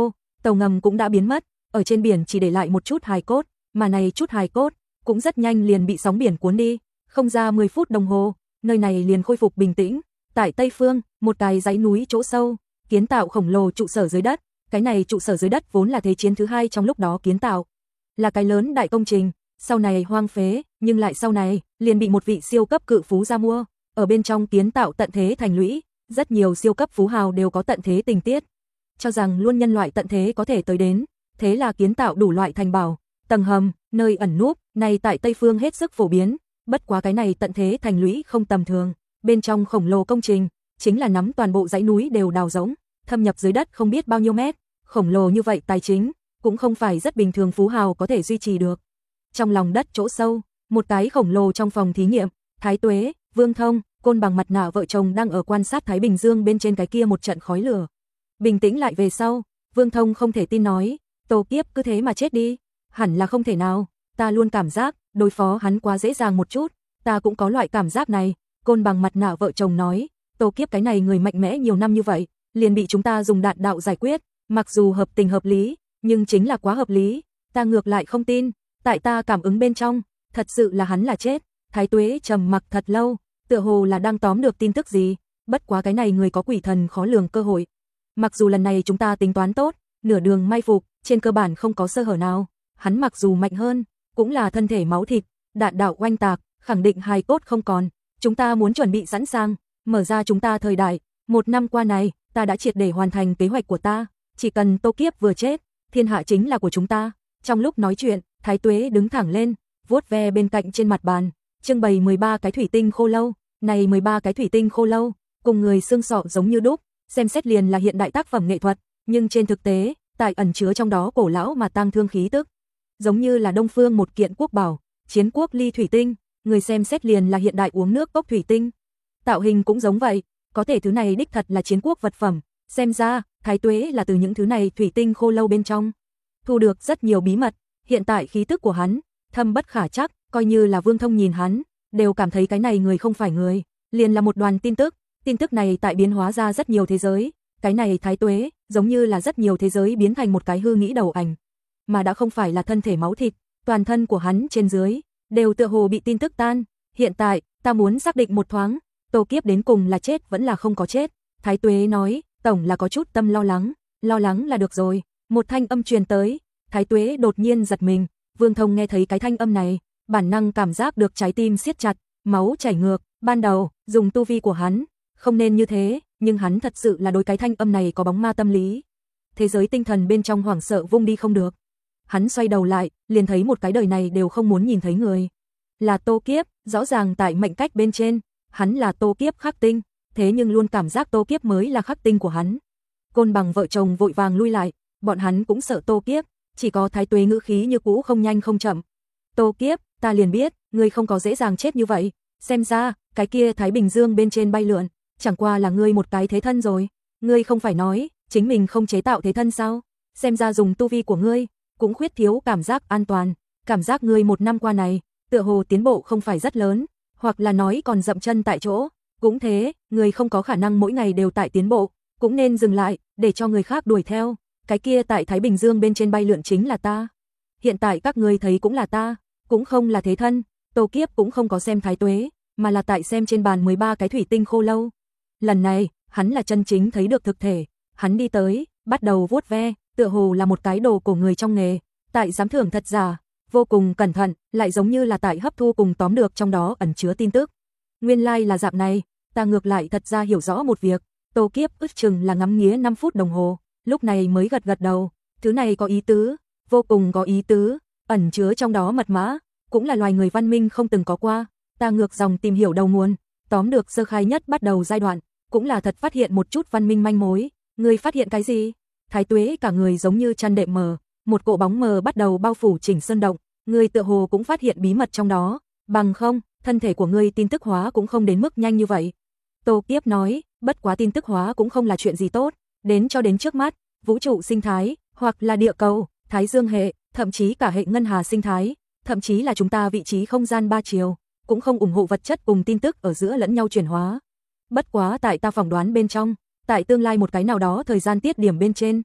tàu ngầm cũng đã biến mất, ở trên biển chỉ để lại một chút hài cốt, mà này chút hài cốt cũng rất nhanh liền bị sóng biển cuốn đi, không ra mười phút đồng hồ, nơi này liền khôi phục bình tĩnh. Tại Tây phương, một cái dãy núi chỗ sâu, kiến tạo khổng lồ trụ sở dưới đất, cái này trụ sở dưới đất vốn là thế chiến thứ hai trong lúc đó kiến tạo, là cái lớn đại công trình, sau này hoang phế, nhưng lại sau này liền bị một vị siêu cấp cự phú ra mua, ở bên trong kiến tạo tận thế thành lũy, rất nhiều siêu cấp phú hào đều có tận thế tình tiết, cho rằng luôn nhân loại tận thế có thể tới đến, thế là kiến tạo đủ loại thành bảo, tầng hầm, nơi ẩn núp, này tại Tây phương hết sức phổ biến, bất quá cái này tận thế thành lũy không tầm thường, bên trong khổng lồ công trình, chính là nắm toàn bộ dãy núi đều đào rỗng, thâm nhập dưới đất không biết bao nhiêu mét, khổng lồ như vậy tài chính, cũng không phải rất bình thường phú hào có thể duy trì được. Trong lòng đất chỗ sâu, một cái khổng lồ trong phòng thí nghiệm, Thái Tuế, Vương Thông, Côn Bằng mặt nạ vợ chồng đang ở quan sát Thái Bình Dương bên trên cái kia một trận khói lửa. Bình tĩnh lại về sau, Vương Thông không thể tin nói, Tô Kiếp cứ thế mà chết đi, hẳn là không thể nào, ta luôn cảm giác, đối phó hắn quá dễ dàng một chút, ta cũng có loại cảm giác này, Côn Bằng mặt nạ vợ chồng nói, Tô Kiếp cái này người mạnh mẽ nhiều năm như vậy, liền bị chúng ta dùng đạn đạo giải quyết, mặc dù hợp tình hợp lý, nhưng chính là quá hợp lý, ta ngược lại không tin, tại ta cảm ứng bên trong, thật sự là hắn là chết. Thái Tuế trầm mặc thật lâu, tựa hồ là đang tóm được tin tức gì, bất quá cái này người có quỷ thần khó lường cơ hội. Mặc dù lần này chúng ta tính toán tốt, nửa đường mai phục, trên cơ bản không có sơ hở nào, hắn mặc dù mạnh hơn, cũng là thân thể máu thịt, đạn đạo oanh tạc, khẳng định hài cốt không còn, chúng ta muốn chuẩn bị sẵn sàng, mở ra chúng ta thời đại, một năm qua này, ta đã triệt để hoàn thành kế hoạch của ta, chỉ cần Tô Kiếp vừa chết, thiên hạ chính là của chúng ta. Trong lúc nói chuyện, Thái Tuế đứng thẳng lên, vuốt ve bên cạnh trên mặt bàn, trưng bày mười ba cái thủy tinh khô lâu, này mười ba cái thủy tinh khô lâu, cùng người xương sọ giống như đúc, xem xét liền là hiện đại tác phẩm nghệ thuật, nhưng trên thực tế, tại ẩn chứa trong đó cổ lão mà tang thương khí tức, giống như là Đông phương một kiện quốc bảo, chiến quốc ly thủy tinh, người xem xét liền là hiện đại uống nước cốc thủy tinh. Tạo hình cũng giống vậy, có thể thứ này đích thật là chiến quốc vật phẩm, xem ra, Thái Tuế là từ những thứ này thủy tinh khô lâu bên trong thu được rất nhiều bí mật, hiện tại khí tức của hắn thâm bất khả trắc, coi như là Vương Thông nhìn hắn, đều cảm thấy cái này người không phải người, liền là một đoàn tin tức, tin tức này tại biến hóa ra rất nhiều thế giới, cái này Thái Tuế, giống như là rất nhiều thế giới biến thành một cái hư nghĩ đầu ảnh, mà đã không phải là thân thể máu thịt, toàn thân của hắn trên dưới đều tựa hồ bị tin tức tan, hiện tại, ta muốn xác định một thoáng, Tô Kiếp đến cùng là chết vẫn là không có chết. Thái Tuế nói, tổng là có chút tâm lo lắng, lo lắng là được rồi. Một thanh âm truyền tới, Thái Tuế đột nhiên giật mình, Vương Thông nghe thấy cái thanh âm này, bản năng cảm giác được trái tim siết chặt, máu chảy ngược, ban đầu, dùng tu vi của hắn, không nên như thế, nhưng hắn thật sự là đối cái thanh âm này có bóng ma tâm lý. Thế giới tinh thần bên trong hoảng sợ vung đi không được. Hắn xoay đầu lại, liền thấy một cái đời này đều không muốn nhìn thấy người. Là Tô Kiếp, rõ ràng tại mệnh cách bên trên, hắn là Tô Kiếp khắc tinh, thế nhưng luôn cảm giác Tô Kiếp mới là khắc tinh của hắn. Côn Bằng vợ chồng vội vàng lui lại, bọn hắn cũng sợ Tô Kiếp, chỉ có Thái Tuế ngữ khí như cũ không nhanh không chậm. Tô Kiếp, ta liền biết, ngươi không có dễ dàng chết như vậy, xem ra, cái kia Thái Bình Dương bên trên bay lượn, chẳng qua là ngươi một cái thế thân rồi, ngươi không phải nói, chính mình không chế tạo thế thân sao, xem ra dùng tu vi của ngươi, cũng khuyết thiếu cảm giác an toàn, cảm giác ngươi một năm qua này, tựa hồ tiến bộ không phải rất lớn, hoặc là nói còn dậm chân tại chỗ, cũng thế, ngươi không có khả năng mỗi ngày đều tại tiến bộ, cũng nên dừng lại, để cho người khác đuổi theo, cái kia tại Thái Bình Dương bên trên bay lượn chính là ta. Hiện tại các ngươi thấy cũng là ta, cũng không là thế thân, Tô Kiếp cũng không có xem Thái Tuế, mà là tại xem trên bàn mười ba cái thủy tinh khô lâu. Lần này, hắn là chân chính thấy được thực thể, hắn đi tới, bắt đầu vuốt ve, tựa hồ là một cái đồ của người trong nghề, tại giám thưởng thật giả, vô cùng cẩn thận, lại giống như là tại hấp thu cùng tóm được trong đó ẩn chứa tin tức. Nguyên lai like là dạng này, ta ngược lại thật ra hiểu rõ một việc, Tô Kiếp ước chừng là ngắm nghía năm phút đồng hồ, lúc này mới gật gật đầu, thứ này có ý tứ, vô cùng có ý tứ, ẩn chứa trong đó mật mã, cũng là loài người văn minh không từng có qua, ta ngược dòng tìm hiểu đầu nguồn, tóm được sơ khai nhất bắt đầu giai đoạn, cũng là thật phát hiện một chút văn minh manh mối, ngươi phát hiện cái gì? Thái Tuế cả người giống như chăn đệm mờ, một cỗ bóng mờ bắt đầu bao phủ Chỉnh Sơn động, ngươi tựa hồ cũng phát hiện bí mật trong đó, bằng không, thân thể của ngươi tin tức hóa cũng không đến mức nhanh như vậy. Tô Kiếp nói, bất quá tin tức hóa cũng không là chuyện gì tốt, đến cho đến trước mắt, vũ trụ sinh thái, hoặc là địa cầu, Thái Dương hệ, thậm chí cả hệ ngân hà sinh thái, thậm chí là chúng ta vị trí không gian ba chiều, cũng không ủng hộ vật chất cùng tin tức ở giữa lẫn nhau chuyển hóa. Bất quá tại ta phỏng đoán bên trong, tại tương lai một cái nào đó thời gian tiết điểm bên trên,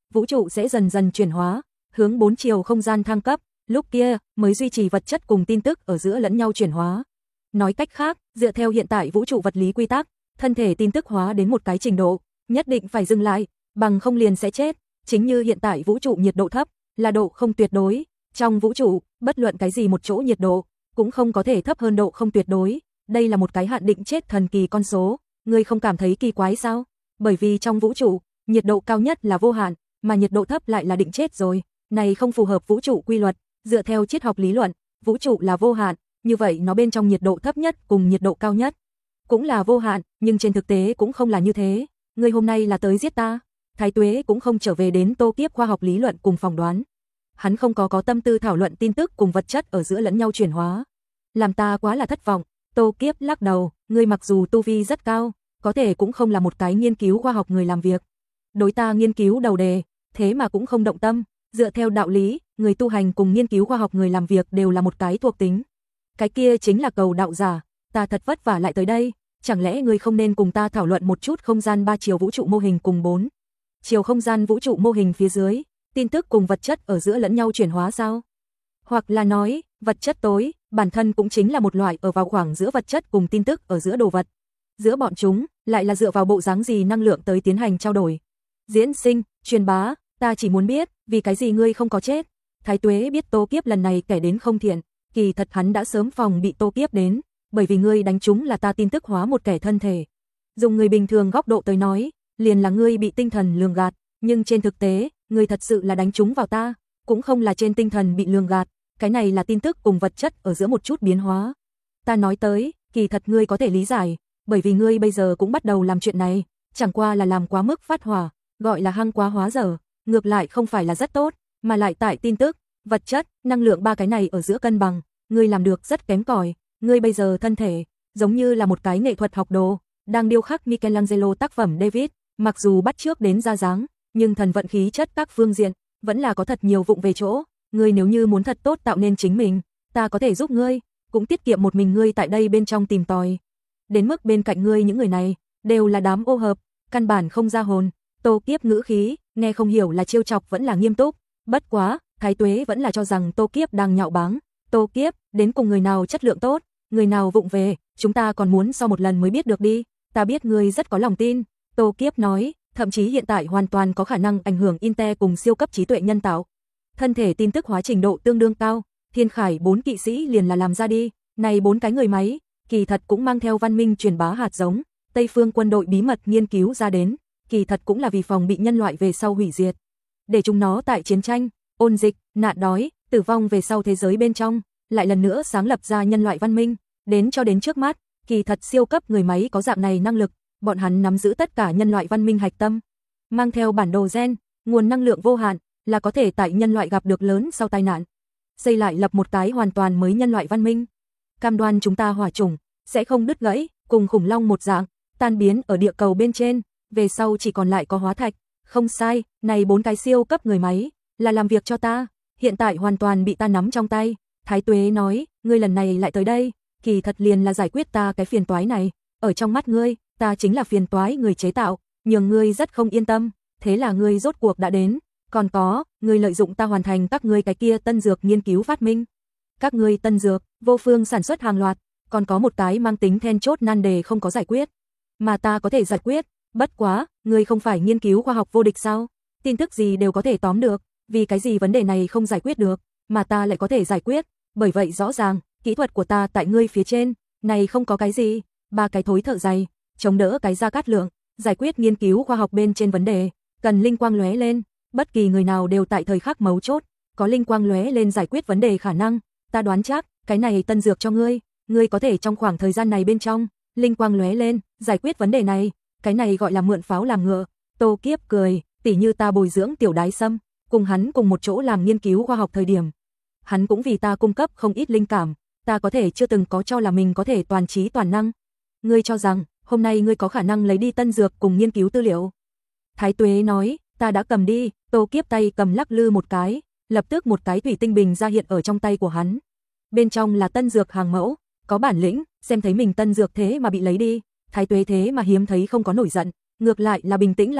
vũ trụ sẽ dần dần chuyển hóa, hướng bốn chiều không gian thăng cấp, lúc kia mới duy trì vật chất cùng tin tức ở giữa lẫn nhau chuyển hóa. Nói cách khác, dựa theo hiện tại vũ trụ vật lý quy tắc, thân thể tin tức hóa đến một cái trình độ, nhất định phải dừng lại, bằng không liền sẽ chết, chính như hiện tại vũ trụ nhiệt độ thấp, là độ không tuyệt đối, trong vũ trụ, bất luận cái gì một chỗ nhiệt độ, cũng không có thể thấp hơn độ không tuyệt đối, đây là một cái hạn định chết thần kỳ con số, ngươi không cảm thấy kỳ quái sao? Bởi vì trong vũ trụ, nhiệt độ cao nhất là vô hạn, mà nhiệt độ thấp lại là định chết rồi, này không phù hợp vũ trụ quy luật, dựa theo triết học lý luận, vũ trụ là vô hạn, như vậy nó bên trong nhiệt độ thấp nhất cùng nhiệt độ cao nhất cũng là vô hạn, nhưng trên thực tế cũng không là như thế. Ngươi hôm nay là tới giết ta? Thái Tuế cũng không trở về đến Tô Kiếp khoa học lý luận cùng phỏng đoán. Hắn không có có tâm tư thảo luận tin tức cùng vật chất ở giữa lẫn nhau chuyển hóa. Làm ta quá là thất vọng. Tô Kiếp lắc đầu, ngươi mặc dù tu vi rất cao, có thể cũng không là một cái nghiên cứu khoa học người làm việc. Đối ta nghiên cứu đầu đề, thế mà cũng không động tâm, dựa theo đạo lý, người tu hành cùng nghiên cứu khoa học người làm việc đều là một cái thuộc tính. Cái kia chính là cầu đạo giả, ta thật vất vả lại tới đây, chẳng lẽ ngươi không nên cùng ta thảo luận một chút không gian ba chiều vũ trụ mô hình cùng bốn chiều không gian vũ trụ mô hình phía dưới, tin tức cùng vật chất ở giữa lẫn nhau chuyển hóa sao? Hoặc là nói, vật chất tối, bản thân cũng chính là một loại ở vào khoảng giữa vật chất cùng tin tức ở giữa đồ vật. Giữa bọn chúng, lại là dựa vào bộ dáng gì năng lượng tới tiến hành trao đổi. Diễn sinh, truyền bá, ta chỉ muốn biết, vì cái gì ngươi không có chết? Thái Tuế biết Tô Kiếp lần này kẻ đến không thiện, kỳ thật hắn đã sớm phòng bị Tô Kiếp đến, bởi vì ngươi đánh trúng là ta tin tức hóa một kẻ thân thể. Dùng người bình thường góc độ tới nói, liền là ngươi bị tinh thần lường gạt, nhưng trên thực tế, ngươi thật sự là đánh trúng vào ta, cũng không là trên tinh thần bị lường gạt, cái này là tin tức cùng vật chất ở giữa một chút biến hóa. Ta nói tới, kỳ thật ngươi có thể lý giải, bởi vì ngươi bây giờ cũng bắt đầu làm chuyện này, chẳng qua là làm quá mức phát hỏa, gọi là hăng quá hóa dở, ngược lại không phải là rất tốt, mà lại tại tin tức, vật chất, năng lượng ba cái này ở giữa cân bằng, ngươi làm được rất kém cỏi. Ngươi bây giờ thân thể, giống như là một cái nghệ thuật học đồ, đang điêu khắc Michelangelo tác phẩm David, mặc dù bắt chước đến ra dáng, nhưng thần vận khí chất các phương diện, vẫn là có thật nhiều vụng về chỗ. Ngươi nếu như muốn thật tốt tạo nên chính mình, ta có thể giúp ngươi, cũng tiết kiệm một mình ngươi tại đây bên trong tìm tòi. Đến mức bên cạnh ngươi những người này, đều là đám ô hợp, căn bản không ra hồn. Tô Kiếp ngữ khí, nghe không hiểu là trêu chọc vẫn là nghiêm túc, bất quá, Thái Tuế vẫn là cho rằng Tô Kiếp đang nhạo báng. Tô Kiếp, đến cùng người nào chất lượng tốt, người nào vụng về, chúng ta còn muốn sau một lần mới biết được đi, ta biết ngươi rất có lòng tin. Tô Kiếp nói, thậm chí hiện tại hoàn toàn có khả năng ảnh hưởng Intel cùng siêu cấp trí tuệ nhân tạo. Thân thể tin tức hóa trình độ tương đương cao, Thiên Khải bốn kỵ sĩ liền là làm ra đi, này bốn cái người máy, kỳ thật cũng mang theo văn minh truyền bá hạt giống, Tây phương quân đội bí mật nghiên cứu ra đến, kỳ thật cũng là vì phòng bị nhân loại về sau hủy diệt. Để chúng nó tại chiến tranh, ôn dịch, nạn đói, tử vong về sau thế giới bên trong, lại lần nữa sáng lập ra nhân loại văn minh, đến cho đến trước mắt, kỳ thật siêu cấp người máy có dạng này năng lực, bọn hắn nắm giữ tất cả nhân loại văn minh hạch tâm, mang theo bản đồ gen, nguồn năng lượng vô hạn, là có thể tại nhân loại gặp được lớn sau tai nạn, xây lại lập một cái hoàn toàn mới nhân loại văn minh. Cam đoan chúng ta hỏa chủng sẽ không đứt gãy, cùng khủng long một dạng, tan biến ở địa cầu bên trên, về sau chỉ còn lại có hóa thạch. Không sai, này bốn cái siêu cấp người máy là làm việc cho ta, hiện tại hoàn toàn bị ta nắm trong tay. Thái Tuế nói, ngươi lần này lại tới đây, kỳ thật liền là giải quyết ta cái phiền toái này, ở trong mắt ngươi, ta chính là phiền toái người chế tạo, nhưng ngươi rất không yên tâm, thế là ngươi rốt cuộc đã đến, còn có, ngươi lợi dụng ta hoàn thành các ngươi cái kia tân dược nghiên cứu phát minh. Các ngươi tân dược, vô phương sản xuất hàng loạt, còn có một cái mang tính then chốt nan đề không có giải quyết, mà ta có thể giải quyết, bất quá, ngươi không phải nghiên cứu khoa học vô địch sao? Tin tức gì đều có thể tóm được, vì cái gì vấn đề này không giải quyết được, mà ta lại có thể giải quyết, bởi vậy rõ ràng, kỹ thuật của ta tại ngươi phía trên, này không có cái gì, ba cái thối thợ dày, chống đỡ cái Gia Cát Lượng, giải quyết nghiên cứu khoa học bên trên vấn đề, cần linh quang lóe lên, bất kỳ người nào đều tại thời khắc mấu chốt, có linh quang lóe lên giải quyết vấn đề khả năng, ta đoán chắc, cái này tân dược cho ngươi, ngươi có thể trong khoảng thời gian này bên trong, linh quang lóe lên, giải quyết vấn đề này, cái này gọi là mượn pháo làm ngựa. Tô Kiếp cười, tỉ như ta bồi dưỡng Tiểu Đái Sâm, cùng hắn cùng một chỗ làm nghiên cứu khoa học thời điểm, hắn cũng vì ta cung cấp không ít linh cảm, ta có thể chưa từng có cho là mình có thể toàn trí toàn năng. Ngươi cho rằng, hôm nay ngươi có khả năng lấy đi tân dược cùng nghiên cứu tư liệu? Thái Tuế nói, ta đã cầm đi. Tô Kiếp tay cầm lắc lư một cái, lập tức một cái thủy tinh bình ra hiện ở trong tay của hắn. Bên trong là tân dược hàng mẫu, có bản lĩnh, xem thấy mình tân dược thế mà bị lấy đi, Thái Tuế thế mà hiếm thấy không có nổi giận, ngược lại là bình tĩnh lại,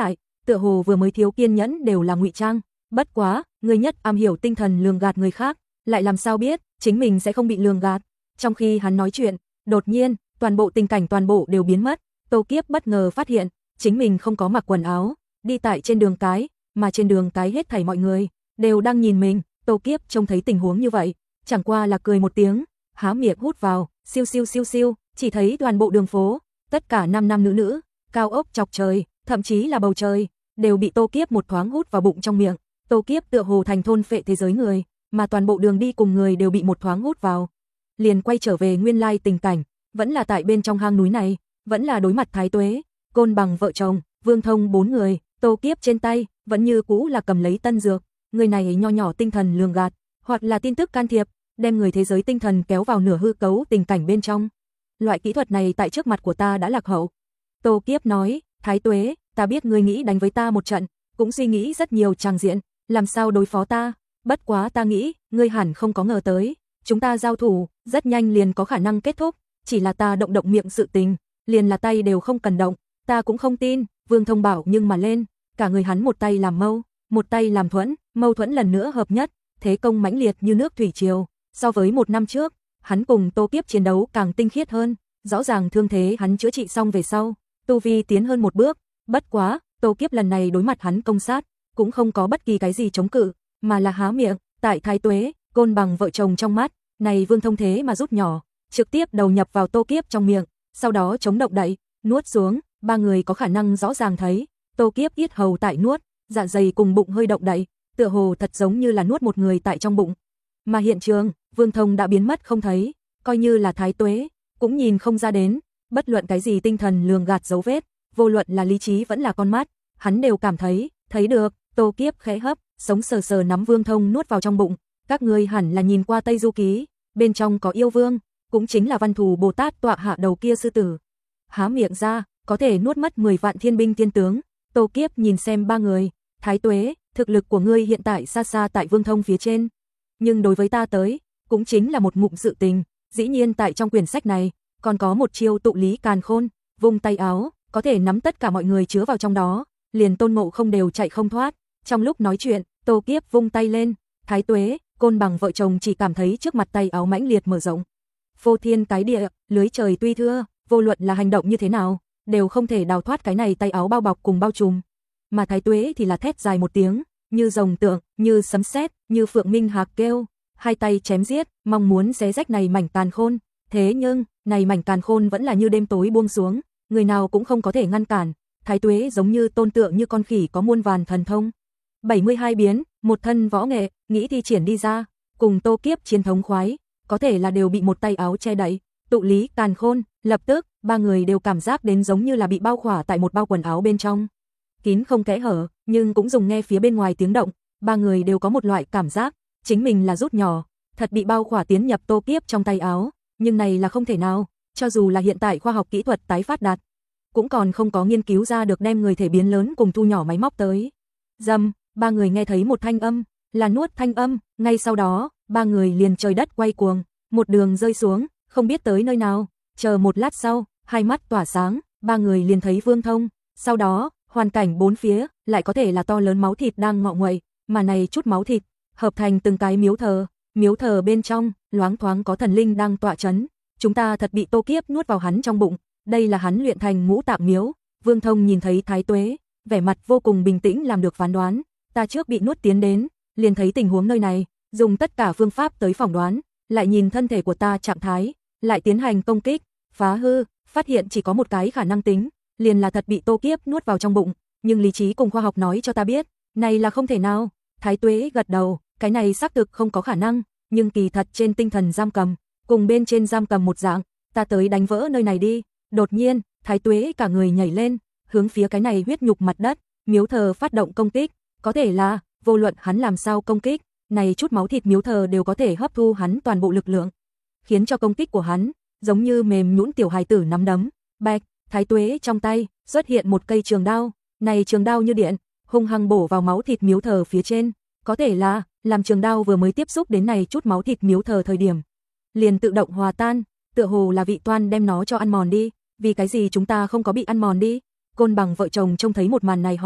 tựa hồ vừa mới thiếu kiên nhẫn đều là ngụy trang, bất quá, người nhất am hiểu tinh thần lường gạt người khác, lại làm sao biết chính mình sẽ không bị lường gạt. Trong khi hắn nói chuyện, đột nhiên, toàn bộ tình cảnh toàn bộ đều biến mất, Tô Kiếp bất ngờ phát hiện, chính mình không có mặc quần áo, đi tại trên đường cái, mà trên đường cái hết thảy mọi người đều đang nhìn mình. Tô Kiếp trông thấy tình huống như vậy, chẳng qua là cười một tiếng, há miệng hút vào, siêu siêu siêu siêu, chỉ thấy toàn bộ đường phố, tất cả nam nam nữ nữ, cao ốc chọc trời, thậm chí là bầu trời, đều bị Tô Kiếp một thoáng hút vào bụng trong miệng. Tô Kiếp tựa hồ thành thôn phệ thế giới người, mà toàn bộ đường đi cùng người đều bị một thoáng hút vào. Liền quay trở về nguyên lai tình cảnh, vẫn là tại bên trong hang núi này, vẫn là đối mặt Thái Tuế, Côn Bằng vợ chồng, Vương Thông bốn người, Tô Kiếp trên tay vẫn như cũ là cầm lấy tân dược, người này nho nhỏ tinh thần lường gạt, hoặc là tin tức can thiệp, đem người thế giới tinh thần kéo vào nửa hư cấu tình cảnh bên trong. Loại kỹ thuật này tại trước mặt của ta đã lạc hậu. Tô Kiếp nói, Thái Tuế, ta biết ngươi nghĩ đánh với ta một trận, cũng suy nghĩ rất nhiều tràng diện, làm sao đối phó ta, bất quá ta nghĩ, ngươi hẳn không có ngờ tới, chúng ta giao thủ, rất nhanh liền có khả năng kết thúc, chỉ là ta động động miệng sự tình, liền là tay đều không cần động, ta cũng không tin. Vương Thông bảo nhưng mà lên, cả người hắn một tay làm mâu, một tay làm thuẫn, mâu thuẫn lần nữa hợp nhất, thế công mãnh liệt như nước thủy triều. So với một năm trước, hắn cùng Tô Kiếp chiến đấu càng tinh khiết hơn, rõ ràng thương thế hắn chữa trị xong về sau, tu vi tiến hơn một bước, bất quá, Tô Kiếp lần này đối mặt hắn công sát, cũng không có bất kỳ cái gì chống cự, mà là há miệng, tại Thái Tuế, Côn Bằng vợ chồng trong mắt, này Vương Thông thế mà rút nhỏ, trực tiếp đầu nhập vào Tô Kiếp trong miệng, sau đó chống động đậy, nuốt xuống, ba người có khả năng rõ ràng thấy, Tô Kiếp yết hầu tại nuốt, dạ dày cùng bụng hơi động đậy, tựa hồ thật giống như là nuốt một người tại trong bụng. Mà hiện trường, Vương Thông đã biến mất không thấy, coi như là Thái Tuế, cũng nhìn không ra đến, bất luận cái gì tinh thần lường gạt dấu vết, vô luận là lý trí vẫn là con mắt, hắn đều cảm thấy, thấy được. Tô Kiếp khẽ hấp, sống sờ sờ nắm Vương Thông nuốt vào trong bụng, các ngươi hẳn là nhìn qua Tây Du Ký, bên trong có yêu vương, cũng chính là Văn Thù Bồ Tát tọa hạ đầu kia sư tử. Há miệng ra, có thể nuốt mất mười vạn thiên binh tiên tướng. Tô Kiếp nhìn xem ba người, Thái Tuế, thực lực của ngươi hiện tại xa xa tại Vương Thông phía trên, nhưng đối với ta tới, cũng chính là một ngụm sự tình. Dĩ nhiên tại trong quyển sách này, còn có một chiêu tụ lý càn khôn, vung tay áo, có thể nắm tất cả mọi người chứa vào trong đó, liền Tôn Ngộ Không đều chạy không thoát. Trong lúc nói chuyện, Tô Kiếp vung tay lên, Thái Tuế, Côn Bằng vợ chồng chỉ cảm thấy trước mặt tay áo mãnh liệt mở rộng. Phô thiên cái địa, lưới trời tuy thưa, vô luận là hành động như thế nào, đều không thể đào thoát cái này tay áo bao bọc cùng bao trùm. Mà Thái Tuế thì là thét dài một tiếng, như rồng tượng, như sấm sét, như phượng minh hạc kêu, hai tay chém giết, mong muốn xé rách này mảnh càn khôn. Thế nhưng, này mảnh càn khôn vẫn là như đêm tối buông xuống, người nào cũng không có thể ngăn cản. Thái Tuế giống như tôn tượng như con khỉ có muôn vàn thần thông, bảy mươi hai biến, một thân võ nghệ, nghĩ thi triển đi ra, cùng Tô Kiếp chiến thống khoái, có thể là đều bị một tay áo che đậy. Tụ lý càn khôn, lập tức, ba người đều cảm giác đến giống như là bị bao khỏa tại một bao quần áo bên trong. Kín không kẽ hở, nhưng cũng dùng nghe phía bên ngoài tiếng động, ba người đều có một loại cảm giác, chính mình là rút nhỏ, thật bị bao khỏa tiến nhập Tô Kiếp trong tay áo, nhưng này là không thể nào, cho dù là hiện tại khoa học kỹ thuật tái phát đạt, cũng còn không có nghiên cứu ra được đem người thể biến lớn cùng thu nhỏ máy móc tới. Dầm, ba người nghe thấy một thanh âm, là nuốt thanh âm, ngay sau đó, ba người liền trời đất quay cuồng, một đường rơi xuống, không biết tới nơi nào, chờ một lát sau, hai mắt tỏa sáng, ba người liền thấy Vương Thông, sau đó, hoàn cảnh bốn phía, lại có thể là to lớn máu thịt đang ngọ nguậy, mà này chút máu thịt, hợp thành từng cái miếu thờ, miếu thờ bên trong, loáng thoáng có thần linh đang tọa chấn, chúng ta thật bị Tô Kiếp nuốt vào hắn trong bụng, đây là hắn luyện thành ngũ tạng miếu. Vương Thông nhìn thấy Thái Tuế, vẻ mặt vô cùng bình tĩnh làm được phán đoán, ta trước bị nuốt tiến đến, liền thấy tình huống nơi này, dùng tất cả phương pháp tới phỏng đoán, lại nhìn thân thể của ta trạng thái, lại tiến hành công kích, phá hư, phát hiện chỉ có một cái khả năng tính, liền là thật bị Tô Kiếp nuốt vào trong bụng, nhưng lý trí cùng khoa học nói cho ta biết, này là không thể nào. Thái Tuế gật đầu, cái này xác thực không có khả năng, nhưng kỳ thật trên tinh thần giam cầm, cùng bên trên giam cầm một dạng, ta tới đánh vỡ nơi này đi. Đột nhiên, Thái Tuế cả người nhảy lên, hướng phía cái này huyết nhục mặt đất, miếu thờ phát động công kích, có thể là, vô luận hắn làm sao công kích, này chút máu thịt miếu thờ đều có thể hấp thu hắn toàn bộ lực lượng, khiến cho công kích của hắn giống như mềm nhũn tiểu hài tử nắm đấm. Bạch, Thái Tuế trong tay xuất hiện một cây trường đao, này trường đao như điện, hung hăng bổ vào máu thịt miếu thờ phía trên, có thể là, làm trường đao vừa mới tiếp xúc đến này chút máu thịt miếu thờ thời điểm, liền tự động hòa tan, tựa hồ là vị toan đem nó cho ăn mòn đi, vì cái gì chúng ta không có bị ăn mòn đi? Côn Bằng vợ chồng trông thấy một màn này hỏi,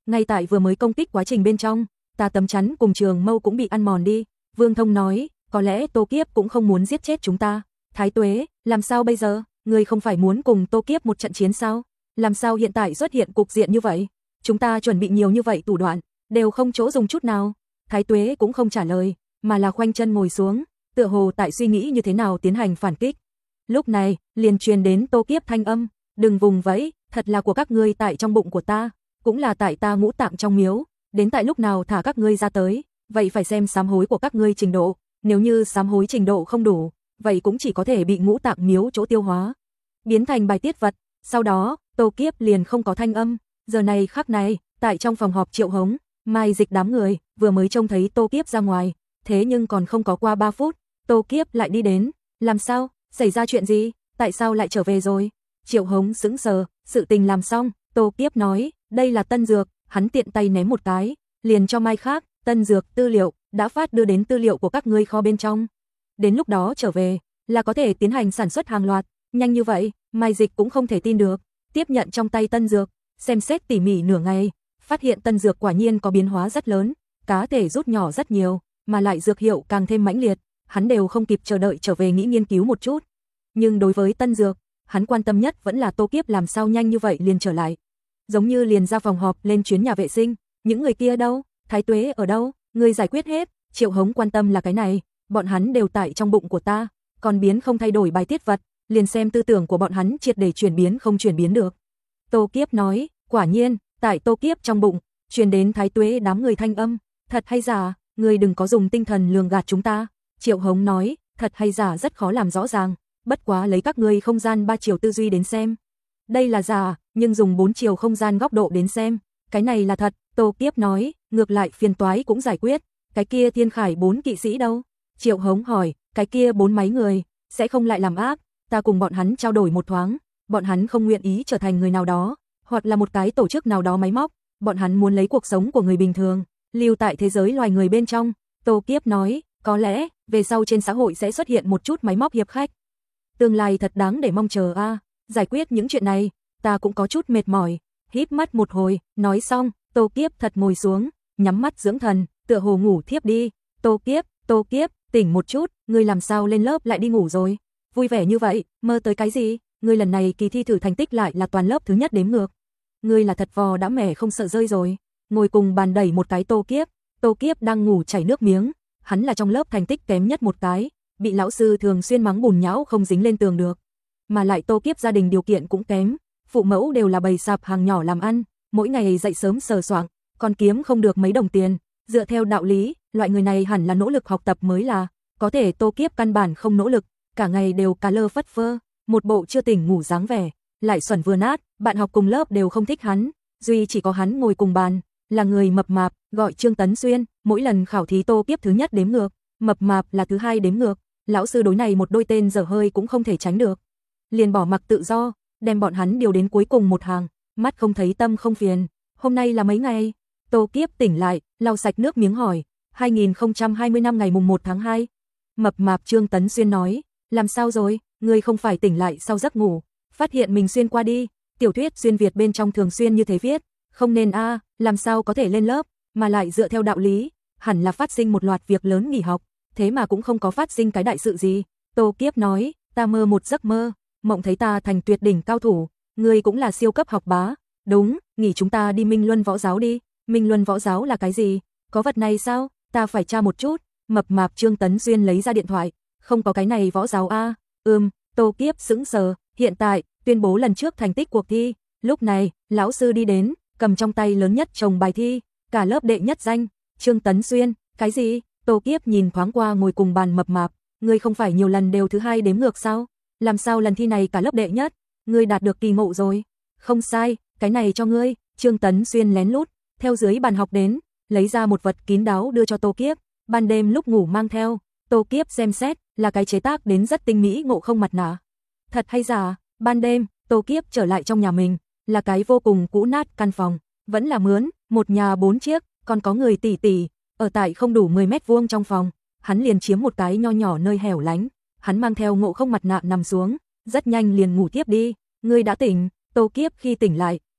Ngay tại vừa mới công kích quá trình bên trong, ta tấm chắn cùng trường mâu cũng bị ăn mòn đi. Vương Thông nói, có lẽ Tô Kiếp cũng không muốn giết chết chúng ta. Thái Tuế, làm sao bây giờ? Ngươi không phải muốn cùng Tô Kiếp một trận chiến sao? Làm sao hiện tại xuất hiện cục diện như vậy? Chúng ta chuẩn bị nhiều như vậy thủ đoạn, đều không chỗ dùng chút nào. Thái Tuế cũng không trả lời, mà là khoanh chân ngồi xuống, tựa hồ tại suy nghĩ như thế nào tiến hành phản kích. Lúc này, liền truyền đến Tô Kiếp thanh âm, đừng vùng vẫy, thật là của các ngươi tại trong bụng của ta, cũng là tại ta ngũ tạng trong miếu, đến tại lúc nào thả các ngươi ra tới, vậy phải xem sám hối của các ngươi trình độ, nếu như sám hối trình độ không đủ, vậy cũng chỉ có thể bị ngũ tạng miếu chỗ tiêu hóa, biến thành bài tiết vật. Sau đó, Tô Kiếp liền không có thanh âm, giờ này khắc này, tại trong phòng họp Triệu Hống, Mai Dịch đám người vừa mới trông thấy Tô Kiếp ra ngoài, thế nhưng còn không có qua ba phút, Tô Kiếp lại đi đến, làm sao, xảy ra chuyện gì, tại sao lại trở về rồi? Triệu Hống sững sờ, sự tình làm xong, Tô Kiếp nói, đây là tân dược, hắn tiện tay ném một cái, liền cho Mai khác, tân dược tư liệu, đã phát đưa đến tư liệu của các ngươi kho bên trong. Đến lúc đó trở về, là có thể tiến hành sản xuất hàng loạt, nhanh như vậy, Mai Dịch cũng không thể tin được, tiếp nhận trong tay tân dược, xem xét tỉ mỉ nửa ngày, phát hiện tân dược quả nhiên có biến hóa rất lớn, cá thể rút nhỏ rất nhiều, mà lại dược hiệu càng thêm mãnh liệt, hắn đều không kịp chờ đợi trở về nghĩ nghiên cứu một chút. Nhưng đối với tân dược, hắn quan tâm nhất vẫn là Tô Kiếp làm sao nhanh như vậy liền trở lại. Giống như liền ra phòng họp lên chuyến nhà vệ sinh, những người kia đâu, Thái Tuế ở đâu, người giải quyết hết. Triệu Hống quan tâm là cái này, bọn hắn đều tại trong bụng của ta, còn biến không thay đổi bài tiết vật, liền xem tư tưởng của bọn hắn triệt để chuyển biến không chuyển biến được. Tô Kiếp nói, quả nhiên, tại Tô Kiếp trong bụng, truyền đến Thái Tuế đám người thanh âm, thật hay giả, người đừng có dùng tinh thần lường gạt chúng ta. Triệu Hống nói, thật hay giả rất khó làm rõ ràng, bất quá lấy các ngươi không gian ba chiều tư duy đến xem. Đây là giả, nhưng dùng bốn chiều không gian góc độ đến xem, cái này là thật. Tô Kiếp nói, ngược lại phiền toái cũng giải quyết, cái kia Thiên Khải bốn kỵ sĩ đâu? Triệu Hống hỏi, cái kia bốn máy người, sẽ không lại làm ác, ta cùng bọn hắn trao đổi một thoáng, bọn hắn không nguyện ý trở thành người nào đó, hoặc là một cái tổ chức nào đó máy móc, bọn hắn muốn lấy cuộc sống của người bình thường, lưu tại thế giới loài người bên trong. Tô Kiếp nói, có lẽ, về sau trên xã hội sẽ xuất hiện một chút máy móc hiệp khách. Tương lai thật đáng để mong chờ a. À. Giải quyết những chuyện này, ta cũng có chút mệt mỏi, híp mắt một hồi, nói xong, Tô Kiếp thật ngồi xuống, nhắm mắt dưỡng thần, tựa hồ ngủ thiếp đi. Tô Kiếp, Tô Kiếp, tỉnh một chút, ngươi làm sao lên lớp lại đi ngủ rồi? Vui vẻ như vậy, mơ tới cái gì? Ngươi lần này kỳ thi thử thành tích lại là toàn lớp thứ nhất đếm ngược. Ngươi là thật vò đã mẻ không sợ rơi rồi. Ngồi cùng bàn đẩy một cái Tô Kiếp, Tô Kiếp đang ngủ chảy nước miếng, hắn là trong lớp thành tích kém nhất một cái, bị lão sư thường xuyên mắng bùn nhão không dính lên tường được. Mà lại Tô Kiếp gia đình điều kiện cũng kém, phụ mẫu đều là bày sạp hàng nhỏ làm ăn, mỗi ngày dậy sớm sờ soạng, còn kiếm không được mấy đồng tiền, dựa theo đạo lý, loại người này hẳn là nỗ lực học tập mới là, có thể Tô Kiếp căn bản không nỗ lực, cả ngày đều cà lơ phất phơ, một bộ chưa tỉnh ngủ dáng vẻ, lại xuẩn vừa nát, bạn học cùng lớp đều không thích hắn, duy chỉ có hắn ngồi cùng bàn, là người mập mạp, gọi Trương Tấn Xuyên, mỗi lần khảo thí Tô Kiếp thứ nhất đếm ngược, mập mạp là thứ hai đếm ngược, lão sư đối này một đôi tên dở hơi cũng không thể tránh được. Liền bỏ mặc tự do, đem bọn hắn điều đến cuối cùng một hàng, mắt không thấy tâm không phiền. Hôm nay là mấy ngày? Tô Kiếp tỉnh lại, lau sạch nước miếng hỏi, hai nghìn không trăm hai mươi năm ngày mùng một tháng hai. Mập mạp Trương Tấn Xuyên nói, làm sao rồi, ngươi không phải tỉnh lại sau giấc ngủ, phát hiện mình xuyên qua đi, tiểu thuyết xuyên Việt bên trong thường xuyên như thế viết, không nên a, à, làm sao có thể lên lớp, mà lại dựa theo đạo lý, hẳn là phát sinh một loạt việc lớn nghỉ học, thế mà cũng không có phát sinh cái đại sự gì. Tô Kiếp nói, ta mơ một giấc mơ, mộng thấy ta thành tuyệt đỉnh cao thủ, ngươi cũng là siêu cấp học bá, đúng, nghỉ chúng ta đi Minh Luân võ giáo đi. Minh Luân võ giáo là cái gì? Có vật này sao? Ta phải tra một chút. Mập mạp Trương Tấn Xuyên lấy ra điện thoại, không có cái này võ giáo a. À? Ừm, Tô Kiếp sững sờ, hiện tại tuyên bố lần trước thành tích cuộc thi. Lúc này, lão sư đi đến, cầm trong tay lớn nhất chồng bài thi, cả lớp đệ nhất danh. Trương Tấn Xuyên, cái gì? Tô Kiếp nhìn thoáng qua ngồi cùng bàn mập mạp, ngươi không phải nhiều lần đều thứ hai đếm ngược sao? Làm sao lần thi này cả lớp đệ nhất? Ngươi đạt được kỳ ngộ rồi. Không sai, cái này cho ngươi. Trương Tấn Xuyên lén lút theo dưới bàn học đến, lấy ra một vật kín đáo đưa cho Tô Kiếp, ban đêm lúc ngủ mang theo. Tô Kiếp xem xét, là cái chế tác đến rất tinh mỹ ngộ không mặt nạ. Thật hay giả? Ban đêm, Tô Kiếp trở lại trong nhà mình, là cái vô cùng cũ nát căn phòng, vẫn là mướn, một nhà bốn chiếc, còn có người tỷ tỷ, ở tại không đủ mười mét vuông trong phòng, hắn liền chiếm một cái nho nhỏ nơi hẻo lánh, hắn mang theo ngộ không mặt nạ nằm xuống, rất nhanh liền ngủ tiếp đi. Ngươi đã tỉnh? Tô Kiếp khi tỉnh lại,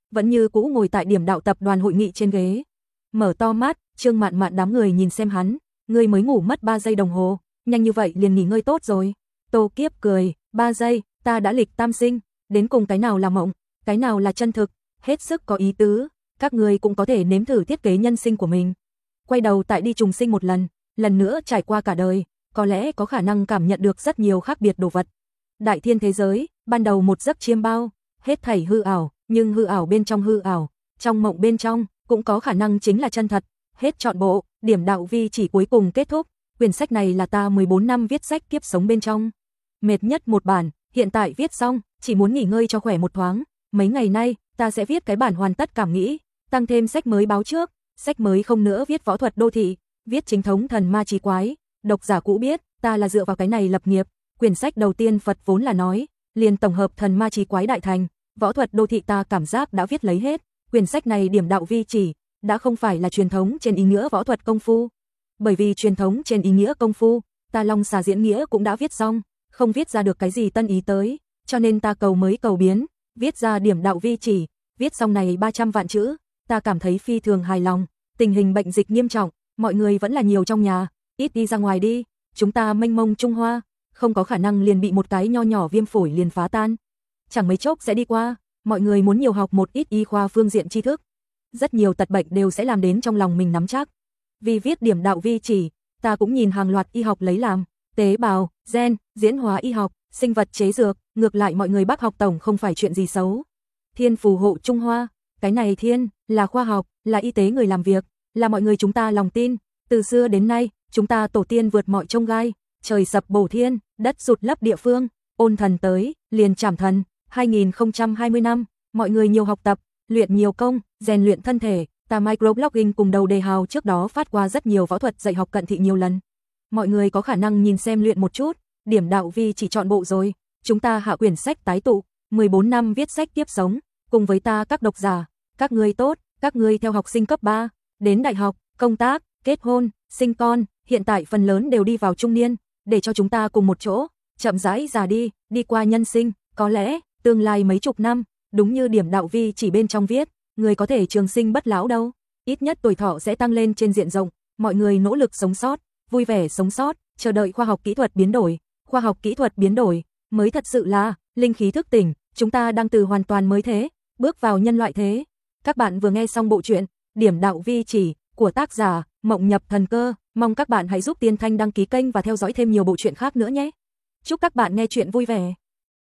vẫn như cũ ngồi tại điểm đạo tập đoàn hội nghị trên ghế. Mở to mắt, Trương Mạn Mạn đám người nhìn xem hắn, ngươi mới ngủ mất ba giây đồng hồ, nhanh như vậy liền nghỉ ngơi tốt rồi. Tô Kiếp cười, ba giây, ta đã lịch tam sinh, đến cùng cái nào là mộng, cái nào là chân thực, hết sức có ý tứ, các ngươi cũng có thể nếm thử thiết kế nhân sinh của mình. Quay đầu tại đi trùng sinh một lần, lần nữa trải qua cả đời, có lẽ có khả năng cảm nhận được rất nhiều khác biệt đồ vật. Đại thiên thế giới, ban đầu một giấc chiêm bao, hết thảy hư ảo, nhưng hư ảo bên trong hư ảo, trong mộng bên trong, cũng có khả năng chính là chân thật, hết trọn bộ, điểm đạo vi chỉ cuối cùng kết thúc, quyển sách này là ta mười bốn năm viết sách kiếp sống bên trong. Mệt nhất một bản, hiện tại viết xong, chỉ muốn nghỉ ngơi cho khỏe một thoáng, mấy ngày nay, ta sẽ viết cái bản hoàn tất cảm nghĩ, tăng thêm sách mới báo trước, sách mới không nữa viết võ thuật đô thị, viết chính thống thần ma chí quái, độc giả cũ biết, ta là dựa vào cái này lập nghiệp, quyển sách đầu tiên Phật vốn là nói, liền tổng hợp thần ma chí quái đại thành, võ thuật đô thị ta cảm giác đã viết lấy hết, quyển sách này điểm đạo vi chỉ, đã không phải là truyền thống trên ý nghĩa võ thuật công phu. Bởi vì truyền thống trên ý nghĩa công phu, ta Long Xà diễn nghĩa cũng đã viết xong, không viết ra được cái gì tân ý tới, cho nên ta cầu mới cầu biến, viết ra điểm đạo vi chỉ, viết xong này ba trăm vạn chữ, ta cảm thấy phi thường hài lòng, tình hình bệnh dịch nghiêm trọng, mọi người vẫn là nhiều trong nhà, ít đi ra ngoài đi, chúng ta mênh mông Trung Hoa, không có khả năng liền bị một cái nho nhỏ viêm phổi liền phá tan. Chẳng mấy chốc sẽ đi qua, mọi người muốn nhiều học một ít y khoa phương diện tri thức. Rất nhiều tật bệnh đều sẽ làm đến trong lòng mình nắm chắc. Vì viết điểm đạo vi chỉ, ta cũng nhìn hàng loạt y học lấy làm, tế bào, gen, diễn hóa y học, sinh vật chế dược, ngược lại mọi người bác học tổng không phải chuyện gì xấu. Thiên phù hộ Trung Hoa, cái này thiên, là khoa học, là y tế người làm việc, là mọi người chúng ta lòng tin. Từ xưa đến nay, chúng ta tổ tiên vượt mọi chông gai, trời sập bổ thiên, đất sụt lấp địa phương, ôn thần tới, liền trảm thần, hai nghìn không trăm hai mươi năm, mọi người nhiều học tập, luyện nhiều công, rèn luyện thân thể, ta microblogging cùng đầu đề hào trước đó phát qua rất nhiều võ thuật dạy học cận thị nhiều lần. Mọi người có khả năng nhìn xem luyện một chút, điểm đạo vi chỉ chọn bộ rồi, chúng ta hạ quyển sách tái tụ, mười bốn năm viết sách tiếp sống, cùng với ta các độc giả, các ngươi tốt, các ngươi theo học sinh cấp ba, đến đại học, công tác, kết hôn, sinh con, hiện tại phần lớn đều đi vào trung niên, để cho chúng ta cùng một chỗ, chậm rãi già đi, đi qua nhân sinh, có lẽ, tương lai mấy chục năm, đúng như điểm đạo vi chỉ bên trong viết, người có thể trường sinh bất lão đâu, ít nhất tuổi thọ sẽ tăng lên trên diện rộng, mọi người nỗ lực sống sót, vui vẻ sống sót, chờ đợi khoa học kỹ thuật biến đổi, khoa học kỹ thuật biến đổi, mới thật sự là, linh khí thức tỉnh, chúng ta đang từ hoàn toàn mới thế, bước vào nhân loại thế. Các bạn vừa nghe xong bộ truyện, điểm đạo vi chỉ, của tác giả, Mộng Nhập Thần Cơ, mong các bạn hãy giúp Tiên Thanh đăng ký kênh và theo dõi thêm nhiều bộ truyện khác nữa nhé. Chúc các bạn nghe truyện vui vẻ.